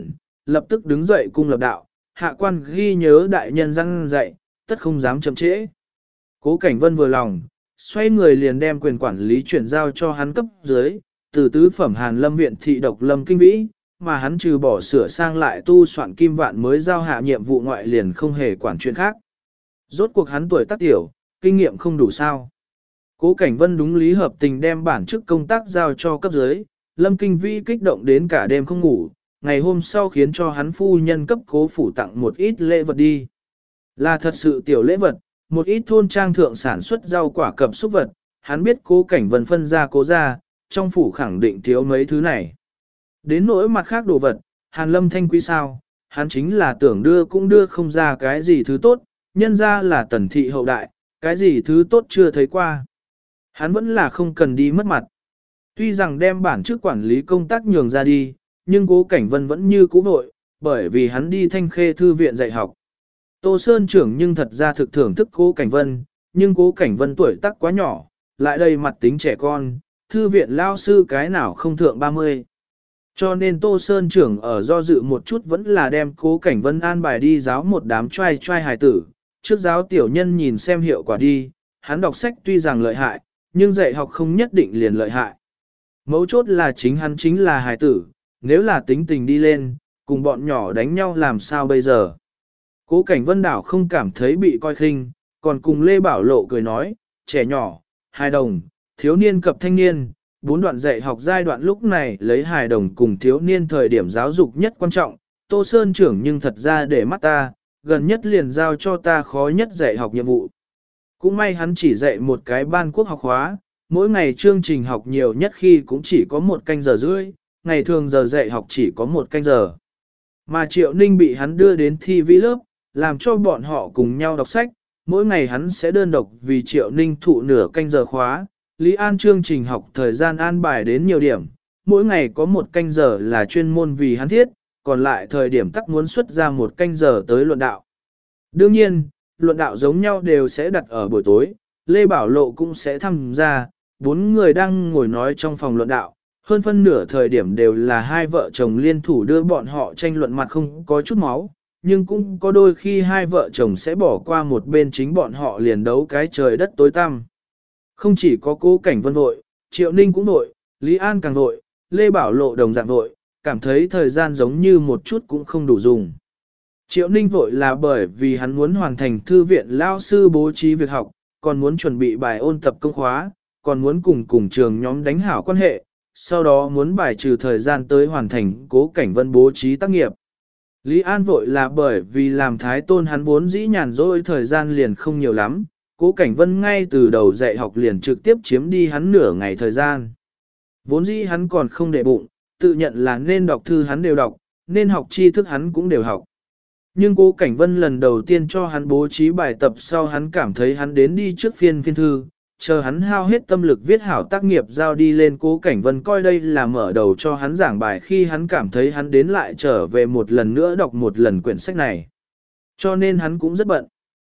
lập tức đứng dậy cung lập đạo, hạ quan ghi nhớ đại nhân răn dạy, tất không dám chậm trễ. Cố Cảnh Vân vừa lòng, xoay người liền đem quyền quản lý chuyển giao cho hắn cấp dưới, từ tứ phẩm Hàn Lâm viện thị độc Lâm Kinh Vĩ, mà hắn trừ bỏ sửa sang lại tu soạn kim vạn mới giao hạ nhiệm vụ ngoại liền không hề quản chuyện khác. Rốt cuộc hắn tuổi tác tiểu, kinh nghiệm không đủ sao. Cố Cảnh Vân đúng lý hợp tình đem bản chức công tác giao cho cấp dưới, Lâm Kinh Vĩ kích động đến cả đêm không ngủ, ngày hôm sau khiến cho hắn phu nhân cấp cố phủ tặng một ít lễ vật đi. Là thật sự tiểu lễ vật, một ít thôn trang thượng sản xuất rau quả cập xúc vật, hắn biết Cố Cảnh Vân phân ra cố ra, trong phủ khẳng định thiếu mấy thứ này. Đến nỗi mặt khác đồ vật, Hàn Lâm thanh quý sao, hắn chính là tưởng đưa cũng đưa không ra cái gì thứ tốt, nhân ra là tần thị hậu đại, cái gì thứ tốt chưa thấy qua. Hắn vẫn là không cần đi mất mặt. Tuy rằng đem bản chức quản lý công tác nhường ra đi, nhưng Cố Cảnh Vân vẫn như cũ vội, bởi vì hắn đi Thanh Khê thư viện dạy học. Tô Sơn trưởng nhưng thật ra thực thưởng thức Cố Cảnh Vân, nhưng Cố Cảnh Vân tuổi tác quá nhỏ, lại đầy mặt tính trẻ con, thư viện lao sư cái nào không thượng 30. Cho nên Tô Sơn trưởng ở do dự một chút vẫn là đem Cố Cảnh Vân an bài đi giáo một đám trai hài tử, trước giáo tiểu nhân nhìn xem hiệu quả đi, hắn đọc sách tuy rằng lợi hại, nhưng dạy học không nhất định liền lợi hại. Mấu chốt là hắn chính là hài tử, nếu là tính tình đi lên, cùng bọn nhỏ đánh nhau làm sao bây giờ. Cố Cảnh Vân đảo không cảm thấy bị coi khinh, còn cùng Lê Bảo Lộ cười nói, trẻ nhỏ, hài đồng, thiếu niên cập thanh niên, 4 đoạn dạy học giai đoạn lúc này lấy hài đồng cùng thiếu niên thời điểm giáo dục nhất quan trọng, Tô Sơn trưởng nhưng thật ra để mắt ta, gần nhất liền giao cho ta khó nhất dạy học nhiệm vụ. Cũng may hắn chỉ dạy một cái ban quốc học hóa, mỗi ngày chương trình học nhiều nhất khi cũng chỉ có 1 canh giờ rưỡi, ngày thường giờ dạy học chỉ có 1 canh giờ. Mà Triệu Ninh bị hắn đưa đến thi vĩ lớp, làm cho bọn họ cùng nhau đọc sách, mỗi ngày hắn sẽ đơn độc vì Triệu Ninh thụ nửa canh giờ khóa, Lý An chương trình học thời gian an bài đến nhiều điểm, mỗi ngày có 1 canh giờ là chuyên môn vì hắn thiết, còn lại thời điểm tắc muốn xuất ra 1 canh giờ tới luận đạo. Đương nhiên, luận đạo giống nhau đều sẽ đặt ở buổi tối, Lê Bảo Lộ cũng sẽ tham gia, 4 người đang ngồi nói trong phòng luận đạo, hơn phân nửa thời điểm đều là hai vợ chồng liên thủ đưa bọn họ tranh luận mặt không có chút máu, nhưng cũng có đôi khi hai vợ chồng sẽ bỏ qua một bên chính bọn họ liền đấu cái trời đất tối tăm. Không chỉ có Cố Cảnh Vân vội, Triệu Ninh cũng vội, Lý An càng vội, Lê Bảo Lộ đồng dạng vội, cảm thấy thời gian giống như một chút cũng không đủ dùng. Triệu Ninh vội là bởi vì hắn muốn hoàn thành thư viện lao sư bố trí việc học, còn muốn chuẩn bị bài ôn tập công khóa, còn muốn cùng trường nhóm đánh hảo quan hệ, sau đó muốn bài trừ thời gian tới hoàn thành Cố Cảnh Vân bố trí tác nghiệp. Lý An vội là bởi vì làm thái tôn hắn vốn dĩ nhàn rỗi thời gian liền không nhiều lắm, Cố Cảnh Vân ngay từ đầu dạy học liền trực tiếp chiếm đi hắn nửa ngày thời gian. Vốn dĩ hắn còn không để bụng, tự nhận là nên đọc thư hắn đều đọc, nên học tri thức hắn cũng đều học. Nhưng Cố Cảnh Vân lần đầu tiên cho hắn bố trí bài tập sau hắn cảm thấy hắn đến đi trước phiên thư, chờ hắn hao hết tâm lực viết hảo tác nghiệp giao đi lên. Cố Cảnh Vân coi đây là mở đầu cho hắn giảng bài khi hắn cảm thấy hắn đến lại trở về một lần nữa đọc một lần quyển sách này. Cho nên hắn cũng rất bận.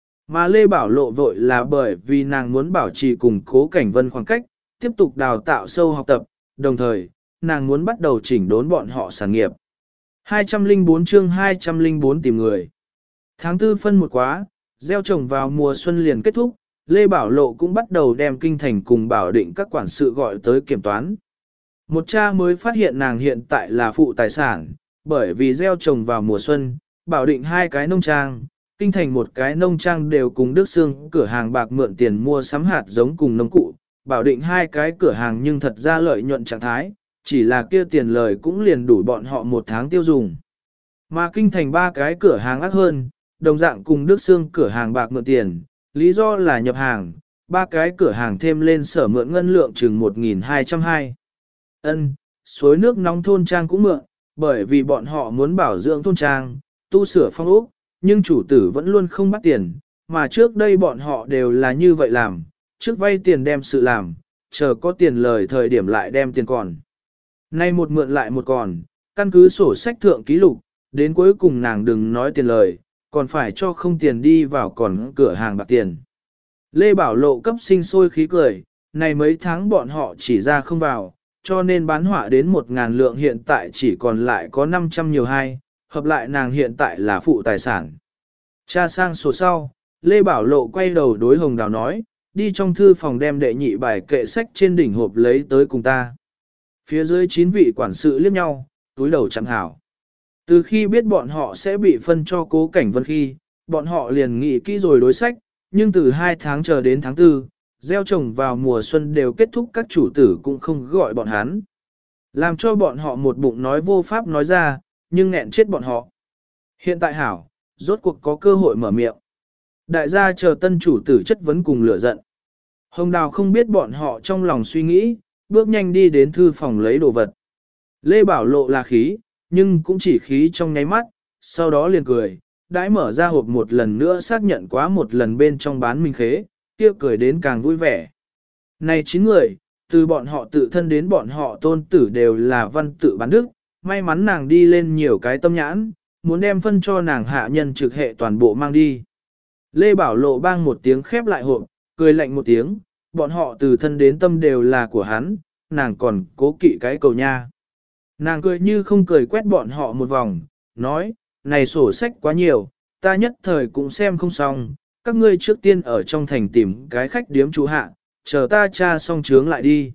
Mà Lê Bảo Lộ vội là bởi vì nàng muốn bảo trì cùng Cố Cảnh Vân khoảng cách, tiếp tục đào tạo sâu học tập, đồng thời, nàng muốn bắt đầu chỉnh đốn bọn họ sản nghiệp. 204 chương 204 tìm người. Tháng 4 phân một quá, gieo trồng vào mùa xuân liền kết thúc, Lê Bảo Lộ cũng bắt đầu đem kinh thành cùng Bảo Định các quản sự gọi tới kiểm toán. Một cha mới phát hiện nàng hiện tại là phụ tài sản, bởi vì gieo trồng vào mùa xuân, Bảo Định 2 cái nông trang, kinh thành 1 cái nông trang đều cùng Đức Sương cửa hàng bạc mượn tiền mua sắm hạt giống cùng nông cụ, Bảo Định 2 cái cửa hàng nhưng thật ra lợi nhuận trạng thái, chỉ là kia tiền lời cũng liền đủ bọn họ 1 tháng tiêu dùng. Mà kinh thành 3 cái cửa hàng ác hơn, đồng dạng cùng Đức Sương cửa hàng bạc mượn tiền, lý do là nhập hàng, 3 cái cửa hàng thêm lên sở mượn ngân lượng chừng 1.220. Suối nước nóng thôn trang cũng mượn, bởi vì bọn họ muốn bảo dưỡng thôn trang, tu sửa phong ốc, nhưng chủ tử vẫn luôn không bắt tiền, mà trước đây bọn họ đều là như vậy làm, trước vay tiền đem sự làm, chờ có tiền lời thời điểm lại đem tiền còn. Nay một mượn lại một còn, căn cứ sổ sách thượng ký lục, đến cuối cùng nàng đừng nói tiền lời, còn phải cho không tiền đi vào còn cửa hàng bạc tiền. Lê Bảo Lộ cấp sinh sôi khí cười, này mấy tháng bọn họ chỉ ra không vào, cho nên bán họa đến 1.000 lượng hiện tại chỉ còn lại có 500 nhiều hai, hợp lại nàng hiện tại là phụ tài sản. Tra sang sổ sau, Lê Bảo Lộ quay đầu đối Hồng Đào nói, đi trong thư phòng đem đệ nhị bài kệ sách trên đỉnh hộp lấy tới cùng ta. Phía dưới 9 vị quản sự liếc nhau, túi đầu chẳng hảo. Từ khi biết bọn họ sẽ bị phân cho Cố Cảnh Vân khi, bọn họ liền nghĩ kỹ rồi đối sách, nhưng từ 2 tháng chờ đến tháng 4, gieo trồng vào mùa xuân đều kết thúc, các chủ tử cũng không gọi bọn hắn. Làm cho bọn họ một bụng nói vô pháp nói ra, nhưng nghẹn chết bọn họ. Hiện tại hảo, rốt cuộc có cơ hội mở miệng. Đại gia chờ tân chủ tử chất vấn cùng lửa giận. Hồng Đào không biết bọn họ trong lòng suy nghĩ, bước nhanh đi đến thư phòng lấy đồ vật. Lê Bảo Lộ là khí, nhưng cũng chỉ khí trong nháy mắt, sau đó liền cười, đãi mở ra hộp một lần nữa xác nhận quá một lần bên trong bán minh khế, kia cười đến càng vui vẻ. Này 9 người, từ bọn họ tự thân đến bọn họ tôn tử đều là văn tự bán đức, may mắn nàng đi lên nhiều cái tâm nhãn, muốn đem phân cho nàng hạ nhân trực hệ toàn bộ mang đi. Lê Bảo Lộ bang một tiếng khép lại hộp, cười lạnh một tiếng, bọn họ từ thân đến tâm đều là của hắn, nàng còn cố kỵ cái cầu nha. Nàng cười như không cười quét bọn họ một vòng, nói, này sổ sách quá nhiều, ta nhất thời cũng xem không xong, các ngươi trước tiên ở trong thành tìm cái khách điếm trú hạ, chờ ta tra xong chướng lại đi.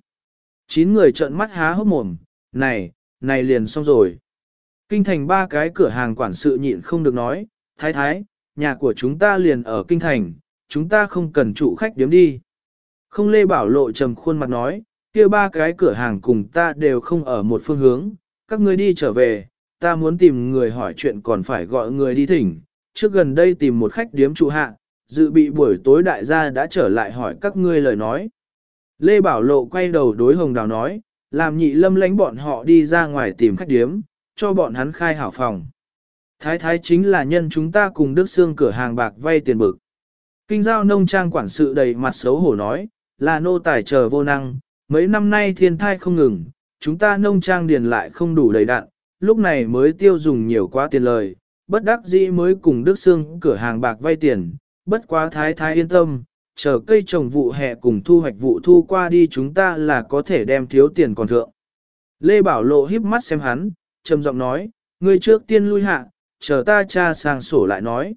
9 người trợn mắt há hốc mồm, này liền xong rồi. Kinh thành 3 cái cửa hàng quản sự nhịn không được nói, thái thái, nhà của chúng ta liền ở kinh thành, chúng ta không cần trụ khách điếm đi. Không. Lê Bảo Lộ trầm khuôn mặt nói, kia 3 cái cửa hàng cùng ta đều không ở một phương hướng, các ngươi đi trở về, ta muốn tìm người hỏi chuyện còn phải gọi người đi thỉnh, trước gần đây tìm một khách điếm trụ hạ, dự bị buổi tối đại gia đã trở lại hỏi các ngươi lời nói. Lê Bảo Lộ quay đầu đối Hồng Đào nói, làm Nhị Lâm lánh bọn họ đi ra ngoài tìm khách điếm, cho bọn hắn khai hảo phòng. Thái thái chính là nhân chúng ta cùng Đức Sương cửa hàng bạc vay tiền bực. Kinh giao nông trang quản sự đầy mặt xấu hổ nói, là nô tài chờ vô năng, mấy năm nay thiên thai không ngừng, chúng ta nông trang điền lại không đủ đầy đặn, lúc này mới tiêu dùng nhiều quá tiền lời, bất đắc dĩ mới cùng Đức Sương cửa hàng bạc vay tiền, bất quá thái thái yên tâm, chờ cây trồng vụ hè cùng thu hoạch vụ thu qua đi chúng ta là có thể đem thiếu tiền còn thượng. Lê Bảo Lộ híp mắt xem hắn, trầm giọng nói, ngươi trước tiên lui hạ, chờ ta tra sang sổ lại nói.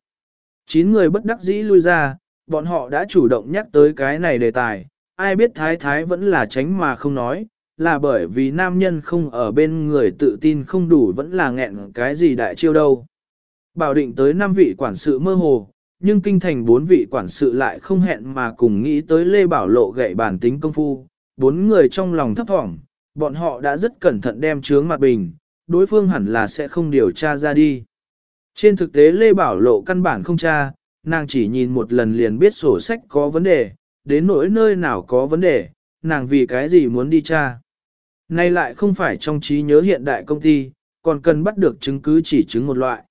9 người bất đắc dĩ lui ra, bọn họ đã chủ động nhắc tới cái này đề tài, ai biết thái thái vẫn là tránh mà không nói, là bởi vì nam nhân không ở bên người tự tin không đủ vẫn là nghẹn cái gì đại chiêu đâu. Bảo định tới 5 vị quản sự mơ hồ, nhưng kinh thành 4 vị quản sự lại không hẹn mà cùng nghĩ tới Lê Bảo Lộ gậy bản tính công phu, 4 người trong lòng thấp thỏm, bọn họ đã rất cẩn thận đem chướng mặt bình, đối phương hẳn là sẽ không điều tra ra đi. Trên thực tế Lê Bảo Lộ căn bản không tra, nàng chỉ nhìn một lần liền biết sổ sách có vấn đề, đến nỗi nơi nào có vấn đề, nàng vì cái gì muốn đi tra. Nay lại không phải trong trí nhớ hiện đại công ty, còn cần bắt được chứng cứ chỉ chứng một loại.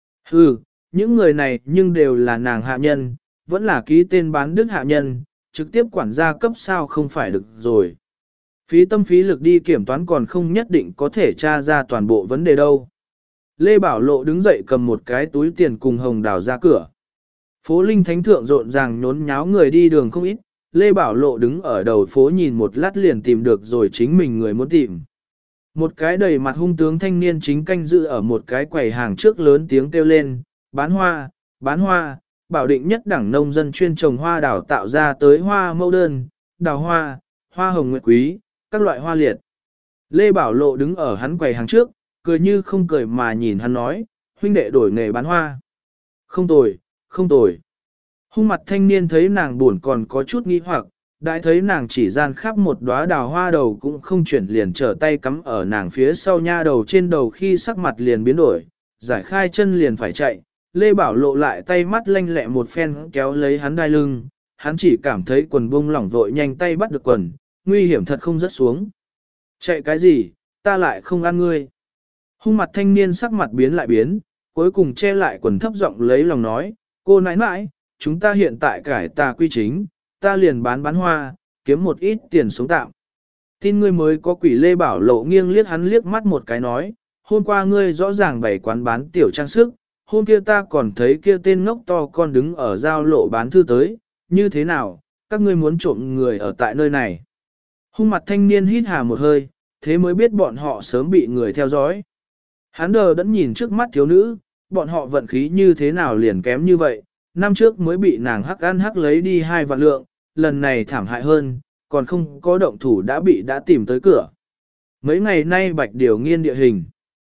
Những người này nhưng đều là nàng hạ nhân, vẫn là ký tên bán đức hạ nhân, trực tiếp quản gia cấp sao không phải được rồi. Phí tâm phí lực đi kiểm toán còn không nhất định có thể tra ra toàn bộ vấn đề đâu. Lê Bảo Lộ đứng dậy cầm một cái túi tiền cùng Hồng Đào ra cửa. Phố Linh Thánh Thượng rộn ràng nhốn nháo người đi đường không ít, Lê Bảo Lộ đứng ở đầu phố nhìn một lát liền tìm được rồi chính mình người muốn tìm. Một cái đầy mặt hung tướng thanh niên chính canh giữ ở một cái quầy hàng trước lớn tiếng kêu lên, bán hoa, bảo định nhất đẳng nông dân chuyên trồng hoa đào tạo ra tới hoa mẫu đơn, đào hoa, hoa hồng nguyệt quý, các loại hoa liệt. Lê Bảo Lộ đứng ở hắn quầy hàng trước, cười như không cười mà nhìn hắn nói, huynh đệ đổi nghề bán hoa. Không tồi. Hung mặt thanh niên thấy nàng buồn còn có chút nghi hoặc, đại thấy nàng chỉ gian khắp một đóa đào hoa đầu cũng không chuyển liền trở tay cắm ở nàng phía sau nha đầu trên đầu khi sắc mặt liền biến đổi, giải khai chân liền phải chạy. Lê Bảo Lộ lại tay mắt lanh lẹ một phen kéo lấy hắn đai lưng, hắn chỉ cảm thấy quần bông lỏng vội nhanh tay bắt được quần, nguy hiểm thật không rớt xuống. Chạy cái gì, ta lại không ăn ngươi. Hung mặt thanh niên sắc mặt biến lại biến, cuối cùng che lại quần thấp giọng lấy lòng nói, cô nãi nãi, chúng ta hiện tại cải tà quy chính, ta liền bán hoa, kiếm một ít tiền sống tạm. Tin ngươi mới có quỷ. Lê Bảo Lộ nghiêng liếc hắn liếc mắt một cái nói, hôm qua ngươi rõ ràng bày quán bán tiểu trang sức, hôm kia ta còn thấy kia tên ngốc to con đứng ở giao lộ bán thư tới, như thế nào, các ngươi muốn trộm người ở tại nơi này. Hung mặt thanh niên hít hà một hơi, thế mới biết bọn họ sớm bị người theo dõi. Hắn đờ đẫn nhìn trước mắt thiếu nữ, bọn họ vận khí như thế nào liền kém như vậy, năm trước mới bị nàng hắc ăn hắc lấy đi 2 vạn lượng, lần này thảm hại hơn, còn không có động thủ đã tìm tới cửa. Mấy ngày nay Bạch Điều nghiên địa hình.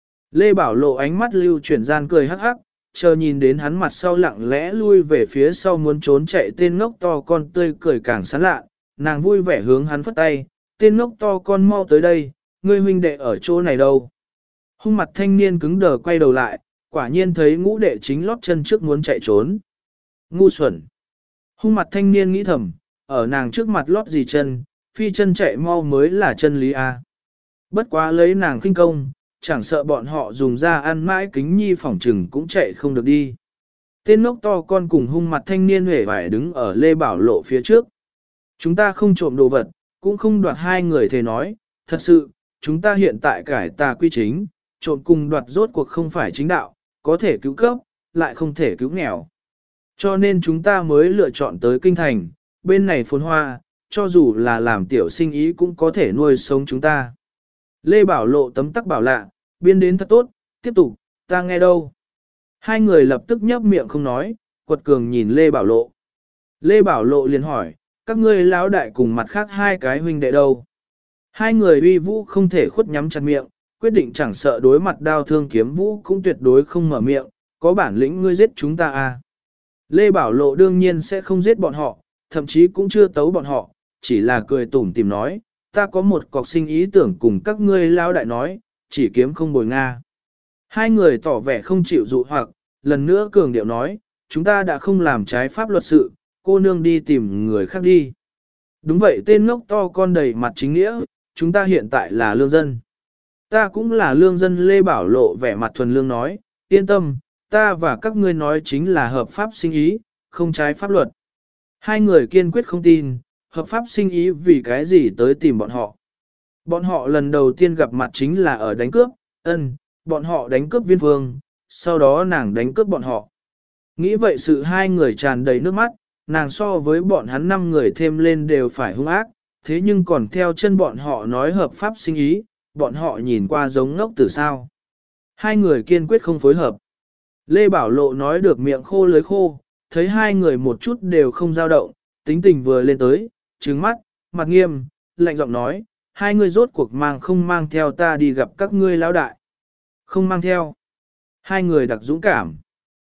Lê Bảo Lộ ánh mắt lưu chuyển gian cười hắc hắc, chờ nhìn đến hắn mặt sau lặng lẽ lui về phía sau muốn trốn chạy tên ngốc to con tươi cười càng sán lạ, nàng vui vẻ hướng hắn phất tay, tên ngốc to con mau tới đây, ngươi huynh đệ ở chỗ này đâu. Hung mặt thanh niên cứng đờ quay đầu lại, quả nhiên thấy ngũ đệ chính lót chân trước muốn chạy trốn. Ngu xuẩn. Hung mặt thanh niên nghĩ thầm, ở nàng trước mặt lót gì chân, phi chân chạy mau mới là chân lý a. Bất quá lấy nàng khinh công, chẳng sợ bọn họ dùng ra ăn mãi kính nhi phỏng trừng cũng chạy không được đi. Tên ngốc to con cùng hung mặt thanh niên hề phải đứng ở Lê Bảo Lộ phía trước. Chúng ta không trộm đồ vật, cũng không đoạt, hai người thề nói, thật sự, chúng ta hiện tại cải tà quy chính, trộm cùng đoạt rốt cuộc không phải chính đạo, có thể cứu cấp, lại không thể cứu nghèo. Cho nên chúng ta mới lựa chọn tới kinh thành, bên này phồn hoa, cho dù là làm tiểu sinh ý cũng có thể nuôi sống chúng ta. Lê Bảo Lộ tấm tắc bảo lạ, biên đến thật tốt, tiếp tục, ta nghe đâu. Hai người lập tức nhấp miệng không nói, quật cường nhìn Lê Bảo Lộ. Lê Bảo Lộ liền hỏi, các ngươi lão đại cùng mặt khác hai cái huynh đệ đâu. Hai người uy vũ không thể khuất nhắm chặt miệng, quyết định chẳng sợ đối mặt đao thương kiếm vũ cũng tuyệt đối không mở miệng, có bản lĩnh ngươi giết chúng ta à. Lê Bảo Lộ đương nhiên sẽ không giết bọn họ, thậm chí cũng chưa tấu bọn họ, chỉ là cười tủm tìm nói, ta có một cọc sinh ý tưởng cùng các ngươi lão đại nói, chỉ kiếm không bồi Nga. Hai người tỏ vẻ không chịu dụ hoặc, lần nữa cường điệu nói, chúng ta đã không làm trái pháp luật sự, cô nương đi tìm người khác đi. Đúng vậy, tên ngốc to con đầy mặt chính nghĩa, chúng ta hiện tại là lương dân. Ta cũng là lương dân. Lê Bảo Lộ vẻ mặt thuần lương nói, yên tâm, ta và các ngươi nói chính là hợp pháp sinh ý, không trái pháp luật. Hai người kiên quyết không tin, hợp pháp sinh ý vì cái gì tới tìm bọn họ. Bọn họ lần đầu tiên gặp mặt chính là ở đánh cướp, bọn họ đánh cướp Viên Phương, sau đó nàng đánh cướp bọn họ. Nghĩ vậy sự hai người tràn đầy nước mắt, nàng so với bọn hắn 5 người thêm lên đều phải hung ác, thế nhưng còn theo chân bọn họ nói hợp pháp sinh ý, bọn họ nhìn qua giống ngốc tử sao. Hai người kiên quyết không phối hợp. Lê Bảo Lộ nói được miệng khô lưới khô, thấy hai người một chút đều không dao động, tính tình vừa lên tới, trừng mắt, mặt nghiêm, lạnh giọng nói, hai người rốt cuộc mang không mang theo ta đi gặp các ngươi lão đại. Không mang theo. Hai người đặc dũng cảm.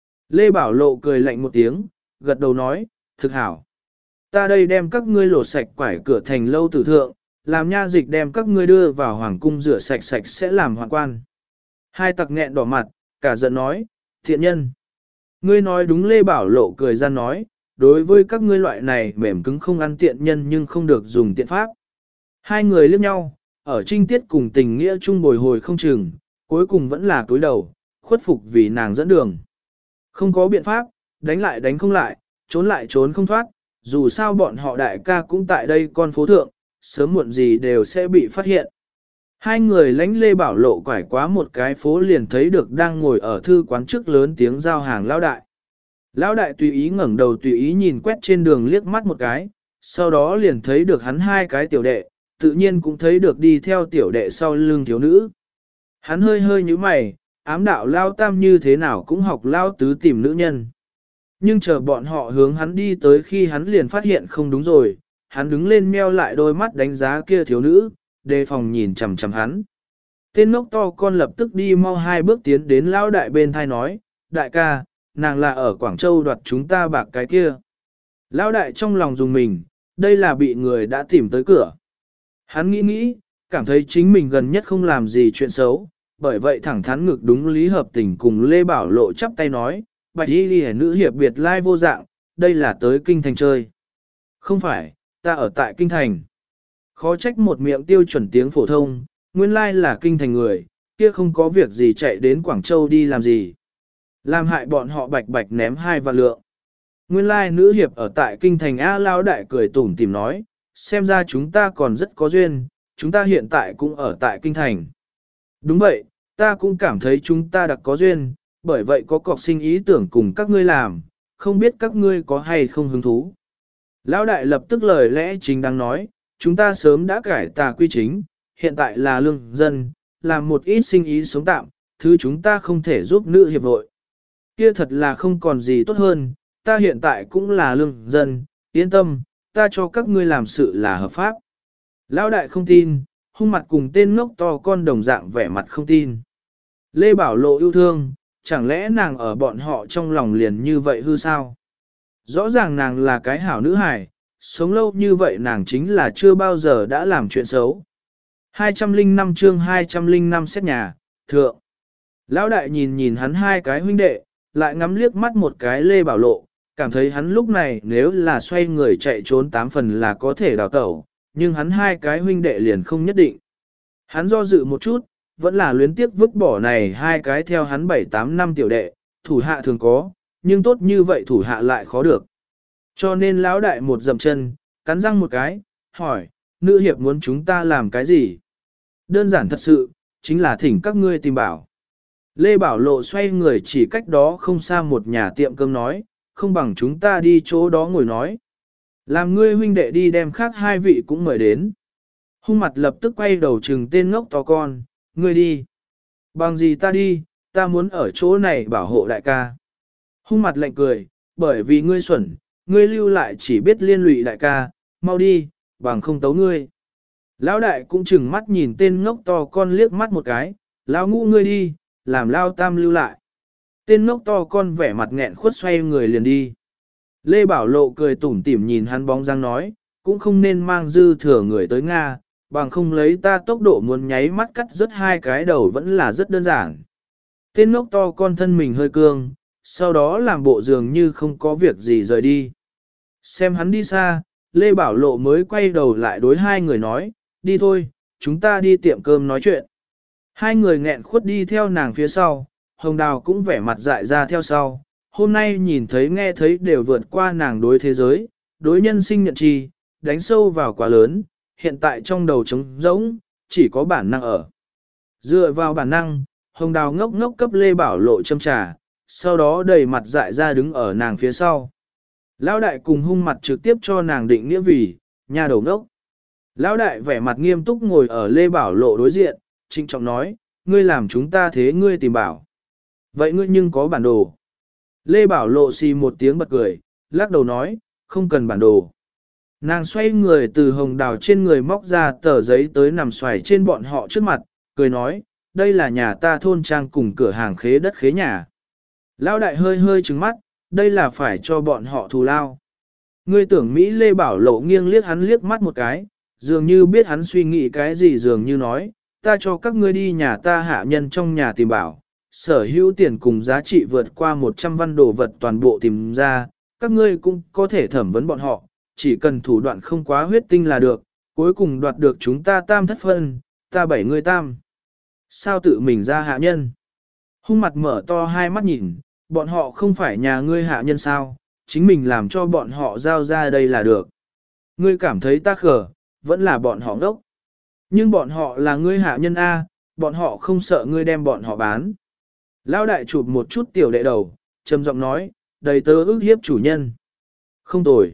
Lê Bảo Lộ cười lạnh một tiếng, gật đầu nói, thực hảo. Ta đây đem các ngươi lột sạch quải cửa thành lâu tử thượng, làm nha dịch đem các ngươi đưa vào hoàng cung rửa sạch sạch sẽ làm hoàng quan. Hai tặc nghẹn đỏ mặt, cả giận nói, thiện nhân. Ngươi nói đúng. Lê Bảo Lộ cười ra nói, đối với các ngươi loại này mềm cứng không ăn tiện nhân nhưng không được dùng tiện pháp. Hai người liếc nhau, ở trinh tiết cùng tình nghĩa chung bồi hồi không chừng, cuối cùng vẫn là cúi đầu, khuất phục vì nàng dẫn đường. Không có biện pháp, đánh lại đánh không lại trốn không thoát, dù sao bọn họ đại ca cũng tại đây con phố thượng, sớm muộn gì đều sẽ bị phát hiện. Hai người lánh Lê Bảo Lộ quải quá một cái phố liền thấy được đang ngồi ở thư quán trước lớn tiếng giao hàng lão đại. Lão đại tùy ý ngẩng đầu tùy ý nhìn quét trên đường liếc mắt một cái, sau đó liền thấy được hắn hai cái tiểu đệ, tự nhiên cũng thấy được đi theo tiểu đệ sau lưng thiếu nữ. Hắn hơi hơi nhíu mày, ám đạo lao tam như thế nào cũng học lao tứ tìm nữ nhân. Nhưng chờ bọn họ hướng hắn đi tới khi hắn liền phát hiện không đúng rồi, hắn đứng lên meo lại đôi mắt đánh giá kia thiếu nữ, đề phòng nhìn chằm chằm hắn. Tên ngốc to con lập tức đi mau 2 bước tiến đến lão đại bên thai nói, đại ca, nàng là ở Quảng Châu đoạt chúng ta bạc cái kia. Lão đại trong lòng dùng mình, đây là bị người đã tìm tới cửa. Hắn nghĩ, cảm thấy chính mình gần nhất không làm gì chuyện xấu, bởi vậy thẳng thắn ngực đúng lý hợp tình cùng Lê Bảo Lộ chắp tay nói, bạch y ghi nữ hiệp biệt lai vô dạng, đây là tới kinh thành chơi. Không phải, ta ở tại kinh thành. Khó trách một miệng tiêu chuẩn tiếng phổ thông, nguyên lai là kinh thành người, kia không có việc gì chạy đến Quảng Châu đi làm gì. Làm hại bọn họ bạch bạch ném 2 vạn lượng. Nguyên lai nữ hiệp ở tại kinh thành. A Lao đại cười tủm tìm nói, xem ra chúng ta còn rất có duyên, chúng ta hiện tại cũng ở tại kinh thành. Đúng vậy, ta cũng cảm thấy chúng ta đặc có duyên, bởi vậy có cọc sinh ý tưởng cùng các ngươi làm, không biết các ngươi có hay không hứng thú. Lão đại lập tức lời lẽ chính đang nói, chúng ta sớm đã cải tà quy chính, hiện tại là lương dân, làm một ít sinh ý sống tạm, thứ chúng ta không thể giúp nữ hiệp hội. Kia thật là không còn gì tốt hơn, ta hiện tại cũng là lương dân, yên tâm, ta cho các ngươi làm sự là hợp pháp. Lão đại không tin, hung mặt cùng tên ngốc to con đồng dạng vẻ mặt không tin. Lê Bảo Lộ yêu thương, chẳng lẽ nàng ở bọn họ trong lòng liền như vậy hư sao? Rõ ràng nàng là cái hảo nữ hài, sống lâu như vậy nàng chính là chưa bao giờ đã làm chuyện xấu. 205 chương 205 xét nhà, thượng. Lão đại nhìn nhìn hắn hai cái huynh đệ, lại ngắm liếc mắt một cái Lê Bảo Lộ, cảm thấy hắn lúc này nếu là xoay người chạy trốn 8 phần là có thể đào tẩu, nhưng hắn hai cái huynh đệ liền không nhất định. Hắn do dự một chút, vẫn là luyến tiếc vứt bỏ này hai cái theo hắn 7-8 năm tiểu đệ, thủ hạ thường có, nhưng tốt như vậy thủ hạ lại khó được. Cho nên lão đại một dậm chân, cắn răng một cái, hỏi, nữ hiệp muốn chúng ta làm cái gì? Đơn giản thật sự, chính là thỉnh các ngươi tìm bảo. Lê Bảo Lộ xoay người chỉ cách đó không xa một nhà tiệm cơm nói, không bằng chúng ta đi chỗ đó ngồi nói. Làm ngươi huynh đệ đi đem khác hai vị cũng mời đến. Hung mặt lập tức quay đầu trừng tên ngốc to con, ngươi đi. Bằng gì ta đi, ta muốn ở chỗ này bảo hộ đại ca. Hung mặt lạnh cười, bởi vì ngươi xuẩn, ngươi lưu lại chỉ biết liên lụy đại ca, mau đi, bằng không tấu ngươi. Lão đại cũng chừng mắt nhìn tên ngốc to con liếc mắt một cái, lão ngũ ngươi đi, làm lao tam lưu lại. Tên ngốc to con vẻ mặt nghẹn khuất xoay người liền đi. Lê Bảo Lộ cười tủm tỉm nhìn hắn bóng dáng nói, cũng không nên mang dư thừa người tới Nga, bằng không lấy ta tốc độ muốn nháy mắt cắt rớt hai cái đầu vẫn là rất đơn giản. Tên ngốc to con thân mình hơi cương, sau đó làm bộ dường như không có việc gì rời đi. Xem hắn đi xa, Lê Bảo Lộ mới quay đầu lại đối hai người nói, đi thôi, chúng ta đi tiệm cơm nói chuyện. Hai người nghẹn khuất đi theo nàng phía sau, Hồng Đào cũng vẻ mặt dại ra theo sau. Hôm nay nhìn thấy nghe thấy đều vượt qua nàng đối thế giới, đối nhân sinh nhận chi, đánh sâu vào quá lớn, hiện tại trong đầu trống rỗng, chỉ có bản năng ở. Dựa vào bản năng, Hồng Đào ngốc ngốc cấp Lê Bảo Lộ châm trà, sau đó đầy mặt dại ra đứng ở nàng phía sau. Lão đại cùng hung mặt trực tiếp cho nàng định nghĩa vì, nhà đầu ngốc. Lão đại vẻ mặt nghiêm túc ngồi ở Lê Bảo Lộ đối diện, trịnh trọng nói, ngươi làm chúng ta thế ngươi tìm bảo. Vậy ngươi nhưng có bản đồ. Lê Bảo Lộ xì một tiếng bật cười, lắc đầu nói, không cần bản đồ. Nàng xoay người từ Hồng Đào trên người móc ra tờ giấy tới nằm xoài trên bọn họ trước mặt, cười nói, đây là nhà ta thôn trang cùng cửa hàng khế đất khế nhà. Lão đại hơi hơi trừng mắt, đây là phải cho bọn họ thù lao. Ngươi tưởng Mỹ Lê Bảo Lộ nghiêng liếc hắn liếc mắt một cái, dường như biết hắn suy nghĩ cái gì dường như nói, ta cho các ngươi đi nhà ta hạ nhân trong nhà tìm bảo, sở hữu tiền cùng giá trị vượt qua 100 văn đồ vật toàn bộ tìm ra, các ngươi cũng có thể thẩm vấn bọn họ, chỉ cần thủ đoạn không quá huyết tinh là được, cuối cùng đoạt được chúng ta tam thất phân, ta 7 người tam. Sao tự mình ra hạ nhân? Hung mặt mở to hai mắt nhìn, bọn họ không phải nhà ngươi hạ nhân sao, chính mình làm cho bọn họ giao ra đây là được. Ngươi cảm thấy ta khờ, vẫn là bọn họ ngốc. Nhưng bọn họ là ngươi hạ nhân A, bọn họ không sợ ngươi đem bọn họ bán. Lão đại chụp một chút tiểu đệ đầu, trầm giọng nói, đầy tớ ức hiếp chủ nhân. Không tồi.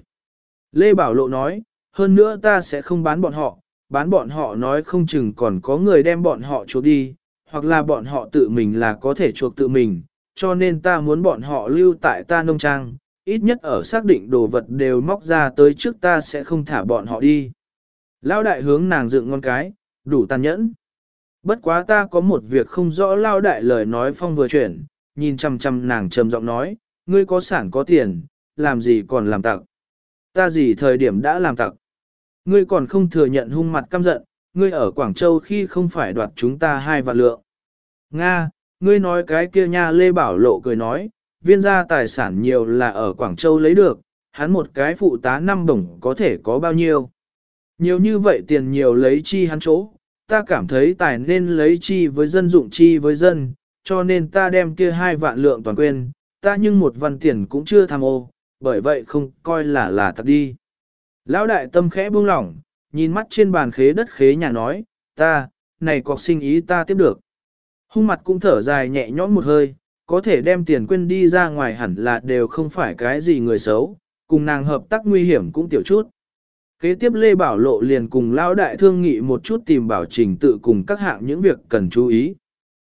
Lê Bảo Lộ nói, hơn nữa ta sẽ không bán bọn họ nói không chừng còn có người đem bọn họ chuộc đi, hoặc là bọn họ tự mình là có thể chuộc tự mình, cho nên ta muốn bọn họ lưu tại ta nông trang, ít nhất ở xác định đồ vật đều móc ra tới trước ta sẽ không thả bọn họ đi. Lão đại hướng nàng dựng ngon cái, đủ tàn nhẫn. Bất quá ta có một việc không rõ lão đại lời nói phong vừa chuyển, nhìn chằm chằm nàng trầm giọng nói, ngươi có sản có tiền, làm gì còn làm tặc. Ta gì thời điểm đã làm tặc. Ngươi còn không thừa nhận hung mặt căm giận, ngươi ở Quảng Châu khi không phải đoạt chúng ta 2 vạn lượng. Nga, ngươi nói cái kia nha. Lê Bảo Lộ cười nói, viên gia tài sản nhiều là ở Quảng Châu lấy được, hắn một cái phụ tá 5 bổng có thể có bao nhiêu. Nhiều như vậy tiền nhiều lấy chi hắn chỗ, ta cảm thấy tài nên lấy chi với dân dụng chi với dân, cho nên ta đem kia 2 vạn lượng toàn quên, ta nhưng 1 văn tiền cũng chưa tham ô, bởi vậy không coi là tặc đi. Lão đại tâm khẽ buông lỏng, nhìn mắt trên bàn khế đất khế nhà nói, ta, này cọc sinh ý ta tiếp được. Hung mặt cũng thở dài nhẹ nhõm một hơi, có thể đem tiền quên đi ra ngoài hẳn là đều không phải cái gì người xấu, cùng nàng hợp tác nguy hiểm cũng tiểu chút. Kế tiếp Lê Bảo Lộ liền cùng lão đại thương nghị một chút tìm bảo trình tự cùng các hạng những việc cần chú ý.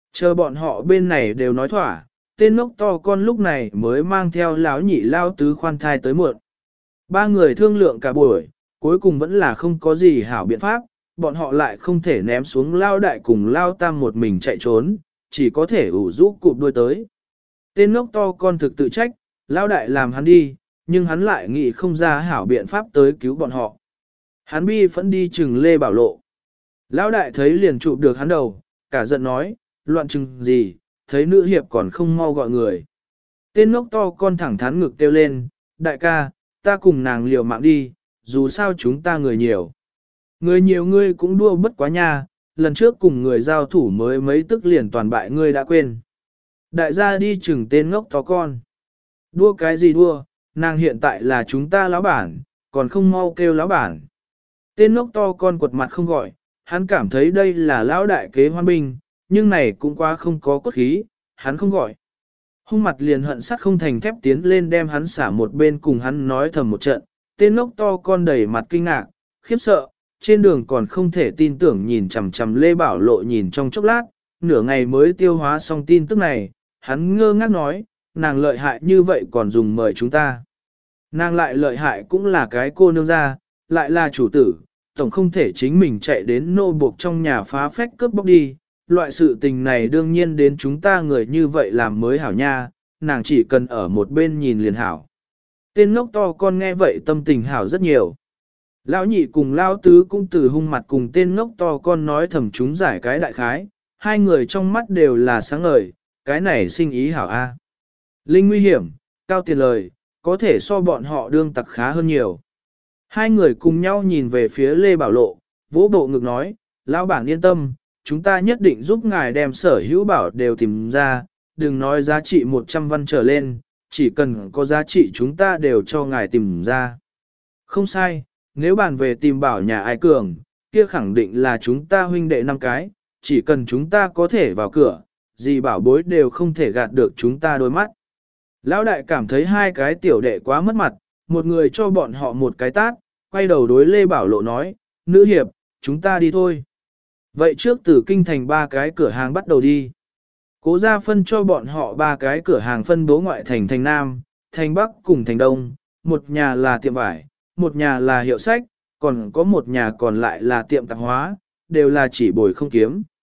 Chờ bọn họ bên này đều nói thỏa, tên ngốc to con lúc này mới mang theo lão nhị lao tứ khoan thai tới muộn. Ba người thương lượng cả buổi, cuối cùng vẫn là không có gì hảo biện pháp, bọn họ lại không thể ném xuống lao đại cùng lao tam một mình chạy trốn, chỉ có thể ủ rũ cụp đuôi tới. Tên ngốc to con thực tự trách, lao đại làm hắn đi, nhưng hắn lại nghĩ không ra hảo biện pháp tới cứu bọn họ. Hắn bi phẫn đi chừng Lê Bảo Lộ. Lão đại thấy liền chụp được hắn đầu, cả giận nói, loạn chừng gì, thấy nữ hiệp còn không mau gọi người. Tên ngốc to con thẳng thắn ngực kêu lên, đại ca, ta cùng nàng liều mạng đi, dù sao chúng ta người nhiều. Người nhiều ngươi cũng đua bất quá nha, lần trước cùng người giao thủ mới mấy tức liền toàn bại ngươi đã quên. Đại gia đi chừng tên ngốc to con. Đua cái gì đua, nàng hiện tại là chúng ta lão bản, còn không mau kêu lão bản. Tên ngốc to con quật mặt không gọi, hắn cảm thấy đây là lão đại kế hoan binh, nhưng này cũng quá không có cốt khí, hắn không gọi. Hung mặt liền hận sắt không thành thép tiến lên đem hắn xả một bên cùng hắn nói thầm một trận, tên ngốc to con đầy mặt kinh ngạc, khiếp sợ, trên đường còn không thể tin tưởng nhìn chằm chằm Lê Bảo Lộ nhìn trong chốc lát, nửa ngày mới tiêu hóa xong tin tức này, hắn ngơ ngác nói, nàng lợi hại như vậy còn dùng mời chúng ta. Nàng lại lợi hại cũng là cái cô nương gia, lại là chủ tử, tổng không thể chính mình chạy đến nô buộc trong nhà phá phách cướp bóc đi, loại sự tình này đương nhiên đến chúng ta người như vậy làm mới hảo nha, nàng chỉ cần ở một bên nhìn liền hảo. Tên ngốc to con nghe vậy tâm tình hảo rất nhiều. Lão nhị cùng lão tứ cũng từ hung mặt cùng tên ngốc to con nói thầm chúng giải cái đại khái, hai người trong mắt đều là sáng ngời, cái này sinh ý hảo a. Linh nguy hiểm, cao tiền lời, có thể so bọn họ đương tặc khá hơn nhiều. Hai người cùng nhau nhìn về phía Lê Bảo Lộ, vỗ bộ ngực nói, lão bản yên tâm, chúng ta nhất định giúp ngài đem sở hữu bảo đều tìm ra, đừng nói giá trị 100 văn trở lên, chỉ cần có giá trị chúng ta đều cho ngài tìm ra. Không sai, nếu bàn về tìm bảo nhà ai cường, kia khẳng định là chúng ta huynh đệ 5 cái, chỉ cần chúng ta có thể vào cửa, gì bảo bối đều không thể gạt được chúng ta đôi mắt. Lão đại cảm thấy hai cái tiểu đệ quá mất mặt, một người cho bọn họ một cái tát, quay đầu đối Lê Bảo Lộ nói, nữ hiệp, chúng ta đi thôi. Vậy trước từ kinh thành 3 cái cửa hàng bắt đầu đi. Cố ra phân cho bọn họ 3 cái cửa hàng phân bố ngoại thành thành Nam, thành Bắc cùng thành Đông, một nhà là tiệm vải, một nhà là hiệu sách, còn có một nhà còn lại là tiệm tạp hóa, đều là chỉ bồi không kiếm.